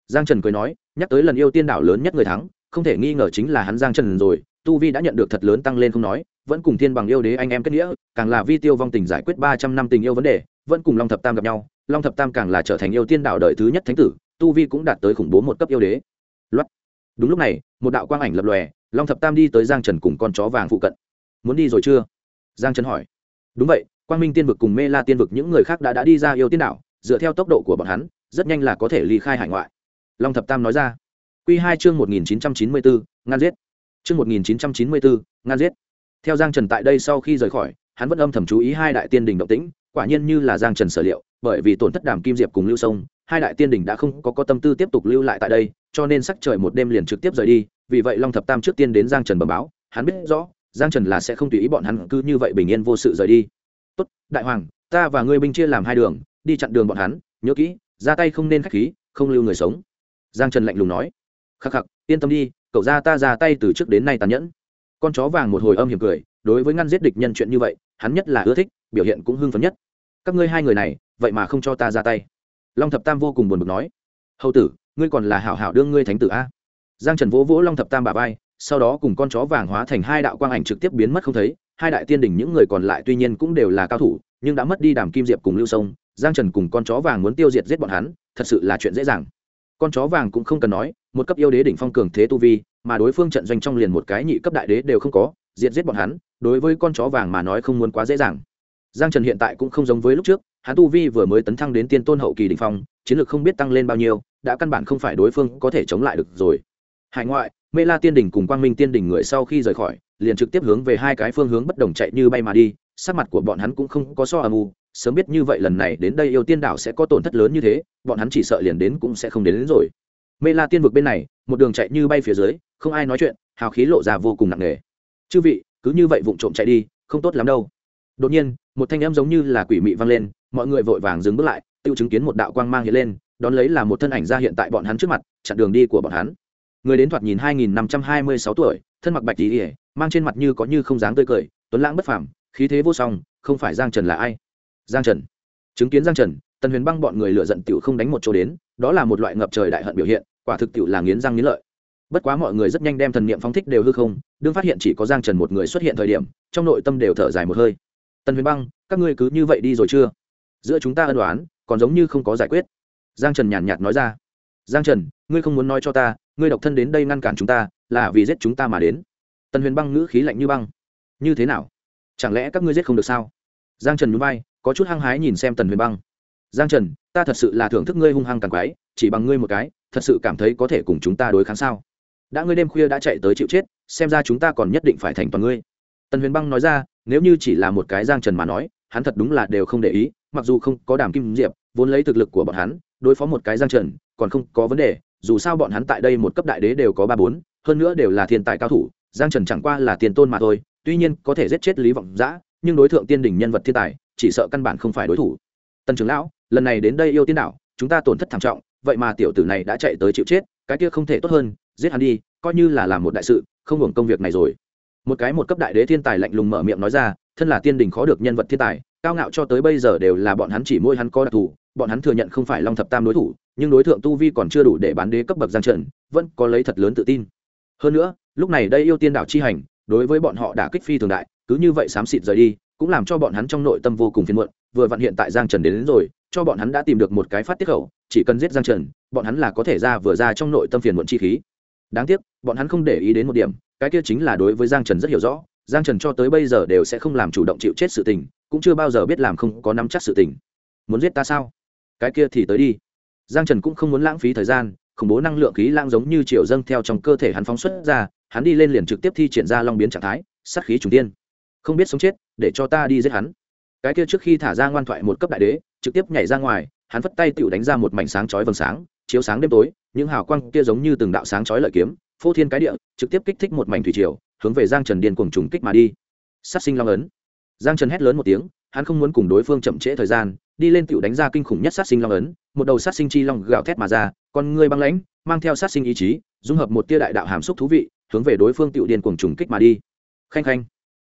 Giang Trần cười nói, nhắc tới lần yêu tiên đảo lớn nhất người thắng không thể nghi ngờ chính là hắn Giang Trần rồi, tu vi đã nhận được thật lớn tăng lên không nói, vẫn cùng thiên bằng yêu đế anh em kết nghĩa, càng là vi Tiêu Vong Tình giải quyết 300 năm tình yêu vấn đề, vẫn cùng Long Thập Tam gặp nhau, Long Thập Tam càng là trở thành yêu tiên đảo đời thứ nhất thánh tử, tu vi cũng đạt tới khủng bố một cấp yêu đế. Loát. Đúng lúc này, một đạo quang ảnh lập lòe, Long Thập Tam đi tới Giang Trần cùng con chó vàng phụ cận. Muốn đi rồi chưa? Giang Trần hỏi. Đúng vậy, Quang Minh Tiên vực cùng Mê La Tiên vực những người khác đã đi ra yêu tiên đảo, dựa theo tốc độ của bọn hắn, rất nhanh là có thể ly khai hải ngoại. Long Thập Tam nói ra. Quy 2 chương 1994, ngăn giết. Chương 1994, ngăn giết. Theo Giang Trần tại đây sau khi rời khỏi, hắn vẫn âm thầm chú ý hai đại tiên đình động tĩnh, quả nhiên như là Giang Trần sở liệu, bởi vì tổn thất Đàm Kim Diệp cùng Lưu Sông, hai đại tiên đình đã không có tâm tư tiếp tục lưu lại tại đây, cho nên sắc trời một đêm liền trực tiếp rời đi, vì vậy Long Thập Tam trước tiên đến Giang Trần bẩm báo, hắn biết rõ, Giang Trần là sẽ không tùy ý bọn hắn cứ như vậy bình yên vô sự rời đi. "Tốt, đại hoàng, ta và ngươi binh chia làm hai đường, đi chặn đường bọn hắn, nhớ kỹ, ra tay không nên khách khí, không lưu người sống." Giang Trần lạnh lùng nói. "Khắc khắc, yên tâm đi, cậu ta ra tay từ trước đến nay tàn nhẫn." Con chó vàng một hồi âm hiểm cười, đối với ngăn giết địch nhân chuyện như vậy, hắn nhất là ưa thích, biểu hiện cũng hưng phấn nhất. "Các ngươi hai người này, vậy mà không cho ta ra tay." Long Thập Tam vô cùng buồn bực nói. "Hầu tử, ngươi còn là hảo hảo đương ngươi thánh tử a." Giang Trần vỗ vỗ Long Thập Tam bả vai, sau đó cùng con chó vàng hóa thành hai đạo quang ảnh trực tiếp biến mất không thấy. Hai đại tiên đỉnh những người còn lại tuy nhiên cũng đều là cao thủ, nhưng đã mất đi Đàm Kim Diệp cùng Lưu Sông, Giang Trần cùng con chó vàng muốn tiêu diệt giết bọn hắn, thật sự là chuyện dễ dàng. Con chó vàng cũng không cần nói, một cấp yêu đế đỉnh phong cường thế tu vi, mà đối phương trận doanh trong liền một cái nhị cấp đại đế đều không có, diệt giết bọn hắn, đối với con chó vàng mà nói không muốn quá dễ dàng. Giang Trần hiện tại cũng không giống với lúc trước, hắn tu vi vừa mới tấn thăng đến tiên tôn hậu kỳ đỉnh phong, chiến lược không biết tăng lên bao nhiêu, đã căn bản không phải đối phương có thể chống lại được rồi. Hải ngoại, Mê La Tiên đỉnh cùng Quang Minh Tiên đỉnh người sau khi rời khỏi, liền trực tiếp hướng về hai cái phương hướng bất đồng chạy như bay mà đi, sắc mặt của bọn hắn cũng không có so âm u, sớm biết như vậy lần này đến đây yêu tiên đảo sẽ có tổn thất lớn như thế, bọn hắn chỉ sợ liền đến cũng sẽ không đến rồi. Mê La Tiên vực bên này, một đường chạy như bay phía dưới, không ai nói chuyện, hào khí lộ ra vô cùng nặng nề. "Chư vị, cứ như vậy vụng trộm chạy đi, không tốt lắm đâu." Đột nhiên, một thanh âm giống như là quỷ mị vang lên, mọi người vội vàng dừng bước lại, tiêu chứng kiến một đạo quang mang hiện lên, đón lấy là một thân ảnh ra hiện tại bọn hắn trước mặt, chặn đường đi của bọn hắn. Người đến thoạt nhìn 2526 tuổi, thân mặc bạch y, mang trên mặt như có như không dáng tươi cười, tuấn lãng bất phàm, khí thế vô song, không phải Giang Trần là ai? Giang Trần. Chứng kiến Giang Trần, Tần Huyền Băng bọn người lửa giận tiểu không đánh một chỗ đến, đó là một loại ngập trời đại hận biểu hiện, quả thực tiểu là nghiến răng nghiến lợi. Bất quá mọi người rất nhanh đem thần niệm phóng thích đều hư không, đương phát hiện chỉ có Giang Trần một người xuất hiện thời điểm, trong nội tâm đều thở dài một hơi. "Tần Huyền Băng, các ngươi cứ như vậy đi rồi chưa? Giữa chúng ta ân oán, còn giống như không có giải quyết." Giang Trần nhàn nhạt nói ra. "Giang Trần, ngươi không muốn nói cho ta, ngươi độc thân đến đây ngăn cản chúng ta, là vì giết chúng ta mà đến?" Tần Huyền Băng ngữ khí lạnh như băng. "Như thế nào? Chẳng lẽ các ngươi giết không được sao?" Giang Trần nhún vai, có chút hăng hái nhìn xem Tần Huyền Băng. "Giang Trần, ta thật sự là thưởng thức ngươi hung hăng càng quái, chỉ bằng ngươi một cái, thật sự cảm thấy có thể cùng chúng ta đối kháng sao? Đã ngươi đêm khuya đã chạy tới chịu chết, xem ra chúng ta còn nhất định phải thành toàn ngươi." Tần Huyền Băng nói ra, nếu như chỉ là một cái Giang Trần mà nói, hắn thật đúng là đều không để ý, mặc dù không có Đàm Kim Diệp, vốn lấy thực lực của bọn hắn, đối phó một cái Giang Trần, còn không có vấn đề, dù sao bọn hắn tại đây một cấp đại đế đều có 3 4, hơn nữa đều là thiên tài cao thủ, Giang Trần chẳng qua là tiền tôn mà thôi, tuy nhiên có thể giết chết Lý Vọng Dã, nhưng đối thượng tiên đỉnh nhân vật thiên tài, chỉ sợ căn bản không phải đối thủ. "Tần trưởng lão, lần này đến đây yêu tiên đảo, chúng ta tổn thất thảm trọng, vậy mà tiểu tử này đã chạy tới chịu chết, cái kia không thể tốt hơn, giết hắn đi, coi như là làm một đại sự, không hưởng công việc này rồi." Một cái một cấp đại đế thiên tài lạnh lùng mở miệng nói ra, thân là tiên đỉnh khó được nhân vật thiên tài, cao ngạo cho tới bây giờ đều là bọn hắn chỉ mỗi hắn có đặc thù, bọn hắn thừa nhận không phải Long Thập Tam đối thủ, nhưng đối tượng tu vi còn chưa đủ để bán đế cấp bậc Giang Trần, vẫn có lấy thật lớn tự tin. Hơn nữa, lúc này đây yêu tiên đảo chi hành, đối với bọn họ đã kích phi thường đại, cứ như vậy xám xịt rời đi, cũng làm cho bọn hắn trong nội tâm vô cùng phiền muộn, vừa vặn hiện tại Giang Trần đến rồi, cho bọn hắn đã tìm được một cái phát tiết khẩu, chỉ cần giết Giang Trần, bọn hắn là có thể vừa ra trong nội tâm phiền muộn chi khí. Đáng tiếc, bọn hắn không để ý đến một điểm, cái kia chính là đối với Giang Trần rất hiểu rõ, Giang Trần cho tới bây giờ đều sẽ không làm chủ động chịu chết sự tình, cũng chưa bao giờ biết làm không có nắm chắc sự tình. "Muốn giết ta sao? Cái kia thì tới đi." Giang Trần cũng không muốn lãng phí thời gian, khủng bố năng lượng khí lãng giống như triều dâng theo trong cơ thể hắn phóng xuất ra, hắn đi lên liền trực tiếp thi triển ra long biến trạng thái, sát khí trùng tiên. "Không biết sống chết, để cho ta đi giết hắn." Cái kia trước khi thả ra ngoan thoại một cấp đại đế, trực tiếp nhảy ra ngoài, hắn phất tay tựu đánh ra một mảnh sáng chói vầng sáng, chiếu sáng đêm tối, những hào quang kia giống như từng đạo sáng chói lợi kiếm, phô thiên cái địa, trực tiếp kích thích một mảnh thủy triều, hướng về Giang Trần điên cuồng trùng kích mà đi. Sát sinh long ấn. Giang Trần hét lớn một tiếng, hắn không muốn cùng đối phương chậm trễ thời gian, đi lên tựu đánh ra kinh khủng nhất sát sinh long ấn, một đầu sát sinh chi long gào thét mà ra, con ngươi băng lãnh, mang theo sát sinh ý chí, dung hợp một tia đại đạo hàm xúc thú vị, hướng về đối phương tựu điên cuồng trùng kích mà đi. Khanh khanh.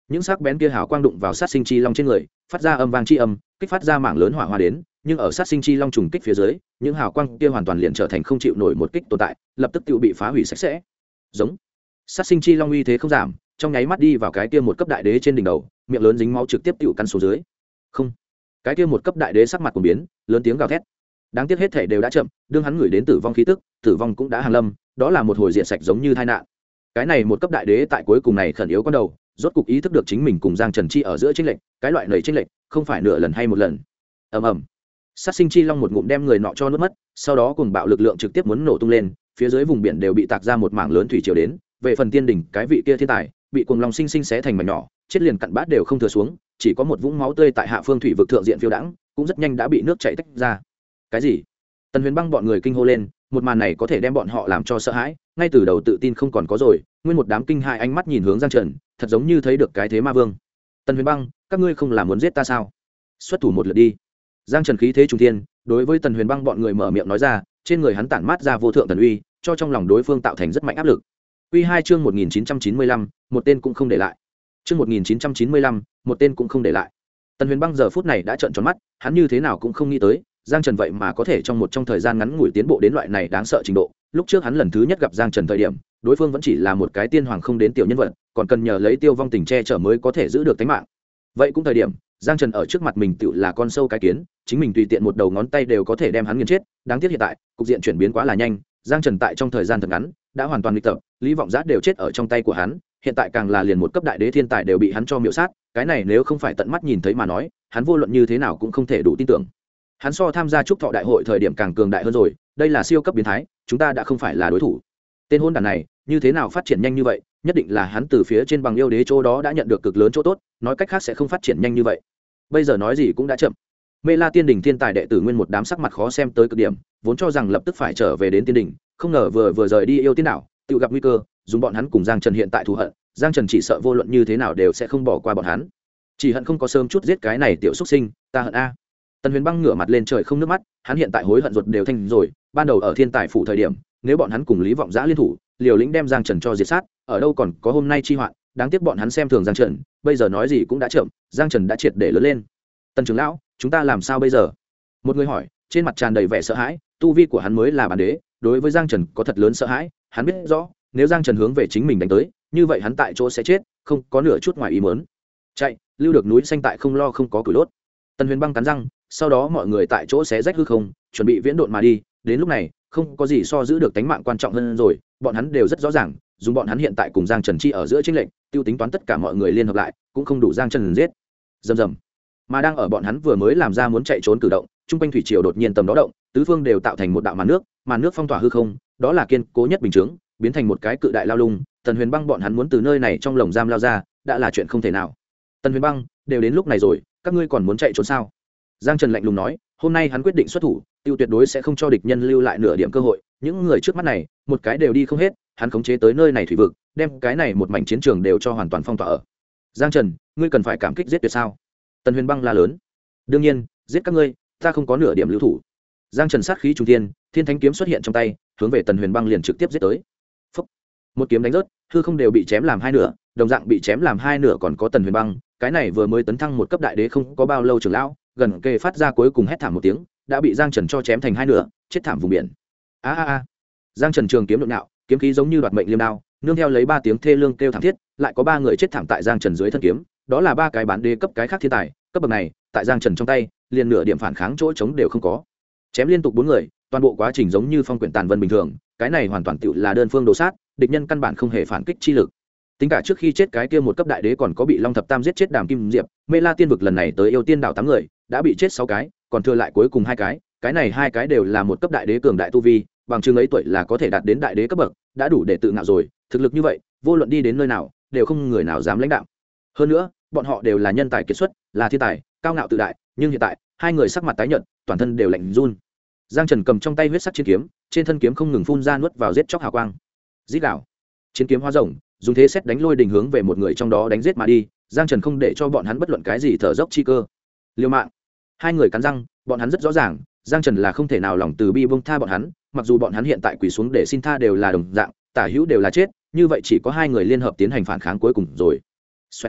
những sắc bén kia hào quang đụng vào sát sinh chi long trên người, phát ra âm vang chi âm, kích phát ra mảng lớn hỏa hoa đến, nhưng ở sát sinh chi long trùng kích phía dưới, những hào quang kia hoàn toàn liền trở thành không chịu nổi một kích tồn tại, lập tức tự bị phá hủy sạch sẽ. Giống. Sát sinh chi long uy thế không giảm, trong nháy mắt đi vào cái kia một cấp đại đế trên đỉnh đầu, miệng lớn dính máu trực tiếp tự căn xuống dưới. Không. Cái kia một cấp đại đế sắc mặt cuồng biến, lớn tiếng gào thét. Đáng tiếc hết thể đều đã chậm, đương hắn ngửi đến tử vong khí tức, tử vong cũng đã hàng lâm, đó là một hồi diệt sạch giống như tai nạn. Cái này một cấp đại đế tại cuối cùng này khẩn yếu con đầu, rốt cục ý thức được chính mình cùng Giang Trần Chi ở giữa chênh lệch, cái loại lầy chênh lệch, không phải nửa lần hay một lần. Ầm ầm. Sát sinh chi long một ngụm đem người nọ cho nuốt mất, sau đó cùng bạo lực lượng trực tiếp muốn nổ tung lên, phía dưới vùng biển đều bị tạc ra một mảng lớn thủy triều đến, về phần tiên đỉnh, cái vị kia thiên tài, bị cuồng long sinh sinh xé thành mảnh nhỏ, chết liền cặn bát đều không thừa xuống, chỉ có một vũng máu tươi tại hạ phương thủy vực thượng diện phiêu đãng, cũng rất nhanh đã bị nước chảy tách ra. Cái gì? Tần Huyền Băng bọn người kinh hô lên, một màn này có thể đem bọn họ làm cho sợ hãi, ngay từ đầu tự tin không còn có rồi, nguyên một đám kinh hãi ánh mắt nhìn hướng Giang Trần, thật giống như thấy được cái thế ma vương. Tần Huyền Băng, các ngươi không là muốn giết ta sao? Xuất thủ một lượt đi. Giang Trần khí thế trung thiên, đối với Tần Huyền Băng bọn người mở miệng nói ra, trên người hắn tản mát ra vô thượng thần uy, cho trong lòng đối phương tạo thành rất mạnh áp lực. Quy 2 chương 1995, một tên cũng không để lại. Chương 1995, một tên cũng không để lại. Tần Huyền Băng giờ phút này đã trợn tròn mắt, hắn như thế nào cũng không nghĩ tới, Giang Trần vậy mà có thể trong trong thời gian ngắn ngủi tiến bộ đến loại này đáng sợ trình độ. Lúc trước hắn lần thứ nhất gặp Giang Trần thời điểm, đối phương vẫn chỉ là một cái tiên hoàng không đến tiểu nhân vật, còn cần nhờ lấy Tiêu Vong Tình che chở mới có thể giữ được tính mạng. Vậy cũng thời điểm, Giang Trần ở trước mặt mình tựu là con sâu cái kiến, chính mình tùy tiện một đầu ngón tay đều có thể đem hắn nghiền chết. Đáng tiếc hiện tại, cục diện chuyển biến quá là nhanh, Giang Trần tại trong thời gian thật ngắn đã hoàn toàn nghịch tập, Lý Vọng Giác đều chết ở trong tay của hắn, hiện tại càng là liền một cấp đại đế thiên tài đều bị hắn cho miểu sát, cái này nếu không phải tận mắt nhìn thấy mà nói, hắn vô luận như thế nào cũng không thể đủ tin tưởng. Hắn so tham gia trúc thọ đại hội thời điểm càng cường đại hơn rồi, đây là siêu cấp biến thái, chúng ta đã không phải là đối thủ. Tên hôn đản này, như thế nào phát triển nhanh như vậy, nhất định là hắn từ phía trên bằng yêu đế chỗ đó đã nhận được cực lớn chỗ tốt, nói cách khác sẽ không phát triển nhanh như vậy. Bây giờ nói gì cũng đã chậm. Mê La Tiên Đỉnh thiên tài đệ tử nguyên một đám sắc mặt khó xem tới cực điểm, vốn cho rằng lập tức phải trở về đến Tiên Đỉnh, không ngờ vừa rời đi yêu tiên đảo, tự gặp nguy cơ, dùng bọn hắn cùng Giang Trần hiện tại thù hận, Giang Trần chỉ sợ vô luận như thế nào đều sẽ không bỏ qua bọn hắn. Chỉ hận không có sớm chút giết cái này tiểu xuất sinh, ta hận a. Tần Huyền Băng ngửa mặt lên trời không nước mắt, hắn hiện tại hối hận ruột đều thanh rồi, ban đầu ở thiên tài phủ thời điểm, nếu bọn hắn cùng Lý Vọng Giã liên thủ, liều lĩnh đem Giang Trần cho diệt sát, ở đâu còn có hôm nay chi hoạn, đáng tiếc bọn hắn xem thường Giang Trần, bây giờ nói gì cũng đã chậm, Giang Trần đã triệt để lớn lên. Tần trưởng lão, chúng ta làm sao bây giờ? Một người hỏi, trên mặt tràn đầy vẻ sợ hãi, tu vi của hắn mới là bản đế, đối với Giang Trần có thật lớn sợ hãi, hắn biết rõ, nếu Giang Trần hướng về chính mình đánh tới, như vậy hắn tại chỗ sẽ chết, không có nửa chút ngoài ý muốn. Chạy, lưu được núi xanh tại không lo không có củi đốt. Tần Huyền Băng cắn răng, sau đó mọi người tại chỗ xé rách hư không, chuẩn bị viễn độn mà đi, đến lúc này, không có gì so giữ được tính mạng quan trọng hơn rồi, bọn hắn đều rất rõ ràng, dùng bọn hắn hiện tại cùng Giang Trần Chi ở giữa chênh lệnh, tiêu tính toán tất cả mọi người liên hợp lại, cũng không đủ Giang Trần giết. Rầm rầm. Mà đang ở bọn hắn vừa mới làm ra muốn chạy trốn cử động, trung quanh thủy triều đột nhiên tầm đó động, tứ phương đều tạo thành một đạo màn nước phong tỏa hư không, đó là kiên cố nhất bình chướng, biến thành một cái cự đại lao lung. Tần Huyền Băng bọn hắn muốn từ nơi này trong lồng giam lao ra, đã là chuyện không thể nào. Tần Huyền Băng, đều đến lúc này rồi, các ngươi còn muốn chạy trốn sao? Giang Trần lạnh lùng nói, hôm nay hắn quyết định xuất thủ, tiêu tuyệt đối sẽ không cho địch nhân lưu lại nửa điểm cơ hội, những người trước mắt này, một cái đều đi không hết, hắn khống chế tới nơi này thủy vực, đem cái này một mảnh chiến trường đều cho hoàn toàn phong tỏa ở. Giang Trần, ngươi cần phải cảm kích giết tuyệt sao? Tần Huyền Băng la lớn. Đương nhiên, giết các ngươi, ta không có nửa điểm lưu thủ. Giang Trần sát khí trung thiên, thiên thánh kiếm xuất hiện trong tay, hướng về Tần Huyền Băng liền trực tiếp giết tới. Phốc. Một kiếm đánh rớt, hư không đều bị chém làm hai nửa, đồng dạng bị chém làm hai nửa còn có Tần Huyền Băng, cái này vừa mới tấn thăng một cấp đại đế không có bao lâu trưởng lão, gần kề phát ra cuối cùng hét thảm một tiếng, đã bị Giang Trần cho chém thành hai nửa, chết thảm vùng biển. A a a. Giang Trần trường kiếm nhọn nhạo, kiếm khí giống như đoạt mệnh liêm đao, nương theo lấy ba tiếng thê lương kêu thảm thiết, lại có ba người chết thảm tại Giang Trần dưới thân kiếm, đó là ba cái bán đế cấp cái khác thiên tài, cấp bậc này, tại Giang Trần trong tay, liền nửa điểm phản kháng chỗ chống đều không có. Chém liên tục bốn người, toàn bộ quá trình giống như phong quyển tàn vân bình thường, cái này hoàn toàn tựu là đơn phương đồ sát, địch nhân căn bản không hề phản kích chi lực. Tính cả trước khi chết cái kia một cấp đại đế còn có bị Long Thập Tam giết chết Đàm Kim Diệp, Mê La Tiên vực lần này tới yêu tiên đảo 8 người, đã bị chết 6 cái, còn thừa lại cuối cùng 2 cái này 2 cái đều là một cấp đại đế cường đại tu vi, bằng chứng ấy tuổi là có thể đạt đến đại đế cấp bậc, đã đủ để tự ngạo rồi, thực lực như vậy, vô luận đi đến nơi nào, đều không người nào dám lãnh đạo. Hơn nữa, bọn họ đều là nhân tài kiệt xuất, là thiên tài, cao ngạo tự đại, nhưng hiện tại, hai người sắc mặt tái nhợt, toàn thân đều lạnh run. Giang Trần cầm trong tay huyết sắc chiến kiếm, trên thân kiếm không ngừng phun ra nuốt vào giết chóc hào quang. Rít gào. Chiến kiếm hóa rồng, dùng thế xét đánh lôi đình hướng về một người trong đó đánh giết mà đi. Giang Trần không để cho bọn hắn bất luận cái gì thở dốc chi cơ. Liều mạng. Hai người cắn răng, bọn hắn rất rõ ràng, Giang Trần là không thể nào lòng từ bi buông tha bọn hắn, mặc dù bọn hắn hiện tại quỳ xuống để xin tha đều là đồng dạng, tả hữu đều là chết, như vậy chỉ có hai người liên hợp tiến hành phản kháng cuối cùng rồi. Xoẹt.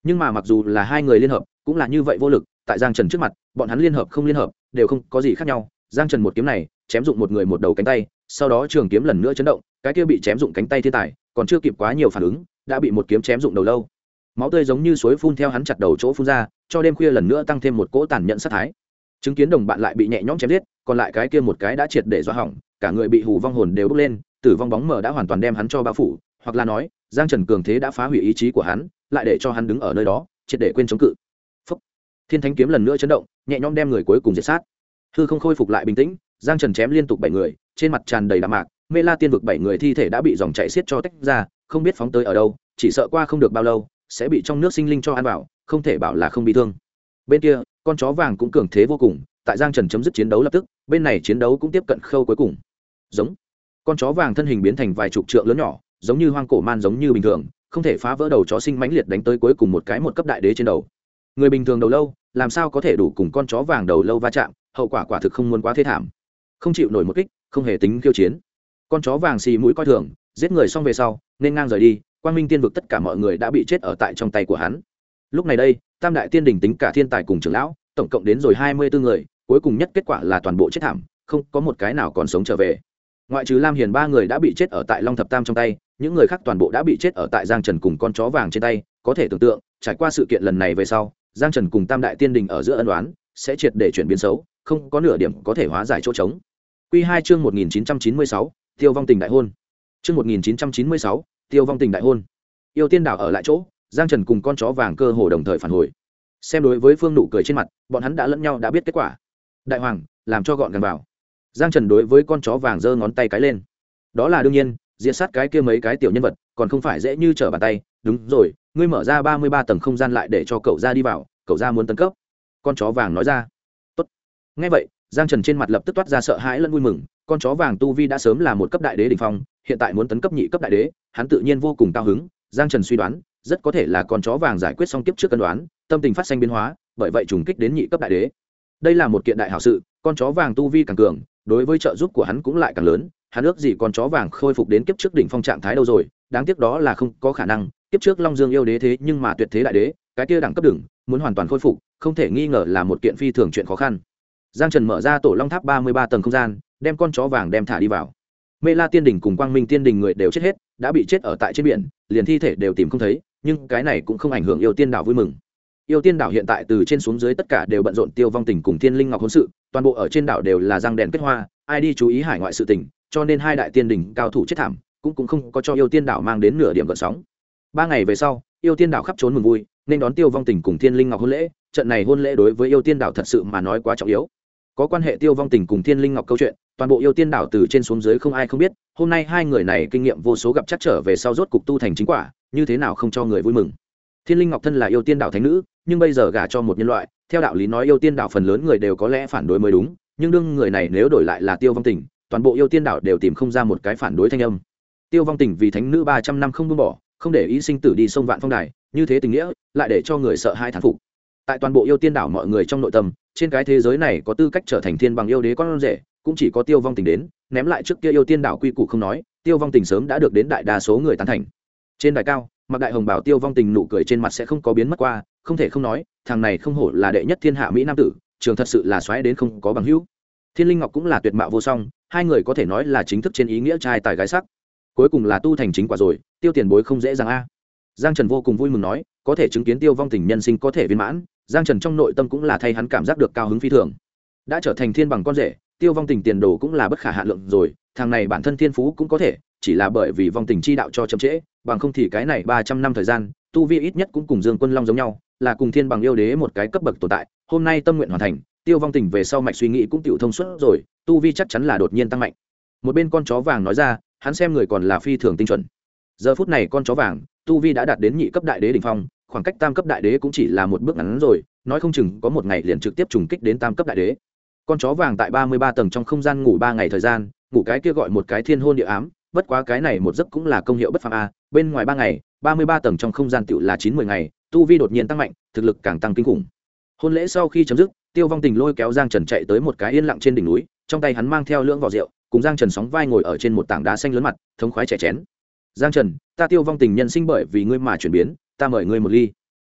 nhưng mà mặc dù là hai người liên hợp cũng là như vậy vô lực. Tại Giang Trần trước mặt bọn hắn liên hợp không liên hợp đều không có gì khác nhau. Giang Trần một kiếm này chém dụng một người một đầu cánh tay, sau đó trường kiếm lần nữa chấn động, cái kia bị chém dụng cánh tay thiên tài còn chưa kịp quá nhiều phản ứng đã bị một kiếm chém dụng đầu lâu. Máu tươi giống như suối phun theo hắn chặt đầu chỗ phun ra, cho đêm khuya lần nữa tăng thêm một cỗ tàn nhẫn sát thái. Chứng kiến đồng bạn lại bị nhẹ nhõm chém giết, còn lại cái kia một cái đã triệt để dọa hỏng, cả người bị hù vong hồn đều bốc lên, tử vong bóng mờ đã hoàn toàn đem hắn cho bao phủ, hoặc là nói Giang Trần cường thế đã phá hủy ý chí của hắn, lại để cho hắn đứng ở nơi đó triệt để quên chống cự. Phúc. Thiên Thánh kiếm lần nữa chấn động, nhẹ nhõm đem người cuối cùng diệt sát. Hư không khôi phục lại bình tĩnh, Giang Trần chém liên tục 7 người, trên mặt tràn đầy đạm mạc. Mê La tiên vực 7 người thi thể đã bị dòng chảy xiết cho tách ra, không biết phóng tới ở đâu, chỉ sợ qua không được bao lâu sẽ bị trong nước sinh linh cho ăn vào, không thể bảo là không bị thương. Bên kia con chó vàng cũng cường thế vô cùng, tại Giang Trần chấm dứt chiến đấu lập tức, bên này chiến đấu cũng tiếp cận khâu cuối cùng. Giống con chó vàng thân hình biến thành vài chục trượng lớn nhỏ, giống như hoang cổ man giống như bình thường, không thể phá vỡ đầu chó sinh mãnh liệt đánh tới cuối cùng một cái một cấp đại đế trên đầu. Người bình thường đầu lâu làm sao có thể đủ cùng con chó vàng đầu lâu va chạm, hậu quả quả thực không muốn quá thê thảm. Không chịu nổi một kích, không hề tính khiêu chiến. Con chó vàng xì mũi coi thường, giết người xong về sau nên ngang rời đi. Quang Minh tiên vực tất cả mọi người đã bị chết ở tại trong tay của hắn. Lúc này đây tam đại tiên đỉnh tính cả thiên tài cùng trưởng lão tổng cộng đến rồi 24 người, cuối cùng nhất kết quả là toàn bộ chết thảm, không có một cái nào còn sống trở về. Ngoại trừ Lam Hiền 3 người đã bị chết ở tại Long Thập Tam trong tay, những người khác toàn bộ đã bị chết ở tại Giang Trần cùng con chó vàng trên tay. Có thể tưởng tượng, trải qua sự kiện lần này về sau, Giang Trần cùng tam đại tiên đình ở giữa ân oán sẽ triệt để chuyển biến xấu, không có nửa điểm có thể hóa giải chỗ trống. Quy 2 chương 1996, Tiêu vong tình đại hôn. Chương 1996, Tiêu vong tình đại hôn. Yêu Tiên đảo ở lại chỗ, Giang Trần cùng con chó vàng cơ hồ đồng thời phản hồi. Xem đối với Phương nụ cười trên mặt, bọn hắn đã lẫn nhau đã biết kết quả. Đại hoàng, làm cho gọn gàng vào. Giang Trần đối với con chó vàng giơ ngón tay cái lên. Đó là đương nhiên, diệt sát cái kia mấy cái tiểu nhân vật, còn không phải dễ như trở bàn tay. Đúng rồi, ngươi mở ra 33 tầng không gian lại để cho cậu ra đi vào, cậu ra muốn tấn cấp. Con chó vàng nói ra. Tốt. Nghe vậy, Giang Trần trên mặt lập tức toát ra sợ hãi lẫn vui mừng. Con chó vàng tu vi đã sớm là một cấp đại đế đỉnh phong, hiện tại muốn tấn cấp nhị cấp đại đế, hắn tự nhiên vô cùng cao hứng. Giang Trần suy đoán, rất có thể là con chó vàng giải quyết xong kiếp trước cân đoán, tâm tình phát sinh biến hóa, bởi vậy trùng kích đến nhị cấp đại đế. Đây là một kiện đại hảo sự, con chó vàng tu vi càng cường, đối với trợ giúp của hắn cũng lại càng lớn. Hắn ước gì con chó vàng khôi phục đến kiếp trước đỉnh phong trạng thái đâu rồi, đáng tiếc đó là không có khả năng. Kiếp trước Long Dương yêu đế thế nhưng mà tuyệt thế đại đế, cái kia đẳng cấp đỉnh, muốn hoàn toàn khôi phục, không thể nghi ngờ là một kiện phi thường chuyện khó khăn. Giang Trần mở ra tổ Long Tháp 33 tầng không gian, đem con chó vàng đem thả đi vào. Mê La tiên đỉnh cùng Quang Minh tiên đỉnh người đều chết hết, đã bị chết ở tại trên biển, liền thi thể đều tìm không thấy, nhưng cái này cũng không ảnh hưởng Yêu Tiên đảo vui mừng. Yêu Tiên đảo hiện tại từ trên xuống dưới tất cả đều bận rộn Tiêu vong tình cùng Thiên Linh Ngọc hôn sự, toàn bộ ở trên đảo đều là răng đèn kết hoa, ai đi chú ý hải ngoại sự tình, cho nên hai đại tiên đỉnh cao thủ chết thảm, cũng không có cho Yêu Tiên đảo mang đến nửa điểm gợn sóng. 3 ngày về sau, Yêu Tiên đảo khắp trốn mừng vui, nên đón Tiêu vong tình cùng Thiên Linh Ngọc hôn lễ. Trận này hôn lễ đối với Yêu Tiên đảo thật sự mà nói quá trọng yếu. Có quan hệ Tiêu vong tình cùng Thiên Linh Ngọc câu chuyện, toàn bộ Yêu Tiên đảo từ trên xuống dưới không ai không biết. Hôm nay hai người này kinh nghiệm vô số gặp chắc trở về sau rốt cục tu thành chính quả, như thế nào không cho người vui mừng. Thiên Linh Ngọc thân là Yêu Tiên đảo thánh nữ, nhưng bây giờ gả cho một nhân loại, theo đạo lý nói Yêu Tiên đảo phần lớn người đều có lẽ phản đối mới đúng, nhưng đương người này nếu đổi lại là Tiêu vong tình, toàn bộ Yêu Tiên đảo đều tìm không ra một cái phản đối thanh âm. Tiêu vong tình vì thánh nữ 300 năm không buông bỏ, không để ý sinh tử đi sông Vạn Phong đài, như thế tình nghĩa lại để cho người sợ hai thán phục. Tại toàn bộ Yêu Tiên đảo mọi người trong nội tâm, trên cái thế giới này có tư cách trở thành thiên bằng yêu đế con rể, cũng chỉ có Tiêu vong tình đến. Ném lại trước kia Yêu Tiên đảo quy củ không nói, Tiêu vong tình sớm đã được đến đại đa số người tán thành. Trên đài cao, mặc đại hồng bảo Tiêu vong tình nụ cười trên mặt sẽ không có biến mất qua, không thể không nói, thằng này không hổ là đệ nhất thiên hạ mỹ nam tử, trường thật sự là xoáy đến không có bằng hữu. Thiên Linh Ngọc cũng là tuyệt mạo vô song, hai người có thể nói là chính thức trên ý nghĩa trai tài gái sắc. Cuối cùng là tu thành chính quả rồi, Tiêu tiền bối không dễ dàng a. Giang Trần vô cùng vui mừng nói, có thể chứng kiến Tiêu vong tình nhân sinh có thể viên mãn, Giang Trần trong nội tâm cũng là thay hắn cảm giác được cao hứng phi thường. Đã trở thành thiên bằng con rể, Tiêu vong tình tiền đồ cũng là bất khả hạn lượng rồi, thằng này bản thân thiên phú cũng có thể, chỉ là bởi vì vong tình chi đạo cho chậm trễ, bằng không thì cái này 300 năm thời gian, tu vi ít nhất cũng cùng Dương Quân Long giống nhau, là cùng thiên bằng yêu đế một cái cấp bậc tồn tại. Hôm nay tâm nguyện hoàn thành, Tiêu vong tình về sau mạch suy nghĩ cũng tiểu thông suốt rồi, tu vi chắc chắn là đột nhiên tăng mạnh. Một bên con chó vàng nói ra, hắn xem người còn là phi thường tinh chuẩn. Giờ phút này con chó vàng, tu vi đã đạt đến nhị cấp đại đế đỉnh phong, khoảng cách tam cấp đại đế cũng chỉ là một bước ngắn rồi, nói không chừng có một ngày liền trực tiếp trùng kích đến tam cấp đại đế. Con chó vàng tại 33 tầng trong không gian ngủ 3 ngày thời gian, ngủ cái kia gọi một cái thiên hôn địa ám, bất quá cái này một giấc cũng là công hiệu bất phàm a, bên ngoài 3 ngày, 33 tầng trong không gian tiểu là 90 ngày, tu vi đột nhiên tăng mạnh, thực lực càng tăng kinh khủng. Hôn lễ sau khi chấm dứt, Tiêu vong tình lôi kéo Giang Trần chạy tới một cái yên lặng trên đỉnh núi, trong tay hắn mang theo lưỡng vỏ rượu, cùng Giang Trần sóng vai ngồi ở trên một tảng đá xanh lớn mặt, thống khoái chè chén. Giang Trần, ta Tiêu vong tình nhân sinh bởi vì ngươi mà chuyển biến, ta mời ngươi một ly.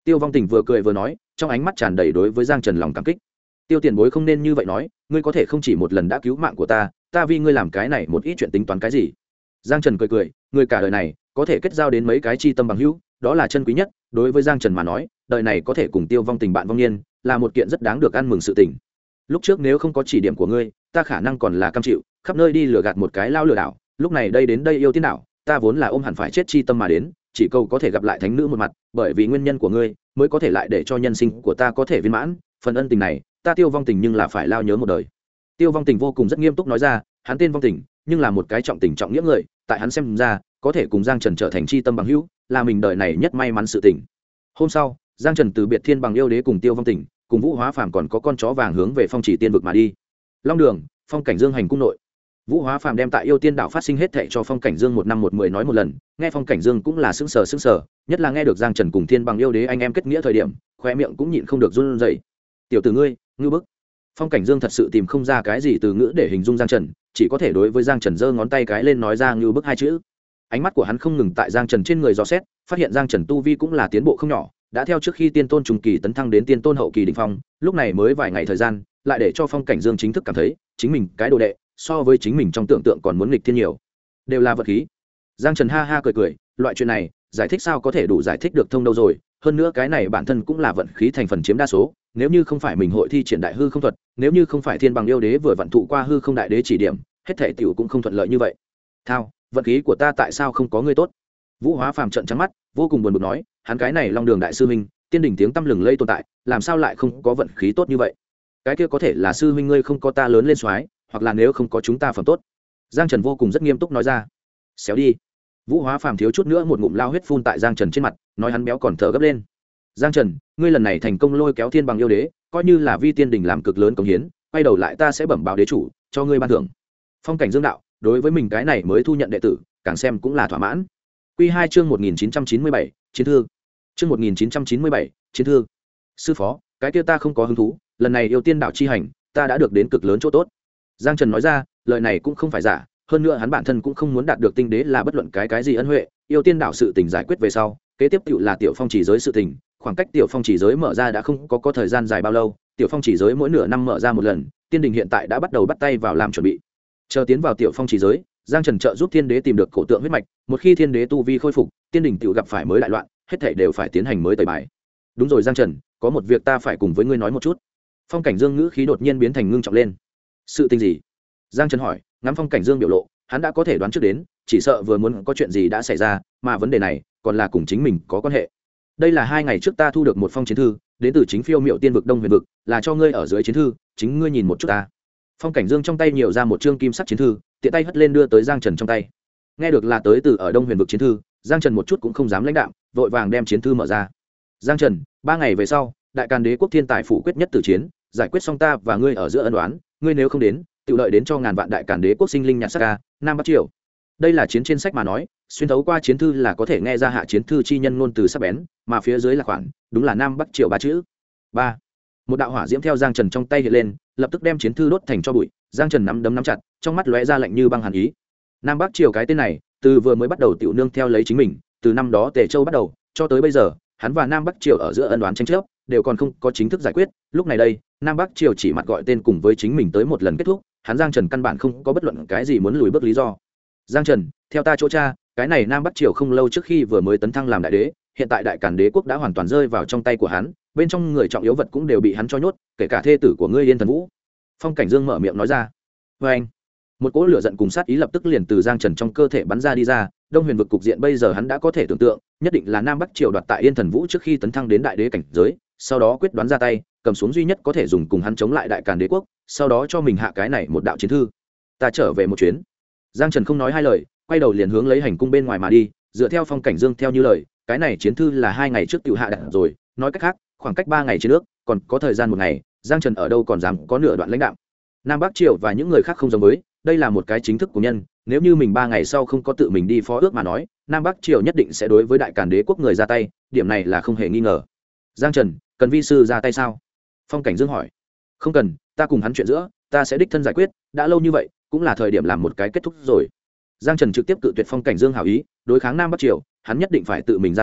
Tiêu Vong Tình vừa cười vừa nói, trong ánh mắt tràn đầy đối với Giang Trần lòng cảm kích. Tiêu tiền bối không nên như vậy nói, ngươi có thể không chỉ một lần đã cứu mạng của ta, ta vì ngươi làm cái này một ít chuyện tính toán cái gì. Giang Trần cười cười, người cả đời này có thể kết giao đến mấy cái chi tâm bằng hữu, đó là chân quý nhất. Đối với Giang Trần mà nói, đời này có thể cùng Tiêu Vong Tình bạn vong niên là một kiện rất đáng được ăn mừng sự tình. Lúc trước nếu không có chỉ điểm của ngươi, ta khả năng còn là cam chịu khắp nơi đi lừa gạt một cái lao lừa đảo. Lúc này đây đến đây yêu tiên đảo, ta vốn là ôm hẳn phải chết chi tâm mà đến, chỉ cầu có thể gặp lại thánh nữ một mặt, bởi vì nguyên nhân của ngươi mới có thể lại để cho nhân sinh của ta có thể viên mãn. Phần ân tình này ta Tiêu Vong Tình nhưng là phải lao nhớ một đời. Tiêu Vong Tình vô cùng rất nghiêm túc nói ra, hắn tên Vong Tình nhưng là một cái trọng tình trọng nghĩa người, tại hắn xem ra có thể cùng Giang Trần trở thành chi tâm bằng hữu là mình đời này nhất may mắn sự tình. Hôm sau, Giang Trần từ biệt thiên bằng yêu đế cùng Tiêu Vong Tình cùng Vũ Hóa Phàm còn có con chó vàng hướng về Phong Chỉ Tiên vực mà đi. Long đường, Phong Cảnh Dương hành cung nội. Vũ Hóa Phàm đem tại yêu tiên đảo phát sinh hết thệ cho Phong Cảnh Dương một năm một mười nói một lần, nghe Phong Cảnh Dương cũng là sững sờ, nhất là nghe được Giang Trần cùng thiên bằng yêu đế anh em kết nghĩa thời điểm, khoe miệng cũng nhịn không được run rẩy. Tiểu tử ngươi, ngưu bức. Phong Cảnh Dương thật sự tìm không ra cái gì từ ngữ để hình dung Giang Trần, chỉ có thể đối với Giang Trần giơ ngón tay cái lên nói ra ngưu bức hai chữ. Ánh mắt của hắn không ngừng tại Giang Trần trên người dò xét, phát hiện Giang Trần tu vi cũng là tiến bộ không nhỏ, đã theo trước khi tiên tôn trung kỳ tấn thăng đến tiên tôn hậu kỳ đỉnh phong, lúc này mới vài ngày thời gian, lại để cho Phong Cảnh Dương chính thức cảm thấy, chính mình cái đồ đệ, so với chính mình trong tưởng tượng còn muốn nghịch thiên nhiều. Đều là vật khí. Giang Trần ha ha cười, loại chuyện này, giải thích sao có thể đủ giải thích được thông đâu rồi, hơn nữa cái này bản thân cũng là vận khí thành phần chiếm đa số, nếu như không phải mình hội thi triển đại hư không thuật, nếu như không phải thiên bằng yêu đế vừa vận thụ qua hư không đại đế chỉ điểm, hết thảy tiểu cũng không thuận lợi như vậy. Thao, vận khí của ta tại sao không có ngươi tốt? Vũ Hóa Phàm trợn trắng mắt, vô cùng buồn bực nói, hắn cái này Long Đường đại sư huynh, tiên đỉnh tiếng tăm lừng lây tồn tại, làm sao lại không có vận khí tốt như vậy? Cái kia có thể là sư huynh ngươi không có ta lớn lên soái, hoặc là nếu không có chúng ta phẩm tốt. Giang Trần vô cùng rất nghiêm túc nói ra. Xéo đi. Vũ Hóa Phàm thiếu chút nữa một ngụm lao huyết phun tại Giang Trần trên mặt, nói hắn béo còn thở gấp lên. Giang Trần, ngươi lần này thành công lôi kéo thiên bằng yêu đế, coi như là vi tiên đỉnh làm cực lớn công hiến, quay đầu lại ta sẽ bẩm báo đế chủ, cho ngươi ban thưởng. Phong Cảnh Dương đạo, đối với mình cái này mới thu nhận đệ tử, càng xem cũng là thỏa mãn. Quy 2 chương 1997, chiến thư. Chương 1997, chiến thư. Sư phó, cái kia ta không có hứng thú, lần này yêu tiên đạo chi hành, ta đã được đến cực lớn chỗ tốt. Giang Trần nói ra, lời này cũng không phải giả, hơn nữa hắn bản thân cũng không muốn đạt được tinh đế là bất luận cái gì ân huệ, yêu tiên đạo sự tình giải quyết về sau, kế tiếp tựu là tiểu phong chỉ giới sự tình, khoảng cách tiểu phong chỉ giới mở ra đã không có thời gian dài bao lâu, tiểu phong chỉ giới mỗi nửa năm mở ra một lần, tiên đình hiện tại đã bắt đầu bắt tay vào làm chuẩn bị. Chờ tiến vào tiểu phong chỉ giới, Giang Trần trợ giúp thiên đế tìm được cổ tượng huyết mạch, một khi thiên đế tu vi khôi phục, tiên đình tiểu gặp phải mới đại loạn, hết thảy đều phải tiến hành mới tẩy bài. Đúng rồi Giang Trần, có một việc ta phải cùng với ngươi nói một chút. Phong Cảnh Dương ngữ khí đột nhiên biến thành ngưng trọng lên. Sự tình gì? Giang Trần hỏi, ngắm Phong Cảnh Dương biểu lộ, hắn đã có thể đoán trước đến, chỉ sợ vừa muốn có chuyện gì đã xảy ra, mà vấn đề này còn là cùng chính mình có quan hệ. Đây là 2 ngày trước ta thu được một phong chiến thư, đến từ chính Phiêu Miệu Tiên vực Đông Huyền vực, là cho ngươi ở dưới chiến thư, chính ngươi nhìn một chút ta. Phong Cảnh Dương trong tay nhiều ra một chương kim sắc chiến thư, tiện tay hất lên đưa tới Giang Trần trong tay. Nghe được là tới từ ở Đông Huyền vực chiến thư, Giang Trần một chút cũng không dám lãnh đạm, vội vàng đem chiến thư mở ra. Giang Trần, 3 ngày về sau, Đại Càn Đế quốc thiên tài phủ quyết nhất tử chiến, giải quyết xong ta và ngươi ở giữa ân oán, ngươi nếu không đến, tự lợi đến cho ngàn vạn Đại Càn Đế quốc sinh linh nhặt xác ca, Nam Bắc Triều. Đây là chiến trên sách mà nói, xuyên thấu qua chiến thư là có thể nghe ra hạ chiến thư chi nhân ngôn từ sắc bén, mà phía dưới là khoản, đúng là Nam Bắc Triều 3 chữ. 3. Một đạo hỏa diễm theo Giang Trần trong tay hiện lên, lập tức đem chiến thư đốt thành cho bụi. Giang Trần nắm chặt, trong mắt lóe ra lạnh như băng hàn ý. Nam Bắc Triều cái tên này, từ vừa mới bắt đầu tiểu nương theo lấy chính mình, từ năm đó Tề Châu bắt đầu, cho tới bây giờ, hắn và Nam Bắc Triều ở giữa ân oán tranh chấp, đều còn không có chính thức giải quyết. Lúc này đây, Nam Bắc Triều chỉ mặt gọi tên cùng với chính mình tới một lần kết thúc, hắn Giang Trần căn bản không có bất luận cái gì muốn lùi bước lý do. Giang Trần, theo ta chỗ tra, cái này Nam Bắc Triều không lâu trước khi vừa mới tấn thăng làm đại đế, hiện tại Đại Càn Đế quốc đã hoàn toàn rơi vào trong tay của hắn, bên trong người trọng yếu vật cũng đều bị hắn cho nhốt, kể cả thê tử của ngươi Yên Thần Vũ. Phong Cảnh Dương mở miệng nói ra. Và anh, một cỗ lửa giận cùng sát ý lập tức liền từ Giang Trần trong cơ thể bắn ra đi ra. Đông Huyền vực cục diện bây giờ hắn đã có thể tưởng tượng, nhất định là Nam Bắc Triều đoạt tại Yên Thần Vũ trước khi tấn thăng đến đại đế cảnh giới, sau đó quyết đoán ra tay, cầm xuống duy nhất có thể dùng cùng hắn chống lại Đại Càn Đế quốc, sau đó cho mình hạ cái này một đạo chiến thư. Ta trở về một chuyến. Giang Trần không nói hai lời, quay đầu liền hướng lấy hành cung bên ngoài mà đi, dựa theo Phong Cảnh Dương theo như lời, cái này chiến thư là 2 ngày trước tiểu hạ đặt rồi, nói cách khác, khoảng cách 3 ngày trên nước, còn có thời gian 1 ngày, Giang Trần ở đâu còn dám có nửa đoạn lãnh đạo. Nam Bắc Triều và những người khác không giống với, đây là một cái chính thức của nhân, nếu như mình 3 ngày sau không có tự mình đi phó ước mà nói, Nam Bắc Triều nhất định sẽ đối với Đại Càn Đế quốc người ra tay, điểm này là không hề nghi ngờ. Giang Trần, cần vi sư ra tay sao? Phong Cảnh Dương hỏi. Không cần, ta cùng hắn chuyện giữa, ta sẽ đích thân giải quyết, đã lâu như vậy, cũng là thời điểm làm một cái kết thúc rồi. Giang Trần trực tiếp cự tuyệt Phong Cảnh Dương hảo ý, đối kháng Nam Bắc Triều, hắn nhất định phải tự mình ra tay,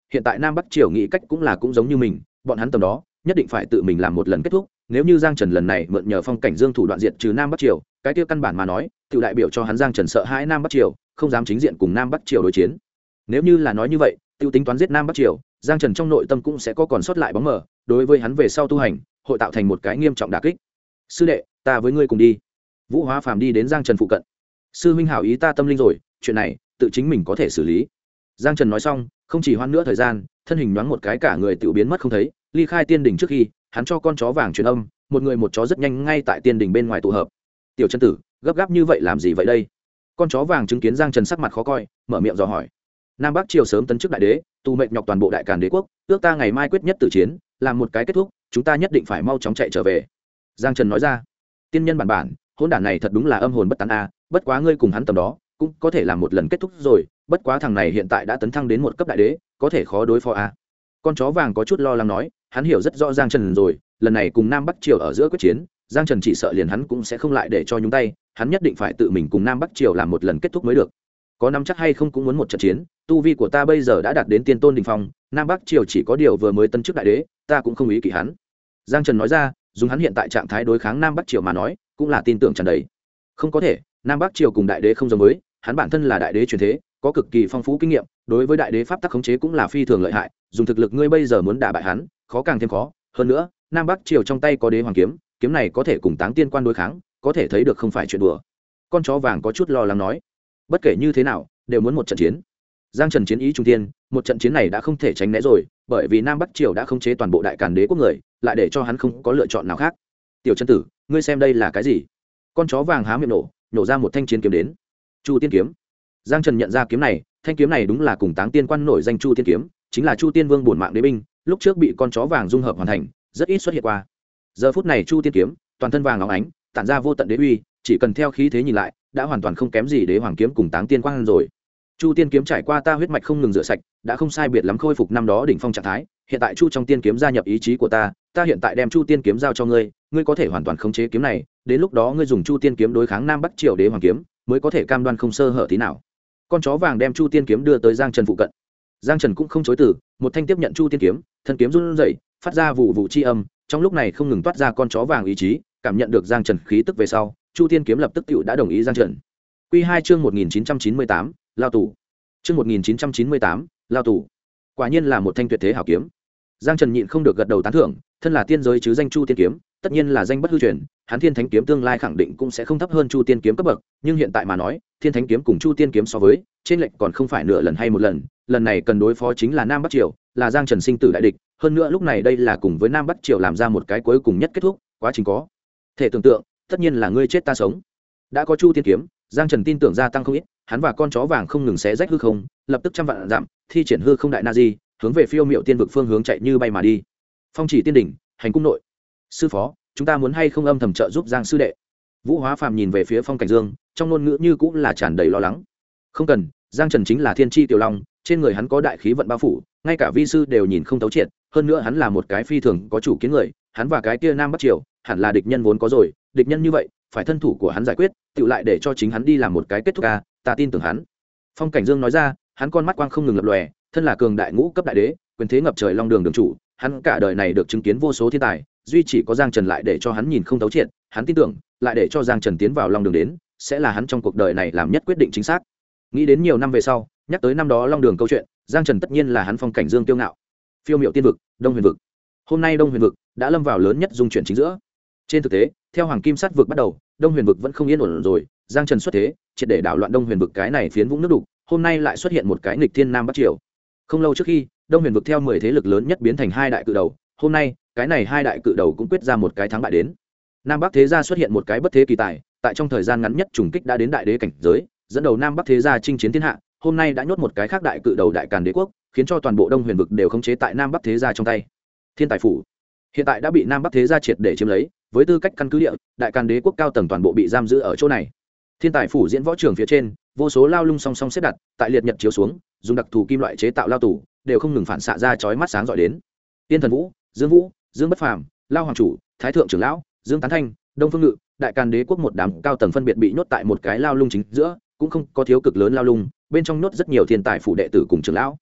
hiện tại nam bắc triều nghĩ cách cũng giống như mình, bọn hắn tầm đó nhất định phải tự mình làm một lần kết thúc. Nếu như Giang Trần lần này mượn nhờ Phong Cảnh Dương thủ đoạn diệt trừ nam bắc triều, cái kia căn bản mà nói tự đại biểu cho hắn Giang Trần sợ hãi nam bắc triều, không dám chính diện cùng nam bắc triều đối chiến. Nếu như là nói như vậy, tiêu tính toán giết nam bắc triều, Giang Trần trong nội tâm cũng sẽ có còn sót lại bóng mờ, đối với hắn về sau tu hành hội tạo thành một cái nghiêm trọng đả kích. Sư đệ, ta với ngươi cùng đi. Vũ Hóa Phàm đi đến Giang Trần phụ cận. Sư huynh hảo ý ta tâm linh rồi, chuyện này tự chính mình có thể xử lý. Giang Trần nói xong, không chỉ hoãn nữa thời gian, thân hình nhoáng một cái cả người tự biến mất không thấy, ly khai tiên đỉnh trước khi, hắn cho con chó vàng truyền âm, một người một chó rất nhanh ngay tại tiên đỉnh bên ngoài tụ hợp. Tiểu chân tử, gấp gáp như vậy làm gì vậy đây? Con chó vàng chứng kiến Giang Trần sắc mặt khó coi, mở miệng dò hỏi. Nam Bắc triều sớm tấn chức đại đế, tu mệnh nhọc toàn bộ đại càn đế quốc, ước ta ngày mai quyết nhất tử chiến, làm một cái kết thúc, chúng ta nhất định phải mau chóng chạy trở về. Giang Trần nói ra. Tiên nhân bản hỗn đản này thật đúng là âm hồn bất tán a, bất quá ngươi cùng hắn tầm đó cũng có thể làm một lần kết thúc rồi, bất quá thằng này hiện tại đã tấn thăng đến một cấp đại đế, có thể khó đối phó a. Con chó vàng có chút lo lắng nói, hắn hiểu rất rõ Giang Trần rồi, lần này cùng Nam Bắc triều ở giữa quyết chiến, Giang Trần chỉ sợ liền hắn cũng sẽ không lại để cho nhúng tay, hắn nhất định phải tự mình cùng Nam Bắc triều làm một lần kết thúc mới được. Có nắm chắc hay không cũng muốn một trận chiến, tu vi của ta bây giờ đã đạt đến tiên tôn đỉnh phong, Nam Bắc triều chỉ có điều vừa mới tân chức đại đế, ta cũng không ý kỵ hắn. Giang Trần nói ra, dùng hắn hiện tại trạng thái đối kháng Nam Bắc triều mà nói, cũng là tin tưởng tràn đầy. Không có thể, Nam Bắc triều cùng đại đế không giống với, hắn bản thân là đại đế truyền thế, có cực kỳ phong phú kinh nghiệm, đối với đại đế pháp tắc khống chế cũng là phi thường lợi hại, dùng thực lực ngươi bây giờ muốn đả bại hắn, khó càng thêm khó. Hơn nữa, Nam Bắc triều trong tay có đế hoàng kiếm, kiếm này có thể cùng Táng Tiên Quan đối kháng, có thể thấy được không phải chuyện đùa. Con chó vàng có chút lo lắng nói, bất kể như thế nào, đều muốn một trận chiến. Giang Trần chiến ý trung tiên, một trận chiến này đã không thể tránh né rồi, bởi vì Nam Bắc triều đã khống chế toàn bộ đại càn đế quốc người, lại để cho hắn không có lựa chọn nào khác. Tiểu chân tử, ngươi xem đây là cái gì? Con chó vàng há miệng nổ ra một thanh chiến kiếm đến. Chu Tiên kiếm. Giang Trần nhận ra kiếm này, thanh kiếm này đúng là cùng Táng Tiên Quan nổi danh Chu Tiên kiếm, chính là Chu Tiên Vương bổn mạng đế binh, lúc trước bị con chó vàng dung hợp hoàn thành, rất ít xuất hiện qua. Giờ phút này Chu Tiên kiếm, toàn thân vàng óng ánh, tản ra vô tận đế uy, chỉ cần theo khí thế nhìn lại, đã hoàn toàn không kém gì đế hoàng kiếm cùng Táng Tiên Quan rồi. Chu Tiên kiếm trải qua ta huyết mạch không ngừng rửa sạch, đã không sai biệt lắm khôi phục năm đó đỉnh phong trạng thái, hiện tại Chu trong Tiên kiếm gia nhập ý chí của ta hiện tại đem Chu Tiên kiếm giao cho ngươi, ngươi có thể hoàn toàn khống chế kiếm này, đến lúc đó ngươi dùng Chu Tiên kiếm đối kháng Nam Bắc triều đế hoàng kiếm, mới có thể cam đoan không sơ hở tí nào. Con chó vàng đem Chu Tiên kiếm đưa tới Giang Trần phụ cận. Giang Trần cũng không chối từ, một thanh tiếp nhận Chu Tiên kiếm, thân kiếm run rẩy, phát ra vụ vụ chi âm, trong lúc này không ngừng toát ra con chó vàng ý chí, cảm nhận được Giang Trần khí tức về sau, Chu Tiên kiếm lập tức tựu đã đồng ý Giang Trần. Quy 2 chương 1998, lao tù. Chương 1998, lao tù. Quả nhiên là một thanh tuyệt thế hảo kiếm. Giang Trần nhịn không được gật đầu tán thưởng, thân là tiên giới chứ danh Chu Tiên kiếm, tất nhiên là danh bất hư truyền, hắn Thiên Thánh kiếm tương lai khẳng định cũng sẽ không thấp hơn Chu Tiên kiếm cấp bậc, nhưng hiện tại mà nói, Thiên Thánh kiếm cùng Chu Tiên kiếm so với, trên lệch còn không phải nửa lần hay một lần, lần này cần đối phó chính là Nam Bắc triều, là Giang Trần sinh tử đại địch, hơn nữa lúc này đây là cùng với Nam Bắc triều làm ra một cái cuối cùng nhất kết thúc, quá trình có thể tưởng tượng, tất nhiên là ngươi chết ta sống. Đã có Chu Tiên kiếm, Giang Trần tin tưởng gia tăng không ít, hắn và con chó vàng không ngừng xé rách hư không, lập tức trăm vạn dặm, thi triển hư không đại na di, hướng về Phiêu Miệu Tiên vực phương hướng chạy như bay mà đi. Phong Chỉ Tiên đỉnh, hành cung nội. Sư phó, chúng ta muốn hay không âm thầm trợ giúp Giang sư đệ? Vũ Hóa Phàm nhìn về phía Phong Cảnh Dương, trong ngôn ngữ như cũng là tràn đầy lo lắng. Không cần, Giang Trần chính là thiên chi tiểu long, trên người hắn có đại khí vận bao phủ, ngay cả vi sư đều nhìn không thấu triệt, hơn nữa hắn là một cái phi thường có chủ kiến người, hắn và cái kia Nam Bắc triều, hẳn là địch nhân vốn có rồi, địch nhân như vậy, phải thân thủ của hắn giải quyết, tự lại để cho chính hắn đi làm một cái kết thúc a, ta tin tưởng hắn. Phong Cảnh Dương nói ra, hắn con mắt quang không ngừng lập lòe, thân là cường đại ngũ cấp đại đế, quyền thế ngập trời long đường đường chủ, hắn cả đời này được chứng kiến vô số thiên tài, duy chỉ có Giang Trần lại để cho hắn nhìn không thấu triệt, hắn tin tưởng, lại để cho Giang Trần tiến vào long đường đến, sẽ là hắn trong cuộc đời này làm nhất quyết định chính xác. Nghĩ đến nhiều năm về sau, nhắc tới năm đó long đường câu chuyện, Giang Trần tất nhiên là hắn Phong Cảnh Dương kiêu ngạo. Phiêu Miệu Tiên vực, Đông Huyền vực. Hôm nay Đông Huyền vực đã lâm vào lớn nhất dung chuyển chính giữa. Trên thực tế, theo Hoàng Kim Sát vực bắt đầu, Đông Huyền vực vẫn không yên ổn rồi, Giang Trần xuất thế, triệt để đảo loạn Đông Huyền vực cái này phiến vũng nước đục, hôm nay lại xuất hiện một cái nghịch thiên Nam Bắc triều. Không lâu trước khi, Đông Huyền vực theo 10 thế lực lớn nhất biến thành hai đại cự đầu, hôm nay, cái này hai đại cự đầu cũng quyết ra một cái thắng bại đến. Nam Bắc thế gia xuất hiện một cái bất thế kỳ tài, tại trong thời gian ngắn nhất trùng kích đã đến đại đế cảnh giới, dẫn đầu Nam Bắc thế gia chinh chiến thiên hạ, hôm nay đã nhốt một cái khác đại cự đầu đại càn đế quốc, khiến cho toàn bộ Đông Huyền vực đều khống chế tại Nam Bắc thế gia trong tay. Thiên Tài phủ hiện tại đã bị Nam Bắc thế gia triệt để chiếm lấy, với tư cách căn cứ địa, đại càn đế quốc cao tầng toàn bộ bị giam giữ ở chỗ này. Thiên Tài phủ diễn võ trường phía trên, vô số lao lung song song xếp đặt, tại liệt nhật chiếu xuống, dùng đặc thù kim loại chế tạo lao tù, đều không ngừng phản xạ ra chói mắt sáng rọi đến. Tiên Thần Vũ, Dương Bất Phàm, Lao Hoàng chủ, Thái thượng trưởng lão, Dương Tán Thanh, Đông Phương Ngự, đại càn đế quốc một đám cao tầng phân biệt bị nhốt tại một cái lao lung chính giữa, cũng không có thiếu cực lớn lao lung, bên trong nhốt rất nhiều thiên tài phủ đệ tử cùng trưởng lão.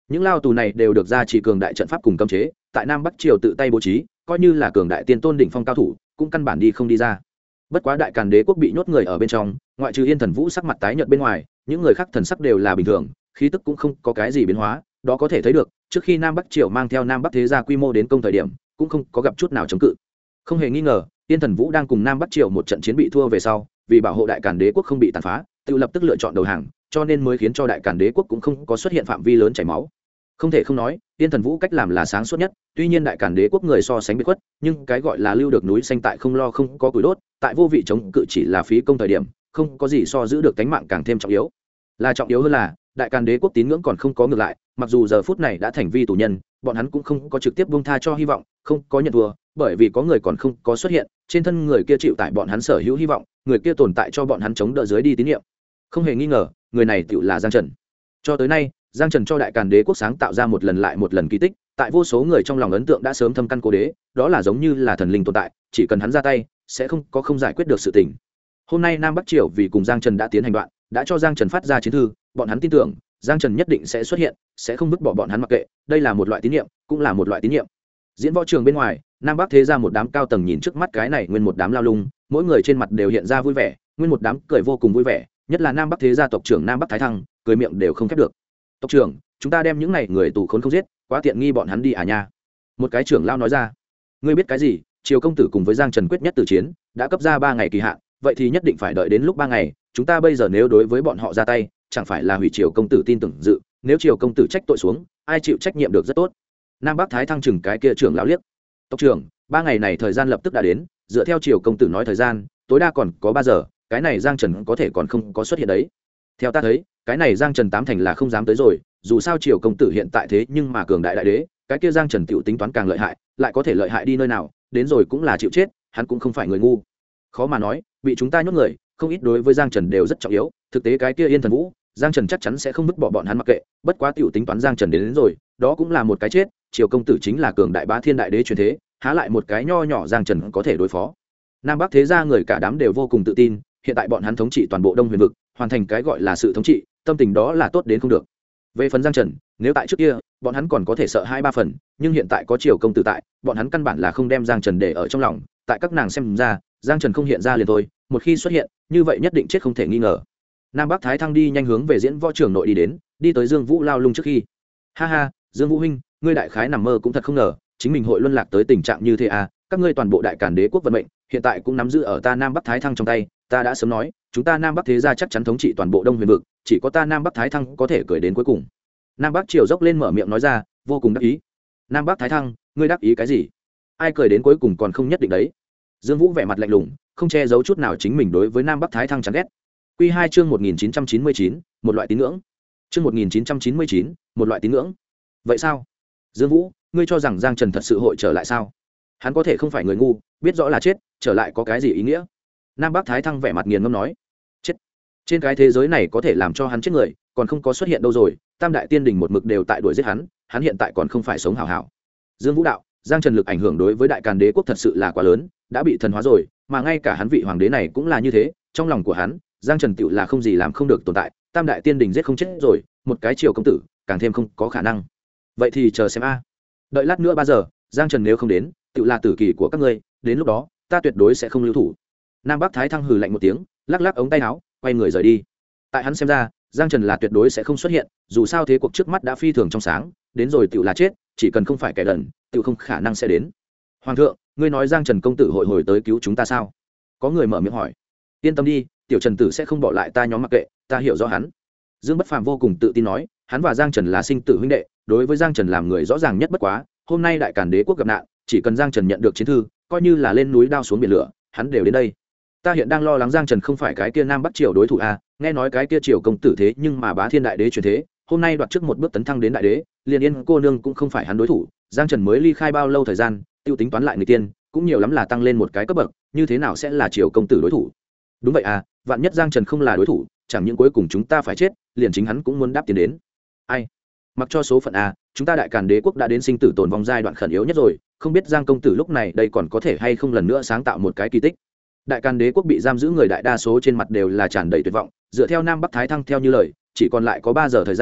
những lao tù này đều được ra chỉ cường đại trận pháp cùng cấm chế, tại Nam Bắc triều tự tay bố trí, coi như là cường đại tiên tôn đỉnh phong cao thủ cũng căn bản đi không đi ra. Bất quá Đại Càn Đế quốc bị nhốt người ở bên trong, ngoại trừ Yên Thần Vũ sắc mặt tái nhợt bên ngoài, những người khác thần sắc đều là bình thường, khí tức cũng không có cái gì biến hóa. Đó có thể thấy được, trước khi Nam Bắc triều mang theo Nam Bắc thế gia quy mô đến công thời điểm, cũng không có gặp chút nào chống cự. Không hề nghi ngờ, Yên Thần Vũ đang cùng Nam Bắc triều một trận chiến bị thua về sau, vì bảo hộ Đại Càn Đế quốc không bị tàn phá, tự lập tức lựa chọn đầu hàng, cho nên mới khiến cho Đại Càn Đế quốc cũng không có xuất hiện phạm vi lớn chảy máu. Không thể không nói, Yên Thần Vũ cách làm là sáng suốt nhất. Tuy nhiên Đại Càn Đế quốc người so sánh biệt khuất, nhưng cái gọi là lưu được núi xanh tại không lo không có củi đốt, tại vô vị chống cự chỉ là phí công thời điểm, không có gì so giữ được tính mạng càng thêm trọng yếu. Là trọng yếu hơn là Đại Càn Đế quốc tín ngưỡng còn không có ngược lại, mặc dù giờ phút này đã thành vi tù nhân, bọn hắn cũng không có trực tiếp buông tha cho hy vọng, không có nhận thua, bởi vì có người còn không có xuất hiện, trên thân người kia chịu tại bọn hắn sở hữu hy vọng, người kia tồn tại cho bọn hắn chống đỡ dưới đi tín nhiệm. Không hề nghi ngờ, người này tựu là Giang Trần. Cho tới nay, Giang Trần cho Đại Càn Đế quốc sáng tạo ra một lần lại một lần kỳ tích, tại vô số người trong lòng ấn tượng đã sớm thâm căn cố đế, đó là giống như là thần linh tồn tại, chỉ cần hắn ra tay, sẽ không giải quyết được sự tình. Hôm nay Nam Bắc triều vì cùng Giang Trần đã tiến hành đoạn, đã cho Giang Trần phát ra chiến thư, bọn hắn tin tưởng Giang Trần nhất định sẽ xuất hiện, sẽ không vứt bỏ bọn hắn mặc kệ, đây là một loại tín nhiệm, cũng là một loại tín nhiệm. Diễn võ trường bên ngoài, Nam Bắc thế ra một đám cao tầng nhìn trước mắt cái này nguyên một đám lao lung, mỗi người trên mặt đều hiện ra vui vẻ, nguyên một đám cười vô cùng vui vẻ, nhất là Nam Bắc thế gia tộc trưởng Nam Bắc Thái Thăng, cười miệng đều không khép được. Tộc trưởng, chúng ta đem những này người tù khốn không giết, quá tiện nghi bọn hắn đi à nha. Một cái trưởng lao nói ra. Ngươi biết cái gì? Triều công tử cùng với Giang Trần quyết nhất tử chiến, đã cấp ra 3 ngày kỳ hạn, vậy thì nhất định phải đợi đến lúc 3 ngày, chúng ta bây giờ nếu đối với bọn họ ra tay, chẳng phải là hủy Triều công tử tin tưởng dự, nếu Triều công tử trách tội xuống, ai chịu trách nhiệm được rất tốt. Nam Bắc Thái Thăng chừng cái kia trưởng lão liếc. Tộc trưởng, 3 ngày này thời gian lập tức đã đến, dựa theo Triều công tử nói thời gian, tối đa còn có 3 giờ, cái này Giang Trần có thể còn không có xuất hiện đấy. Theo ta thấy, cái này Giang Trần tám thành là không dám tới rồi, dù sao Triều công tử hiện tại thế nhưng mà cường đại đại đế, cái kia Giang Trần tiểu tính toán càng lợi hại, lại có thể lợi hại đi nơi nào, đến rồi cũng là chịu chết, hắn cũng không phải người ngu. Khó mà nói, bị chúng ta nhốt người, không ít đối với Giang Trần đều rất trọng yếu, thực tế cái kia Yên Thần Vũ, Giang Trần chắc chắn sẽ không vứt bỏ bọn hắn mặc kệ, bất quá tiểu tính toán Giang Trần đến rồi, đó cũng là một cái chết, Triều công tử chính là cường đại bá thiên đại đế truyền thế, há lại một cái nho nhỏ Giang Trần có thể đối phó. Nam Bắc thế gia người cả đám đều vô cùng tự tin, hiện tại bọn hắn thống trị toàn bộ Đông Huyền vực, hoàn thành cái gọi là sự thống trị, tâm tình đó là tốt đến không được. Về phần Giang Trần, nếu tại trước kia, bọn hắn còn có thể sợ 2-3 phần, nhưng hiện tại có Triều công tử tại, bọn hắn căn bản là không đem Giang Trần để ở trong lòng, tại các nàng xem ra, Giang Trần không hiện ra liền thôi, một khi xuất hiện, như vậy nhất định chết không thể nghi ngờ. Nam Bắc Thái Thăng đi nhanh hướng về diễn võ trường nội đi đến, đi tới Dương Vũ lao lung trước khi. Ha ha, Dương Vũ huynh, ngươi đại khái nằm mơ cũng thật không ngờ, chính mình hội luân lạc tới tình trạng như thế à, các ngươi toàn bộ Đại Càn Đế quốc vận mệnh, hiện tại cũng nắm giữ ở ta Nam Bắc Thái Thăng trong tay, ta đã sớm nói, chúng ta Nam Bắc thế gia chắc chắn thống trị toàn bộ Đông Huyền vực, chỉ có ta Nam Bắc Thái Thăng có thể cười đến cuối cùng. Nam Bắc Triều dốc lên mở miệng nói ra, vô cùng đắc ý. Nam Bắc Thái Thăng, ngươi đắc ý cái gì? Ai cười đến cuối cùng còn không nhất định đấy. Dương Vũ vẻ mặt lạnh lùng, không che giấu chút nào chính mình đối với Nam Bắc Thái Thăng chán ghét. Quy 2 chương 1999, một loại tín ngưỡng. Chương 1999, một loại tín ngưỡng. Vậy sao? Dương Vũ, ngươi cho rằng Giang Trần thật sự hội trở lại sao? Hắn có thể không phải người ngu, biết rõ là chết, trở lại có cái gì ý nghĩa? Nam Bắc Thái Thăng vẻ mặt nghiền ngẫm nói. Chết. Trên cái thế giới này có thể làm cho hắn chết người, còn không có xuất hiện đâu rồi, Tam đại tiên đình một mực đều tại đuổi giết hắn, hắn hiện tại còn không phải sống hảo hảo. Dương Vũ đạo, Giang Trần lực ảnh hưởng đối với Đại Càn Đế quốc thật sự là quá lớn, đã bị thần hóa rồi, mà ngay cả hắn vị hoàng đế này cũng là như thế, trong lòng của hắn, Giang Trần tựu là không gì làm không được tồn tại, Tam đại tiên đình giết không chết rồi, một cái Triều công tử, càng thêm không có khả năng. Vậy thì chờ xem a. Đợi lát nữa 3 giờ, Giang Trần nếu không đến, tựu là tử kỳ của các ngươi, đến lúc đó, ta tuyệt đối sẽ không lưu thủ. Nam Bắc Thái Thăng hừ lạnh một tiếng, lắc lắc ống tay áo, quay người rời đi. Tại hắn xem ra, Giang Trần là tuyệt đối sẽ không xuất hiện, dù sao thế cuộc trước mắt đã phi thường trong sáng, đến rồi tựu là chết, chỉ cần không phải kẻ đần, tựu không khả năng sẽ đến. Hoàng thượng, ngươi nói Giang Trần công tử hội hồi tới cứu chúng ta sao? Có người mở miệng hỏi. Yên tâm đi, tiểu Trần tử sẽ không bỏ lại ta nhóm mặc kệ, ta hiểu rõ hắn. Dương Bất Phàm vô cùng tự tin nói, hắn và Giang Trần là sinh tử huynh đệ, đối với Giang Trần làm người rõ ràng nhất bất quá, hôm nay Đại Càn Đế quốc gặp nạn, chỉ cần Giang Trần nhận được chiến thư, coi như là lên núi đao xuống biển lửa, hắn đều đến đây. Ta hiện đang lo lắng Giang Trần không phải cái kia Nam Bắc Triều đối thủ a, nghe nói cái kia Triều công tử thế nhưng mà bá thiên đại đế truyền thế, hôm nay đoạt trước một bước tấn thăng đến đại đế, liền Yên cô nương cũng không phải hắn đối thủ, Giang Trần mới ly khai bao lâu thời gian, tiêu tính toán lại người tiên, cũng nhiều lắm là tăng lên một cái cấp bậc, như thế nào sẽ là Triều công tử đối thủ? Đúng vậy à, vạn nhất Giang Trần không là đối thủ, chẳng những cuối cùng chúng ta phải chết, liền chính hắn cũng muốn đáp tiền đến. Ai? Mặc cho số phận a, chúng ta Đại Càn Đế quốc đã đến sinh tử tồn vong giai đoạn khẩn yếu nhất rồi, không biết Giang công tử lúc này đây còn có thể hay không lần nữa sáng tạo một cái kỳ tích. Đại Càn Đế quốc bị giam giữ người đại đa số trên mặt đều là tràn đầy tuyệt vọng, dựa theo Nam Bắc Thái Thăng theo như lời, chỉ còn lại có 3 giờ thời gian,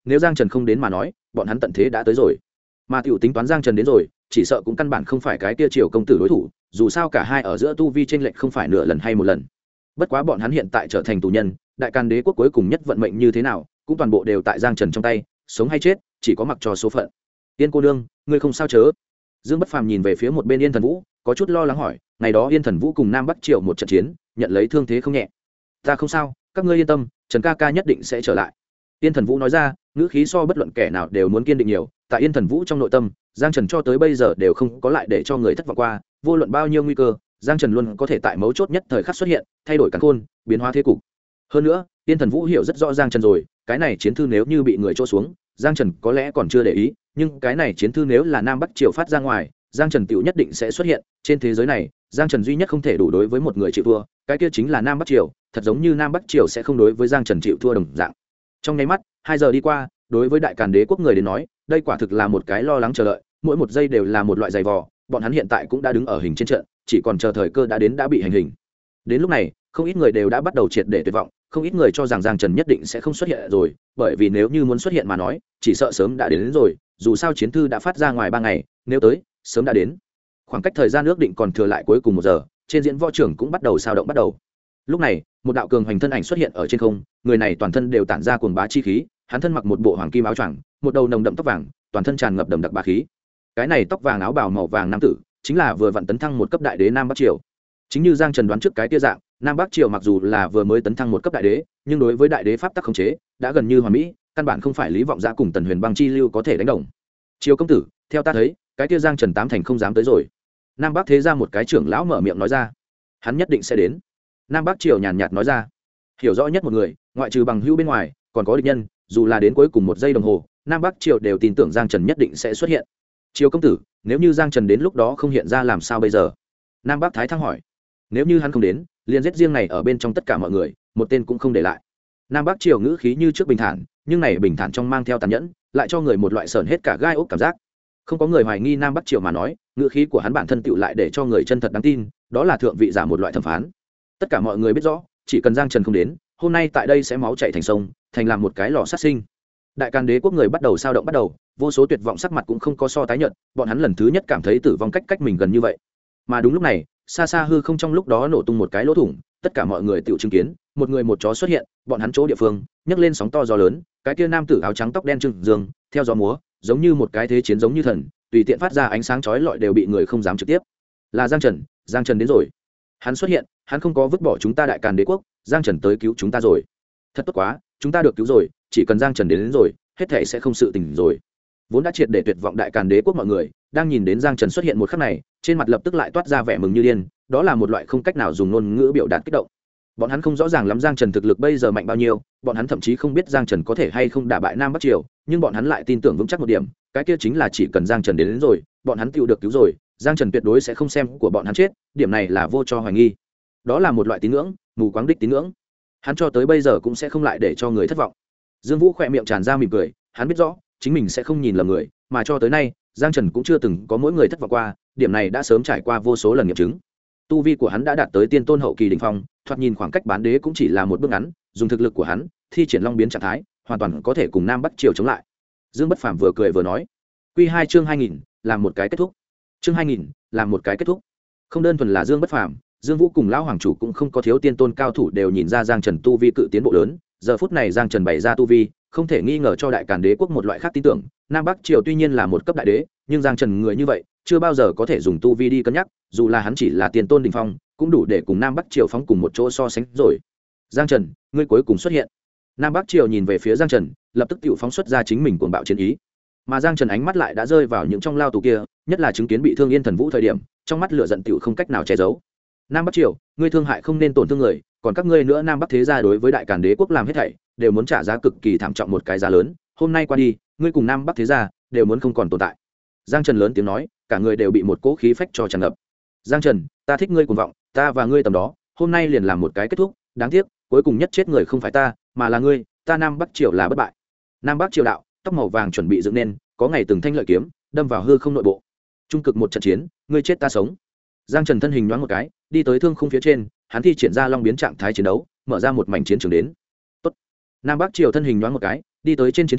nếu Giang Trần không đến mà nói bọn hắn tận thế đã tới rồi, mà tiểu tính toán Giang Trần đến rồi chỉ sợ cũng căn bản không phải cái kia Triều công tử đối thủ, dù sao cả hai ở giữa tu vi chênh lệch không phải nửa lần hay một lần. Bất quá bọn hắn hiện tại trở thành tù nhân, đại Càn Đế quốc cuối cùng nhất vận mệnh như thế nào cũng toàn bộ đều tại Giang Trần trong tay, sống hay chết chỉ có mặc cho số phận. Yên cô nương, ngươi không sao chớ? Dương Bất Phàm nhìn về phía một bên Yên Thần Vũ, có chút lo lắng hỏi, ngày đó Yên Thần Vũ cùng Nam Bắc Triều một trận chiến, nhận lấy thương thế không nhẹ. Ta không sao, các ngươi yên tâm, Trần ca ca nhất định sẽ trở lại. Yên Thần Vũ nói ra, ngữ khí so bất luận kẻ nào đều muốn kiên định nhiều. Tại Yên Thần Vũ trong nội tâm, Giang Trần cho tới bây giờ đều không có lại để cho người thất vọng qua, vô luận bao nhiêu nguy cơ, Giang Trần luôn có thể tại mấu chốt nhất thời khắc xuất hiện, thay đổi càn khôn, biến hóa thế cục. Hơn nữa, Yên Thần Vũ hiểu rất rõ Giang Trần rồi, cái này chiến thư nếu như bị người chỗ xuống, Giang Trần có lẽ còn chưa để ý, nhưng cái này chiến thư nếu là Nam Bắc Triều phát ra ngoài, Giang Trần tiểu nhất định sẽ xuất hiện. Trên thế giới này, Giang Trần duy nhất không thể đủ đối với một người chịu thua, cái kia chính là Nam Bắc Triều, thật giống như Nam Bắc Triều sẽ không đối với Giang Trần chịu thua đồng dạng. Trong nháy mắt, 2 giờ đi qua, đối với đại Càn Đế quốc người đến nói, đây quả thực là một cái lo lắng chờ đợi, mỗi một giây đều là một loại dày vò, bọn hắn hiện tại cũng đã đứng ở hình trên trận, chỉ còn chờ thời cơ đã đến đã bị hành hình. Đến lúc này, không ít người đều đã bắt đầu triệt để tuyệt vọng, không ít người cho rằng Giang Trần nhất định sẽ không xuất hiện rồi, bởi vì nếu như muốn xuất hiện mà nói, chỉ sợ sớm đã đến rồi, dù sao chiến thư đã phát ra ngoài 3 ngày, nếu tới, sớm đã đến. Khoảng cách thời gian ước định còn thừa lại cuối cùng 1 giờ, trên diễn võ trường cũng bắt đầu sao động bắt đầu. Lúc này, một đạo cường hành thân ảnh xuất hiện ở trên không, người này toàn thân đều tản ra cuồng bá chi khí, hắn thân mặc một bộ hoàng kim áo choàng, một đầu nồng đậm tóc vàng, toàn thân tràn ngập đậm đặc bá khí. Cái này tóc vàng áo bào màu vàng nam tử, chính là vừa vặn tấn thăng một cấp đại đế Nam Bắc Triều. Chính như Giang Trần đoán trước cái tia dạng, Nam Bắc Triều mặc dù là vừa mới tấn thăng một cấp đại đế, nhưng đối với đại đế pháp tắc khống chế đã gần như hoàn mỹ, căn bản không phải Lý Vọng Giã cùng Tần Huyền Băng chi lưu có thể đánh đồng. Triều công tử, theo ta thấy, cái tia Giang Trần tám thành không dám tới rồi. Nam Bắc thế ra một cái trưởng lão mở miệng nói ra, hắn nhất định sẽ đến. Nam Bắc Triều nhàn nhạt nói ra, hiểu rõ nhất một người, ngoại trừ bằng hữu bên ngoài, còn có địch nhân, dù là đến cuối cùng 1 giây đồng hồ, Nam Bắc Triều đều tin tưởng Giang Trần nhất định sẽ xuất hiện. Triều công tử, nếu như Giang Trần đến lúc đó không hiện ra làm sao bây giờ? Nam Bắc Thái Thăng hỏi. Nếu như hắn không đến, liền giết riêng này ở bên trong tất cả mọi người, một tên cũng không để lại. Nam Bắc Triều ngữ khí như trước bình thản, nhưng này bình thản trong mang theo tàn nhẫn, lại cho người một loại sởn hết cả gai ốc cảm giác. Không có người hoài nghi Nam Bắc Triều mà nói, ngữ khí của hắn bản thân tựu lại để cho người chân thật đáng tin, đó là thượng vị giả một loại thẩm phán. Tất cả mọi người biết rõ, chỉ cần Giang Trần không đến, hôm nay tại đây sẽ máu chảy thành sông, thành làm một cái lò sát sinh. Đại Càn Đế quốc người bắt đầu sao động bắt đầu, vô số tuyệt vọng sắc mặt cũng không có so tái nhợt, bọn hắn lần thứ nhất cảm thấy tử vong cách mình gần như vậy. Mà đúng lúc này, xa xa hư không trong lúc đó nổ tung một cái lỗ thủng, tất cả mọi người tự chứng kiến, một người một chó xuất hiện, bọn hắn chỗ địa phương, nhấc lên sóng to gió lớn, cái kia nam tử áo trắng tóc đen trừng dương, theo gió múa, giống như một cái thế chiến giống như thần, tùy tiện phát ra ánh sáng chói lọi đều bị người không dám trực tiếp. Là Giang Trần, Giang Trần đến rồi. Hắn xuất hiện, hắn không có vứt bỏ chúng ta Đại Càn Đế quốc, Giang Trần tới cứu chúng ta rồi. Thật tốt quá, chúng ta được cứu rồi, chỉ cần Giang Trần đến rồi, hết thảy sẽ không sự tình rồi. Vốn đã triệt để tuyệt vọng Đại Càn Đế quốc mọi người, đang nhìn đến Giang Trần xuất hiện một khắc này, trên mặt lập tức lại toát ra vẻ mừng như điên, đó là một loại không cách nào dùng ngôn ngữ biểu đạt kích động. Bọn hắn không rõ ràng lắm Giang Trần thực lực bây giờ mạnh bao nhiêu, bọn hắn thậm chí không biết Giang Trần có thể hay không đả bại Nam Bắc Triều, nhưng bọn hắn lại tin tưởng vững chắc một điểm, cái kia chính là chỉ cần Giang Trần đến rồi, bọn hắn tựu được cứu rồi, Giang Trần tuyệt đối sẽ không xem của bọn hắn chết, điểm này là vô cho hoài nghi. Đó là một loại tín ngưỡng, mù quáng đích tín ngưỡng. Hắn cho tới bây giờ cũng sẽ không lại để cho người thất vọng. Dương Vũ khỏe miệng tràn ra mỉm cười, hắn biết rõ, chính mình sẽ không nhìn lầm người, mà cho tới nay, Giang Trần cũng chưa từng có mỗi người thất vọng qua, điểm này đã sớm trải qua vô số lần nghiệm chứng. Tu vi của hắn đã đạt tới tiên tôn hậu kỳ đỉnh phong, thoạt nhìn khoảng cách bán đế cũng chỉ là một bước ngắn, dùng thực lực của hắn, thi triển long biến trạng thái, hoàn toàn có thể cùng Nam Bắc Triều chống lại. Dương Bất Phàm vừa cười vừa nói, Quy 2 chương 2000, làm một cái kết thúc. Chương 2000, làm một cái kết thúc. Không đơn thuần là Dương Bất Phàm, Dương Vũ cùng lão hoàng chủ cũng không có thiếu tiên tôn cao thủ đều nhìn ra Giang Trần tu vi cự tiến bộ lớn, giờ phút này Giang Trần bày ra tu vi, không thể nghi ngờ cho Đại Càn Đế quốc một loại khác tin tưởng, Nam Bắc Triều tuy nhiên là một cấp đại đế, nhưng Giang Trần người như vậy, chưa bao giờ có thể dùng tu vi đi cân nhắc, dù là hắn chỉ là tiên tôn đỉnh phong, cũng đủ để cùng Nam Bắc Triều phóng cùng một chỗ so sánh rồi. Giang Trần, ngươi cuối cùng xuất hiện. Nam Bắc Triều nhìn về phía Giang Trần, lập tức tự phóng xuất ra chính mình cuồng bạo chiến ý. Mà Giang Trần ánh mắt lại đã rơi vào những trong lao tù kia, nhất là chứng kiến bị thương Yên Thần Vũ thời điểm, trong mắt lửa giận tiểu không cách nào che giấu. Nam Bắc Triều, ngươi thương hại không nên tổn thương người, còn các ngươi nữa Nam Bắc thế gia đối với Đại Càn Đế quốc làm hết thảy, đều muốn trả giá cực kỳ thảm trọng một cái giá lớn, hôm nay qua đi, ngươi cùng Nam Bắc thế gia đều muốn không còn tồn tại. Giang Trần lớn tiếng nói, cả người đều bị một cỗ khí phách cho tràn ngập. Giang Trần, ta thích ngươi cuồng vọng, ta và ngươi tầm đó, hôm nay liền làm một cái kết thúc, đáng tiếc, cuối cùng nhất chết người không phải ta, mà là ngươi, ta Nam Bắc Triều là bất bại. Nam Bắc Triều đạo, tóc màu vàng chuẩn bị dựng nên, có ngày từng thanh lợi kiếm, đâm vào hư không nội bộ. Trung cực một trận chiến, ngươi chết ta sống. Giang Trần thân hình nhoáng một cái, đi tới thương khung phía trên, hắn thi triển ra long biến trạng thái chiến đấu, mở ra một mảnh chiến trường đến. Tốt. Nam Bắc Triều thân hình nhoáng một cái, đi tới trên chiến trường,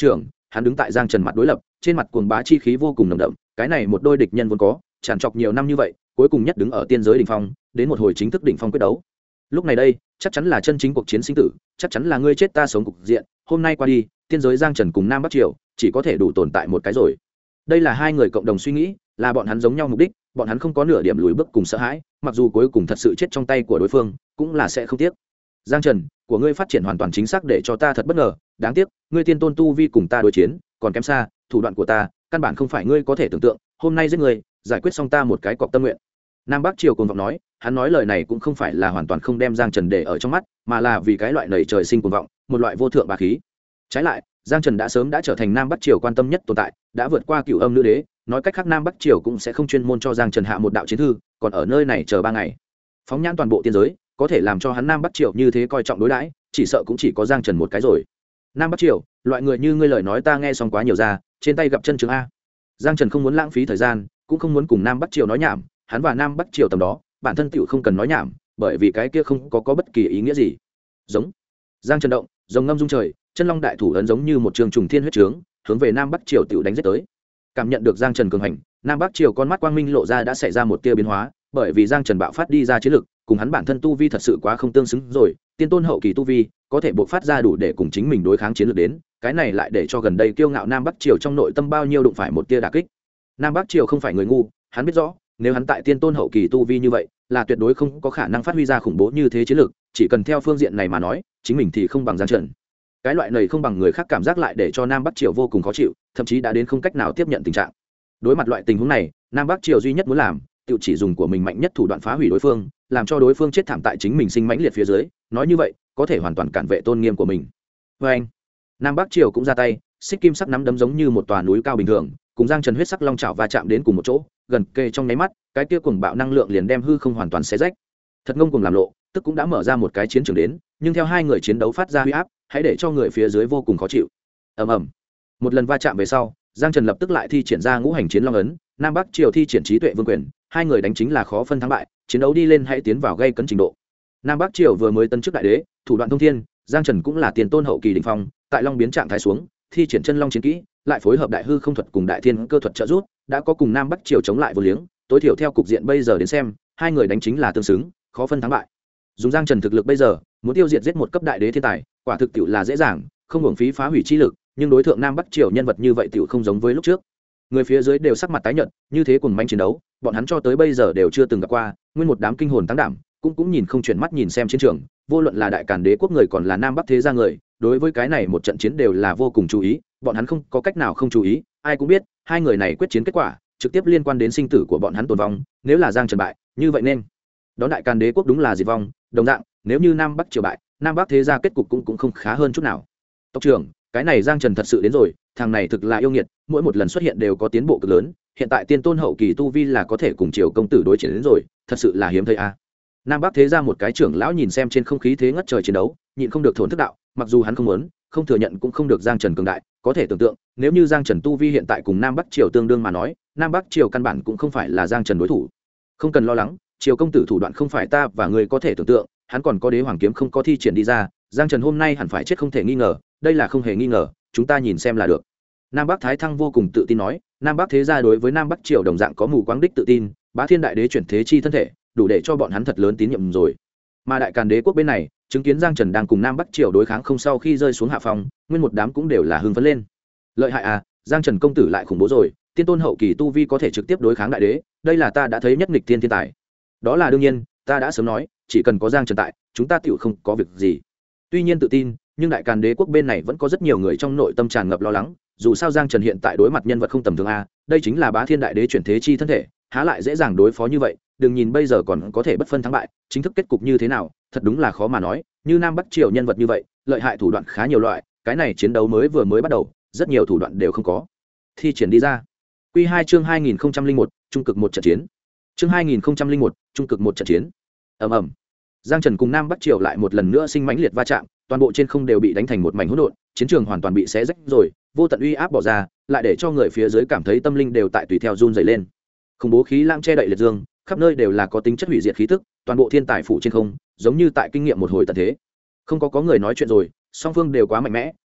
hắn đứng tại Giang Trần mặt đối lập, trên mặt cuồng bá chi khí vô cùng nồng đậm, cái này một đôi địch nhân vốn có tràn trọc nhiều năm như vậy, cuối cùng nhất đứng ở tiên giới đỉnh phong, đến một hồi chính thức đỉnh phong quyết đấu. Lúc này đây chắc chắn là chân chính cuộc chiến sinh tử, chắc chắn là ngươi chết ta sống cục diện. Hôm nay qua đi, tiên giới Giang Trần cùng Nam Bắc Triều chỉ có thể đủ tồn tại một cái rồi. Đây là hai người cộng đồng suy nghĩ, là bọn hắn giống nhau mục đích, bọn hắn không có nửa điểm lùi bước cùng sợ hãi, mặc dù cuối cùng thật sự chết trong tay của đối phương cũng là sẽ không tiếc. Giang Trần, của ngươi phát triển hoàn toàn chính xác để cho ta thật bất ngờ, đáng tiếc ngươi tiên tôn tu vi cùng ta đối chiến còn kém xa, thủ đoạn của ta căn bản không phải ngươi có thể tưởng tượng, hôm nay giết ngươi giải quyết xong ta một cái cọc tâm nguyện. Nam Bắc Triều cuồng vọng nói, hắn nói lời này cũng không phải là hoàn toàn không đem Giang Trần để ở trong mắt, mà là vì cái loại nảy trời sinh cuồng vọng, một loại vô thượng bá khí. Trái lại, Giang Trần đã sớm đã trở thành Nam Bắc Triều quan tâm nhất tồn tại, đã vượt qua Cửu Âm Nữ Đế, nói cách khác Nam Bắc Triều cũng sẽ không chuyên môn cho Giang Trần hạ một đạo chiến thư, còn ở nơi này chờ 3 ngày. Phóng nhãn toàn bộ tiên giới, có thể làm cho hắn Nam Bắc Triều như thế coi trọng đối đãi, chỉ sợ cũng chỉ có Giang Trần một cái rồi. Nam Bắc Triều, loại người như ngươi lời nói ta nghe xong quá nhiều ra, trên tay gặp chân chứng a. Giang Trần không muốn lãng phí thời gian, cũng không muốn cùng Nam Bắc Triều nói nhảm, hắn và Nam Bắc Triều tầm đó, bản thân tiểu không cần nói nhảm, bởi vì cái kia không có bất kỳ ý nghĩa gì. Giống. Giang Trần động, rồng ngâm dung trời, chân long đại thủ ấn giống như một trường trùng thiên huyết trướng, hướng về Nam Bắc Triều tiểu đánh giết tới. Cảm nhận được Giang Trần cường hành, Nam Bắc Triều con mắt quang minh lộ ra đã xảy ra một tia biến hóa, bởi vì Giang Trần bạo phát đi ra chiến lực, cùng hắn bản thân tu vi thật sự quá không tương xứng rồi, tiên tôn hậu kỳ tu vi, có thể bộc phát ra đủ để cùng chính mình đối kháng chiến lược đến, cái này lại để cho gần đây kiêu ngạo Nam Bắc Triều trong nội tâm bao nhiêu đụng phải một tia đả kích. Nam Bắc Triều không phải người ngu, hắn biết rõ, nếu hắn tại tiên tôn hậu kỳ tu vi như vậy, là tuyệt đối không có khả năng phát huy ra khủng bố như thế chiến lược, chỉ cần theo phương diện này mà nói, chính mình thì không bằng Giang Trần. Cái loại này không bằng người khác cảm giác lại để cho Nam Bắc Triều vô cùng khó chịu, thậm chí đã đến không cách nào tiếp nhận tình trạng. Đối mặt loại tình huống này, Nam Bắc Triều duy nhất muốn làm, tự chỉ dùng của mình mạnh nhất thủ đoạn phá hủy đối phương, làm cho đối phương chết thảm tại chính mình sinh mãnh liệt phía dưới, nói như vậy, có thể hoàn toàn cản vệ tôn nghiêm của mình. Và anh, Nam Bắc Triều cũng ra tay, xích kim sắc nắm đấm giống như một tòa núi cao bình thường, cùng Giang Trần huyết sắc long chảo va chạm đến cùng một chỗ, gần kề trong nháy mắt, cái kia cuồng bạo năng lượng liền đem hư không hoàn toàn xé rách. Thật ngông cuồng làm lộ, tức cũng đã mở ra một cái chiến trường đến, nhưng theo hai người chiến đấu phát ra uy áp, hãy để cho người phía dưới vô cùng khó chịu. Ầm ầm. Một lần va chạm về sau, Giang Trần lập tức lại thi triển ra ngũ hành chiến long ấn, Nam Bắc Triều thi triển trí tuệ vương quyền, hai người đánh chính là khó phân thắng bại, chiến đấu đi lên hãy tiến vào gây cấn trình độ. Nam Bắc Triều vừa mới tân chức đại đế, thủ đoạn thông thiên, Giang Trần cũng là tiền tôn hậu kỳ đỉnh phong, tại long biến trạng thái xuống, thi triển chân long chiến kỹ, lại phối hợp đại hư không thuật cùng đại thiên cơ thuật trợ giúp, đã có cùng Nam Bắc Triều chống lại vô liếng, tối thiểu theo cục diện bây giờ đến xem, hai người đánh chính là tương xứng, khó phân thắng bại. Dùng Giang Trần thực lực bây giờ, muốn tiêu diệt giết một cấp đại đế thiên tài, quả thực tiểu là dễ dàng, không hưởng phí phá hủy chi lực, nhưng đối tượng Nam Bắc Triều nhân vật như vậy tiểu không giống với lúc trước. Người phía dưới đều sắc mặt tái nhợt, như thế cùng manh chiến đấu, bọn hắn cho tới bây giờ đều chưa từng gặp qua, nguyên một đám kinh hồn tăng đảm, cũng nhìn không chuyển mắt nhìn xem chiến trường, vô luận là đại càn đế quốc người còn là Nam Bắc thế gia người, đối với cái này một trận chiến đều là vô cùng chú ý, bọn hắn không có cách nào không chú ý, ai cũng biết, hai người này quyết chiến kết quả, trực tiếp liên quan đến sinh tử của bọn hắn tồn vong, nếu là Giang Trần bại, như vậy nên đó đại càn đế quốc đúng là diệt vong, đồng dạng, nếu như Nam Bắc Triều bại, Nam Bắc thế gia kết cục cũng không khá hơn chút nào. Tộc trưởng, cái này Giang Trần thật sự đến rồi, thằng này thực là yêu nghiệt, mỗi một lần xuất hiện đều có tiến bộ cực lớn, hiện tại tiên tôn hậu kỳ tu vi là có thể cùng Triều công tử đối chiến đến rồi, thật sự là hiếm thấy a. Nam Bắc thế gia một cái trưởng lão nhìn xem trên không khí thế ngất trời chiến đấu, nhịn không được thổn thức đạo, mặc dù hắn không muốn, không thừa nhận cũng không được Giang Trần cường đại, có thể tưởng tượng, nếu như Giang Trần tu vi hiện tại cùng Nam Bắc Triều tương đương mà nói, Nam Bắc Triều căn bản cũng không phải là Giang Trần đối thủ. Không cần lo lắng, Triều công tử thủ đoạn không phải ta và người có thể tưởng tượng, hắn còn có đế hoàng kiếm không có thi triển đi ra, Giang Trần hôm nay hẳn phải chết không thể nghi ngờ, đây là không hề nghi ngờ, chúng ta nhìn xem là được. Nam Bắc Thái Thăng vô cùng tự tin nói, Nam Bắc thế gia đối với Nam Bắc Triều đồng dạng có mù quáng đích tự tin, Bá Thiên đại đế chuyển thế chi thân thể, đủ để cho bọn hắn thật lớn tín nhiệm rồi. Mà đại càn đế quốc bên này, chứng kiến Giang Trần đang cùng Nam Bắc Triều đối kháng không sau khi rơi xuống hạ phòng, nguyên một đám cũng đều là hưng phấn lên. Lợi hại à, Giang Trần công tử lại khủng bố rồi, tiên tôn hậu kỳ tu vi có thể trực tiếp đối kháng đại đế, đây là ta đã thấy nhất nghịch thiên thiên tài. Đó là đương nhiên, ta đã sớm nói, chỉ cần có Giang Trần tại, chúng ta tựu không có việc gì. Tuy nhiên tự tin, nhưng đại càn đế quốc bên này vẫn có rất nhiều người trong nội tâm tràn ngập lo lắng, dù sao Giang Trần hiện tại đối mặt nhân vật không tầm thường a, đây chính là Bá Thiên đại đế chuyển thế chi thân thể, há lại dễ dàng đối phó như vậy, đừng nhìn bây giờ còn có thể bất phân thắng bại, chính thức kết cục như thế nào, thật đúng là khó mà nói, như Nam Bắc Triều nhân vật như vậy, lợi hại thủ đoạn khá nhiều loại, cái này chiến đấu mới bắt đầu, rất nhiều thủ đoạn đều không có thi triển đi ra. Quy 2 chương 2001, trung cực một trận chiến. Chương 2001, trung cực một trận chiến. Ầm ầm. Giang Trần cùng Nam Bắc Triều lại một lần nữa sinh mãnh liệt va chạm, toàn bộ trên không đều bị đánh thành một mảnh hỗn độn, chiến trường hoàn toàn bị xé rách rồi, vô tận uy áp bỏ ra, lại để cho người phía dưới cảm thấy tâm linh đều tại tùy theo run rẩy lên. Khủng bố khí lãng che đậy liệt dương, khắp nơi đều là có tính chất hủy diệt khí tức, toàn bộ thiên tài phủ trên không, giống như tại kinh nghiệm một hồi tận thế. Không có người nói chuyện rồi, song phương đều quá mạnh mẽ,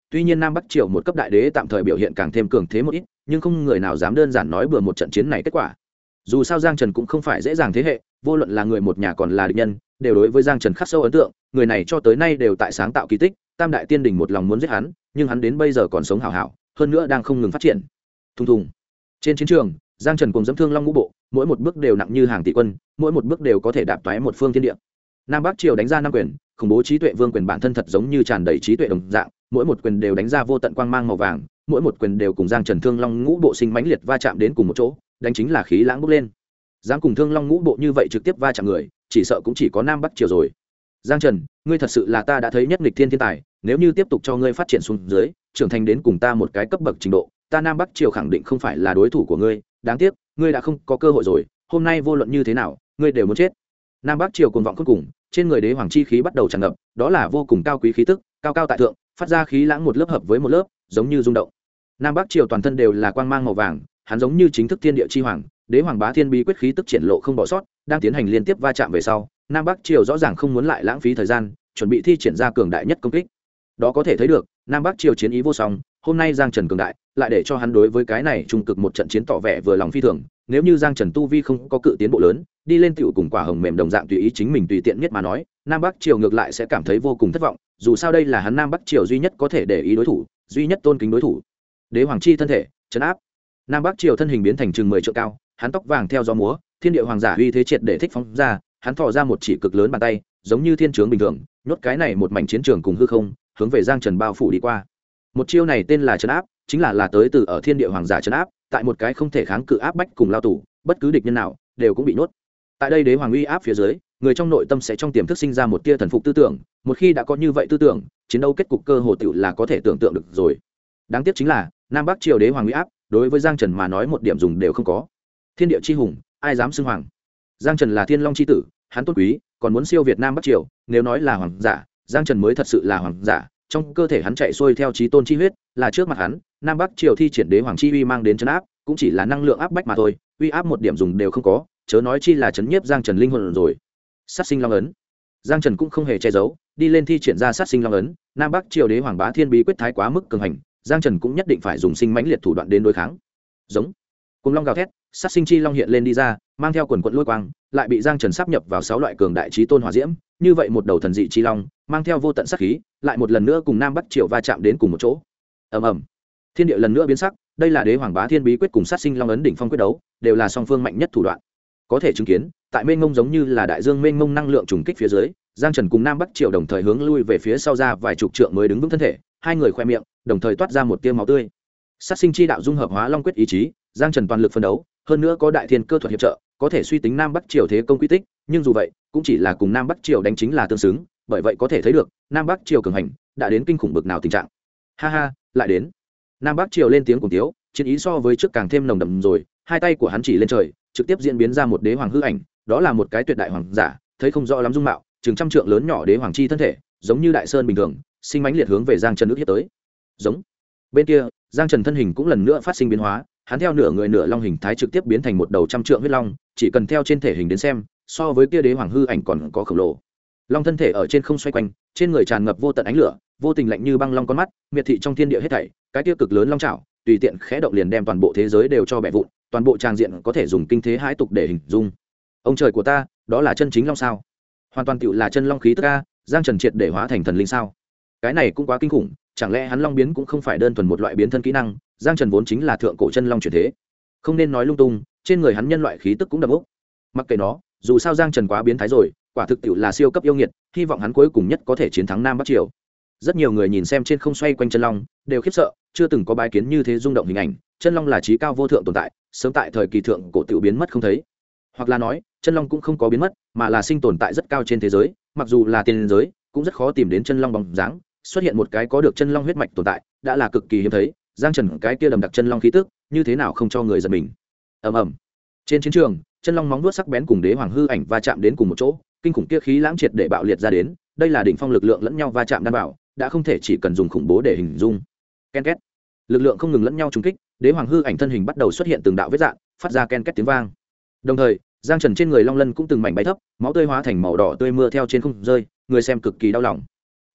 tuy nhiên nam bắc triều một cấp đại đế tạm thời biểu hiện càng thêm cường thế một ít, nhưng không người nào dám đơn giản nói bừa một trận chiến này kết quả. Dù sao Giang Trần cũng không phải dễ dàng thế hệ, vô luận là người một nhà còn là địch nhân, đều đối với Giang Trần khắc sâu ấn tượng, người này cho tới nay đều tại sáng tạo kỳ tích, tam đại tiên đình một lòng muốn giết hắn, nhưng hắn đến bây giờ còn sống hảo hảo, hơn nữa đang không ngừng phát triển. Thùng thùng. Trên chiến trường, Giang Trần cùng dẫm Thương Long ngũ bộ, mỗi một bước đều nặng như hàng tỷ quân, mỗi một bước đều có thể đạp toái một phương thiên địa. Nam Bắc triều đánh ra năm quyền, khủng bố trí tuệ vương quyền bản thân thật giống như tràn đầy trí tuệ đồng dạng, mỗi một quyền đều đánh ra vô tận quang mang màu vàng, mỗi một quyền đều cùng Giang Trần Thương Long ngũ bộ sinh mãnh liệt va chạm đến cùng một chỗ, đánh chính là khí lãng bốc lên. Dám cùng Thương Long ngũ bộ như vậy trực tiếp va chạm người, chỉ sợ cũng chỉ có Nam Bắc triều rồi. Giang Trần, ngươi thật sự là ta đã thấy nhất nghịch thiên thiên tài, nếu như tiếp tục cho ngươi phát triển xuống dưới, trưởng thành đến cùng ta một cái cấp bậc trình độ, ta Nam Bắc triều khẳng định không phải là đối thủ của ngươi, đáng tiếc, ngươi đã không có cơ hội rồi, hôm nay vô luận như thế nào, ngươi đều muốn chết. Nam Bắc triều cuồng vọng cuối cùng, trên người đế hoàng chi khí bắt đầu tràn ngập, đó là vô cùng cao quý khí tức, cao cao tại thượng, phát ra khí lãng một lớp hợp với một lớp, giống như rung động. Nam Bắc triều toàn thân đều là quang mang màu vàng, hắn giống như chính thức thiên địa chi hoàng, đế hoàng bá thiên bí quyết khí tức triển lộ không bỏ sót, đang tiến hành liên tiếp va chạm về sau, Nam Bắc triều rõ ràng không muốn lại lãng phí thời gian, chuẩn bị thi triển ra cường đại nhất công kích. Đó có thể thấy được, Nam Bắc triều chiến ý vô song, hôm nay Giang Trần cường đại, lại để cho hắn đối với cái này trung cực một trận chiến tỏ vẻ vừa lòng phi thường, nếu như Giang Trần tu vi không có cự tiến bộ lớn, đi lên tiểu cùng quả hồng mềm đồng dạng tùy ý chính mình tùy tiện nhất mà nói, Nam Bắc triều ngược lại sẽ cảm thấy vô cùng thất vọng, dù sao đây là hắn Nam Bắc triều duy nhất có thể để ý đối thủ, duy nhất tôn kính đối thủ. Đế hoàng chi thân thể, trấn áp. Nam Bắc triều thân hình biến thành chừng 10 trượng cao, hắn tóc vàng theo gió múa, thiên địa hoàng giả uy thế triệt để thích phóng ra, hắn thò ra một chỉ cực lớn bàn tay, giống như thiên trướng bình thường, nhốt cái này một mảnh chiến trường cùng hư không, hướng về Giang Trần bao phủ đi qua. Một chiêu này tên là trấn áp, chính là tới từ ở thiên địa hoàng giả trấn áp, tại một cái không thể kháng cự áp bách cùng lao tù, bất cứ địch nhân nào đều cũng bị nhốt. Tại đây đế hoàng uy áp phía dưới, người trong nội tâm sẽ trong tiềm thức sinh ra một tia thần phục tư tưởng, một khi đã có như vậy tư tưởng, chiến đấu kết cục cơ hồ tựu là có thể tưởng tượng được rồi. Đáng tiếc chính là Nam Bắc triều đế hoàng uy áp, đối với Giang Trần mà nói một điểm dùng đều không có. Thiên địa chi hùng, ai dám xưng hoàng? Giang Trần là thiên long chi tử, hắn tôn quý, còn muốn siêu việt Nam Bắc triều, nếu nói là hoàng giả, Giang Trần mới thật sự là hoàng giả, trong cơ thể hắn chạy xuôi theo chí tôn chi huyết, là trước mặt hắn, Nam Bắc triều thi triển đế hoàng chi uy mang đến trấn áp, cũng chỉ là năng lượng áp bách mà thôi, uy áp một điểm dùng đều không có, chớ nói chi là chấn nhiếp Giang Trần linh hồn rồi. Sát sinh long ấn. Giang Trần cũng không hề che giấu, đi lên thi triển ra sát sinh long ấn, Nam Bắc triều đế hoàng bá thiên bí quyết thái quá mức cường hành, Giang Trần cũng nhất định phải dùng sinh mãnh liệt thủ đoạn đến đối kháng. Giống. Cùng long gào thét, sát sinh chi long hiện lên đi ra, mang theo quần quần lôi quang, lại bị Giang Trần sáp nhập vào 6 loại cường đại chí tôn hỏa diễm, như vậy một đầu thần dị chi long, mang theo vô tận sát khí, lại một lần nữa cùng Nam Bắc triều va chạm đến cùng một chỗ. Ầm ầm. Thiên địa lần nữa biến sắc, đây là đế hoàng bá thiên bí quyết cùng sát sinh long ấn đỉnh phong quyết đấu, đều là song phương mạnh nhất thủ đoạn. Có thể chứng kiến, tại mênh mông giống như là đại dương mênh mông năng lượng trùng kích phía dưới, Giang Trần cùng Nam Bắc triều đồng thời hướng lui về phía sau ra vài chục trượng mới đứng vững thân thể, hai người khoe miệng, đồng thời toát ra một tia máu tươi. Sát sinh chi đạo dung hợp hóa long quyết ý chí, Giang Trần toàn lực phân đấu, hơn nữa có đại thiên cơ thuật hiệp trợ, có thể suy tính Nam Bắc triều thế công quy tích, nhưng dù vậy, cũng chỉ là cùng Nam Bắc triều đánh chính là tương xứng, bởi vậy có thể thấy được, Nam Bắc triều cường hành, đã đến kinh khủng bực nào tình trạng. Ha ha, lại đến. Nam Bắc triều lên tiếng cùng tiếu, chiến ý so với trước càng thêm nồng đậm rồi, hai tay của hắn chỉ lên trời, trực tiếp diễn biến ra một đế hoàng hư ảnh, đó là một cái tuyệt đại hoàng giả, thấy không rõ lắm dung mạo, chừng trăm trượng lớn nhỏ đế hoàng chi thân thể, giống như đại sơn bình thường, sinh mãnh liệt hướng về Giang Trần ước hiếp tới. Giống. Bên kia, Giang Trần thân hình cũng lần nữa phát sinh biến hóa, hắn theo nửa người nửa long hình thái trực tiếp biến thành một đầu trăm trượng huyết long, chỉ cần theo trên thể hình đến xem, so với kia đế hoàng hư ảnh còn có khổng lồ. Long thân thể ở trên không xoay quanh, trên người tràn ngập vô tận ánh lửa, vô tình lạnh như băng long con mắt, miệt thị trong thiên địa hết thảy, cái kia cực lớn long chảo, tùy tiện khẽ động liền đem toàn bộ thế giới đều cho bẻ vụn, toàn bộ trang diện có thể dùng kinh thế hãi tục để hình dung. Ông trời của ta, đó là chân chính long sao? Hoàn toàn tựu là chân long khí tức a, Giang Trần triệt để hóa thành thần linh sao? Cái này cũng quá kinh khủng, chẳng lẽ hắn long biến cũng không phải đơn thuần một loại biến thân kỹ năng, Giang Trần vốn chính là thượng cổ chân long chuyển thế. Không nên nói lung tung, trên người hắn nhân loại khí tức cũng đậm ốc. Mặc kệ nó, dù sao Giang Trần quá biến thái rồi, quả thực tiệu là siêu cấp yêu nghiệt, hy vọng hắn cuối cùng nhất có thể chiến thắng Nam Bắc triều. Rất nhiều người nhìn xem trên không xoay quanh chân long, đều khiếp sợ, chưa từng có bái kiến như thế rung động hình ảnh, chân long là trí cao vô thượng tồn tại, sớm tại thời kỳ thượng cổ tiểu biến mất không thấy. Hoặc là nói, chân long cũng không có biến mất, mà là sinh tồn tại rất cao trên thế giới, mặc dù là tiên giới, cũng rất khó tìm đến chân long bóng dáng, xuất hiện một cái có được chân long huyết mạch tồn tại, đã là cực kỳ hiếm thấy. Giang Trần cái kia đầm đặc chân long khí tức, như thế nào không cho người giật mình. Ầm ầm. Trên chiến trường, chân long móng vuốt sắc bén cùng đế hoàng hư ảnh va chạm đến cùng một chỗ, kinh khủng kia khí lãng triệt để bạo liệt ra đến, đây là đỉnh phong lực lượng lẫn nhau va chạm đảm bảo, đã không thể chỉ cần dùng khủng bố để hình dung. Ken két. Lực lượng không ngừng lẫn nhau trùng kích, đế hoàng hư ảnh thân hình bắt đầu xuất hiện từng đạo vết rạn, phát ra ken két tiếng vang. Đồng thời, Giang Trần trên người long lân cũng từng mảnh bay thấp, máu tươi hóa thành màu đỏ tươi mưa theo trên không rơi, người xem cực kỳ đau lòng.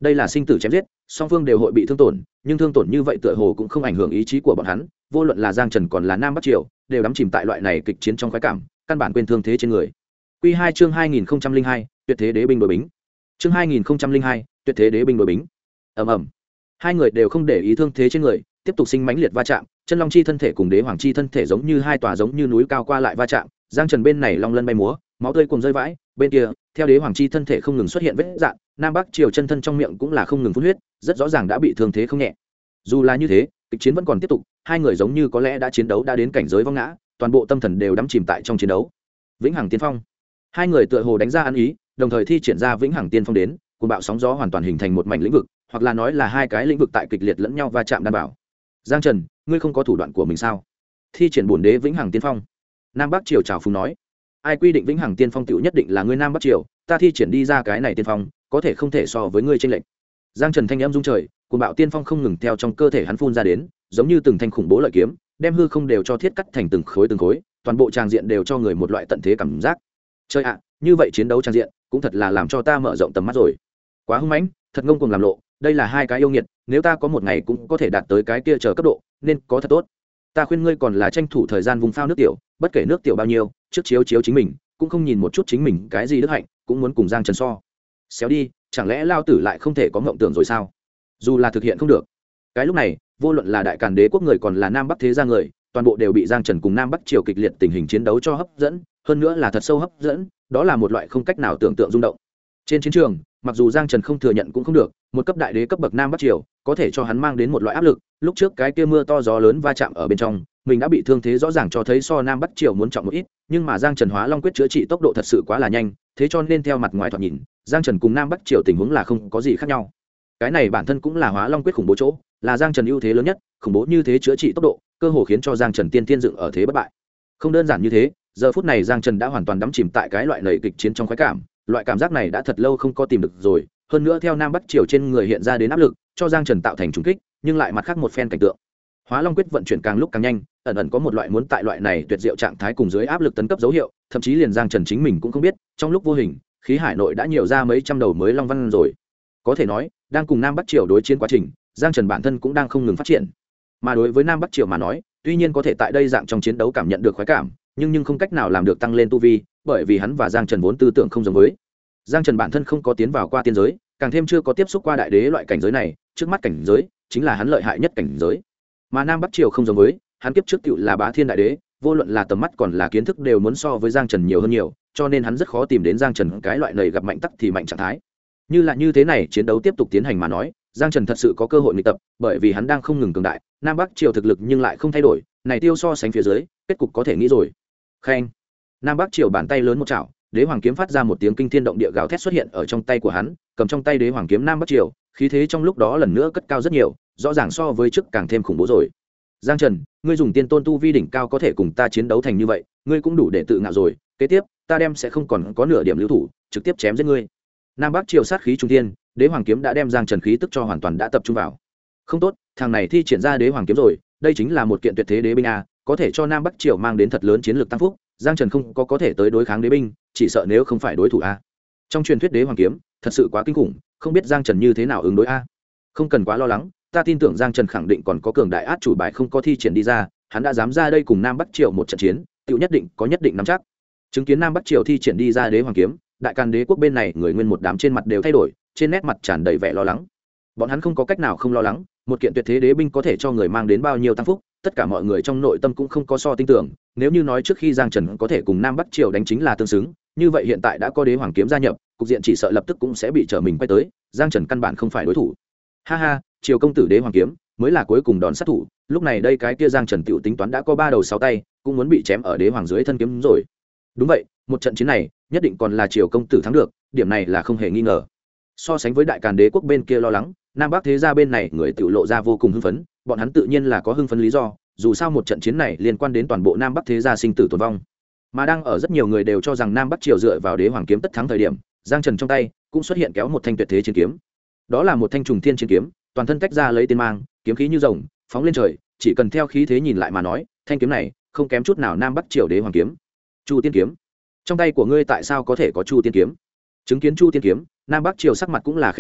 đây là sinh tử chém giết, song phương đều hội bị thương tổn, nhưng thương tổn như vậy tựa hồ cũng không ảnh hưởng ý chí của bọn hắn, vô luận là Giang Trần còn là Nam Bắc Triều đều đắm chìm tại loại này kịch chiến trong khoái cảm, căn bản quên thương thế trên người. Quy 2 chương 2002, tuyệt thế đế binh đối bính. Chương 2002, tuyệt thế đế binh đối bính. Ầm ầm. Hai người đều không để ý thương thế trên người, tiếp tục sinh mãnh liệt va chạm, chân long chi thân thể cùng đế hoàng chi thân thể giống như hai tòa giống như núi cao qua lại va chạm, Giang Trần bên này long lân bay múa, máu tươi cuồng rơi vãi, bên kia, theo đế hoàng chi thân thể không ngừng xuất hiện vết rạn, Nam Bắc Triều chân thân trong miệng cũng là không ngừng phun huyết, rất rõ ràng đã bị thương thế không nhẹ. Dù là như thế, kịch chiến vẫn còn tiếp tục, hai người giống như có lẽ đã chiến đấu đã đến cảnh giới vong ngã, toàn bộ tâm thần đều đắm chìm tại trong chiến đấu. Vĩnh hằng tiên phong. Hai người tựa hồ đánh ra ăn ý, đồng thời thi triển ra vĩnh hằng tiên phong đến, cuồng bạo sóng gió hoàn toàn hình thành một mảnh lĩnh vực, hoặc là nói là hai cái lĩnh vực tại kịch liệt lẫn nhau va chạm đảm bảo. Giang Trần, ngươi không có thủ đoạn của mình sao? Thi triển bổn đế vĩnh hằng tiên phong. Nam Bắc Triều chào phúng nói, ai quy định vĩnh hằng tiên phong tiểu nhất định là ngươi Nam Bắc Triều, ta thi triển đi ra cái này tiên phong, có thể không thể so với ngươi trên lệnh. Giang Trần thanh âm rung trời, cuồng bạo tiên phong không ngừng theo trong cơ thể hắn phun ra đến, giống như từng thanh khủng bố lợi kiếm, đem hư không đều cho thiết cắt thành từng khối, toàn bộ tràng diện đều cho người một loại tận thế cảm giác. Chơi ạ, như vậy chiến đấu tràng diện, cũng thật là làm cho ta mở rộng tầm mắt rồi. Quá hung mãnh, thật ngông cuồng làm lộ, đây là hai cái yêu nghiệt, nếu ta có một ngày cũng có thể đạt tới cái kia chờ cấp độ, nên có thật tốt. Ta khuyên ngươi còn là tranh thủ thời gian vùng phao nước tiểu, bất kể nước tiểu bao nhiêu, trước chiếu chính mình, cũng không nhìn một chút chính mình cái gì đức hạnh, cũng muốn cùng Giang Trần so. Xéo đi, chẳng lẽ lao tử lại không thể có mộng tưởng rồi sao? Dù là thực hiện không được. Cái lúc này, vô luận là đại càn đế quốc người còn là Nam Bắc thế gia người, toàn bộ đều bị Giang Trần cùng Nam Bắc Triều kịch liệt tình hình chiến đấu cho hấp dẫn, hơn nữa là thật sâu hấp dẫn, đó là một loại không cách nào tưởng tượng rung động. Trên chiến trường, mặc dù Giang Trần không thừa nhận cũng không được, một cấp đại đế cấp bậc Nam Bắc Triều có thể cho hắn mang đến một loại áp lực, lúc trước cái kia mưa to gió lớn va chạm ở bên trong, mình đã bị thương thế rõ ràng cho thấy so Nam Bắc Triều muốn trọng một ít, nhưng mà Giang Trần Hóa Long quyết chữa trị tốc độ thật sự quá là nhanh, thế cho nên theo mặt ngoài thoạt nhìn, Giang Trần cùng Nam Bắc Triều tình huống là không có gì khác nhau. Cái này bản thân cũng là Hóa Long quyết khủng bố chỗ, là Giang Trần ưu thế lớn nhất, khủng bố như thế chữa trị tốc độ, cơ hồ khiến cho Giang Trần tiên tiên dựng ở thế bất bại. Không đơn giản như thế, giờ phút này Giang Trần đã hoàn toàn đắm chìm tại cái loại nảy kịch chiến trong khoái cảm, loại cảm giác này đã thật lâu không có tìm được rồi, hơn nữa theo Nam Bắc Triều trên người hiện ra đến áp lực, cho Giang Trần tạo thành trùng kích, nhưng lại mặt khác một phen cảnh tượng. Hóa Long quyết vận chuyển càng lúc càng nhanh, ẩn ẩn có một loại muốn tại loại này tuyệt diệu trạng thái cùng dưới áp lực tấn cấp dấu hiệu, thậm chí liền Giang Trần chính mình cũng không biết, trong lúc vô hình, khí hải nội đã nhiều ra mấy trăm đầu mới long văn rồi. Có thể nói, đang cùng Nam Bắc Triều đối chiến quá trình, Giang Trần bản thân cũng đang không ngừng phát triển. Mà đối với Nam Bắc Triều mà nói, tuy nhiên có thể tại đây dạng trong chiến đấu cảm nhận được khoái cảm, nhưng không cách nào làm được tăng lên tu vi, bởi vì hắn và Giang Trần vốn tư tưởng không giống với. Giang Trần bản thân không có tiến vào qua tiên giới, càng thêm chưa có tiếp xúc qua đại đế loại cảnh giới này, trước mắt cảnh giới chính là hắn lợi hại nhất cảnh giới. Mà Nam Bắc Triều không giống với, hắn kiếp trước tựu là bá thiên đại đế, vô luận là tầm mắt còn là kiến thức đều muốn so với Giang Trần nhiều hơn nhiều, cho nên hắn rất khó tìm đến Giang Trần cái loại này gặp mạnh tắc thì mạnh trạng thái. Như là như thế này chiến đấu tiếp tục tiến hành mà nói, Giang Trần thật sự có cơ hội nghịch tập, bởi vì hắn đang không ngừng cường đại, Nam Bắc Triều thực lực nhưng lại không thay đổi, này tiêu so sánh phía dưới, kết cục có thể nghĩ rồi. Khen. Nam Bắc Triều bàn tay lớn một chảo, đế hoàng kiếm phát ra một tiếng kinh thiên động địa gào thét xuất hiện ở trong tay của hắn, cầm trong tay đế hoàng kiếm Nam Bắc Triều, khí thế trong lúc đó lần nữa cất cao rất nhiều, rõ ràng so với trước càng thêm khủng bố rồi. Giang Trần, ngươi dùng tiên tôn tu vi đỉnh cao có thể cùng ta chiến đấu thành như vậy, ngươi cũng đủ để tự ngạo rồi, kế tiếp, ta đem sẽ không còn có nửa điểm lưu thủ, trực tiếp chém giết ngươi. Nam Bắc Triều sát khí trung thiên, đế hoàng kiếm đã đem Giang Trần khí tức cho hoàn toàn đã tập trung vào. Không tốt, thằng này thi triển ra đế hoàng kiếm rồi, đây chính là một kiện tuyệt thế đế binh a, có thể cho Nam Bắc Triều mang đến thật lớn chiến lược tăng phúc, Giang Trần không có thể tới đối kháng đế binh, chỉ sợ nếu không phải đối thủ a. Trong truyền thuyết đế hoàng kiếm, thật sự quá kinh khủng, không biết Giang Trần như thế nào ứng đối a. Không cần quá lo lắng, ta tin tưởng Giang Trần khẳng định còn có cường đại át chủ bài không có thi triển đi ra, hắn đã dám ra đây cùng Nam Bắc Triều một trận chiến, tiểu nhất định có nhất định nắm chắc. Chứng kiến Nam Bắc Triều thi triển đi ra đế hoàng kiếm, đại càn đế quốc bên này người nguyên một đám trên mặt đều thay đổi, trên nét mặt tràn đầy vẻ lo lắng. Bọn hắn không có cách nào không lo lắng, một kiện tuyệt thế đế binh có thể cho người mang đến bao nhiêu tăng phúc, tất cả mọi người trong nội tâm cũng không có so tin tưởng, nếu như nói trước khi Giang Trần có thể cùng Nam Bắc Triều đánh chính là tương xứng, như vậy hiện tại đã có đế hoàng kiếm gia nhập, cục diện chỉ sợ lập tức cũng sẽ bị trở mình quay tới, Giang Trần căn bản không phải đối thủ. Ha ha, Triều công tử đế hoàng kiếm mới là cuối cùng đòn sát thủ, lúc này đây cái kia Giang Trần tiểu tính toán đã có 3 đầu 6 tay, cũng muốn bị chém ở đế hoàng dưới thân kiếm rồi. Đúng vậy, một trận chiến này nhất định còn là Triều công tử thắng được, điểm này là không hề nghi ngờ. So sánh với đại càn đế quốc bên kia lo lắng, Nam Bắc thế gia bên này người tiểu lộ ra vô cùng hưng phấn, bọn hắn tự nhiên là có hưng phấn lý do, dù sao một trận chiến này liên quan đến toàn bộ Nam Bắc thế gia sinh tử tồn vong. Mà đang ở rất nhiều người đều cho rằng Nam Bắc Triều dựa vào đế hoàng kiếm tất thắng thời điểm, Giang Trần trong tay cũng xuất hiện kéo một thanh tuyệt thế chiến kiếm. Đó là một thanh trùng thiên chiến kiếm, toàn thân tách ra lấy tiên mang, kiếm khí như rồng, phóng lên trời, chỉ cần theo khí thế nhìn lại mà nói, thanh kiếm này không kém chút nào Nam Bắc Triều đế hoàng kiếm. Chu Tiên kiếm, trong tay của ngươi tại sao có thể có Chu Tiên kiếm? Chứng kiến Chu Tiên kiếm, Nam Bắc Triều sắc mặt cũng là khẽ biến,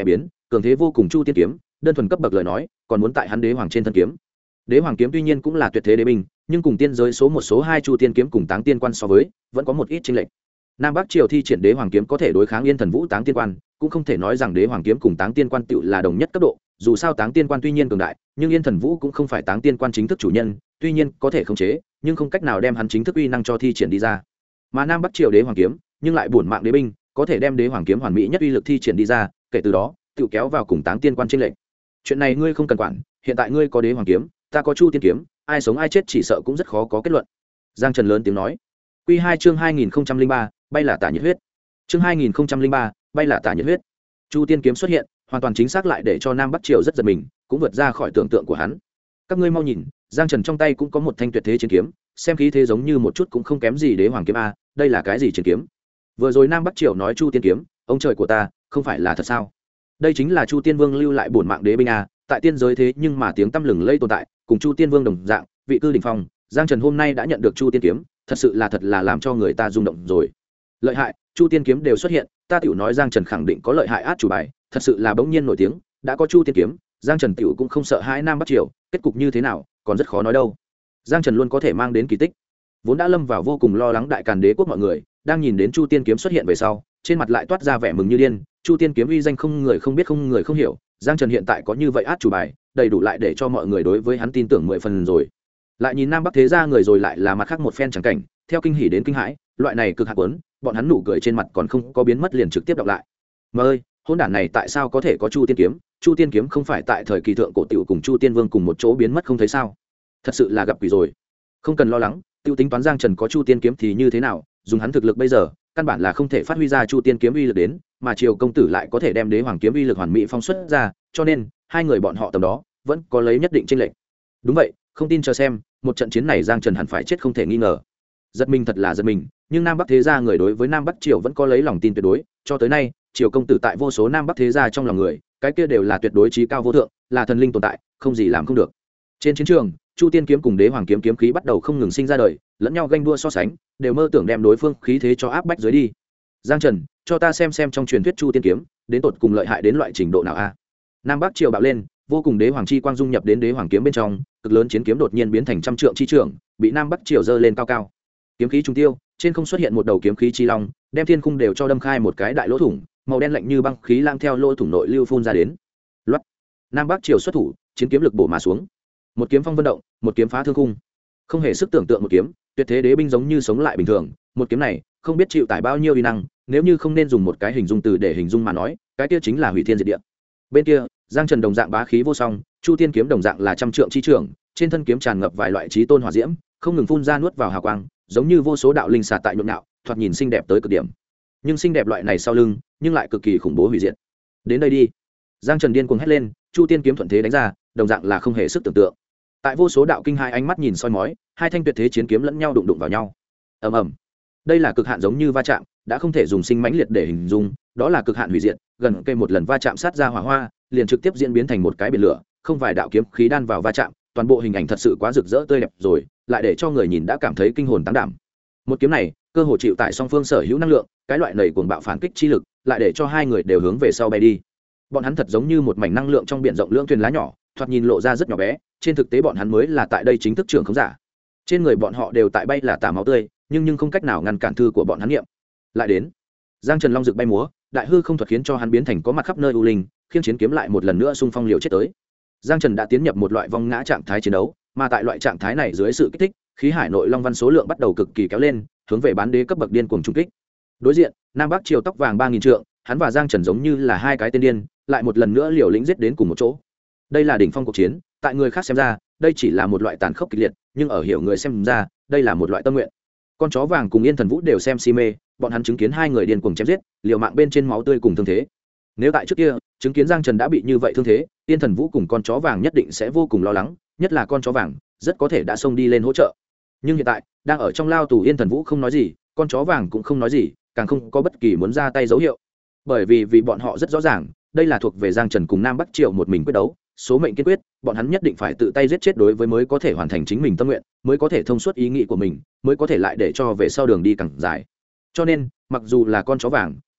cường thế vô cùng chu tiên kiếm đơn thuần cấp bậc lời nói còn muốn tại hắn đế hoàng trên thân kiếm. Đế hoàng kiếm tuy nhiên cũng là tuyệt thế đế binh, nhưng cùng tiên giới số một số hai chu tiên kiếm cùng táng tiên quan so với vẫn có một ít chênh lệch. Nam Bắc triều thi triển đế hoàng kiếm có thể đối kháng Yên Thần Vũ táng tiên quan, cũng không thể nói rằng đế hoàng kiếm cùng táng tiên quan tựu là đồng nhất cấp độ. Dù sao táng tiên quan tuy nhiên cường đại, nhưng Yên Thần Vũ cũng không phải táng tiên quan chính thức chủ nhân, tuy nhiên có thể khống chế, nhưng không cách nào đem hắn chính thức uy năng cho thi triển đi ra. Mà Nam Bắc triều đế hoàng kiếm, nhưng lại bổn mạng đế binh, có thể đem đế hoàng kiếm hoàn mỹ nhất uy lực thi triển đi ra, kể từ đó, tựu kéo vào cùng táng tiên quan chênh lệch. Chuyện này ngươi không cần quản, hiện tại ngươi có đế hoàng kiếm, ta có chu tiên kiếm, ai sống ai chết chỉ sợ cũng rất khó có kết luận. Giang Trần lớn tiếng nói. Quy 2 chương 2003, bay là tả nhiệt huyết. Chương 2003, bay là tả nhiệt huyết. Chu tiên kiếm xuất hiện, hoàn toàn chính xác lại để cho Nam Bắc triều rất giật mình, cũng vượt ra khỏi tưởng tượng của hắn. Các ngươi mau nhìn, Giang Trần trong tay cũng có một thanh tuyệt thế chiến kiếm, xem khí thế giống như một chút cũng không kém gì đế hoàng kiếm a, đây là cái gì chiến kiếm? Vừa rồi Nam Bắc triều nói chu tiên kiếm, ông trời của ta, không phải là thật sao? Đây chính là Chu Tiên Vương lưu lại bổn mạng đế binh a, tại tiên giới thế nhưng mà tiếng tăm lừng lây tồn tại, cùng Chu Tiên Vương đồng dạng, vị cư đỉnh phong, Giang Trần hôm nay đã nhận được chu tiên kiếm, thật là làm cho người ta rung động rồi. Lợi hại, chu tiên kiếm đều xuất hiện, ta tiểu nói Giang Trần khẳng định có lợi hại át chủ bài, thật sự là bỗng nhiên nổi tiếng, đã có chu tiên kiếm, Giang Trần tiểu cũng không sợ hãi Nam Bắc triều, kết cục như thế nào, còn rất khó nói đâu. Giang Trần luôn có thể mang đến kỳ tích. Vốn đã lâm vào vô cùng lo lắng đại Càn Đế quốc mọi người, đang nhìn đến chu tiên kiếm xuất hiện về sau, trên mặt lại toát ra vẻ mừng như điên, chu tiên kiếm uy danh không người không biết không người không hiểu, Giang Trần hiện tại có như vậy át chủ bài, đầy đủ lại để cho mọi người đối với hắn tin tưởng 10 phần rồi. Lại nhìn Nam Bắc thế gia người rồi lại là mặt khác một phen chẳng cảnh, theo kinh hỉ đến kinh hãi, loại này cực hạt quấn, bọn hắn nụ cười trên mặt còn không có biến mất liền trực tiếp đọc lại. Mà ơi, hôn đản này tại sao có thể có chu tiên kiếm? Chu tiên kiếm không phải tại thời kỳ thượng cổ tiểu cùng chu tiên vương cùng một chỗ biến mất không thấy sao? Thật sự là gặp quỷ rồi. Không cần lo lắng, tiêu tính toán Giang Trần có chu tiên kiếm thì như thế nào, dùng hắn thực lực bây giờ, căn bản là không thể phát huy ra chu tiên kiếm uy lực đến, mà triều công tử lại có thể đem đế hoàng kiếm uy lực hoàn mỹ phong xuất ra, cho nên hai người bọn họ tầm đó vẫn có lấy nhất định chênh lệch. Đúng vậy, không tin chờ xem, một trận chiến này Giang Trần hẳn phải chết không thể nghi ngờ. Giật mình thật là giật mình, nhưng Nam Bắc thế gia người đối với Nam Bắc triều vẫn có lấy lòng tin tuyệt đối, cho tới nay, triều công tử tại vô số Nam Bắc thế gia trong lòng người, cái kia đều là tuyệt đối trí cao vô thượng, là thần linh tồn tại, không gì làm không được. Trên chiến trường, chu tiên kiếm cùng đế hoàng kiếm kiếm khí bắt đầu không ngừng sinh ra đời, lẫn nhau ganh đua so sánh, đều mơ tưởng đem đối phương khí thế cho áp bách dưới đi. Giang Trần, cho ta xem trong truyền thuyết chu tiên kiếm đến tột cùng lợi hại đến loại trình độ nào a? Nam Bắc triều bạo lên, vô cùng đế hoàng chi quang dung nhập đến đế hoàng kiếm bên trong, cực lớn chiến kiếm đột nhiên biến thành trăm trượng chi trưởng, bị Nam Bắc triều dơ lên cao cao. Kiếm khí trung tiêu, trên không xuất hiện một đầu kiếm khí chi long, đem thiên khung đều cho đâm khai một cái đại lỗ thủng, màu đen lạnh như băng khí lang theo lỗ thủng nội lưu phun ra đến. Loát. Nam Bắc triều xuất thủ, chiến kiếm lực bổ mà xuống. Một kiếm phong vân động, một kiếm phá thương khung. Không hề sức tưởng tượng một kiếm, tuyệt thế đế binh giống như sống lại bình thường, một kiếm này, không biết chịu tải bao nhiêu uy năng, nếu như không nên dùng một cái hình dung từ để hình dung mà nói, cái kia chính là hủy thiên diệt địa. Bên kia, Giang Trần đồng dạng bá khí vô song, chu tiên kiếm đồng dạng là trăm trượng chi trưởng, trên thân kiếm tràn ngập vài loại chí tôn hỏa diễm, không ngừng phun ra nuốt vào hào quang, giống như vô số đạo linh xà tại nhộn nhạo, thoạt nhìn xinh đẹp tới cực điểm. Nhưng xinh đẹp loại này sau lưng, nhưng lại cực kỳ khủng bố hủy diệt. Đến đây đi. Giang Trần điên cuồng hét lên, chu tiên kiếm thuận thế đánh ra, đồng dạng là không hề sức tưởng tượng. Tại vô số đạo kinh hai ánh mắt nhìn soi mói, hai thanh tuyệt thế chiến kiếm lẫn nhau đụng đụng vào nhau. Ầm ầm. Đây là cực hạn giống như va chạm, đã không thể dùng sinh mãnh liệt để hình dung, đó là cực hạn hủy diệt, gần cây một lần va chạm sát ra hỏa hoa, liền trực tiếp diễn biến thành một cái biển lửa, không vài đạo kiếm khí đan vào va chạm, toàn bộ hình ảnh thật sự quá rực rỡ tươi đẹp rồi, lại để cho người nhìn đã cảm thấy kinh hồn táng đảm. Một kiếm này, cơ hồ chịu tại song phương sở hữu năng lượng, cái loại nảy cuồng bạo phản kích chi lực, lại để cho hai người đều hướng về sau bay đi. Bọn hắn thật giống như một mảnh năng lượng trong biển rộng lưỡng thuyền lá nhỏ, thoạt nhìn lộ ra rất nhỏ bé, trên thực tế bọn hắn mới là tại đây chính thức trưởng không giả. Trên người bọn họ đều tại bay là tả máu tươi, nhưng không cách nào ngăn cản thư của bọn hắn nghiệm. Lại đến, Giang Trần long rực bay múa, đại hư không thuật khiến cho hắn biến thành có mặt khắp nơi u linh, khiêng chiến kiếm lại một lần nữa xung phong liều chết tới. Giang Trần đã tiến nhập một loại vong ngã trạng thái chiến đấu, mà tại loại trạng thái này dưới sự kích thích, khí hải nội long văn số lượng bắt đầu cực kỳ kéo lên, hướng về bán đế cấp bậc điên cuồng trùng kích. Đối diện, Nam Bắc triều tóc vàng 3000 trượng, hắn và Giang Trần giống như là hai cái tên điên, lại một lần nữa liều lĩnh giết đến cùng một chỗ. Đây là đỉnh phong cuộc chiến, tại người khác xem ra, đây chỉ là một loại tàn khốc kịch liệt, nhưng ở hiểu người xem ra, đây là một loại tâm nguyện. Con chó vàng cùng Yên Thần Vũ đều xem si mê, bọn hắn chứng kiến hai người điên cuồng chém giết, liều mạng bên trên máu tươi cùng thương thế. Nếu tại trước kia, chứng kiến Giang Trần đã bị như vậy thương thế, Yên Thần Vũ cùng con chó vàng nhất định sẽ vô cùng lo lắng, nhất là con chó vàng, rất có thể đã xông đi lên hỗ trợ. Nhưng hiện tại, đang ở trong lao tù Yên Thần Vũ không nói gì, con chó vàng cũng không nói gì, càng không có bất kỳ muốn ra tay dấu hiệu. Bởi vì bọn họ rất rõ ràng, đây là thuộc về Giang Trần cùng Nam Bắc Triều một mình quyết đấu, số mệnh kiên quyết, bọn hắn nhất định phải tự tay giết chết đối với mới có thể hoàn thành chính mình tâm nguyện, mới có thể thông suốt ý nghĩ của mình, mới có thể lại để cho về sau đường đi càng dài. Cho nên, mặc dù là con chó vàng,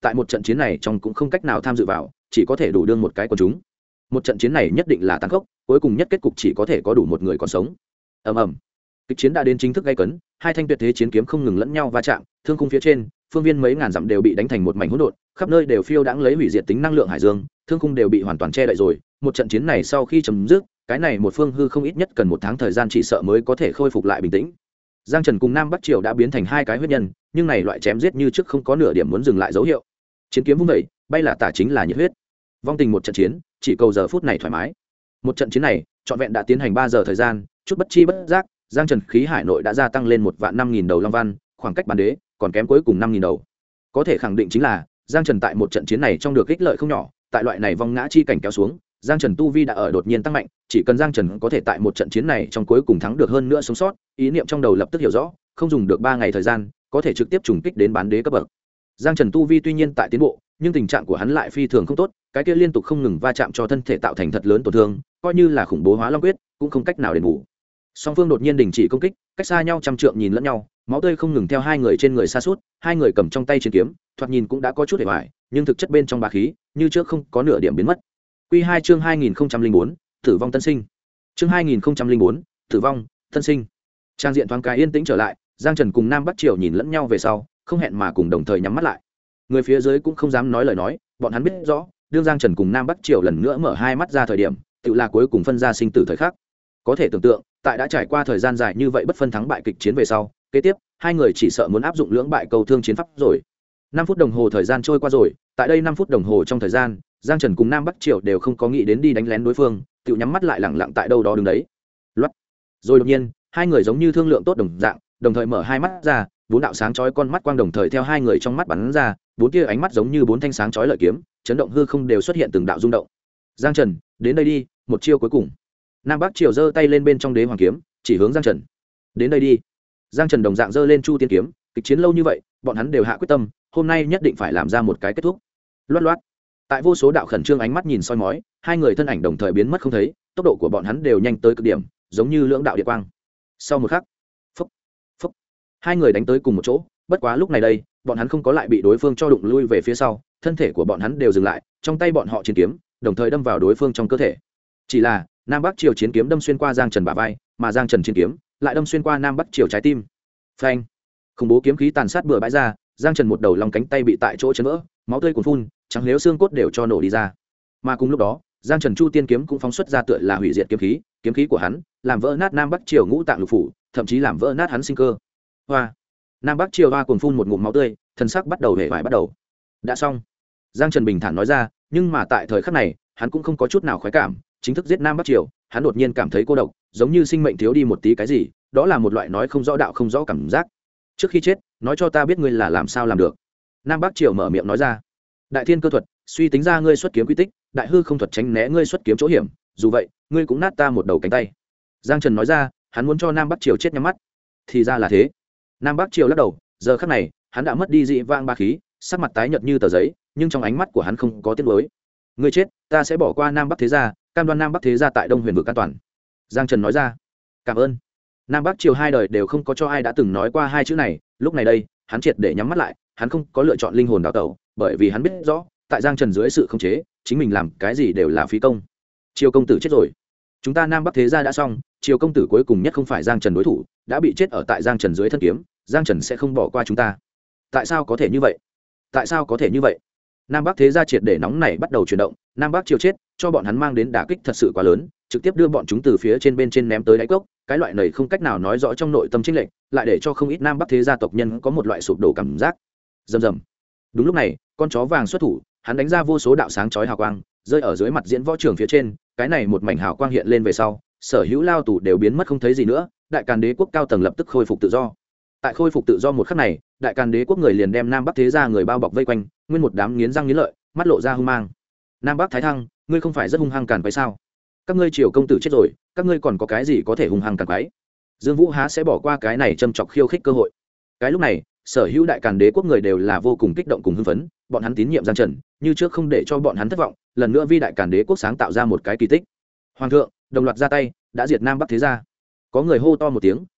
tại một trận chiến này trong cũng không cách nào tham dự vào, chỉ có thể đủ đương một cái quần chúng. Một trận chiến này nhất định là tàn khốc, cuối cùng nhất kết cục chỉ có thể có đủ một người còn sống. ầm ầm, kịch chiến đã đến chính thức gay cấn, hai thanh tuyệt thế chiến kiếm không ngừng lẫn nhau va chạm, thương khung phía trên, phương viên mấy ngàn dặm đều bị đánh thành một mảnh hỗn độn, khắp nơi đều phiêu đãng lấy hủy diệt tính năng lượng hải dương, thương khung đều bị hoàn toàn che đậy rồi. Một trận chiến này sau khi chấm dứt, cái này một phương hư không ít nhất cần 1 tháng thời gian, chỉ sợ mới có thể khôi phục lại bình tĩnh. Giang Trần cùng Nam Bắc Triều đã biến thành hai cái huyết nhân, nhưng này loại chém giết như trước không có nửa điểm muốn dừng lại dấu hiệu. Chiến kiếm vung vẩy, bay là tả chính là nhiệt huyết. Vong tình một trận chiến, chỉ cầu giờ phút này thoải mái. Một trận chiến này, trọn vẹn đã tiến hành 3 giờ thời gian, chút bất chi bất giác, Giang Trần khí hải nội đã gia tăng lên 1.500.000 đầu long văn, khoảng cách bán đế còn kém cuối cùng 5.000 đầu. Có thể khẳng định chính là, Giang Trần tại một trận chiến này trong được ích lợi không nhỏ, tại loại này vong ngã chi cảnh kéo xuống, Giang Trần tu vi đã ở đột nhiên tăng mạnh, chỉ cần Giang Trần có thể tại một trận chiến này trong cuối cùng thắng được hơn nữa sống sót, ý niệm trong đầu lập tức hiểu rõ, không dùng được 3 ngày thời gian, có thể trực tiếp trùng kích đến bán đế cấp bậc. Giang Trần tu vi tuy nhiên tại tiến bộ, nhưng tình trạng của hắn lại phi thường không tốt, cái kia liên tục không ngừng va chạm cho thân thể tạo thành thật lớn tổn thương, coi như là khủng bố hóa long quyết, cũng không cách nào đền bù. Song phương đột nhiên đình chỉ công kích, cách xa nhau trăm trượng nhìn lẫn nhau, máu tươi không ngừng theo hai người trên người xa suốt, hai người cầm trong tay chiến kiếm, thoạt nhìn cũng đã có chút hề hoài, nhưng thực chất bên trong bá khí, như trước không có nửa điểm biến mất. Quy 2 chương 2004, tử vong tân sinh. Chương 2004, tử vong tân sinh. Trang diện thoáng cái yên tĩnh trở lại, Giang Trần cùng Nam Bắc Triều nhìn lẫn nhau về sau, không hẹn mà cùng đồng thời nhắm mắt lại. Người phía dưới cũng không dám nói lời nói, bọn hắn biết rõ, đương Giang Trần cùng Nam Bắc Triều lần nữa mở hai mắt ra thời điểm, tự là cuối cùng phân ra sinh tử thời khắc. Có thể tưởng tượng, tại đã trải qua thời gian dài như vậy bất phân thắng bại kịch chiến về sau, kế tiếp, hai người chỉ sợ muốn áp dụng lưỡng bại cầu thương chiến pháp rồi. 5 phút đồng hồ thời gian trôi qua rồi, tại đây 5 phút đồng hồ trong thời gian, Giang Trần cùng Nam Bắc Triều đều không có nghĩ đến đi đánh lén đối phương, tự nhắm mắt lại lẳng lặng tại đâu đó đứng đấy. Loát. Rồi đột nhiên, hai người giống như thương lượng tốt đồng dạng, đồng thời mở hai mắt ra, 4 đạo sáng chói con mắt quang đồng thời theo hai người trong mắt bắn ra, 4 kia ánh mắt giống như 4 thanh sáng chói lợi kiếm, chấn động hư không đều xuất hiện từng đạo rung động. Giang Trần, đến đây đi, một chiêu cuối cùng. Nam Bắc Triều giơ tay lên bên trong đế hoàng kiếm, chỉ hướng Giang Trần. Đến đây đi. Giang Trần đồng dạng giơ lên Chu Tiên kiếm, kịch chiến lâu như vậy, bọn hắn đều hạ quyết tâm, hôm nay nhất định phải làm ra một cái kết thúc. Loát loát. Tại vô số đạo khẩn trương ánh mắt nhìn soi mói, hai người thân ảnh đồng thời biến mất không thấy, tốc độ của bọn hắn đều nhanh tới cực điểm, giống như lưỡng đạo địa quang. Sau một khắc, phốc, phốc, hai người đánh tới cùng một chỗ, bất quá lúc này đây, bọn hắn không có lại bị đối phương cho đụng lui về phía sau, thân thể của bọn hắn đều dừng lại, trong tay bọn họ chiến kiếm, đồng thời đâm vào đối phương trong cơ thể. Chỉ là, Nam Bắc Triều chiến kiếm đâm xuyên qua Giang Trần bả vai, mà Giang Trần chiến kiếm lại đâm xuyên qua Nam Bắc Triều trái tim. Phanh! Khủng bố kiếm khí tàn sát bừa bãi ra, Giang Trần một đầu lòng cánh tay bị tại chỗ chấn vỡ, máu tươi cuồn phun, trắng liếu xương cốt đều cho nổ đi ra. Mà cùng lúc đó, Giang Trần Chu Tiên kiếm cũng phóng xuất ra tựa là hủy diệt kiếm khí của hắn, làm vỡ nát Nam Bắc Triều ngũ tạng lục phủ, thậm chí làm vỡ nát hắn sinh cơ. Hoa! Nam Bắc Triều hoa cuồn phun một ngụm máu tươi, thân sắc bắt đầu hề vải bắt đầu. Đã xong. Giang Trần bình thản nói ra, nhưng mà tại thời khắc này, hắn cũng không có chút nào khoái cảm, chính thức giết Nam Bắc Triều, hắn đột nhiên cảm thấy cô độc, giống như sinh mệnh thiếu đi một tí cái gì, đó là một loại nói không rõ đạo không rõ cảm giác. Trước khi chết, nói cho ta biết ngươi là làm sao làm được. Nam Bắc Triều mở miệng nói ra. Đại thiên cơ thuật, suy tính ra ngươi xuất kiếm quy tích, đại hư không thuật tránh né ngươi xuất kiếm chỗ hiểm, dù vậy, ngươi cũng nát ta một đầu cánh tay. Giang Trần nói ra, hắn muốn cho Nam Bắc Triều chết nhắm mắt. Thì ra là thế. Nam Bắc Triều lắc đầu, giờ khắc này, hắn đã mất đi dị vang ba khí, sắc mặt tái nhợt như tờ giấy, nhưng trong ánh mắt của hắn không có tiếc nuối. Ngươi chết, ta sẽ bỏ qua Nam Bắc thế gia, cam đoan Nam Bắc thế gia tại Đông Huyền vực an toàn. Giang Trần nói ra. Cảm ơn. Nam Bắc Triều hai đời đều không có cho ai đã từng nói qua hai chữ này, lúc này đây, hắn triệt để nhắm mắt lại, hắn không có lựa chọn linh hồn đào tẩu, bởi vì hắn biết rõ, tại Giang Trần dưới sự khống chế, chính mình làm cái gì đều là phí công. Triều công tử chết rồi. Chúng ta Nam Bắc thế gia đã xong, Triều công tử cuối cùng nhất không phải Giang Trần đối thủ, đã bị chết ở tại Giang Trần dưới thân kiếm, Giang Trần sẽ không bỏ qua chúng ta. Tại sao có thể như vậy? Tại sao có thể như vậy? Nam Bắc thế gia triệt để nóng này bắt đầu chuyển động, Nam Bắc Triều chết, cho bọn hắn mang đến đả kích thật sự quá lớn, trực tiếp đưa bọn chúng từ phía trên bên trên ném tới đáy cốc, cái loại này không cách nào nói rõ trong nội tâm chênh lệch, lại để cho không ít Nam Bắc thế gia tộc nhân có một loại sụp đổ cảm giác. Rầm rầm. Đúng lúc này, con chó vàng xuất thủ, hắn đánh ra vô số đạo sáng chói hào quang, rơi ở dưới mặt diễn võ trường phía trên, cái này một mảnh hào quang hiện lên về sau, sở hữu lao tù đều biến mất không thấy gì nữa, Đại Càn Đế quốc cao tầng lập tức khôi phục tự do. Tại khôi phục tự do một khắc này, Đại Càn Đế quốc người liền đem Nam Bắc thế gia người bao bọc vây quanh, nguyên một đám nghiến răng nghiến lợi, mắt lộ ra hung mang. Nam Bắc Thái Thăng, ngươi không phải rất hung hăng càn quái sao? Các ngươi Triều công tử chết rồi, các ngươi còn có cái gì có thể hung hăng càn quái? Dương Vũ há sẽ bỏ qua cái này châm chọc khiêu khích cơ hội. Cái lúc này, sở hữu Đại Càn Đế quốc người đều là vô cùng kích động cùng hưng phấn, bọn hắn tín nhiệm Giang Trần, như trước không để cho bọn hắn thất vọng, lần nữa vi Đại Càn Đế quốc sáng tạo ra một cái kỳ tích. Hoàng thượng, đồng loạt ra tay, đã diệt Nam Bắc thế gia. Có người hô to một tiếng,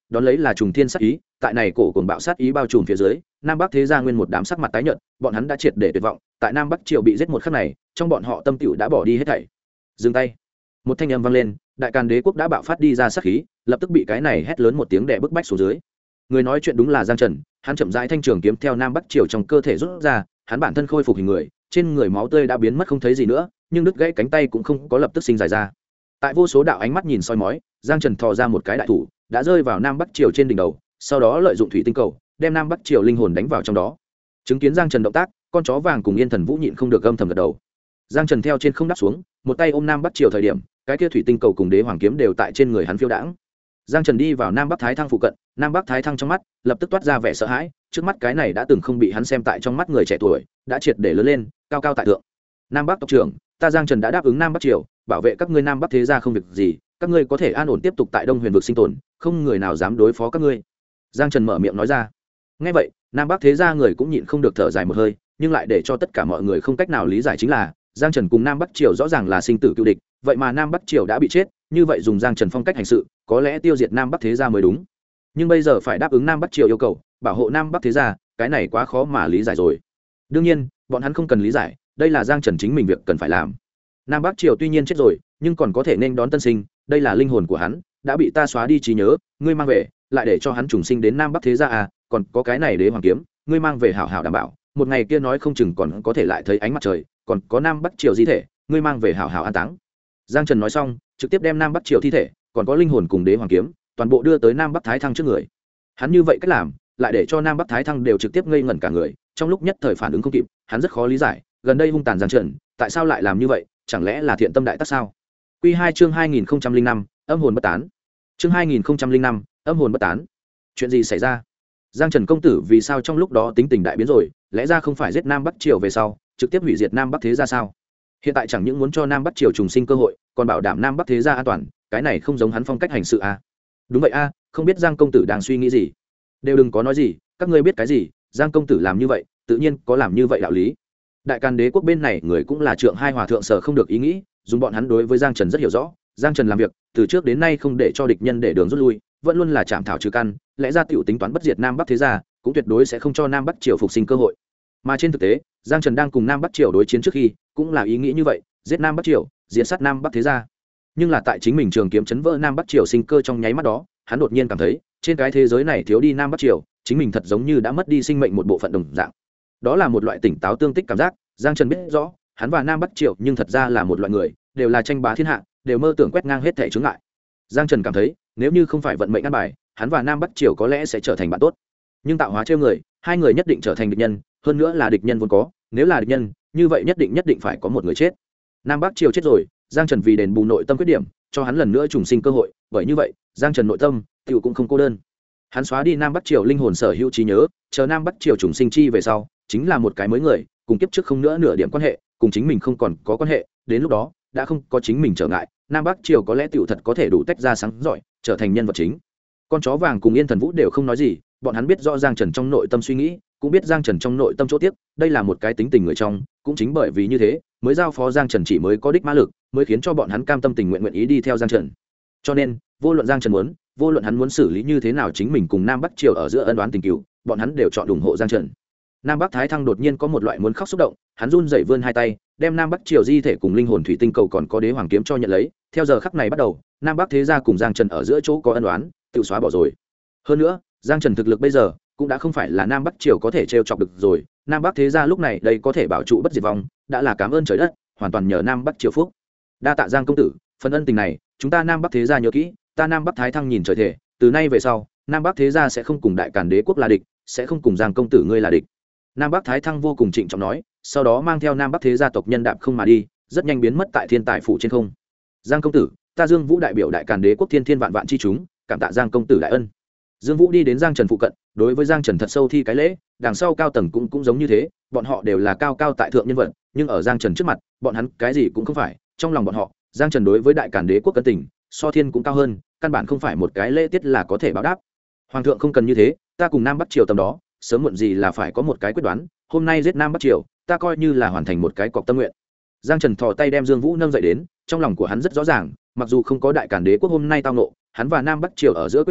đón lấy là trùng thiên sát ý. Tại này cổ cuồng bạo sát ý bao trùm phía dưới, Nam Bắc thế gia nguyên một đám sắc mặt tái nhợt, bọn hắn đã triệt để tuyệt vọng. Tại Nam Bắc triều bị giết một khắc này, trong bọn họ tâm tựu đã bỏ đi hết thảy. Dừng tay. Một thanh âm vang lên, Đại Càn Đế quốc đã bạo phát đi ra sát khí, lập tức bị cái này hét lớn một tiếng đè bức bách xuống dưới. Người nói chuyện đúng là Giang Trần, hắn chậm rãi thanh trường kiếm theo Nam Bắc triều trong cơ thể rút ra, hắn bản thân khôi phục hình người, trên người máu tươi đã biến mất không thấy gì nữa, nhưng đứt gãy cánh tay cũng không có lập tức sinh dài ra. Tại vô số đạo ánh mắt nhìn soi mói, Giang Trần thò ra một cái đại thủ, đã rơi vào Nam Bắc triều trên đỉnh đầu, sau đó lợi dụng thủy tinh cầu, đem Nam Bắc triều linh hồn đánh vào trong đó. Chứng kiến Giang Trần động tác, con chó vàng cùng Yên Thần Vũ nhịn không được âm thầm gật đầu. Giang Trần theo trên không đáp xuống, một tay ôm Nam Bắc triều thời điểm, cái kia thủy tinh cầu cùng đế hoàng kiếm đều tại trên người hắn phiêu đãng. Giang Trần đi vào Nam Bắc Thái Thăng phụ cận, Nam Bắc Thái Thăng trong mắt lập tức toát ra vẻ sợ hãi, trước mắt cái này đã từng không bị hắn xem tại trong mắt người trẻ tuổi, đã triệt để lớn lên, cao cao tại thượng. Nam Bắc tộc trưởng, ta Giang Trần đã đáp ứng Nam Bắc triều, bảo vệ các ngươi Nam Bắc thế gia không việc gì, các ngươi có thể an ổn tiếp tục tại Đông Huyền vực sinh tồn, không người nào dám đối phó các ngươi. Giang Trần mở miệng nói ra. Nghe vậy, Nam Bắc thế gia người cũng nhịn không được thở dài một hơi, nhưng lại để cho tất cả mọi người không cách nào lý giải chính là, Giang Trần cùng Nam Bắc triều rõ ràng là sinh tử cựu địch, vậy mà Nam Bắc triều đã bị chết, như vậy dùng Giang Trần phong cách hành sự, có lẽ tiêu diệt Nam Bắc thế gia mới đúng. Nhưng bây giờ phải đáp ứng Nam Bắc triều yêu cầu, bảo hộ Nam Bắc thế gia, cái này quá khó mà lý giải rồi. Đương nhiên, bọn hắn không cần lý giải, đây là Giang Trần chính mình việc cần phải làm. Nam Bắc triều tuy nhiên chết rồi, nhưng còn có thể nên đón tân sinh, đây là linh hồn của hắn, đã bị ta xóa đi trí nhớ, ngươi mang về, lại để cho hắn trùng sinh đến Nam Bắc thế gia à, còn có cái này đế hoàng kiếm, ngươi mang về hảo hảo đảm bảo, một ngày kia nói không chừng còn có thể lại thấy ánh mặt trời, còn có Nam Bắc triều di thể, ngươi mang về hảo hảo an táng. Giang Trần nói xong, trực tiếp đem Nam Bắc triều thi thể, còn có linh hồn cùng đế hoàng kiếm, toàn bộ đưa tới Nam Bắc Thái Thăng trước người. Hắn như vậy cách làm, lại để cho Nam Bắc Thái Thăng đều trực tiếp ngây ngẩn cả người, trong lúc nhất thời phản ứng không kịp, hắn rất khó lý giải, gần đây hung tàn Giang Trần, tại sao lại làm như vậy, chẳng lẽ là thiện tâm đại tác sao? Quy 2 chương 2005, âm hồn bất tán. Chương 2005, âm hồn bất tán. Chuyện gì xảy ra? Giang Trần công tử vì sao trong lúc đó tính tình đại biến rồi, lẽ ra không phải giết Nam Bắc triều về sau, trực tiếp hủy diệt Nam Bắc thế gia sao? Hiện tại chẳng những muốn cho Nam Bắc triều trùng sinh cơ hội, còn bảo đảm Nam Bắc thế gia an toàn, cái này không giống hắn phong cách hành sự a. Đúng vậy a, không biết Giang công tử đang suy nghĩ gì. Đều đừng có nói gì, các ngươi biết cái gì, Giang công tử làm như vậy, tự nhiên có làm như vậy đạo lý. Đại Càn Đế quốc bên này người cũng là trượng hai hòa thượng sở không được ý nghĩ, dùng bọn hắn đối với Giang Trần rất hiểu rõ, Giang Trần làm việc từ trước đến nay không để cho địch nhân để đường rút lui, vẫn luôn là chạm thảo trừ căn, lẽ ra tiểu tính toán bất diệt Nam Bắc thế gia, cũng tuyệt đối sẽ không cho Nam Bắc triều phục sinh cơ hội. Mà trên thực tế, Giang Trần đang cùng Nam Bắc triều đối chiến trước khi, cũng là ý nghĩ như vậy, giết Nam Bắc triều, diệt sát Nam Bắc thế gia. Nhưng là tại chính mình trường kiếm chấn vỡ Nam Bắc triều sinh cơ trong nháy mắt đó, hắn đột nhiên cảm thấy, trên cái thế giới này thiếu đi Nam Bắc triều, chính mình thật giống như đã mất đi sinh mệnh một bộ phận đồng dạng. Đó là một loại tỉnh táo tương tích cảm giác, Giang Trần biết rõ, hắn và Nam Bắc triều nhưng thật ra là một loại người, đều là tranh bá thiên hạ, đều mơ tưởng quét ngang hết thảy chướng ngại. Giang Trần cảm thấy, nếu như không phải vận mệnh ăn bài, hắn và Nam Bắc triều có lẽ sẽ trở thành bạn tốt. Nhưng tạo hóa trêu người, hai người nhất định trở thành địch nhân, hơn nữa là địch nhân vốn có, nếu là địch nhân, như vậy nhất định phải có một người chết. Nam Bắc triều chết rồi, Giang Trần vì đền bù nội tâm khuyết điểm, cho hắn lần nữa trùng sinh cơ hội, bởi như vậy, Giang Trần nội tâm tiểu cũng không cô đơn. Hắn xóa đi Nam Bắc triều linh hồn sở hữu trí nhớ, chờ Nam Bắc triều trùng sinh chi về sau, chính là một cái mới người, cùng kiếp trước không nữa nửa điểm quan hệ, cùng chính mình không còn có quan hệ, đến lúc đó, đã không có chính mình trở ngại, Nam Bắc triều có lẽ tiểu thật có thể đủ tách ra sáng giỏi, trở thành nhân vật chính. Con chó vàng cùng Yên Thần Vũ đều không nói gì, bọn hắn biết rõ Giang Trần trong nội tâm suy nghĩ, cũng biết Giang Trần trong nội tâm chỗ tiếc, đây là một cái tính tình người trong, cũng chính bởi vì như thế, mới giao phó Giang Trần chỉ mới có đích mã lực, mới khiến cho bọn hắn cam tâm tình nguyện nguyện ý đi theo Giang Trần. Cho nên, vô luận Giang Trần muốn, vô luận hắn muốn xử lý như thế nào chính mình cùng Nam Bắc triều ở giữa ân oán tình cừu, bọn hắn đều chọn ủng hộ Giang Trần. Nam Bắc Thái Thăng đột nhiên có một loại muốn khóc xúc động, hắn run rẩy vươn hai tay, đem Nam Bắc triều di thể cùng linh hồn thủy tinh cầu còn có đế hoàng kiếm cho nhận lấy, theo giờ khắc này bắt đầu, Nam Bắc thế gia cùng Giang Trần ở giữa chỗ có ân oán, tự xóa bỏ rồi. Hơn nữa, Giang Trần thực lực bây giờ cũng đã không phải là Nam Bắc triều có thể trêu chọc được rồi, Nam Bắc thế gia lúc này đây có thể bảo trụ bất diệt vong, đã là cảm ơn trời đất, hoàn toàn nhờ Nam Bắc triều phúc. Đa tạ Giang công tử, phần ân tình này, chúng ta Nam Bắc thế gia nhớ kỹ, ta Nam Bắc Thái Thăng nhìn trời thể, từ nay về sau, Nam Bắc thế gia sẽ không cùng Đại Càn Đế quốc là địch, sẽ không cùng Giang công tử ngươi là địch. Nam Bắc Thái Thăng vô cùng trịnh trọng nói, sau đó mang theo Nam Bắc thế gia tộc nhân đạp không mà đi, rất nhanh biến mất tại thiên tài phủ trên không. Giang công tử, ta Dương Vũ đại biểu Đại Càn Đế quốc thiên thiên vạn vạn chi chúng, cảm tạ Giang công tử đại ân. Dương Vũ đi đến Giang Trần phụ cận, đối với Giang Trần thật sâu thi cái lễ, đằng sau cao tầng cũng giống như thế, bọn họ đều là cao cao tại thượng nhân vật, nhưng ở Giang Trần trước mặt, bọn hắn cái gì cũng không phải, trong lòng bọn họ, Giang Trần đối với Đại Càn Đế quốc cân tình, so thiên cũng cao hơn, căn bản không phải một cái lễ tiết là có thể báo đáp. Hoàng thượng không cần như thế, ta cùng Nam Bắc triều tầm đó, sớm muộn gì là phải có một cái quyết đoán, hôm nay giết Nam Bắc triều, ta coi như là hoàn thành một cái cọc tâm nguyện. Giang Trần thò tay đem Dương Vũ nâng dậy đến, trong lòng của hắn rất rõ ràng, mặc dù không có Đại Càn Đế quốc hôm nay tao nộ, hắn và Nam Bắc triều ở giữa quyết chiến,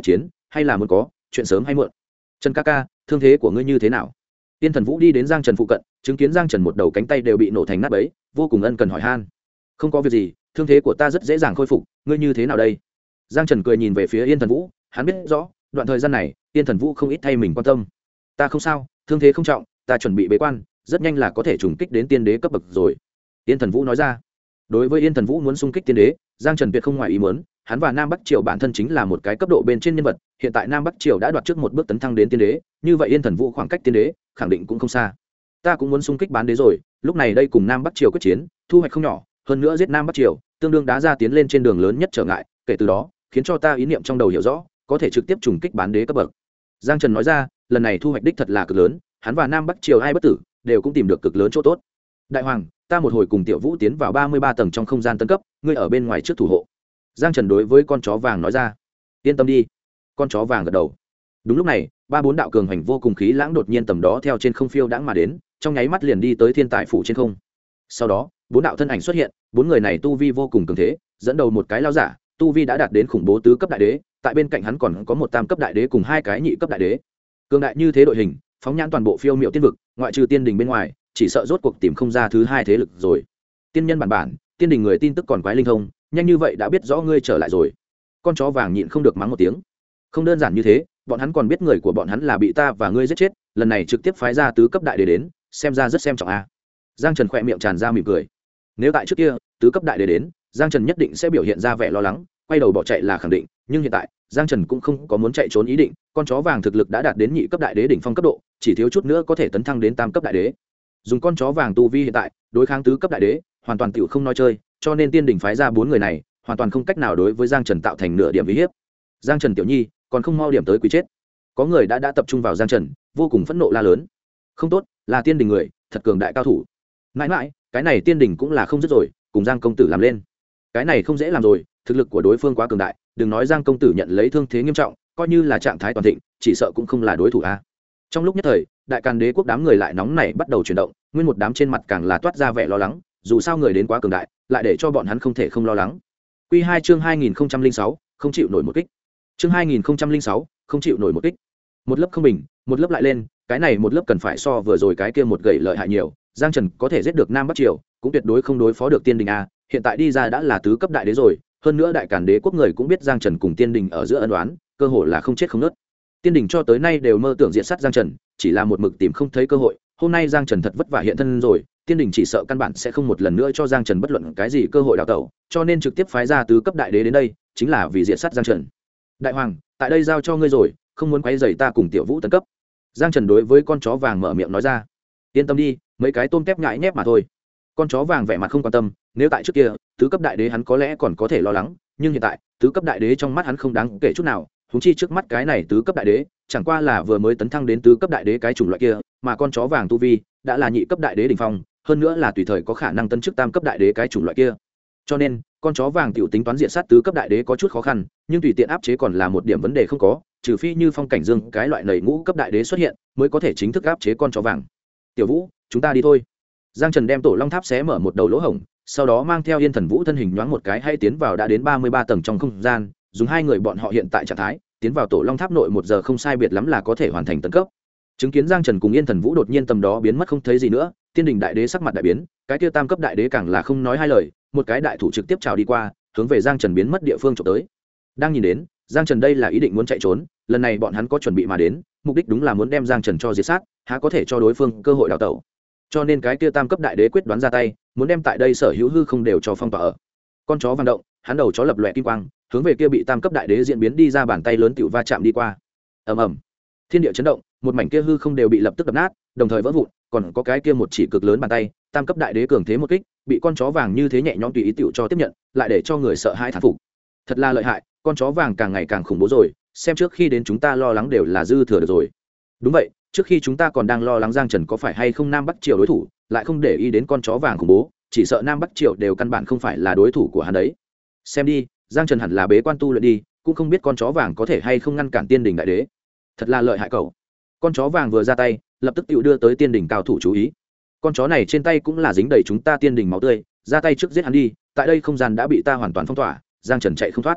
hay là muốn có chuyện sớm hay muộn. Trần ca ca, thương thế của ngươi như thế nào? Tiên Thần Vũ đi đến Giang Trần phụ cận, chứng kiến Giang Trần một đầu cánh tay đều bị nổ thành nát bấy, vô cùng ân cần hỏi han. Không có việc gì, thương thế của ta rất dễ dàng khôi phục, ngươi như thế nào đây? Giang Trần cười nhìn về phía Yên Thần Vũ, hắn biết rõ đoạn thời gian này Yên Thần Vũ không ít thay mình quan tâm. Ta không sao, thương thế không trọng, ta chuẩn bị bế quan, rất nhanh là có thể trùng kích đến tiên đế cấp bậc rồi. Yên Thần Vũ nói ra. Đối với Yên Thần Vũ muốn xung kích tiên đế, Giang Trần tuyệt không ngoài ý muốn, hắn và Nam Bắc Triều bản thân chính là một cái cấp độ bên trên nhân vật, hiện tại Nam Bắc Triều đã đoạt trước một bước tấn thăng đến tiên đế, như vậy Yên Thần Vũ khoảng cách tiên đế khẳng định cũng không xa. Ta cũng muốn xung kích bán đế rồi, lúc này đây cùng Nam Bắc Triều quyết chiến, thu hoạch không nhỏ, hơn nữa giết Nam Bắc Triều, tương đương đá ra tiến lên trên đường lớn nhất trở ngại, kể từ đó, khiến cho ta ý niệm trong đầu hiểu rõ, có thể trực tiếp trùng kích bán đế cấp bậc. Giang Trần nói ra, lần này thu hoạch đích thật là cực lớn, hắn và Nam Bắc Triều ai bất tử, đều cũng tìm được cực lớn chỗ tốt. Đại hoàng, ta một hồi cùng Tiểu Vũ tiến vào 33 tầng trong không gian tân cấp, ngươi ở bên ngoài trước thủ hộ. Giang Trần đối với con chó vàng nói ra. Yên tâm đi. Con chó vàng gật đầu. Đúng lúc này, ba bốn đạo cường hành vô cùng khí lãng đột nhiên tầm đó theo trên không phiêu đãng mà đến, trong nháy mắt liền đi tới thiên tài phủ trên không. Sau đó, bốn đạo thân ảnh xuất hiện, bốn người này tu vi vô cùng cường thế, dẫn đầu một cái lao giả, tu vi đã đạt đến khủng bố tứ cấp đại đế, tại bên cạnh hắn còn có một tam cấp đại đế cùng hai cái nhị cấp đại đế. Cường đại như thế đội hình, phóng nhãn toàn bộ phiêu miệu tiên vực, ngoại trừ tiên đình bên ngoài, chỉ sợ rốt cuộc tìm không ra thứ hai thế lực rồi. Tiên nhân bản, tiên đình người tin tức còn quái linh thông, nhanh như vậy đã biết rõ ngươi trở lại rồi. Con chó vàng nhịn không được mắng một tiếng. Không đơn giản như thế, bọn hắn còn biết người của bọn hắn là bị ta và ngươi giết chết, lần này trực tiếp phái ra tứ cấp đại đế đến, xem ra rất xem trọng a. Giang Trần khỏe miệng tràn ra mỉm cười. Nếu tại trước kia tứ cấp đại đế đến, Giang Trần nhất định sẽ biểu hiện ra vẻ lo lắng, quay đầu bỏ chạy là khẳng định, nhưng hiện tại Giang Trần cũng không có muốn chạy trốn ý định, con chó vàng thực lực đã đạt đến nhị cấp đại đế đỉnh phong cấp độ, chỉ thiếu chút nữa có thể tấn thăng đến tam cấp đại đế. Dùng con chó vàng tu vi hiện tại đối kháng tứ cấp đại đế hoàn toàn tiểu không nói chơi, cho nên tiên đình phái ra bốn người này hoàn toàn không cách nào đối với Giang Trần tạo thành nửa điểm uy hiếp. Giang Trần tiểu nhi còn không mau điểm tới quý chết. Có người đã tập trung vào Giang Trần, vô cùng phẫn nộ la lớn. Không tốt, là tiên đình người, thật cường đại cao thủ. Mãi mãi, cái này tiên đình cũng là không dứt rồi, cùng Giang công tử làm lên. Cái này không dễ làm rồi, thực lực của đối phương quá cường đại, đừng nói Giang công tử nhận lấy thương thế nghiêm trọng, coi như là trạng thái toàn thịnh, chỉ sợ cũng không là đối thủ a. Trong lúc nhất thời, Đại Càn Đế quốc đám người lại nóng nảy bắt đầu chuyển động, nguyên một đám trên mặt càng là toát ra vẻ lo lắng, dù sao người đến quá cường đại, lại để cho bọn hắn không thể không lo lắng. Quy 2 chương 2006, không chịu nổi một kích. Chương 2006, không chịu nổi một kích. Một lớp không bình, một lớp lại lên, cái này một lớp cần phải so vừa rồi cái kia một gậy lợi hại nhiều, Giang Trần có thể giết được Nam Bắc Triều, cũng tuyệt đối không đối phó được Tiên Đình a, hiện tại đi ra đã là tứ cấp đại đế rồi, hơn nữa Đại Càn Đế quốc người cũng biết Giang Trần cùng Tiên Đình ở giữa ân oán, cơ hội là không chết không nứt. Tiên Đình cho tới nay đều mơ tưởng diệt sát Giang Trần, chỉ là một mực tìm không thấy cơ hội, hôm nay Giang Trần thật vất vả hiện thân rồi, Tiên Đình chỉ sợ căn bản sẽ không một lần nữa cho Giang Trần bất luận cái gì cơ hội đào tẩu, cho nên trực tiếp phái ra tứ cấp đại đế đến đây, chính là vì diệt sát Giang Trần. Đại hoàng, tại đây giao cho ngươi rồi, không muốn quấy rầy ta cùng Tiểu Vũ tấn cấp. Giang Trần đối với con chó vàng mở miệng nói ra. Yên tâm đi, mấy cái tôm tép nhãi nhép mà thôi. Con chó vàng vẻ mặt không quan tâm, nếu tại trước kia tứ cấp đại đế hắn có lẽ còn có thể lo lắng, nhưng hiện tại tứ cấp đại đế trong mắt hắn không đáng kể chút nào, huống chi trước mắt cái này tứ cấp đại đế chẳng qua là vừa mới tấn thăng đến tứ cấp đại đế cái chủng loại kia, mà con chó vàng tu vi đã là nhị cấp đại đế đỉnh phong, hơn nữa là tùy thời có khả năng tấn chức tam cấp đại đế cái chủng loại kia, cho nên con chó vàng tiểu tính toán diện sát tứ cấp đại đế có chút khó khăn, nhưng tùy tiện áp chế còn là một điểm vấn đề không có, trừ phi như Phong Cảnh Dương cái loại nầy ngũ cấp đại đế xuất hiện mới có thể chính thức áp chế con chó vàng. Tiểu Vũ, chúng ta đi thôi. Giang Trần đem tổ long tháp xé mở một đầu lỗ hổng, sau đó mang theo Yên Thần Vũ thân hình nhoáng một cái hay tiến vào đã đến 33 tầng trong không gian, dùng hai người bọn họ hiện tại trạng thái tiến vào tổ long tháp nội 1 giờ không sai biệt lắm là có thể hoàn thành tấn cấp. Chứng kiến Giang Trần cùng Yên Thần Vũ đột nhiên tầm đó biến mất không thấy gì nữa, Tiên Đình đại đế sắc mặt đại biến, cái kia tam cấp đại đế càng là không nói hai lời, một cái đại thủ trực tiếp chào đi qua, hướng về Giang Trần biến mất địa phương chụp tới. Đang nhìn đến, Giang Trần đây là ý định muốn chạy trốn, lần này bọn hắn có chuẩn bị mà đến, mục đích đúng là muốn đem Giang Trần cho diệt sát, há có thể cho đối phương cơ hội đào tẩu. Cho nên cái kia tam cấp đại đế quyết đoán ra tay, muốn đem tại đây sở hữu hư không đều cho phong tỏa ở. Con chó vàng động, hắn đầu chó lập lòe kim quang, hướng về kia bị tam cấp đại đế diễn biến đi ra bàn tay lớn tiểu va chạm đi qua. Ầm ầm. Thiên địa chấn động, một mảnh kia hư không đều bị lập tức đập nát, đồng thời vỡ vụn, còn có cái kia một chỉ cực lớn bàn tay, tam cấp đại đế cường thế một kích, bị con chó vàng như thế nhẹ nhõm tùy ý tiểu cho tiếp nhận, lại để cho người sợ hãi thán phục. Thật là lợi hại, con chó vàng càng ngày càng khủng bố rồi, xem trước khi đến chúng ta lo lắng đều là dư thừa được rồi. Đúng vậy, trước khi chúng ta còn đang lo lắng Giang Trần có phải hay không Nam Bắc Triều đối thủ, lại không để ý đến con chó vàng khủng bố, chỉ sợ Nam Bắc Triều đều căn bản không phải là đối thủ của hắn đấy. Xem đi, Giang Trần hẳn là bế quan tu luyện đi, cũng không biết con chó vàng có thể hay không ngăn cản Tiên Đình đại đế. Thật là lợi hại cậu. Con chó vàng vừa ra tay, lập tức tự đưa tới Tiên Đình cao thủ chú ý. Con chó này trên tay cũng là dính đầy chúng ta Tiên Đình máu tươi, ra tay trước giết hắn đi, tại đây không gian đã bị ta hoàn toàn phong tỏa, Giang Trần chạy không thoát.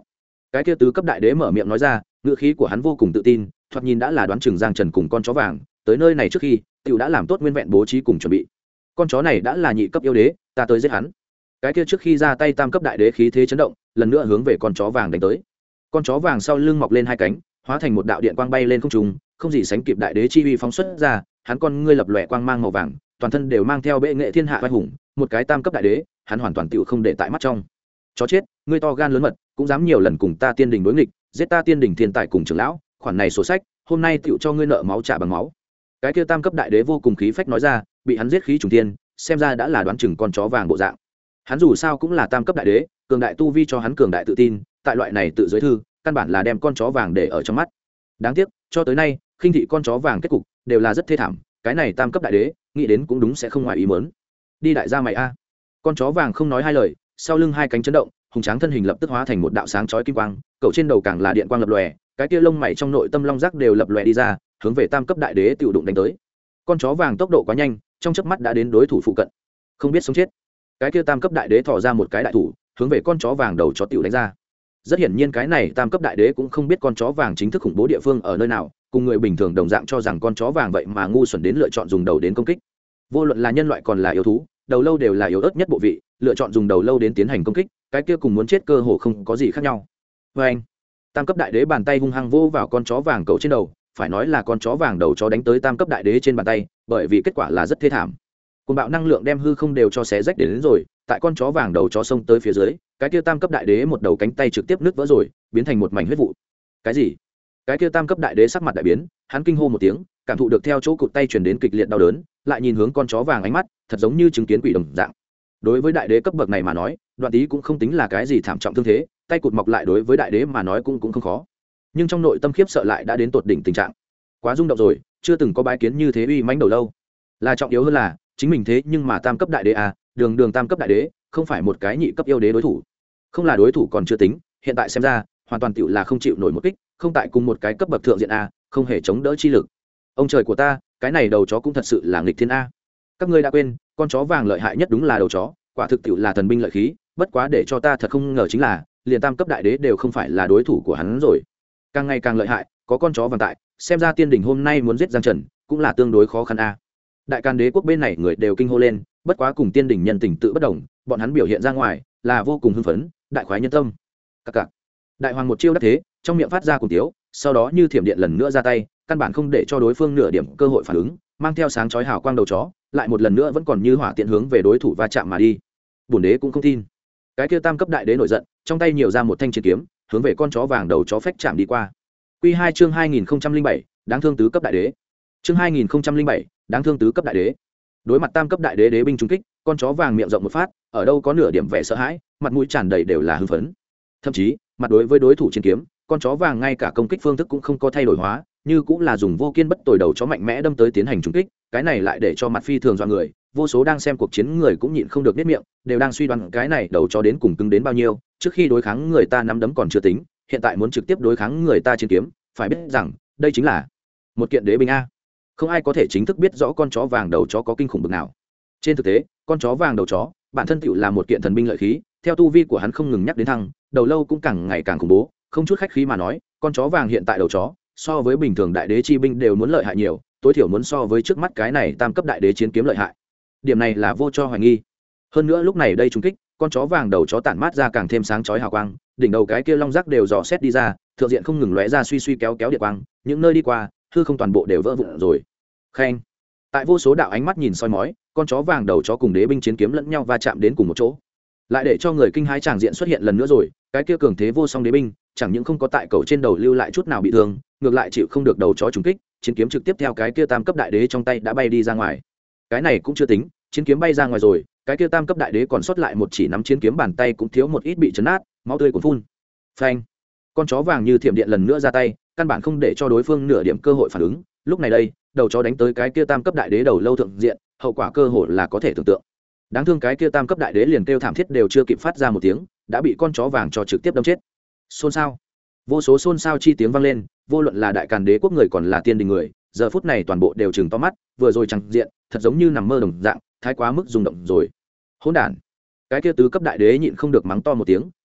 cái kia tứ cấp đại đế mở miệng nói ra, ngữ khí của hắn vô cùng tự tin, thoạt nhìn đã là đoán chừng Giang Trần cùng con chó vàng tới nơi này trước khi tiểu đã làm tốt nguyên vẹn bố trí cùng chuẩn bị. Con chó này đã là nhị cấp yêu đế, ta tới giết hắn. Cái kia trước khi ra tay tam cấp đại đế khí thế chấn động, lần nữa hướng về con chó vàng đánh tới. Con chó vàng sau lưng mọc lên hai cánh, hóa thành một đạo điện quang bay lên không trung, không gì sánh kịp đại đế chi uy phóng xuất ra, hắn con ngươi lập lòe quang mang màu vàng, toàn thân đều mang theo bệ nghệ thiên hạ vai hùng, một cái tam cấp đại đế, hắn hoàn toàn tựu không để tại mắt trong. Chó chết, ngươi to gan lớn mật, cũng dám nhiều lần cùng ta tiên đình đối nghịch, giết ta tiên đình thiên tài cùng trưởng lão, khoản này sổ sách, hôm nay tựu cho ngươi nợ máu trả bằng máu. Cái kia tam cấp đại đế vô cùng khí phách nói ra, bị hắn giết khí trùng tiên, xem ra đã là đoán chừng con chó vàng bộ dạng. Hắn dù sao cũng là tam cấp đại đế, cường đại tu vi cho hắn cường đại tự tin, tại loại này tự giới thư, căn bản là đem con chó vàng để ở trong mắt. Đáng tiếc, cho tới nay, khinh thị con chó vàng kết cục đều là rất thê thảm, cái này tam cấp đại đế, nghĩ đến cũng đúng sẽ không ngoài ý muốn. Đi đại gia mày a. Con chó vàng không nói hai lời, sau lưng hai cánh chấn động, hùng tráng thân hình lập tức hóa thành một đạo sáng chói kim quang, cậu trên đầu càng là điện quang lập lòe, cái kia lông mày trong nội tâm long giác đều lập lòe đi ra, hướng về tam cấp đại đế tiểu đụng đánh tới. Con chó vàng tốc độ quá nhanh, trong chớp mắt đã đến đối thủ phụ cận, không biết sống chết. Cái kia tam cấp đại đế thò ra một cái đại thủ, hướng về con chó vàng đầu chó tiểu đánh ra. Rất hiển nhiên cái này tam cấp đại đế cũng không biết con chó vàng chính thức khủng bố địa phương ở nơi nào, cùng người bình thường đồng dạng cho rằng con chó vàng vậy mà ngu xuẩn đến lựa chọn dùng đầu đến công kích. Vô luận là nhân loại còn là yêu thú, đầu lâu đều là yếu ớt nhất bộ vị, lựa chọn dùng đầu lâu đến tiến hành công kích, cái kia cùng muốn chết cơ hồ không có gì khác nhau. Và anh, tam cấp đại đế bàn tay hung hăng vô vào con chó vàng cậu trên đầu, phải nói là con chó vàng đầu chó đánh tới tam cấp đại đế trên bàn tay, bởi vì kết quả là rất thê thảm. Cùng bạo năng lượng đem hư không đều cho xé rách đến rồi, tại con chó vàng đầu chó xông tới phía dưới, cái kia tam cấp đại đế một đầu cánh tay trực tiếp nứt vỡ rồi, biến thành một mảnh huyết vụ. Cái gì? Cái kia tam cấp đại đế sắc mặt đại biến, hắn kinh hô một tiếng, cảm thụ được theo chỗ cụt tay truyền đến kịch liệt đau đớn, lại nhìn hướng con chó vàng ánh mắt, thật giống như chứng kiến quỷ đồng dạng. Đối với đại đế cấp bậc này mà nói, Đoạn Tý cũng không tính là cái gì thảm trọng thương thế, tay cụt mọc lại đối với đại đế mà nói cũng không khó. Nhưng trong nội tâm khiếp sợ lại đã đến tột đỉnh tình trạng. Quá rung động rồi, chưa từng có bái kiến như thế uy mãnh đầu lâu. Là trọng yếu hơn là, chính mình thế nhưng mà tam cấp đại đế à, đường tam cấp đại đế, không phải một cái nhị cấp yêu đế đối thủ. Không là đối thủ còn chưa tính, hiện tại xem ra, hoàn toàn tựu là không chịu nổi một kích, không tại cùng một cái cấp bậc thượng diện a, không hề chống đỡ chi lực. Ông trời của ta, cái này đầu chó cũng thật sự là nghịch thiên a. Các ngươi đã quên, con chó vàng lợi hại nhất đúng là đầu chó, quả thực tựu là thần binh lợi khí, bất quá để cho ta thật không ngờ chính là, liền tam cấp đại đế đều không phải là đối thủ của hắn rồi. Càng ngày càng lợi hại, có con chó vàng tại, xem ra tiên đỉnh hôm nay muốn giết Giang Trần, cũng là tương đối khó khăn a. Đại Càn Đế quốc bên này người đều kinh hô lên, bất quá cùng tiên đỉnh nhân tình tự bất đồng, bọn hắn biểu hiện ra ngoài là vô cùng hưng phấn, đại khoái nhân tâm. Các cặc. Đại hoàng một chiêu đắc thế, trong miệng phát ra cùng tiếu, sau đó như thiểm điện lần nữa ra tay, căn bản không để cho đối phương nửa điểm cơ hội phản ứng, mang theo sáng chói hào quang đầu chó, lại một lần nữa vẫn còn như hỏa tiện hướng về đối thủ va chạm mà đi. Bổn đế cũng không tin. Cái kia tam cấp đại đế nổi giận, trong tay nhiều ra một thanh chiến kiếm, hướng về con chó vàng đầu chó phách chạm đi qua. Quy 2 chương 2007, đáng thương tứ cấp đại đế. Chương 2007, đáng thương tứ cấp đại đế. Đối mặt tam cấp đại đế đế binh trúng kích, con chó vàng miệng rộng một phát, ở đâu có nửa điểm vẻ sợ hãi, mặt mũi tràn đầy đều là hưng phấn. Thậm chí, mặt đối với đối thủ chiến kiếm, con chó vàng ngay cả công kích phương thức cũng không có thay đổi hóa, như cũng là dùng vô kiên bất tồi đầu chó mạnh mẽ đâm tới tiến hành trúng kích, cái này lại để cho mặt phi thường do người, vô số đang xem cuộc chiến người cũng nhịn không được biết miệng, đều đang suy đoán cái này đầu chó đến cùng cứng đến bao nhiêu, trước khi đối kháng người ta nắm đấm còn chưa tính, hiện tại muốn trực tiếp đối kháng người ta chiến kiếm, phải biết rằng, đây chính là một kiện đế binh a. Không ai có thể chính thức biết rõ con chó vàng đầu chó có kinh khủng bực nào. Trên thực tế, con chó vàng đầu chó, bản thân tựu là một kiện thần binh lợi khí, theo tu vi của hắn không ngừng nhắc đến thăng, đầu lâu cũng càng ngày càng khủng bố, không chút khách khí mà nói, con chó vàng hiện tại đầu chó, so với bình thường đại đế chi binh đều muốn lợi hại nhiều, tối thiểu muốn so với trước mắt cái này tam cấp đại đế chiến kiếm lợi hại. Điểm này là vô cho hoài nghi. Hơn nữa lúc này đây trúng kích, con chó vàng đầu chó tản mát ra càng thêm sáng chói hào quang, đỉnh đầu cái kia long rắc đều dò xét đi ra, thượng diện không ngừng lóe ra suy suy kéo kéo điện quang, những nơi đi qua, hư không toàn bộ đều vỡ vụn rồi. Khen. Tại vô số đạo ánh mắt nhìn soi mói, con chó vàng đầu chó cùng đế binh chiến kiếm lẫn nhau va chạm đến cùng một chỗ, lại để cho người kinh hãi tràng diện xuất hiện lần nữa rồi. Cái kia cường thế vô song đế binh chẳng những không có tại cầu trên đầu lưu lại chút nào bị thương, ngược lại chịu không được đầu chó trúng kích, chiến kiếm trực tiếp theo cái kia tam cấp đại đế trong tay đã bay đi ra ngoài. Cái này cũng chưa tính, chiến kiếm bay ra ngoài rồi, cái kia tam cấp đại đế còn sót lại một chỉ nắm chiến kiếm bàn tay cũng thiếu một ít bị chấn nát, máu tươi cuồn phun. Phanh. Con chó vàng như thiểm điện lần nữa ra tay, căn bản không để cho đối phương nửa điểm cơ hội phản ứng. Lúc này đây, đầu chó đánh tới cái kia tam cấp đại đế đầu lâu thượng diện, hậu quả cơ hội là có thể tưởng tượng. Đáng thương cái kia tam cấp đại đế liền kêu thảm thiết đều chưa kịp phát ra một tiếng, đã bị con chó vàng cho trực tiếp đâm chết. Xôn xao, vô số xôn xao chi tiếng vang lên, vô luận là đại Càn Đế quốc người còn là tiên đình người, giờ phút này toàn bộ đều trừng to mắt, vừa rồi chẳng diện, thật giống như nằm mơ đồng dạng, thái quá mức rung động rồi. Hỗn đản. Cái kia tứ cấp đại đế nhịn không được mắng to một tiếng,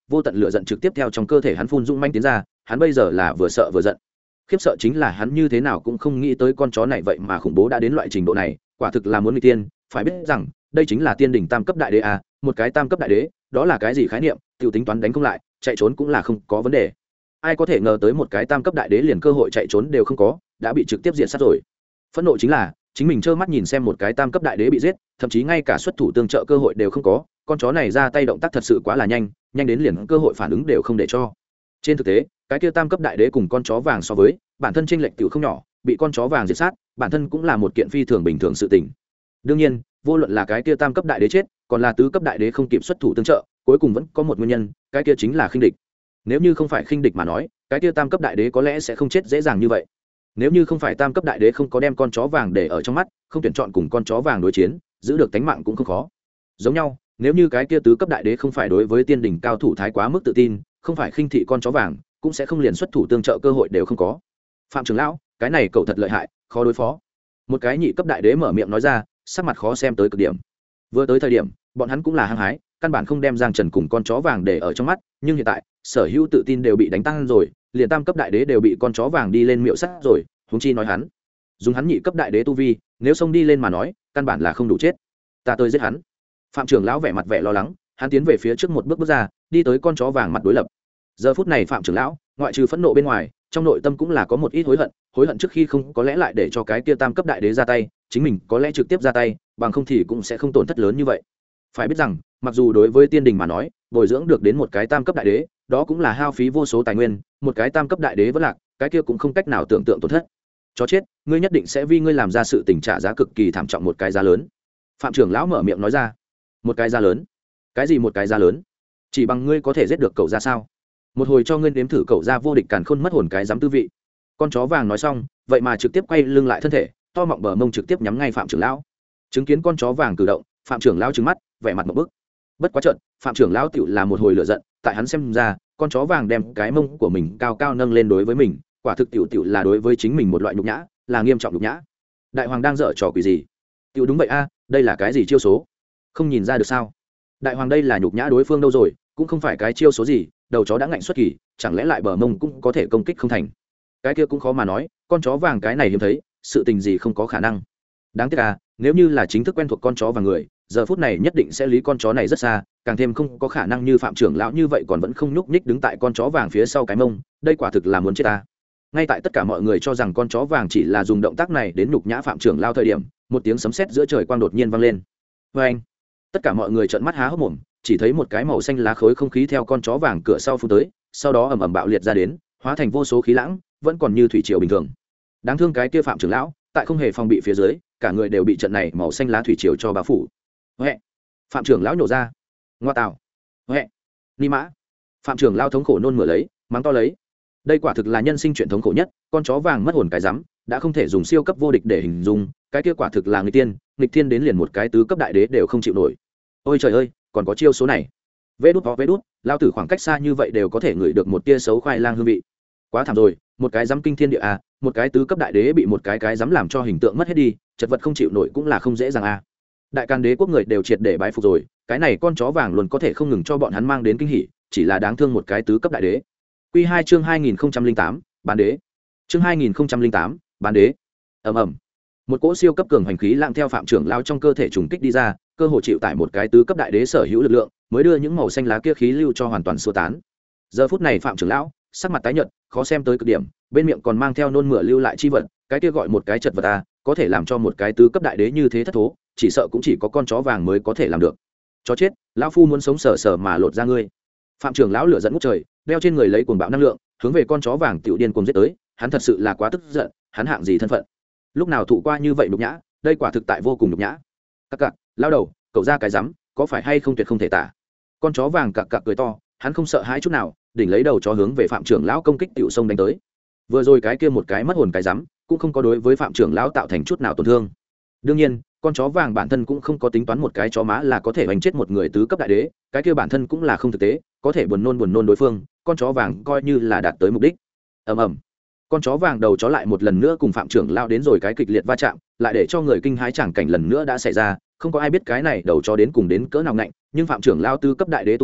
vô tận lửa giận trực tiếp theo trong cơ thể hắn phun dũng manh tiến ra, hắn bây giờ là vừa sợ vừa giận. Khiếp sợ chính là hắn như thế nào cũng không nghĩ tới con chó này vậy mà khủng bố đã đến loại trình độ này, quả thực là muốn nguy tiên. Phải biết rằng đây chính là tiên đỉnh tam cấp đại đế à, một cái tam cấp đại đế đó là cái gì khái niệm, tiểu tính toán đánh không lại, chạy trốn cũng là không có vấn đề. Ai có thể ngờ tới một cái tam cấp đại đế liền cơ hội chạy trốn đều không có, đã bị trực tiếp diệt sát rồi. Phẫn nộ chính là chính mình trơ mắt nhìn xem một cái tam cấp đại đế bị giết, thậm chí ngay cả xuất thủ tương trợ cơ hội đều không có. Con chó này ra tay động tác thật sự quá là nhanh, nhanh đến liền cơ hội phản ứng đều không để cho. Trên thực tế cái kia tam cấp đại đế cùng con chó vàng so với bản thân chênh lệch tiểu không nhỏ, bị con chó vàng diệt sát bản thân cũng là một kiện phi thường bình thường sự tình. Đương nhiên vô luận là cái kia tam cấp đại đế chết còn là tứ cấp đại đế không kịp xuất thủ tương trợ, cuối cùng vẫn có một nguyên nhân, cái kia chính là khinh địch. Nếu như không phải khinh địch mà nói, cái kia tam cấp đại đế có lẽ sẽ không chết dễ dàng như vậy. Nếu như không phải tam cấp đại đế không có đem con chó vàng để ở trong mắt, không tuyển chọn cùng con chó vàng đối chiến, giữ được tính mạng cũng không khó. Giống nhau, nếu như cái kia tứ cấp đại đế không phải đối với tiên đỉnh cao thủ thái quá mức tự tin, không phải khinh thị con chó vàng, cũng sẽ không liền xuất thủ tương trợ cơ hội đều không có. Phạm trưởng lão, cái này cậu thật lợi hại, khó đối phó. Một cái nhị cấp đại đế mở miệng nói ra, sắc mặt khó xem tới cực điểm. Vừa tới thời điểm bọn hắn cũng là hăng hái, căn bản không đem Giang Trần cùng con chó vàng để ở trong mắt, nhưng hiện tại sở hữu tự tin đều bị đánh tan rồi, liền tam cấp đại đế đều bị con chó vàng đi lên miệu sát rồi, huống chi nói hắn dùng hắn nhị cấp đại đế tu vi, nếu xông đi lên mà nói căn bản là không đủ chết. Ta tới giết hắn. Phạm trưởng lão vẻ mặt vẻ lo lắng, hắn tiến về phía trước một bước ra, đi tới con chó vàng mặt đối lập. Giờ phút này Phạm trưởng lão ngoại trừ phẫn nộ bên ngoài, trong nội tâm cũng là có một ít hối hận trước khi không có lẽ lại để cho cái kia tam cấp đại đế ra tay, chính mình có lẽ trực tiếp ra tay, bằng không thì cũng sẽ không tổn thất lớn như vậy. Phải biết rằng mặc dù đối với tiên đình mà nói, bồi dưỡng được đến một cái tam cấp đại đế đó cũng là hao phí vô số tài nguyên, một cái tam cấp đại đế vẫn lạc, cái kia cũng không cách nào tưởng tượng tổn thất. Chó chết, ngươi nhất định sẽ vì ngươi làm ra sự tình trả giá cực kỳ thảm trọng một cái giá lớn. Phạm trưởng lão mở miệng nói ra. Một cái giá lớn? Cái gì một cái giá lớn? Chỉ bằng ngươi có thể giết được cậu ra sao? Một hồi cho ngươi nếm thử cậu ra vô địch càn khôn mất hồn cái dám tư vị. Con chó vàng nói xong vậy mà trực tiếp quay lưng lại thân thể, to mọng bờ mông trực tiếp nhắm ngay Phạm trưởng lão. Chứng kiến con chó vàng cử động, Phạm trưởng lão trừng mắt, vẻ mặt một bức. Bất quá trận Phạm trưởng lão tựu là một hồi lửa giận, tại hắn xem ra con chó vàng đem cái mông của mình cao cao nâng lên đối với mình, quả thực tựu là đối với chính mình một loại nhục nhã, là nghiêm trọng nhục nhã. Đại hoàng đang dở trò quỷ gì? Tựu đúng vậy a, đây là cái gì chiêu số? Không nhìn ra được sao? Đại hoàng đây là nhục nhã đối phương đâu rồi, cũng không phải cái chiêu số gì, đầu chó đã ngạnh xuất kỳ, chẳng lẽ lại bờ mông cũng có thể công kích không thành? Cái kia cũng khó mà nói, con chó vàng cái này hiếm thấy, sự tình gì không có khả năng. Đáng tiếc à, nếu như là chính thức quen thuộc con chó và người, giờ phút này nhất định sẽ lý con chó này rất xa, càng thêm không có khả năng như Phạm trưởng lão như vậy còn vẫn không nhúc nhích đứng tại con chó vàng phía sau cái mông, đây quả thực là muốn chết ta. Ngay tại tất cả mọi người cho rằng con chó vàng chỉ là dùng động tác này đến nhục nhã Phạm trưởng lão thời điểm, một tiếng sấm sét giữa trời quang đột nhiên vang lên. Oeng! Tất cả mọi người trợn mắt há hốc mồm, chỉ thấy một cái màu xanh lá khối không khí theo con chó vàng cửa sau phun tới, sau đó ầm ầm bạo liệt ra đến, hóa thành vô số khí lãng, vẫn còn như thủy triều bình thường. Đáng thương cái kia Phạm trưởng lão, tại không hề phòng bị phía dưới, cả người đều bị trận này màu xanh lá thủy triều cho bao phủ. Huệ! Phạm trưởng lão nhổ ra. Ngoa tào! Huệ! Ni mã! Phạm trưởng lão thống khổ nôn mửa lấy, mắng to lấy. Đây quả thực là nhân sinh chuyện thống khổ nhất, con chó vàng mất hồn cái rắm, đã không thể dùng siêu cấp vô địch để hình dung, cái kia quả thực là nghịch thiên đến liền một cái tứ cấp đại đế đều không chịu nổi. Ôi trời ơi, còn có chiêu số này. Vê đút, lao tử khoảng cách xa như vậy đều có thể ngửi được một tia xấu khoai lang hương vị. Quá thảm rồi, một cái dám kinh thiên địa a, một cái tứ cấp đại đế bị một cái dám làm cho hình tượng mất hết đi, chật vật không chịu nổi cũng là không dễ dàng a. Đại Càn Đế quốc người đều triệt để bái phục rồi, cái này con chó vàng luôn có thể không ngừng cho bọn hắn mang đến kinh hỉ, chỉ là đáng thương một cái tứ cấp đại đế. Quy 2 chương 2008, bán đế. Chương 2008, bán đế. Ầm ầm. Một cỗ siêu cấp cường hành khí lạng theo Phạm trưởng lão trong cơ thể trùng kích đi ra, cơ hồ chịu tải một cái tứ cấp đại đế sở hữu lực lượng, mới đưa những màu xanh lá kia khí lưu cho hoàn toàn xua tán. Giờ phút này Phạm trưởng lão sắc mặt tái nhợt, khó xem tới cực điểm, bên miệng còn mang theo nôn mửa lưu lại chi vật, cái kia gọi một cái chật vật a, có thể làm cho một cái tứ cấp đại đế như thế thất thố, chỉ sợ cũng chỉ có con chó vàng mới có thể làm được. Chó chết, lão phu muốn sống sờ sờ mà lột ra ngươi. Phạm trưởng lão lửa giận ngút trời, đeo trên người lấy cuồng bạo năng lượng, hướng về con chó vàng tiểu điên cuồng giết tới, hắn thật sự là quá tức giận, hắn hạng gì thân phận? Lúc nào thụ qua như vậy nhục nhã, đây quả thực tại vô cùng nhục nhã. Cặc cặc, lao đầu, cậu ra cái rắm, có phải hay không tuyệt không thể tả. Con chó vàng cặc cặc cười to, hắn không sợ hãi chút nào, đỉnh lấy đầu chó hướng về Phạm trưởng lão công kích tiểu sông đánh tới. Vừa rồi cái kia một cái mất hồn cái rắm, cũng không có đối với Phạm trưởng lão tạo thành chút nào tổn thương. Đương nhiên, con chó vàng bản thân cũng không có tính toán một cái chó má là có thể đánh chết một người tứ cấp đại đế, cái kia bản thân cũng là không thực tế, có thể buồn nôn đối phương, con chó vàng coi như là đạt tới mục đích. Ầm ầm. Con chó vàng đầu chó lại một lần nữa cùng Phạm trưởng lão đến rồi cái kịch liệt va chạm, lại để cho người kinh hãi chẳng cảnh lần nữa đã xảy ra, không có ai biết cái này đầu chó đến cùng đến cỡ nào ngạnh, nhưng Phạm trưởng lão tứ cấp đại đế tu vi,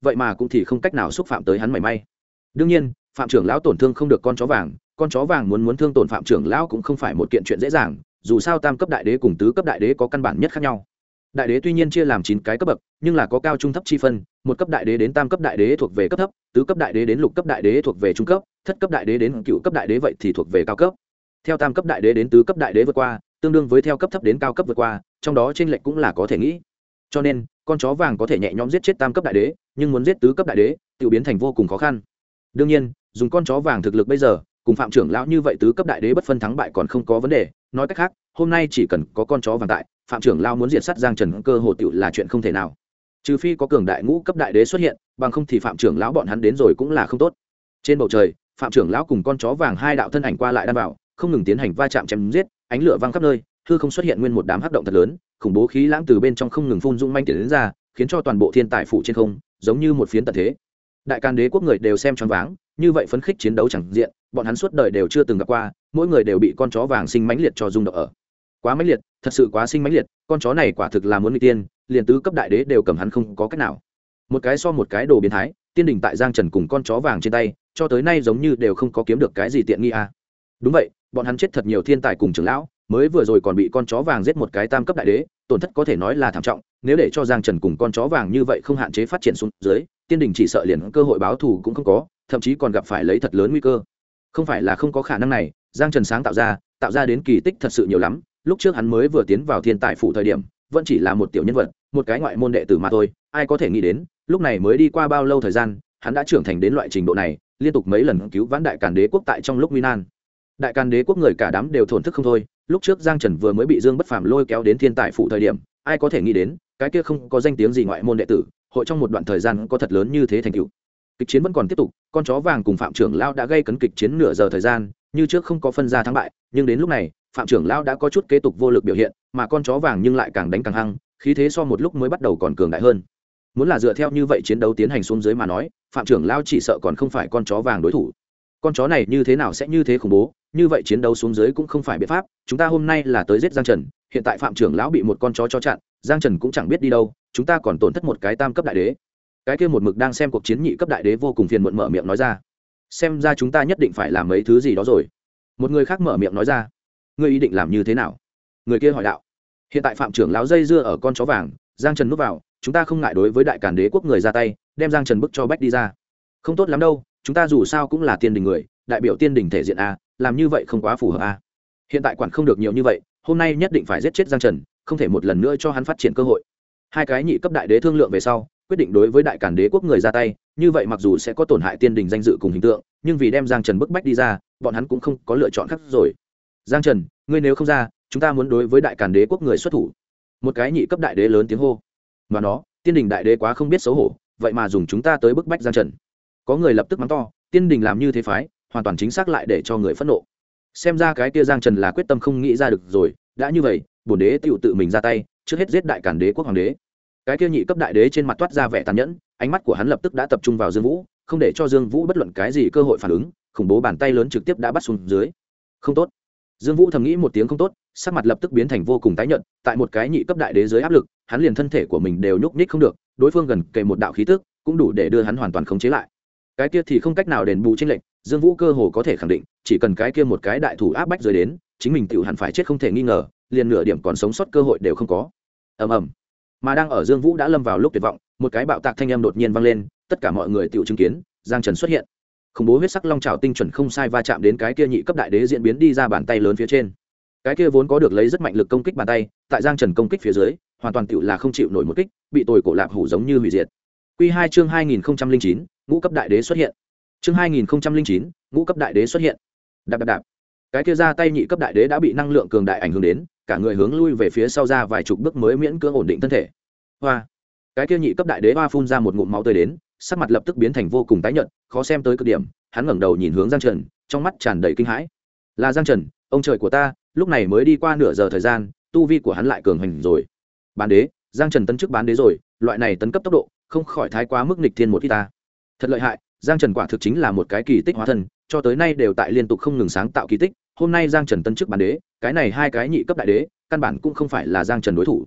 vậy mà cũng thì không cách nào xúc phạm tới hắn mảy may. Đương nhiên phạm trưởng lão tổn thương không được con chó vàng muốn thương tổn phạm trưởng lão cũng không phải một kiện chuyện dễ dàng, dù sao tam cấp đại đế cùng tứ cấp đại đế có căn bản nhất khác nhau. Đại đế tuy nhiên chia làm 9 cái cấp bậc, nhưng là có cao trung thấp chi phân, một cấp đại đế đến tam cấp đại đế thuộc về cấp thấp, tứ cấp đại đế đến lục cấp đại đế thuộc về trung cấp, thất cấp đại đế đến cựu cấp đại đế vậy thì thuộc về cao cấp. Theo tam cấp đại đế đến tứ cấp đại đế vượt qua, tương đương với theo cấp thấp đến cao cấp vượt qua, trong đó chênh lệch cũng là có thể nghĩ. Cho nên, con chó vàng có thể nhẹ nhõm giết chết tam cấp đại đế, nhưng muốn giết tứ cấp đại đế, tự biến thành vô cùng khó khăn. Đương nhiên, dùng con chó vàng thực lực bây giờ, cùng phạm trưởng lão như vậy tứ cấp đại đế bất phân thắng bại còn không có vấn đề. Nói cách khác, hôm nay chỉ cần có con chó vàng tại, phạm trưởng lão muốn diệt sát Giang Trần cơ hồ tiểu là chuyện không thể nào. Trừ phi có cường đại ngũ cấp đại đế xuất hiện, bằng không thì phạm trưởng lão bọn hắn đến rồi cũng là không tốt. Trên bầu trời, phạm trưởng lão cùng con chó vàng hai đạo thân ảnh qua lại đan vào, không ngừng tiến hành va chạm chém giết, ánh lửa vang khắp nơi, hư không xuất hiện nguyên một đám hắc động thật lớn, khủng bố khí lãng từ bên trong không ngừng phun dũng manh tiến đến ra, khiến cho toàn bộ thiên tài phủ trên không giống như một phiến tận thế. Đại Càn Đế quốc người đều xem choáng váng, như vậy phấn khích chiến đấu chẳng diện, bọn hắn suốt đời đều chưa từng gặp qua, mỗi người đều bị con chó vàng sinh mãnh liệt cho rung động ở. Quá mãnh liệt, thật sự quá sinh mãnh liệt, con chó này quả thực là muốn nguy tiên, liền tứ cấp đại đế đều cầm hắn không có cách nào. Một cái so một cái đồ biến thái, tiên đỉnh tại Giang Trần cùng con chó vàng trên tay, cho tới nay giống như đều không có kiếm được cái gì tiện nghi a. Đúng vậy, bọn hắn chết thật nhiều thiên tài cùng trưởng lão, mới vừa rồi còn bị con chó vàng giết một cái tam cấp đại đế, tổn thất có thể nói là thảm trọng, nếu để cho Giang Trần cùng con chó vàng như vậy không hạn chế phát triển xuống dưới, tiên đình chỉ sợ liền cơ hội báo thù cũng không có, thậm chí còn gặp phải lấy thật lớn nguy cơ. Không phải là không có khả năng này, Giang Trần sáng tạo ra đến kỳ tích thật sự nhiều lắm, lúc trước hắn mới vừa tiến vào thiên tài phủ thời điểm, vẫn chỉ là một tiểu nhân vật, một cái ngoại môn đệ tử mà thôi, ai có thể nghĩ đến, lúc này mới đi qua bao lâu thời gian, hắn đã trưởng thành đến loại trình độ này, liên tục mấy lần cứu vãn Đại Càn Đế quốc tại trong lúc nguy nan. Đại Càn Đế quốc người cả đám đều thổn thức không thôi, lúc trước Giang Trần vừa mới bị Dương Bất Phàm lôi kéo đến thiên tài phủ thời điểm, ai có thể nghĩ đến, cái kia không có danh tiếng gì ngoại môn đệ tử, hội trong một đoạn thời gian có thật lớn như thế thành tựu. Kịch chiến vẫn còn tiếp tục, con chó vàng cùng phạm trưởng lão đã gây cấn kịch chiến nửa giờ thời gian, như trước không có phân ra thắng bại, nhưng đến lúc này, phạm trưởng lão đã có chút kế tục vô lực biểu hiện, mà con chó vàng nhưng lại càng đánh càng hăng, khí thế so một lúc mới bắt đầu còn cường đại hơn. Muốn là dựa theo như vậy chiến đấu tiến hành xuống dưới mà nói, phạm trưởng lão chỉ sợ còn không phải con chó vàng đối thủ. Con chó này như thế nào sẽ như thế khủng bố, như vậy chiến đấu xuống dưới cũng không phải biện pháp, chúng ta hôm nay là tới giết Giang Trần, hiện tại phạm trưởng lão bị một con chó cho chặn, Giang Trần cũng chẳng biết đi đâu, chúng ta còn tổn thất một cái tam cấp đại đế. Cái kia một mực đang xem cuộc chiến nhị cấp đại đế vô cùng phiền muộn mở miệng nói ra, xem ra chúng ta nhất định phải làm mấy thứ gì đó rồi. Một người khác mở miệng nói ra, ngươi ý định làm như thế nào? Người kia hỏi đạo. Hiện tại phạm trưởng lão dây dưa ở con chó vàng, Giang Trần núp vào, chúng ta không ngại đối với Đại Càn Đế quốc người ra tay, đem Giang Trần bức cho bách đi ra. Không tốt lắm đâu, chúng ta dù sao cũng là tiên đình người, đại biểu tiên đình thể diện a, làm như vậy không quá phù hợp a. Hiện tại quản không được nhiều như vậy, hôm nay nhất định phải giết chết Giang Trần, không thể một lần nữa cho hắn phát triển cơ hội. Hai cái nhị cấp đại đế thương lượng về sau, quyết định đối với Đại Càn Đế quốc người ra tay, như vậy mặc dù sẽ có tổn hại tiên đình danh dự cùng hình tượng, nhưng vì đem Giang Trần bức bách đi ra, bọn hắn cũng không có lựa chọn khác rồi. Giang Trần, ngươi nếu không ra, chúng ta muốn đối với Đại Càn Đế quốc người xuất thủ. Một cái nhị cấp đại đế lớn tiếng hô. Mà nó, tiên đình đại đế quá không biết xấu hổ, vậy mà dùng chúng ta tới bức bách Giang Trần. Có người lập tức mắng to, tiên đình làm như thế phái, hoàn toàn chính xác lại để cho người phẫn nộ. Xem ra cái kia Giang Trần là quyết tâm không nghĩ ra được rồi, đã như vậy, bổn đế tiểu tự mình ra tay, trước hết giết Đại Càn Đế quốc hoàng đế. Cái kia nhị cấp đại đế trên mặt toát ra vẻ tàn nhẫn, ánh mắt của hắn lập tức đã tập trung vào Dương Vũ, không để cho Dương Vũ bất luận cái gì cơ hội phản ứng, khủng bố bàn tay lớn trực tiếp đã bắt xuống dưới. Không tốt. Dương Vũ thầm nghĩ một tiếng không tốt, sắc mặt lập tức biến thành vô cùng tái nhợt, tại một cái nhị cấp đại đế dưới áp lực, hắn liền thân thể của mình đều nhúc nhích không được, đối phương gần kề một đạo khí tức, cũng đủ để đưa hắn hoàn toàn khống chế lại. Cái kia thì không cách nào đền bù chênh lệnh, Dương Vũ cơ hồ có thể khẳng định, chỉ cần cái kia một cái đại thủ áp bách rơi đến, chính mình tiểu hẳn phải chết không thể nghi ngờ, liền nửa điểm còn sống sót cơ hội đều không có. Ầm ầm. Mà đang ở Dương Vũ đã lâm vào lúc tuyệt vọng, một cái bạo tạc thanh âm đột nhiên vang lên, tất cả mọi người tiểu chứng kiến, Giang Trần xuất hiện. Khủng bố huyết sắc long trảo tinh chuẩn không sai va chạm đến cái kia nhị cấp đại đế diễn biến đi ra bàn tay lớn phía trên. Cái kia vốn có được lấy rất mạnh lực công kích bàn tay, tại Giang Trần công kích phía dưới, hoàn toàn tiểu là không chịu nổi một kích, bị tồi cổ lạp hủ giống như hủy diệt. Quy 2 chương 2009, ngũ cấp đại đế xuất hiện. Chương 2009, ngũ cấp đại đế xuất hiện. Đạp đạp đạp. Cái kia ra tay nhị cấp đại đế đã bị năng lượng cường đại ảnh hưởng đến, cả người hướng lui về phía sau ra vài chục bước mới miễn cưỡng ổn định thân thể. Hoa. Cái kia nhị cấp đại đế hoa phun ra một ngụm máu tươi đến, sắc mặt lập tức biến thành vô cùng tái nhợt, khó xem tới cực điểm, hắn ngẩng đầu nhìn hướng Giang Trần, trong mắt tràn đầy kinh hãi. Là Giang Trần, ông trời của ta, lúc này mới đi qua nửa giờ thời gian, tu vi của hắn lại cường hành rồi. Bán đế, Giang Trần tấn chức bán đế rồi, loại này tấn cấp tốc độ, không khỏi thái quá mức nghịch thiên một ít ta. Thật lợi hại, Giang Trần quả thực chính là một cái kỳ tích hóa thân, cho tới nay đều tại liên tục không ngừng sáng tạo kỳ tích, hôm nay Giang Trần tấn chức bán đế, cái này hai cái nhị cấp đại đế, căn bản cũng không phải là Giang Trần đối thủ.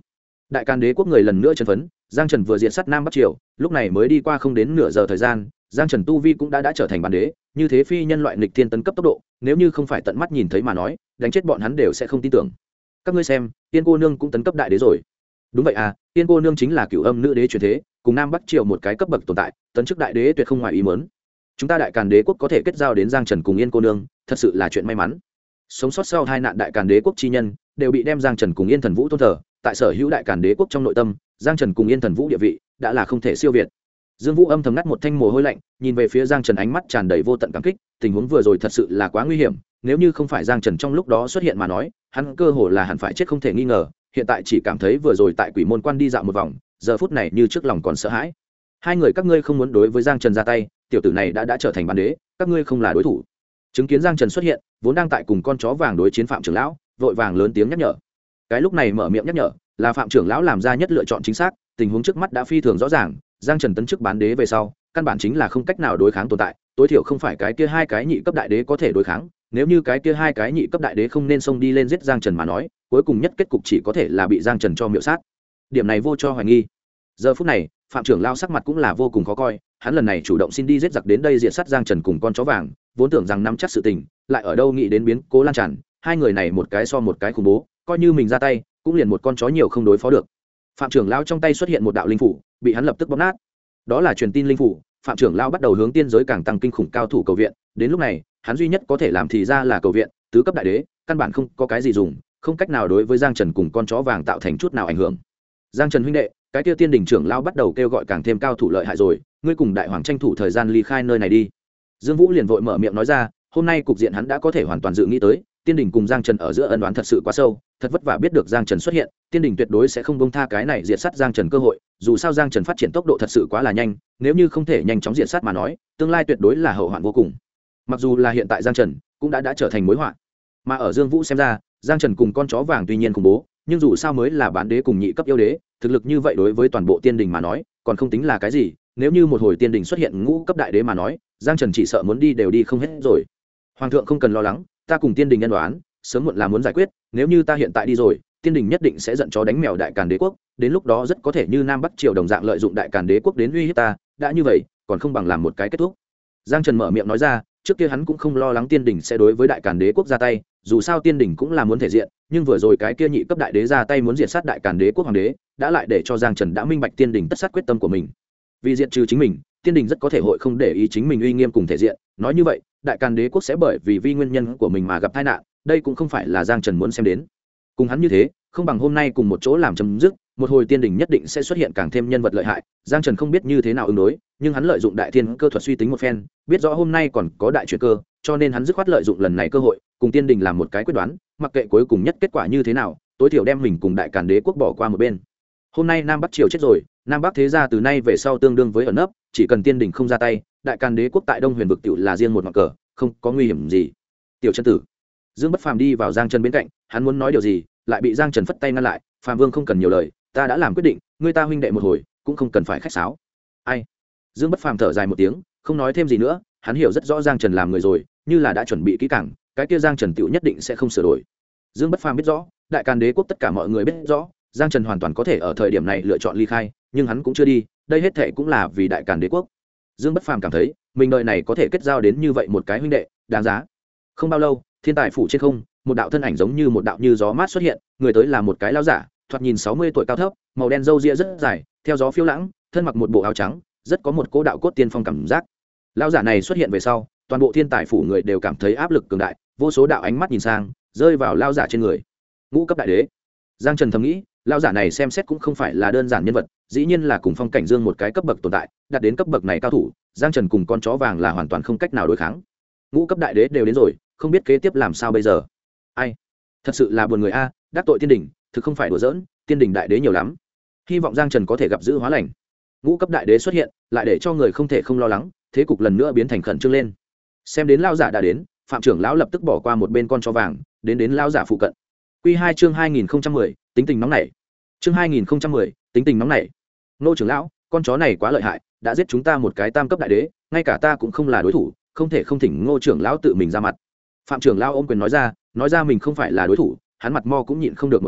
đại càn đế quốc người lần nữa chân phấn. Giang Trần vừa diệt sát Nam Bắc Triều, lúc này mới đi qua không đến nửa giờ thời gian, Giang Trần tu vi cũng đã trở thành bán đế, như thế phi nhân loại nghịch thiên tấn cấp tốc độ, nếu như không phải tận mắt nhìn thấy mà nói, đánh chết bọn hắn đều sẽ không tin tưởng. Các ngươi xem, Tiên cô nương cũng tấn cấp đại đế rồi. Đúng vậy à, Tiên cô nương chính là Cửu Âm nữ đế truyền thế, cùng Nam Bắc Triều một cái cấp bậc tồn tại, tấn chức đại đế tuyệt không ngoài ý muốn. Chúng ta đại càn đế quốc có thể kết giao đến Giang Trần cùng Yên cô nương, thật sự là chuyện may mắn. Sống sót sau hai nạn đại càn đế quốc chi nhân, đều bị đem Giang Trần cùng Yên Thần Vũ tôn thờ, tại sở hữu đại càn đế quốc trong nội tâm, Giang Trần cùng Yên Thần Vũ địa vị đã là không thể siêu việt. Dương Vũ âm thầm ngắt một thanh mồ hôi lạnh, nhìn về phía Giang Trần ánh mắt tràn đầy vô tận cảm kích, tình huống vừa rồi thật sự là quá nguy hiểm, nếu như không phải Giang Trần trong lúc đó xuất hiện mà nói, hắn cơ hồ là hẳn phải chết không thể nghi ngờ, hiện tại chỉ cảm thấy vừa rồi tại Quỷ Môn Quan đi dạo một vòng, giờ phút này như trước lòng còn sợ hãi. Hai người các ngươi không muốn đối với Giang Trần ra tay, tiểu tử này đã trở thành bán đế, các ngươi không là đối thủ. Chứng kiến Giang Trần xuất hiện, vốn đang tại cùng con chó vàng đối chiến Phạm trưởng lão, vội vàng lớn tiếng nhắc nhở. Cái lúc này mở miệng nhắc nhở, là Phạm trưởng lão làm ra nhất lựa chọn chính xác, tình huống trước mắt đã phi thường rõ ràng, Giang Trần tấn chức bán đế về sau, căn bản chính là không cách nào đối kháng tồn tại, tối thiểu không phải cái kia hai cái nhị cấp đại đế có thể đối kháng, nếu như cái kia hai cái nhị cấp đại đế không nên xông đi lên giết Giang Trần mà nói, cuối cùng nhất kết cục chỉ có thể là bị Giang Trần cho miểu sát. Điểm này vô cho hoài nghi. Giờ phút này, Phạm trưởng lão sắc mặt cũng là vô cùng khó coi, hắn lần này chủ động xin đi giết giặc đến đây diệt sát Giang Trần cùng con chó vàng, vốn tưởng rằng nắm chắc sự tình, lại ở đâu nghĩ đến biến cố lan tràn, hai người này một cái so một cái khủng bố, coi như mình ra tay, cũng liền một con chó nhiều không đối phó được. Phạm trưởng lão trong tay xuất hiện một đạo linh phủ, bị hắn lập tức bóp nát. Đó là truyền tin linh phủ, Phạm trưởng lão bắt đầu hướng tiên giới càng tăng kinh khủng cao thủ cầu viện, đến lúc này, hắn duy nhất có thể làm thì ra là cầu viện, tứ cấp đại đế, căn bản không có cái gì dùng, không cách nào đối với Giang Trần cùng con chó vàng tạo thành chút nào ảnh hưởng. Giang Trần huynh đệ, cái kia tiên đình trưởng lão bắt đầu kêu gọi càng thêm cao thủ lợi hại rồi, ngươi cùng đại hoàng tranh thủ thời gian ly khai nơi này đi. Dương Vũ liền vội mở miệng nói ra, hôm nay cục diện hắn đã có thể hoàn toàn dự nghĩ tới, tiên đình cùng Giang Trần ở giữa ân oán thật sự quá sâu, thật vất vả biết được Giang Trần xuất hiện, tiên đình tuyệt đối sẽ không buông tha cái này diệt sát Giang Trần cơ hội, dù sao Giang Trần phát triển tốc độ thật sự quá là nhanh, nếu như không thể nhanh chóng diệt sát mà nói, tương lai tuyệt đối là hậu hoạn vô cùng. Mặc dù là hiện tại Giang Trần cũng đã trở thành mối họa, mà ở Dương Vũ xem ra, Giang Trần cùng con chó vàng tuy nhiên khủng bố, nhưng dù sao mới là bán đế cùng nhị cấp yêu đế, thực lực như vậy đối với toàn bộ tiên đình mà nói, còn không tính là cái gì, nếu như một hồi tiên đình xuất hiện ngũ cấp đại đế mà nói, Giang Trần chỉ sợ muốn đi đều đi không hết rồi. Hoàng thượng không cần lo lắng, ta cùng tiên đình nhân đoán, sớm muộn là muốn giải quyết, nếu như ta hiện tại đi rồi, tiên đình nhất định sẽ giận chó đánh mèo đại càn đế quốc, đến lúc đó rất có thể như Nam Bắc Triều đồng dạng lợi dụng đại càn đế quốc đến uy hiếp ta, đã như vậy, còn không bằng làm một cái kết thúc. Giang Trần mở miệng nói ra, trước kia hắn cũng không lo lắng tiên đình sẽ đối với đại càn đế quốc ra tay, dù sao tiên đình cũng là muốn thể diện, nhưng vừa rồi cái kia nhị cấp đại đế ra tay muốn diệt sát đại càn đế quốc hoàng đế, đã lại để cho Giang Trần đã minh bạch tiên đình tất sát quyết tâm của mình. Vì diệt trừ chính mình, tiên đình rất có thể hội không để ý chính mình uy nghiêm cùng thể diện, nói như vậy, đại càn đế quốc sẽ bởi vì nguyên nhân của mình mà gặp tai nạn, đây cũng không phải là Giang Trần muốn xem đến. Cùng hắn như thế, không bằng hôm nay cùng một chỗ làm chấm dứt, một hồi tiên đình nhất định sẽ xuất hiện càng thêm nhân vật lợi hại, Giang Trần không biết như thế nào ứng đối, nhưng hắn lợi dụng đại thiên cơ thuật suy tính một phen, biết rõ hôm nay còn có đại chuyển cơ, cho nên hắn dứt khoát lợi dụng lần này cơ hội, cùng tiên đình làm một cái quyết đoán, mặc kệ cuối cùng nhất kết quả như thế nào, tối thiểu đem mình cùng đại càn đế quốc bỏ qua một bên. Hôm nay Nam Bắc Triều chết rồi, Nam Bắc thế gia từ nay về sau tương đương với ẩn nấp, chỉ cần tiên đình không ra tay, đại càn đế quốc tại Đông Huyền vực tiểu là riêng một ngọn cờ, không có nguy hiểm gì. Tiểu chân tử, Dương Bất Phàm đi vào Giang Trần bên cạnh, hắn muốn nói điều gì, lại bị Giang Trần phất tay ngăn lại. Phàm Vương không cần nhiều lời, ta đã làm quyết định, ngươi ta huynh đệ một hồi, cũng không cần phải khách sáo. Ai? Dương Bất Phàm thở dài một tiếng, không nói thêm gì nữa, hắn hiểu rất rõ Giang Trần làm người rồi, như là đã chuẩn bị kỹ càng, cái kia Giang Trần tiểu nhất định sẽ không sửa đổi. Dương Bất Phàm biết rõ, đại càn đế quốc tất cả mọi người biết rõ, Giang Trần hoàn toàn có thể ở thời điểm này lựa chọn ly khai, nhưng hắn cũng chưa đi, đây hết thảy cũng là vì đại càn đế quốc. Dương Bất Phàm cảm thấy, mình đời này có thể kết giao đến như vậy một cái huynh đệ, đáng giá. Không bao lâu, thiên tài phủ trên không, một đạo thân ảnh giống như một đạo như gió mát xuất hiện, người tới là một cái lão giả, thoạt nhìn 60 tuổi cao thấp, màu đen râu ria rất dài, theo gió phiêu lãng, thân mặc một bộ áo trắng, rất có một cỗ đạo cốt tiên phong cảm giác. Lão giả này xuất hiện về sau, toàn bộ thiên tài phủ người đều cảm thấy áp lực cường đại, vô số đạo ánh mắt nhìn sang, rơi vào lão giả trên người. Ngũ cấp đại đế. Giang Trần thầm nghĩ, lão giả này xem xét cũng không phải là đơn giản nhân vật, dĩ nhiên là cùng Phong Cảnh Dương một cái cấp bậc tồn tại, đạt đến cấp bậc này cao thủ, Giang Trần cùng con chó vàng là hoàn toàn không cách nào đối kháng. Ngũ cấp đại đế đều đến rồi, không biết kế tiếp làm sao bây giờ. Ai? Thật sự là buồn người a, đắc tội tiên đỉnh, thực không phải đùa giỡn, tiên đỉnh đại đế nhiều lắm. Hy vọng Giang Trần có thể gặp giữ hóa lành. Ngũ cấp đại đế xuất hiện, lại để cho người không thể không lo lắng, thế cục lần nữa biến thành khẩn trương lên. Xem đến lão giả đã đến, Phạm trưởng lão lập tức bỏ qua một bên con chó vàng, đến lão giả phụ cận. Quy 2 chương 2010, tính tình nóng nảy. Chương 2010, tính tình nóng nảy. Nô trưởng lão, con chó này quá lợi hại, đã giết chúng ta một cái tam cấp đại đế, ngay cả ta cũng không là đối thủ, không thể không thỉnh Ngô trưởng lão tự mình ra mặt. Phạm trưởng lão ôm quyền nói ra mình không phải là đối thủ, hắn mặt mo cũng nhịn không được một hồng,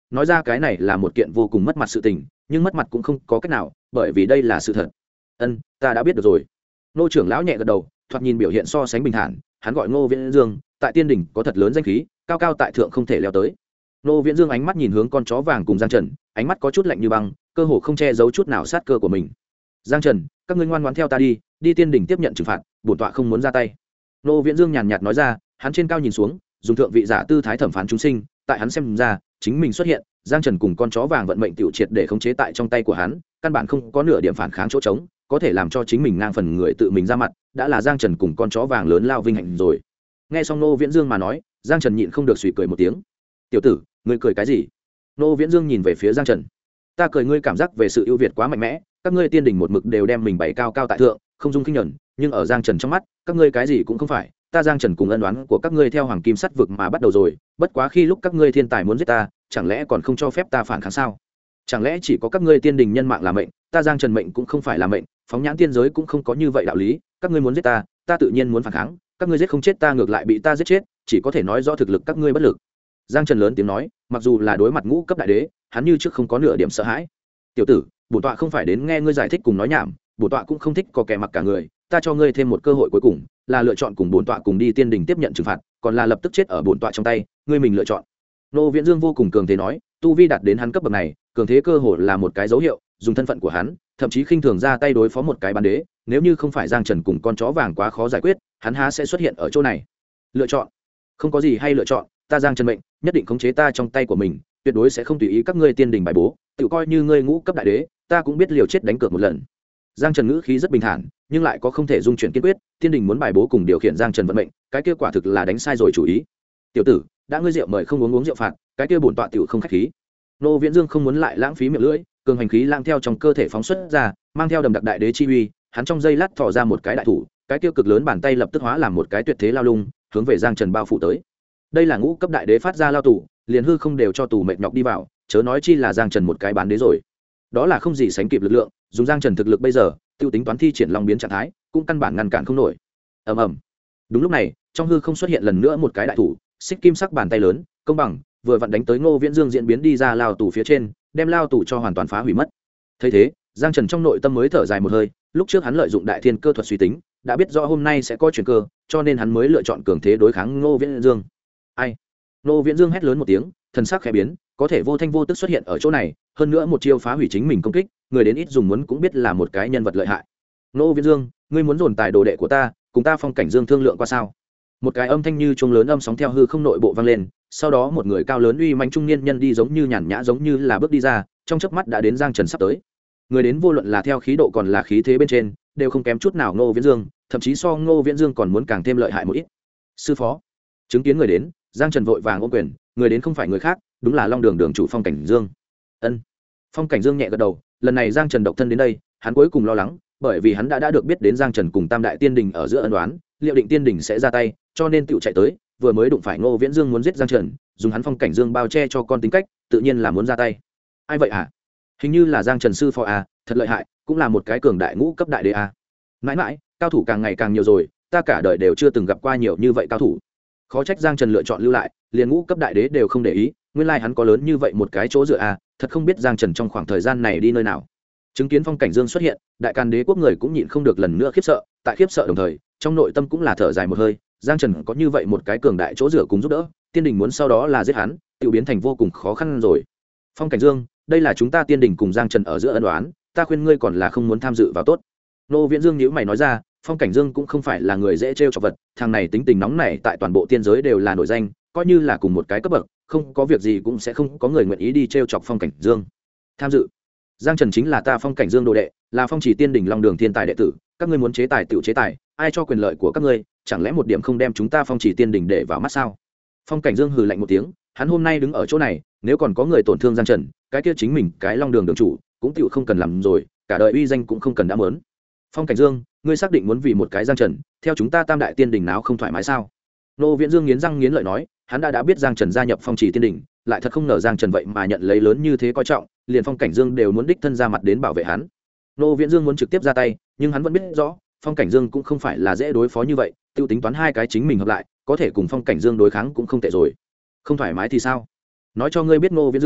nói ra cái này là một kiện vô cùng mất mặt sự tình, nhưng mất mặt cũng không có cách nào, bởi vì đây là sự thật. Ta đã biết được rồi. Ngô trưởng lão nhẹ gật đầu, thoạt nhìn biểu hiện so sánh bình thản. Hắn gọi Ngô Viễn Dương, tại Tiên Đình có thật lớn danh khí, cao cao tại thượng không thể leo tới. Ngô Viễn Dương ánh mắt nhìn hướng con chó vàng cùng Giang Trần, ánh mắt có chút lạnh như băng, cơ hồ không che giấu chút nào sát cơ của mình. Giang Trần, các ngươi ngoan ngoãn theo ta đi Tiên Đình tiếp nhận trừng phạt, bổn tọa không muốn ra tay. Ngô Viễn Dương nhàn nhạt nói ra, hắn trên cao nhìn xuống, dùng thượng vị giả tư thái thẩm phán chúng sinh. Tại hắn xem ra, chính mình xuất hiện, Giang Trần cùng con chó vàng vận mệnh tiểu triệt để khống chế tại trong tay của hắn, căn bản không có nửa điểm phản kháng chỗ trống, có thể làm cho chính mình ngang phần người tự mình ra mặt, đã là Giang Trần cùng con chó vàng lớn lao vinh hạnh rồi. Nghe xong Ngô Viễn Dương mà nói, Giang Trần nhịn không được suy cười một tiếng. Tiểu tử, ngươi cười cái gì? Ngô Viễn Dương nhìn về phía Giang Trần. Ta cười ngươi cảm giác về sự ưu việt quá mạnh mẽ, các ngươi Tiên Đình một mực đều đem mình bày cao cao tại thượng, không dung khinh nhẫn, nhưng ở Giang Trần trong mắt, các ngươi cái gì cũng không phải. Ta Giang Trần cùng ân oán của các ngươi theo Hoàng Kim Sắt vực mà bắt đầu rồi, bất quá khi lúc các ngươi thiên tài muốn giết ta, chẳng lẽ còn không cho phép ta phản kháng sao? Chẳng lẽ chỉ có các ngươi Tiên Đình nhân mạng là mệnh, ta Giang Trần mệnh cũng không phải là mệnh, phóng nhãn tiên giới cũng không có như vậy đạo lý, các ngươi muốn giết ta, ta tự nhiên muốn phản kháng, các ngươi giết không chết ta ngược lại bị ta giết chết, chỉ có thể nói rõ thực lực các ngươi bất lực. Giang Trần lớn tiếng nói, mặc dù là đối mặt ngũ cấp đại đế, hắn như trước không có nửa điểm sợ hãi. Tiểu tử, bổn tọa không phải đến nghe ngươi giải thích cùng nói nhảm, bổn tọa cũng không thích có kẻ mặc cả người, ta cho ngươi thêm một cơ hội cuối cùng, là lựa chọn cùng bổn tọa cùng đi Tiên Đình tiếp nhận trừng phạt, còn là lập tức chết ở bổn tọa trong tay, ngươi mình lựa chọn. Ngô Viễn Dương vô cùng cường thế nói, tu vi đạt đến hắn cấp bậc này, cường thế cơ hội là một cái dấu hiệu, dùng thân phận của hắn, thậm chí khinh thường ra tay đối phó một cái bán đế, nếu như không phải Giang Trần cùng con chó vàng quá khó giải quyết, hắn há sẽ xuất hiện ở chỗ này. Lựa chọn? Không có gì hay lựa chọn, ta Giang Trần mệnh, nhất định khống chế ta trong tay của mình, tuyệt đối sẽ không tùy ý các ngươi Tiên Đình bài bố, tự coi như ngươi ngũ cấp đại đế, ta cũng biết liều chết đánh cược một lần. Giang Trần ngữ khí rất bình thản, nhưng lại có không thể dung chuyển kiên quyết, Tiên Đình muốn bài bố cùng điều khiển Giang Trần vận mệnh, cái kia quả thực là đánh sai rồi chủ ý. Tiểu tử, đã ngươi rượu mời không uống rượu phạt, cái kia bổn tọa tiểu không khách khí. Ngô Viễn Dương không muốn lại lãng phí miệng lưỡi, cường hành khí lang theo trong cơ thể phóng xuất ra, mang theo đầm đặc đại đế chi uy, hắn trong giây lát thò ra một cái đại thủ, cái kia cực lớn bàn tay lập tức hóa làm một cái tuyệt thế lao lung, hướng về Giang Trần bao phủ tới. Đây là ngũ cấp đại đế phát ra lao tù, liền hư không đều cho tù mệt nhọc đi vào, chớ nói chi là Giang Trần một cái bán đế rồi. Đó là không gì sánh kịp lực lượng, dùng Giang Trần thực lực bây giờ, tiêu tính toán thi triển long biến trạng thái, cũng căn bản ngăn cản không nổi. Ầm ầm. Đúng lúc này, trong hư không xuất hiện lần nữa một cái đại thủ, xích kim sắc bàn tay lớn, công bằng, vừa vặn đánh tới Ngô Viễn Dương diễn biến đi ra lao tù phía trên, đem lao tù cho hoàn toàn phá hủy mất. Thấy thế, Giang Trần trong nội tâm mới thở dài một hơi, lúc trước hắn lợi dụng đại thiên cơ thuật suy tính, đã biết rõ hôm nay sẽ có chuyển cơ, cho nên hắn mới lựa chọn cường thế đối kháng Ngô Viễn Dương. Ai? Ngô Viễn Dương hét lớn một tiếng, thần sắc khẽ biến, có thể vô thanh vô tức xuất hiện ở chỗ này, hơn nữa một chiêu phá hủy chính mình công kích, người đến ít dùng muốn cũng biết là một cái nhân vật lợi hại. Ngô Viễn Dương, ngươi muốn dồn tài đồ đệ của ta, cùng ta Phong Cảnh Dương thương lượng qua sao? Một cái âm thanh như chuông lớn âm sóng theo hư không nội bộ vang lên, sau đó một người cao lớn uy mãnh trung niên nhân đi giống như nhàn nhã giống như là bước đi ra, trong chớp mắt đã đến Giang Trần sắp tới. Người đến vô luận là theo khí độ còn là khí thế bên trên, đều không kém chút nào Ngô Viễn Dương, thậm chí so Ngô Viễn Dương còn muốn càng thêm lợi hại một ít. Sư phó. Chứng kiến người đến, Giang Trần vội vàng ôm quyền, người đến không phải người khác, đúng là Long Đường đường chủ Phong Cảnh Dương. Ân. Phong Cảnh Dương nhẹ gật đầu, lần này Giang Trần độc thân đến đây, hắn cuối cùng lo lắng, bởi vì hắn đã được biết đến Giang Trần cùng Tam Đại Tiên Đình ở giữa ân oán, liệu định Tiên Đình sẽ ra tay, cho nên tựu chạy tới, vừa mới đụng phải Ngô Viễn Dương muốn giết Giang Trần, dùng hắn Phong Cảnh Dương bao che cho con tính cách, tự nhiên là muốn ra tay. Ai vậy hả? Hình như là Giang Trần sư phó à, thật lợi hại, cũng là một cái cường đại ngũ cấp đại đế à. Mãi mãi, cao thủ càng ngày càng nhiều rồi, ta cả đời đều chưa từng gặp qua nhiều như vậy cao thủ. Khó trách Giang Trần lựa chọn lưu lại, liền ngũ cấp đại đế đều không để ý, nguyên lai hắn có lớn như vậy một cái chỗ dựa à, thật không biết Giang Trần trong khoảng thời gian này đi nơi nào. Chứng kiến Phong Cảnh Dương xuất hiện, Đại Càn Đế quốc người cũng nhịn không được lần nữa khiếp sợ, tại khiếp sợ đồng thời, trong nội tâm cũng là thở dài một hơi, Giang Trần có như vậy một cái cường đại chỗ dựa cùng giúp đỡ, Tiên Đình muốn sau đó là giết hắn, tự biến thành vô cùng khó khăn rồi. Phong Cảnh Dương, đây là chúng ta Tiên Đình cùng Giang Trần ở giữa ân oán, ta khuyên ngươi còn là không muốn tham dự vào tốt. Ngô Viễn Dương nhíu mày nói ra, Phong Cảnh Dương cũng không phải là người dễ trêu chọc vật, thằng này tính tình nóng nảy tại toàn bộ tiên giới đều là nổi danh, coi như là cùng một cái cấp bậc, không có việc gì cũng sẽ không có người nguyện ý đi trêu chọc Phong Cảnh Dương. Tham dự? Giang Trần chính là ta Phong Cảnh Dương đồ đệ, là Phong Chỉ Tiên Đình Long Đường thiên tài đệ tử, các ngươi muốn chế tài tự chế tài, ai cho quyền lợi của các ngươi, chẳng lẽ một điểm không đem chúng ta Phong Chỉ Tiên Đình để vào mắt sao? Phong Cảnh Dương hừ lạnh một tiếng, hắn hôm nay đứng ở chỗ này, nếu còn có người tổn thương Giang Trần, cái kia chính mình, cái Long Đường đường chủ, cũng tựu không cần làm rồi, cả đời uy danh cũng không cần đã mớn. Phong Cảnh Dương, ngươi xác định muốn vì một cái Giang Trần, theo chúng ta Tam Đại Tiên Đình nào không thoải mái sao? Ngô Viễn Dương nghiến răng nghiến lợi nói, hắn đã biết Giang Trần gia nhập Phong Chỉ Tiên Đình, lại thật không ngờ Giang Trần vậy mà nhận lấy lớn như thế coi trọng, liền Phong Cảnh Dương đều muốn đích thân ra mặt đến bảo vệ hắn. Ngô Viễn Dương muốn trực tiếp ra tay, nhưng hắn vẫn biết rõ, Phong Cảnh Dương cũng không phải là dễ đối phó như vậy, tiêu tính toán hai cái chính mình hợp lại, có thể cùng Phong Cảnh Dương đối kháng cũng không tệ rồi. Không thoải mái thì sao? Nói cho ngươi biết Ngô Viễn Dương,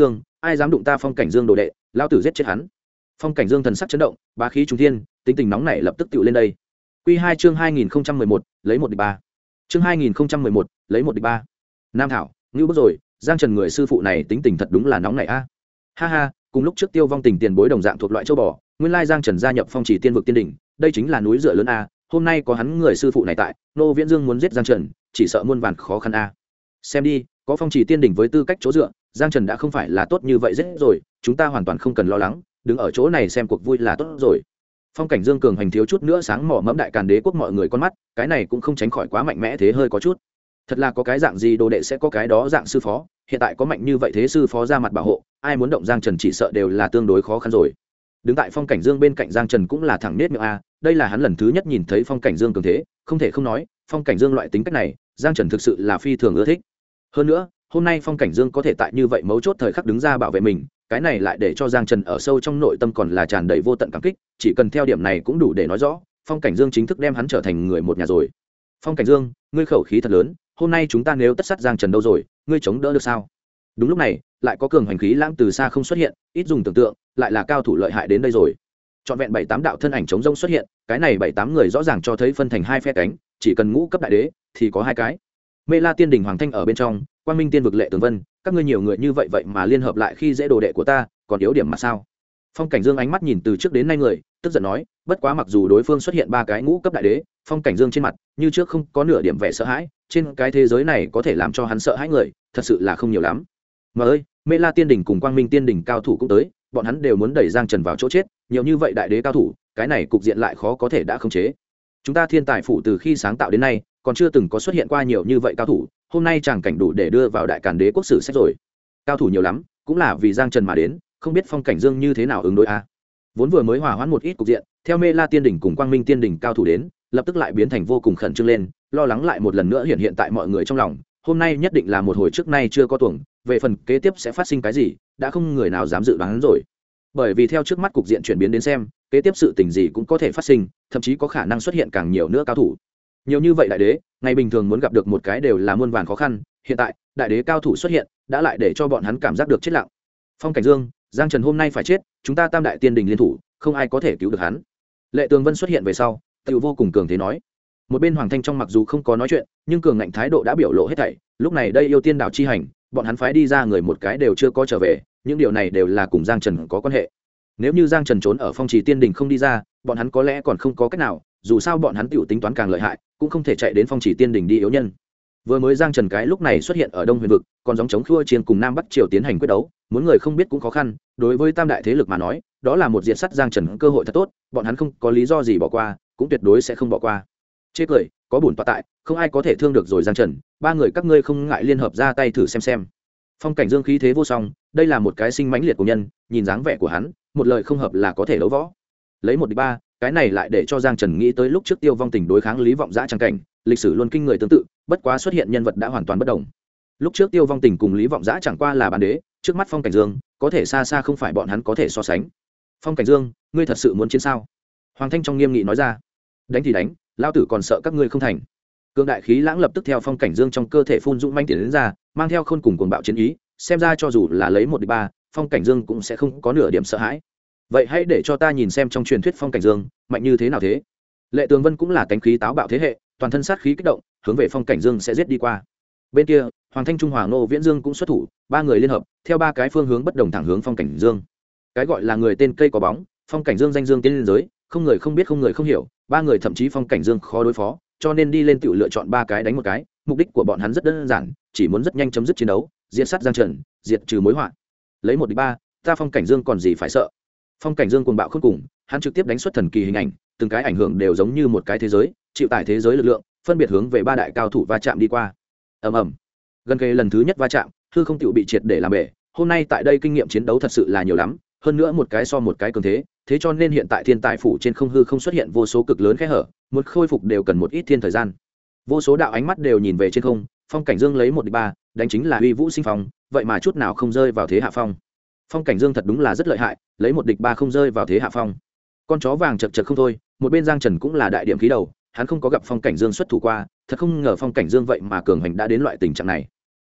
ai dám đụng ta Phong Cảnh Dương đồ đệ, lao tử giết chết hắn. Phong Cảnh Dương thần sắc chấn động, bá khí trung thiên, tính tình nóng nảy lập tức tựu lên đây. Quy 2 chương 2011, lấy 1 địch 3. Chương 2011, lấy 1 địch 3. Nam Thảo, ngưu bước rồi, Giang Trần người sư phụ này tính tình thật đúng là nóng nảy a. Ha ha, cùng lúc trước Tiêu Vong Tình tiền bối đồng dạng thuộc loại châu bò, nguyên lai Giang Trần gia nhập Phong Chỉ Tiên vực tiên đỉnh, đây chính là núi dựa lớn a, hôm nay có hắn người sư phụ này tại, Nô Viễn Dương muốn giết Giang Trần, chỉ sợ muôn vàn khó khăn a. Xem đi, có Phong Chỉ Tiên đỉnh với tư cách chỗ dựa, Giang Trần đã không phải là tốt như vậy giết rồi, chúng ta hoàn toàn không cần lo lắng, đứng ở chỗ này xem cuộc vui là tốt rồi. Phong Cảnh Dương cường hành thiếu chút nữa sáng mỏ mẫm đại Càn Đế quốc mọi người con mắt, cái này cũng không tránh khỏi quá mạnh mẽ thế hơi có chút. Thật là có cái dạng gì đồ đệ sẽ có cái đó dạng sư phó, hiện tại có mạnh như vậy thế sư phó ra mặt bảo hộ, ai muốn động Giang Trần chỉ sợ đều là tương đối khó khăn rồi. Đứng tại Phong Cảnh Dương bên cạnh Giang Trần cũng là thẳng nết miệng a, đây là hắn lần thứ nhất nhìn thấy Phong Cảnh Dương cường thế, không thể không nói, Phong Cảnh Dương loại tính cách này, Giang Trần thực sự là phi thường ưa thích. Hơn nữa, hôm nay Phong Cảnh Dương có thể tại như vậy mấu chốt thời khắc đứng ra bảo vệ mình, cái này lại để cho Giang Trần ở sâu trong nội tâm còn là tràn đầy vô tận cảm kích, chỉ cần theo điểm này cũng đủ để nói rõ, Phong Cảnh Dương chính thức đem hắn trở thành người một nhà rồi. Phong Cảnh Dương, ngươi khẩu khí thật lớn, hôm nay chúng ta nếu tất sát Giang Trần đâu rồi, ngươi chống đỡ được sao? Đúng lúc này, lại có cường hành khí lãng từ xa không xuất hiện, ít dùng tưởng tượng, lại là cao thủ lợi hại đến đây rồi. Trọn vẹn 7-8 đạo thân ảnh chống rông xuất hiện, cái này 7-8 người rõ ràng cho thấy phân thành hai phe cánh, chỉ cần ngũ cấp đại đế thì có hai cái. Mê La Tiên Đình Hoàng Thanh ở bên trong, Quang Minh Tiên vực Lệ Tường Vân, các ngươi nhiều người như vậy vậy mà liên hợp lại khi dễ đồ đệ của ta, còn yếu điểm mà sao? Phong Cảnh Dương ánh mắt nhìn từ trước đến nay người, tức giận nói, bất quá mặc dù đối phương xuất hiện ba cái ngũ cấp đại đế, Phong Cảnh Dương trên mặt như trước không có nửa điểm vẻ sợ hãi, trên cái thế giới này có thể làm cho hắn sợ hãi người, thật sự là không nhiều lắm. Mà ơi, Mê La Tiên Đình cùng Quang Minh Tiên Đình cao thủ cũng tới, bọn hắn đều muốn đẩy Giang Trần vào chỗ chết, nhiều như vậy đại đế cao thủ, cái này cục diện lại khó có thể đã khống chế. Chúng ta Thiên Tài phủ từ khi sáng tạo đến nay, còn chưa từng có xuất hiện qua nhiều như vậy cao thủ, hôm nay tràng cảnh đủ để đưa vào đại Càn Đế quốc sử sách rồi. Cao thủ nhiều lắm, cũng là vì Giang Trần mà đến, không biết Phong Cảnh Dương như thế nào ứng đối a. Vốn vừa mới hòa hoãn một ít cục diện, theo Mê La Tiên Đình cùng Quang Minh Tiên Đình cao thủ đến, lập tức lại biến thành vô cùng khẩn trương lên, lo lắng lại một lần nữa hiện tại mọi người trong lòng, hôm nay nhất định là một hồi trước nay chưa có tuồng, về phần kế tiếp sẽ phát sinh cái gì, đã không người nào dám dự đoán rồi. Bởi vì theo trước mắt cục diện chuyển biến đến xem, kế tiếp sự tình gì cũng có thể phát sinh, thậm chí có khả năng xuất hiện càng nhiều nữa cao thủ. Nhiều như vậy đại đế, ngày bình thường muốn gặp được một cái đều là muôn vàn khó khăn, hiện tại, đại đế cao thủ xuất hiện, đã lại để cho bọn hắn cảm giác được chết lặng. Phong Cảnh Dương, Giang Trần hôm nay phải chết, chúng ta Tam đại tiên đình liên thủ, không ai có thể cứu được hắn. Lệ Tường Vân xuất hiện về sau, tiểu vô cùng cường thế nói. Một bên Hoàng Thanh trong mặc dù không có nói chuyện, nhưng cường ngạnh thái độ đã biểu lộ hết thảy, lúc này đây yêu tiên đạo chi hành, bọn hắn phái đi ra người một cái đều chưa có trở về, những điều này đều là cùng Giang Trần có quan hệ. Nếu như Giang Trần trốn ở Phong Trì Tiên Đình không đi ra, bọn hắn có lẽ còn không có cách nào, dù sao bọn hắn tiểu tính toán càng lợi hại, cũng không thể chạy đến Phong Trì Tiên Đình đi yếu nhân. Vừa mới Giang Trần cái lúc này xuất hiện ở Đông Huyền vực, còn giống chống khua chiến cùng Nam Bắc Triều tiến hành quyết đấu, muốn người không biết cũng khó khăn, đối với tam đại thế lực mà nói, đó là một diện sắt Giang Trần cơ hội thật tốt, bọn hắn không có lý do gì bỏ qua, cũng tuyệt đối sẽ không bỏ qua. Chê cười, có bổn tọa tại, không ai có thể thương được rồi Giang Trần, ba người các ngươi không ngại liên hợp ra tay thử xem. Phong Cảnh Dương khí thế vô song, đây là một cái sinh mãnh liệt của nhân, nhìn dáng vẻ của hắn, một lời không hợp là có thể đấu võ. Lấy 1 địch 3, cái này lại để cho Giang Trần nghĩ tới lúc trước Tiêu Vong Tình đối kháng Lý Vọng Dã trang cảnh, lịch sử luôn kinh người tương tự, bất quá xuất hiện nhân vật đã hoàn toàn bất đồng. Lúc trước Tiêu Vong Tình cùng Lý Vọng Dã chẳng qua là bán đế, trước mắt Phong Cảnh Dương, có thể xa xa không phải bọn hắn có thể so sánh. Phong Cảnh Dương, ngươi thật sự muốn chiến sao? Hoàng Thanh trong nghiêm nghị nói ra. Đánh thì đánh, lao tử còn sợ các ngươi không thành. Cương đại khí lãng lập tức theo Phong Cảnh Dương trong cơ thể phun dũng manh tiến đến ra, mang theo khôn cùng cuồng bạo chiến ý, xem ra cho dù là lấy 1 địch 3, Phong Cảnh Dương cũng sẽ không có nửa điểm sợ hãi. Vậy hãy để cho ta nhìn xem trong truyền thuyết Phong Cảnh Dương mạnh như thế nào thế. Lệ Tường Vân cũng là cánh khí táo bạo thế hệ, toàn thân sát khí kích động, hướng về Phong Cảnh Dương sẽ giết đi qua. Bên kia, Hoàng Thanh Trung Hòa Ngô Viễn Dương cũng xuất thủ, ba người liên hợp, theo ba cái phương hướng bất đồng thẳng hướng Phong Cảnh Dương. Cái gọi là người tên cây có bóng, Phong Cảnh Dương danh dương tiến lên giới, không người không biết không người không hiểu, ba người thậm chí Phong Cảnh Dương khó đối phó, cho nên đi lên tiểu lựa chọn ba cái đánh một cái, mục đích của bọn hắn rất đơn giản, chỉ muốn rất nhanh chấm dứt chiến đấu, diệt sát Giang Trần, diệt trừ mối họa. Lấy 1 địch 3, ta Phong Cảnh Dương còn gì phải sợ. Phong Cảnh Dương cuồng bạo khôn cùng, hắn trực tiếp đánh xuất thần kỳ hình ảnh, từng cái ảnh hưởng đều giống như một cái thế giới, chịu tải thế giới lực lượng, phân biệt hướng về ba đại cao thủ va chạm đi qua. Ầm ầm. Gần kề lần thứ nhất va chạm, hư không tiểu bị triệt để làm bể, hôm nay tại đây kinh nghiệm chiến đấu thật sự là nhiều lắm, hơn nữa một cái so một cái cường thế, thế cho nên hiện tại Thiên Tài phủ trên không hư không xuất hiện vô số cực lớn kẽ hở, một khôi phục đều cần một ít thiên thời gian. Vô số đạo ánh mắt đều nhìn về trên không, Phong Cảnh Dương lấy 1 địch 3, đánh chính là uy vũ sinh phong, vậy mà chút nào không rơi vào thế hạ phong. Phong Cảnh Dương thật đúng là rất lợi hại, lấy 1 địch 3 không rơi vào thế hạ phong. Con chó vàng chật chật không thôi, một bên Giang Trần cũng là đại điểm khí đầu, hắn không có gặp Phong Cảnh Dương xuất thủ qua, thật không ngờ Phong Cảnh Dương vậy mà cường hành đã đến loại tình trạng này.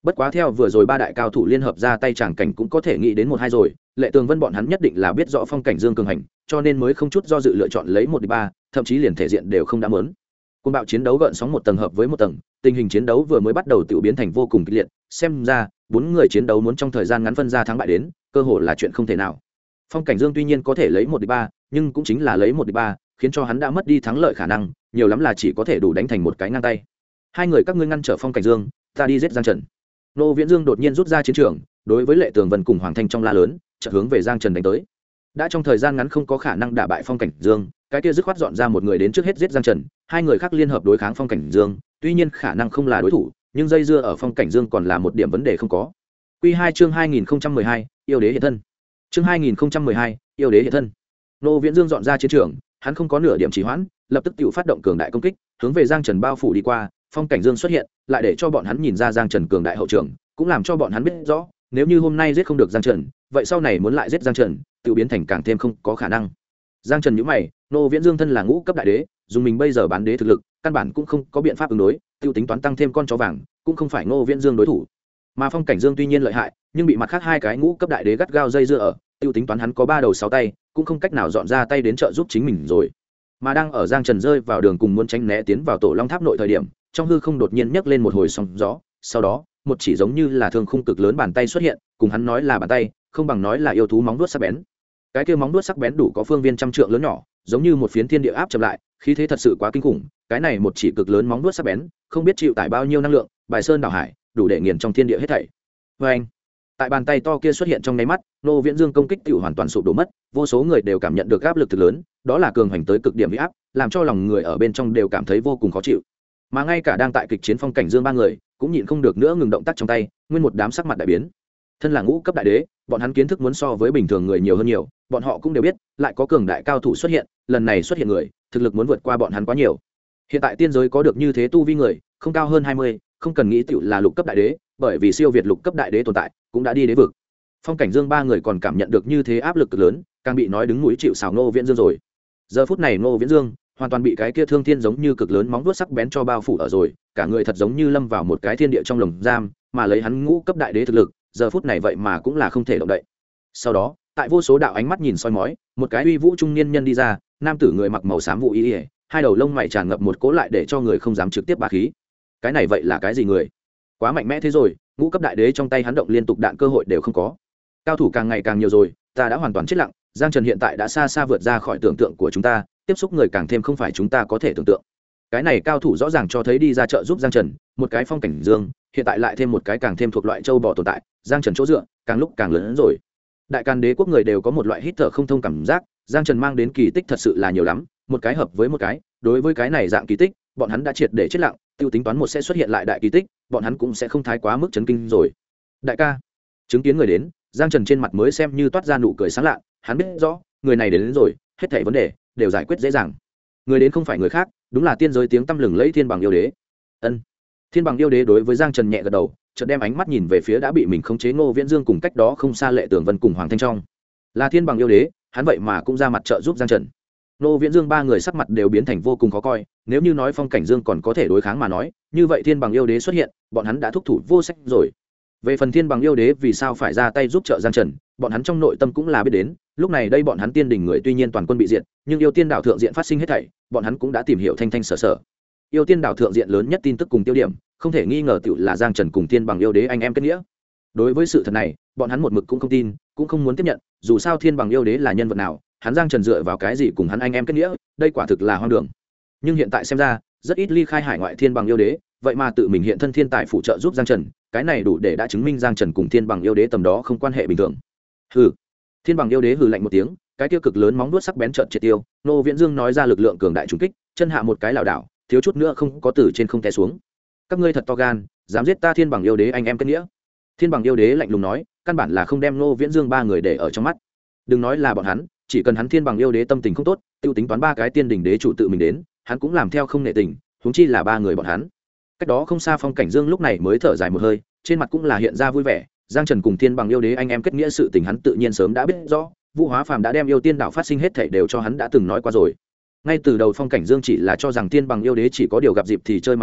bất quá theo vừa rồi ba đại cao thủ liên hợp ra tay tràng cảnh cũng có thể nghĩ đến một hai rồi. Lệ Tường Vân bọn hắn nhất định là biết rõ Phong Cảnh Dương cường hành, cho nên mới không chút do dự lựa chọn lấy 1-3, thậm chí liền thể diện đều không đã muốn. Côn bạo chiến đấu gợn sóng một tầng hợp với một tầng, tình hình chiến đấu vừa mới bắt đầu tự biến thành vô cùng kịch liệt, xem ra bốn người chiến đấu muốn trong thời gian ngắn phân ra thắng bại đến, cơ hội là chuyện không thể nào. Phong Cảnh Dương tuy nhiên có thể lấy 1-3, nhưng cũng chính là lấy 1-3, khiến cho hắn đã mất đi thắng lợi khả năng, nhiều lắm là chỉ có thể đủ đánh thành một cái ngang tay. Hai người các ngươi ngăn trở Phong Cảnh Dương, ta đi giết Giang Trần. Nô Viễn Dương đột nhiên rút ra chiến trường, đối với Lệ Tường Vân cùng Hoàng Thanh trong la lớn, chợt hướng về Giang Trần đánh tới. Đã trong thời gian ngắn không có khả năng đả bại Phong Cảnh Dương, cái kia dứt khoát dọn ra một người đến trước hết giết Giang Trần, hai người khác liên hợp đối kháng Phong Cảnh Dương, tuy nhiên khả năng không là đối thủ, nhưng dây dưa ở Phong Cảnh Dương còn là một điểm vấn đề không có. Quy 2 chương 2012, yêu đế hiện thân. Chương 2012, yêu đế hiện thân. Nô Viễn Dương dọn ra chiến trường, hắn không có nửa điểm trì hoãn, lập tức tự phát động cường đại công kích, hướng về Giang Trần bao phủ đi qua. Phong Cảnh Dương xuất hiện, lại để cho bọn hắn nhìn ra Giang Trần cường đại hậu trường, cũng làm cho bọn hắn biết rõ, nếu như hôm nay giết không được Giang Trần, vậy sau này muốn lại giết Giang Trần, tự biến thành càng thêm không có khả năng. Giang Trần nhíu mày, Nô Viễn Dương thân là ngũ cấp đại đế, dùng mình bây giờ bán đế thực lực, căn bản cũng không có biện pháp ứng đối, tiêu tính toán tăng thêm con chó vàng, cũng không phải Nô Viễn Dương đối thủ. Mà Phong Cảnh Dương tuy nhiên lợi hại, nhưng bị mặt khác hai cái ngũ cấp đại đế gắt gao dây dưa ở, tiêu tính toán hắn có 3 đầu 6 tay, cũng không cách nào dọn ra tay đến trợ giúp chính mình rồi. Mà đang ở Giang Trần rơi vào đường cùng muốn tránh né tiến vào Tổ Long Tháp nội thời điểm, trong hư không đột nhiên nhấc lên một hồi sóng gió, sau đó, một chỉ giống như là thương khung cực lớn bàn tay xuất hiện, cùng hắn nói là bàn tay, không bằng nói là yêu thú móng vuốt sắc bén. Cái kia móng vuốt sắc bén đủ có phương viên trăm trượng lớn nhỏ, giống như một phiến thiên địa áp chậm lại, khí thế thật sự quá kinh khủng. Cái này một chỉ cực lớn móng vuốt sắc bén, không biết chịu tải bao nhiêu năng lượng, bài sơn đảo hải, đủ để nghiền trong thiên địa hết thảy. Oeng! Tại bàn tay to kia xuất hiện trong nháy mắt, Nô Viễn Dương công kích tiểu hoàn toàn sụp đổ mất, vô số người đều cảm nhận được áp lực thực lớn, đó là cường hành tới cực điểm uy áp, làm cho lòng người ở bên trong đều cảm thấy vô cùng khó chịu. Mà ngay cả đang tại kịch chiến Phong Cảnh Dương ba người, cũng nhịn không được nữa ngừng động tác trong tay, nguyên một đám sắc mặt đại biến. Thân là ngũ cấp đại đế, bọn hắn kiến thức muốn so với bình thường người nhiều hơn nhiều, bọn họ cũng đều biết, lại có cường đại cao thủ xuất hiện, lần này xuất hiện người, thực lực muốn vượt qua bọn hắn quá nhiều. Hiện tại tiên giới có được như thế tu vi người, không cao hơn 20, không cần nghĩ tiểu là lục cấp đại đế, bởi vì siêu việt lục cấp đại đế tồn tại, cũng đã đi đế vực. Phong Cảnh Dương ba người còn cảm nhận được như thế áp lực cực lớn, càng bị nói đứng núi chịu sào Ngô Viễn Dương rồi. Giờ phút này Ngô Viễn Dương hoàn toàn bị cái kia thương thiên giống như cực lớn móng vuốt sắc bén cho bao phủ ở rồi, cả người thật giống như lâm vào một cái thiên địa trong lồng giam, mà lấy hắn ngũ cấp đại đế thực lực, giờ phút này vậy mà cũng là không thể động đậy. Sau đó, tại vô số đạo ánh mắt nhìn soi mói, một cái uy vũ trung niên nhân đi ra, nam tử người mặc màu xám vụ y, hai đầu lông mày tràn ngập một cỗ lại để cho người không dám trực tiếp bá khí. Cái này vậy là cái gì người? Quá mạnh mẽ thế rồi, ngũ cấp đại đế trong tay hắn động liên tục đạn cơ hội đều không có. Cao thủ càng ngày càng nhiều rồi, ta đã hoàn toàn chết lặng, Giang Trần hiện tại đã xa xa vượt ra khỏi tưởng tượng của chúng ta, tiếp xúc người càng thêm không phải chúng ta có thể tưởng tượng. Cái này cao thủ rõ ràng cho thấy đi ra trợ giúp Giang Trần, một cái Phong Cảnh Dương, hiện tại lại thêm một cái càng thêm thuộc loại châu bò tồn tại, Giang Trần chỗ dựa càng lúc càng lớn hơn rồi. Đại Càn Đế quốc người đều có một loại hít thở không thông cảm giác, Giang Trần mang đến kỳ tích thật sự là nhiều lắm, một cái hợp với một cái, đối với cái này dạng kỳ tích, bọn hắn đã triệt để chết lặng, tiêu tính toán một sẽ xuất hiện lại đại kỳ tích, bọn hắn cũng sẽ không thái quá mức chấn kinh rồi. Đại ca, chứng kiến người đến, Giang Trần trên mặt mới xem như toát ra nụ cười sáng lạ, hắn biết rõ, người này đến rồi, hết thảy vấn đề đều giải quyết dễ dàng. Người đến không phải người khác, đúng là tiên giới tiếng tăm lừng lẫy Thiên Bằng yêu đế. Ân. Thiên Bằng yêu đế đối với Giang Trần nhẹ gật đầu, chợt đem ánh mắt nhìn về phía đã bị mình khống chế Ngô Viễn Dương cùng cách đó không xa Lệ Tường Vân cùng Hoàng Thanh Trong. Là Thiên Bằng yêu đế, hắn vậy mà cũng ra mặt trợ giúp Giang Trần. Ngô Viễn Dương ba người sắc mặt đều biến thành vô cùng khó coi, nếu như nói Phong Cảnh Dương còn có thể đối kháng mà nói, như vậy Thiên Bằng yêu đế xuất hiện, bọn hắn đã thúc thủ vô sách rồi. Về phần Thiên Bằng yêu đế vì sao phải ra tay giúp trợ Giang Trần, bọn hắn trong nội tâm cũng là biết đến, lúc này đây bọn hắn tiên đình người tuy nhiên toàn quân bị diệt, nhưng yêu tiên đảo thượng diện phát sinh hết thảy, bọn hắn cũng đã tìm hiểu thanh thanh sở sở. Yêu tiên đảo thượng diện lớn nhất tin tức cùng tiêu điểm, không thể nghi ngờ tiểu là Giang Trần cùng Thiên Bằng yêu đế anh em kết nghĩa. Đối với sự thật này, bọn hắn một mực cũng không tin, cũng không muốn tiếp nhận, dù sao Thiên Bằng yêu đế là nhân vật nào, hắn Giang Trần dựa vào cái gì cùng hắn anh em kết nghĩa, đây quả thực là hoang đường. Nhưng hiện tại xem ra, rất ít ly khai hải ngoại Thiên Bằng yêu đế, vậy mà tự mình hiện thân thiên tài phụ trợ giúp Giang Trần, cái này đủ để đã chứng minh Giang Trần cùng Thiên Bằng yêu đế tầm đó không quan hệ bình thường. Hừ. Thiên Bằng yêu đế hừ lạnh một tiếng, cái tiêu cực lớn móng vuốt sắc bén trợn triệt tiêu, Ngô Viễn Dương nói ra lực lượng cường đại trùng kích, chân hạ một cái lảo đảo, thiếu chút nữa không có từ trên không té xuống. Các ngươi thật to gan, dám giết ta Thiên Bằng yêu đế anh em kết nghĩa. Thiên Bằng yêu đế lạnh lùng nói, căn bản là không đem Ngô Viễn Dương ba người để ở trong mắt. Đừng nói là bọn hắn, chỉ cần hắn Thiên Bằng yêu đế tâm tình không tốt, tiêu tính toán ba cái tiên đỉnh đế chủ tự mình đến, hắn cũng làm theo không nể tình, huống chi là ba người bọn hắn. Cách đó không xa Phong Cảnh Dương lúc này mới thở dài một hơi, trên mặt cũng là hiện ra vui vẻ. Giang Trần cùng Thiên Bằng yêu đế anh em kết nghĩa sự tình hắn tự nhiên sớm đã biết rõ, Vũ Hóa Phàm đã đem yêu tiên đảo phát sinh hết thảy đều cho hắn đã từng nói qua rồi. Ngay từ đầu Phong Cảnh Dương chỉ là cho rằng Thiên Bằng yêu đế chỉ có điều gặp dịp thì chơi mà thôi,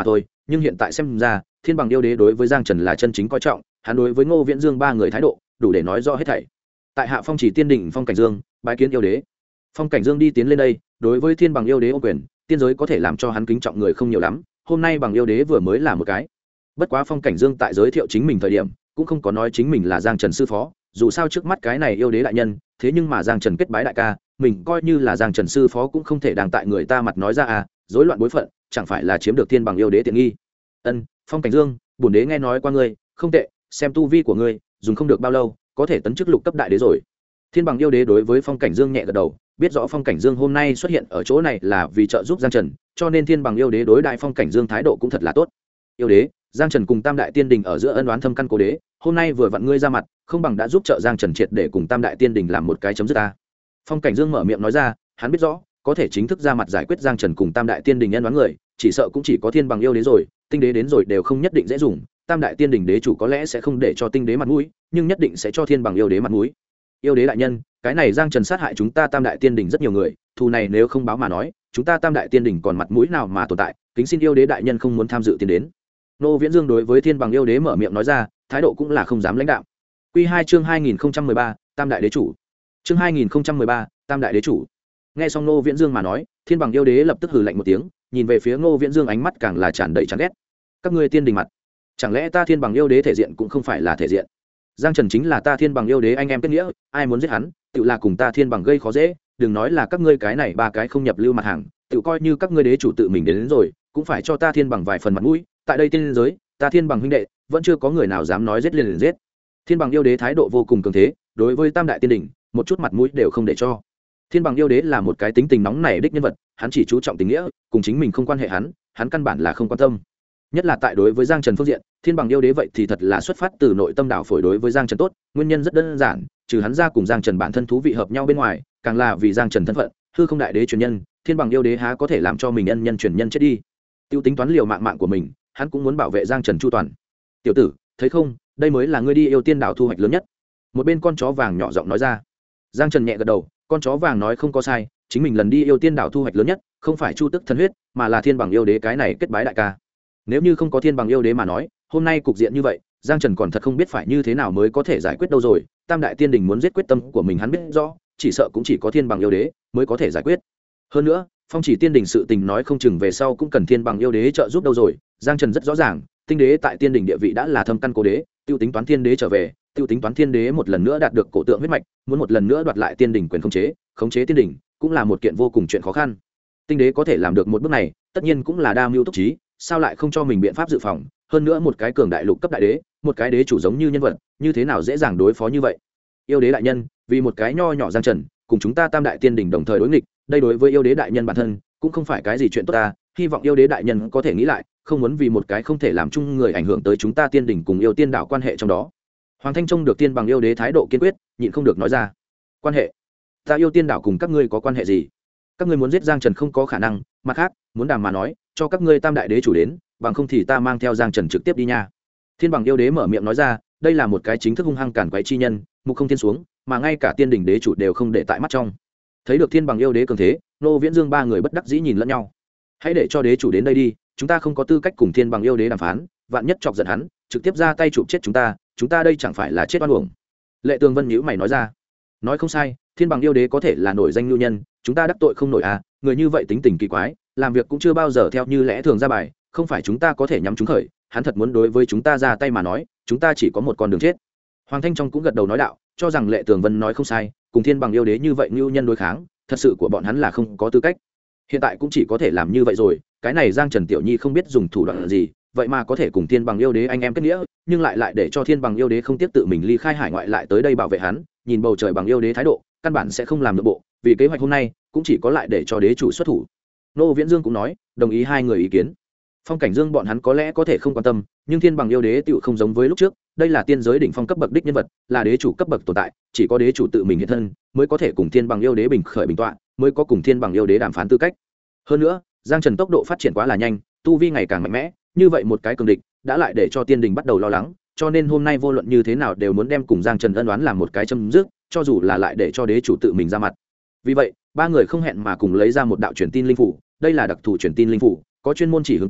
nhưng hiện tại xem ra thiên bằng yêu đế đối với giang trần là chân chính coi trọng, hắn đối với Ngô Viễn Dương ba người thái độ đủ để nói rõ hết thảy. Tại hạ Phong Chỉ Tiên Đỉnh Phong Cảnh Dương bái kiến yêu đế. Phong Cảnh Dương đi tiến lên đây, đối với thiên bằng yêu đế ô quyền, tiên giới có thể làm cho hắn kính trọng người không nhiều lắm, hôm nay bằng yêu đế vừa mới là một cái. Bất quá Phong Cảnh Dương tại giới thiệu chính mình thời điểm cũng không có nói chính mình là Giang Trần sư phó, dù sao trước mắt cái này yêu đế đại nhân, thế nhưng mà Giang Trần kết bái đại ca, mình coi như là Giang Trần sư phó cũng không thể đang tại người ta mặt nói ra à, rối loạn bối phận, chẳng phải là chiếm được thiên bằng yêu đế tiện nghi. Phong Cảnh Dương, bổn đế nghe nói qua ngươi, không tệ, xem tu vi của ngươi, dùng không được bao lâu, có thể tấn chức lục cấp đại đế rồi. Thiên bằng yêu đế đối với Phong Cảnh Dương nhẹ gật đầu, biết rõ Phong Cảnh Dương hôm nay xuất hiện ở chỗ này là vì trợ giúp Giang Trần, cho nên thiên bằng yêu đế đối đại Phong Cảnh Dương thái độ cũng thật là tốt. Yêu đế, Giang Trần cùng Tam đại tiên đình ở giữa ân oán thâm căn cố đế, hôm nay vừa vặn ngươi ra mặt, không bằng đã giúp trợ Giang Trần triệt để cùng Tam đại tiên đình làm một cái chấm dứt ta. Phong Cảnh Dương mở miệng nói ra, hắn biết rõ, có thể chính thức ra mặt giải quyết Giang Trần cùng Tam đại tiên đình ân oán người, chỉ sợ cũng chỉ có thiên bằng yêu đế rồi, tinh đế đến rồi đều không nhất định dễ dùng, Tam đại tiên đình đế chủ có lẽ sẽ không để cho tinh đế mặt mũi, nhưng nhất định sẽ cho thiên bằng yêu đế mặt mũi. Yêu đế đại nhân, cái này Giang Trần sát hại chúng ta Tam đại tiên đình rất nhiều người, thù này nếu không báo mà nói, chúng ta Tam đại tiên đình còn mặt mũi nào mà tồn tại, kính xin yêu đế đại nhân không muốn tham dự tiến đến. Ngô Viễn Dương đối với thiên bằng yêu đế mở miệng nói ra, thái độ cũng là không dám lãnh đạo. Quy 2 chương 2013, Tam đại đế chủ. Chương 2013, Tam đại đế chủ. Nghe xong Ngô Viễn Dương mà nói, thiên bằng yêu đế lập tức hừ lạnh một tiếng, nhìn về phía Ngô Viễn Dương ánh mắt càng là tràn đầy chán ghét. Các ngươi tiên đình mặt, chẳng lẽ ta thiên bằng yêu đế thể diện cũng không phải là thể diện? Giang Trần chính là ta thiên bằng yêu đế anh em kết nghĩa, ai muốn giết hắn, tự là cùng ta thiên bằng gây khó dễ, đừng nói là các ngươi cái này ba cái không nhập lưu mặt hàng, tự coi như các ngươi đế chủ tự mình đến rồi, cũng phải cho ta thiên bằng vài phần mặt mũi. Tại đây tiên giới, ta thiên bằng huynh đệ, vẫn chưa có người nào dám nói giết liền giết. Thiên bằng yêu đế thái độ vô cùng cường thế, đối với Tam đại tiên đỉnh, một chút mặt mũi đều không để cho. Thiên bằng yêu đế là một cái tính tình nóng nảy đích nhân vật, hắn chỉ chú trọng tình nghĩa, cùng chính mình không quan hệ hắn căn bản là không quan tâm. Nhất là tại đối với Giang Trần phương diện, thiên bằng yêu đế vậy thì thật là xuất phát từ nội tâm đảo phổi đối với Giang Trần tốt, nguyên nhân rất đơn giản, trừ hắn ra cùng Giang Trần bản thân thú vị hợp nhau bên ngoài, càng là vì Giang Trần thân phận, hư không đại đế truyền nhân, thiên bằng yêu đế há có thể làm cho mình nhân truyền nhân chết đi. Tiêu tính toán liều mạng của mình, hắn cũng muốn bảo vệ Giang Trần chu toàn. Tiểu tử, thấy không, đây mới là ngươi đi yêu tiên đảo thu hoạch lớn nhất. Một bên con chó vàng nhỏ giọng nói ra. Giang Trần nhẹ gật đầu, con chó vàng nói không có sai, chính mình lần đi yêu tiên đảo thu hoạch lớn nhất, không phải chu tức thần huyết, mà là thiên bằng yêu đế cái này kết bái đại ca. Nếu như không có thiên bằng yêu đế mà nói, hôm nay cục diện như vậy, Giang Trần còn thật không biết phải như thế nào mới có thể giải quyết đâu rồi. Tam đại tiên đình muốn giết quyết tâm của mình hắn biết rõ, chỉ sợ cũng chỉ có thiên bằng yêu đế mới có thể giải quyết. Hơn nữa, Phong Chỉ Tiên đình sự tình nói không chừng về sau cũng cần thiên bằng yêu đế trợ giúp đâu rồi. Giang Trần rất rõ ràng, tinh đế tại tiên đình địa vị đã là thâm căn cố đế, tiêu tính toán thiên đế trở về, tiêu tính toán thiên đế một lần nữa đạt được cổ tượng huyết mạch, muốn một lần nữa đoạt lại tiên đình quyền khống chế tiên đình, cũng là một kiện vô cùng chuyện khó khăn. Tinh đế có thể làm được một bước này, tất nhiên cũng là đa mưu túc trí, sao lại không cho mình biện pháp dự phòng, hơn nữa một cái cường đại lục cấp đại đế, một cái đế chủ giống như nhân vật, như thế nào dễ dàng đối phó như vậy. Yêu đế đại nhân, vì một cái nho nhỏ Giang Trần, cùng chúng ta Tam đại tiên đình đồng thời đối nghịch, đây đối với yêu đế đại nhân bản thân cũng không phải cái gì chuyện tốt ta, hy vọng yêu đế đại nhân có thể nghĩ lại, không muốn vì một cái không thể làm chung người ảnh hưởng tới chúng ta tiên đình cùng yêu tiên đạo quan hệ trong đó. Hoàng Thanh Trông được tiên bằng yêu đế thái độ kiên quyết, nhịn không được nói ra. Quan hệ? Ta yêu tiên đạo cùng các ngươi có quan hệ gì? Các ngươi muốn giết Giang Trần không có khả năng, mặt khác, muốn đàm mà nói, cho các ngươi Tam đại đế chủ đến, bằng không thì ta mang theo Giang Trần trực tiếp đi nha. Thiên bằng yêu đế mở miệng nói ra, đây là một cái chính thức hung hăng cản quấy chi nhân, mục không thiên xuống, mà ngay cả tiên đình đế chủ đều không để tại mắt trong. Thấy được thiên bằng yêu đế cường thế, Ngô Viễn Dương ba người bất đắc dĩ nhìn lẫn nhau. Hãy để cho đế chủ đến đây đi, chúng ta không có tư cách cùng thiên bằng yêu đế đàm phán, vạn nhất chọc giận hắn, trực tiếp ra tay chụp chết chúng ta đây chẳng phải là chết oan uổng. Lệ Tường Vân nhíu mày nói ra. Nói không sai, thiên bằng yêu đế có thể là nổi danh nhu nhân, chúng ta đắc tội không nổi à, người như vậy tính tình kỳ quái, làm việc cũng chưa bao giờ theo như lẽ thường ra bài, không phải chúng ta có thể nhắm chúng khởi, hắn thật muốn đối với chúng ta ra tay mà nói, chúng ta chỉ có một con đường chết. Hoàng Thanh Trong cũng gật đầu nói đạo, cho rằng Lệ Tường Vân nói không sai, cùng thiên bằng yêu đế như vậy nhu nhân đối kháng, thật sự của bọn hắn là không có tư cách. Hiện tại cũng chỉ có thể làm như vậy rồi, cái này Giang Trần tiểu nhi không biết dùng thủ đoạn gì, vậy mà có thể cùng thiên bằng yêu đế anh em kết nghĩa, nhưng lại để cho thiên bằng yêu đế không tiếp tự mình ly khai hải ngoại lại tới đây bảo vệ hắn, nhìn bầu trời bằng yêu đế thái độ, căn bản sẽ không làm được bộ, vì kế hoạch hôm nay cũng chỉ có lại để cho đế chủ xuất thủ. Ngô Viễn Dương cũng nói đồng ý hai người ý kiến. Phong Cảnh Dương bọn hắn có lẽ có thể không quan tâm, nhưng thiên bằng yêu đế tựu không giống với lúc trước, đây là tiên giới đỉnh phong cấp bậc đích nhân vật, là đế chủ cấp bậc tồn tại, chỉ có đế chủ tự mình hiện thân mới có thể cùng thiên bằng yêu đế bình khởi bình tọa, mới có cùng thiên bằng yêu đế đàm phán tư cách. Hơn nữa, Giang Trần tốc độ phát triển quá là nhanh, tu vi ngày càng mạnh mẽ, như vậy một cái cường địch đã lại để cho tiên đình bắt đầu lo lắng, cho nên hôm nay vô luận như thế nào đều muốn đem cùng Giang Trần ân oán làm một cái chấm dứt, cho dù là lại để cho đế chủ tự mình ra mặt. Vì vậy, ba người không hẹn mà cùng lấy ra một đạo truyền tin linh phủ, đây là đặc thù truyền tin linh phủ, có chuyên môn chỉ hướng tính,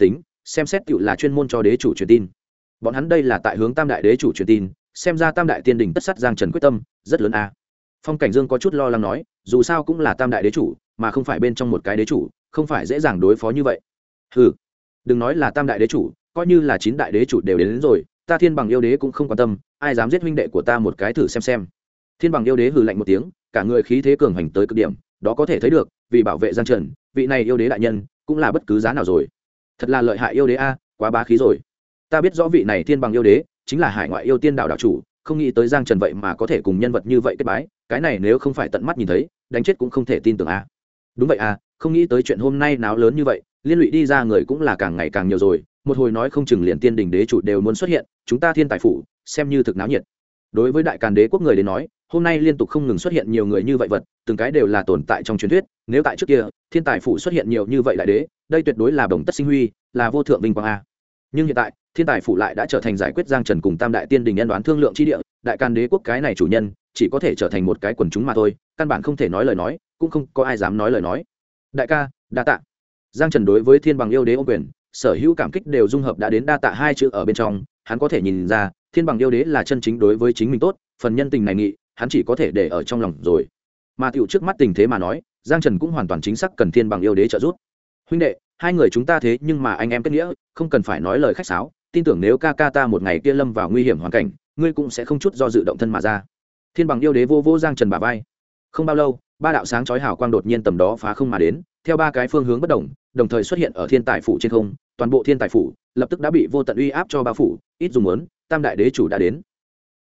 xem xét tựu là chuyên môn cho đế chủ truyền tin. Bọn hắn đây là tại hướng tam đại đế chủ truyền tin, xem ra tam đại tiên đình tất sát Giang Trần quyết tâm rất lớn a. Phong Cảnh Dương có chút lo lắng nói, dù sao cũng là tam đại đế chủ, mà không phải bên trong một cái đế chủ, không phải dễ dàng đối phó như vậy. Hừ, đừng nói là tam đại đế chủ, coi như là 9 đại đế chủ đều đến rồi, ta Thiên Bằng yêu đế cũng không quan tâm, ai dám giết huynh đệ của ta một cái thử xem. Thiên Bằng yêu đế hừ lạnh một tiếng, cả người khí thế cường hành tới cực điểm, đó có thể thấy được, vì bảo vệ Giang Trần, vị này yêu đế đại nhân cũng là bất cứ giá nào rồi. Thật là lợi hại yêu đế a, quá bá khí rồi. Ta biết rõ vị này Thiên Bằng yêu đế chính là hải ngoại yêu tiên đạo đạo chủ, không nghĩ tới Giang Trần vậy mà có thể cùng nhân vật như vậy kết bái, cái này nếu không phải tận mắt nhìn thấy, đánh chết cũng không thể tin tưởng a. Đúng vậy a, không nghĩ tới chuyện hôm nay náo lớn như vậy, liên lụy đi ra người cũng là càng ngày càng nhiều rồi, một hồi nói không chừng liền tiên đình đế chủ đều muốn xuất hiện, chúng ta Thiên Tài phủ xem như thực náo nhiệt. Đối với đại càn đế quốc người đến nói, hôm nay liên tục không ngừng xuất hiện nhiều người như vậy vật, từng cái đều là tồn tại trong truyền thuyết, nếu tại trước kia Thiên Tài phủ xuất hiện nhiều như vậy đại đế, đây tuyệt đối là bồng tất sinh huy, là vô thượng vinh quang a. Nhưng hiện tại Thiên Tài phủ lại đã trở thành giải quyết Giang Trần cùng tam đại tiên đình nhân đoán thương lượng chi địa, đại càn đế quốc cái này chủ nhân chỉ có thể trở thành một cái quần chúng mà thôi, căn bản không thể nói lời nói, cũng không có ai dám nói lời nói. Đại ca, đa tạ. Giang Trần đối với Thiên Bằng yêu đế ô quyền, sở hữu cảm kích đều dung hợp đã đến đa tạ hai chữ ở bên trong, hắn có thể nhìn ra Thiên Bằng yêu đế là chân chính đối với chính mình tốt, phần nhân tình này nghị hắn chỉ có thể để ở trong lòng rồi. Mà tiểu trước mắt tình thế mà nói, Giang Trần cũng hoàn toàn chính xác cần Thiên Bằng yêu đế trợ giúp. Huynh đệ, hai người chúng ta thế nhưng mà anh em kết nghĩa, không cần phải nói lời khách sáo, tin tưởng nếu ca ca ta một ngày kia lâm vào nguy hiểm hoàn cảnh, ngươi cũng sẽ không chút do dự động thân mà ra. Thiên Bằng yêu đế vô vô Giang Trần bả vai. Không bao lâu, ba đạo sáng chói hào quang đột nhiên tầm đó phá không mà đến, theo ba cái phương hướng bất đồng, đồng thời xuất hiện ở Thiên Tài phủ trên không, toàn bộ Thiên Tài phủ lập tức đã bị vô tận uy áp cho bao phủ, ít dùng muốn, tam đại đế chủ đã đến.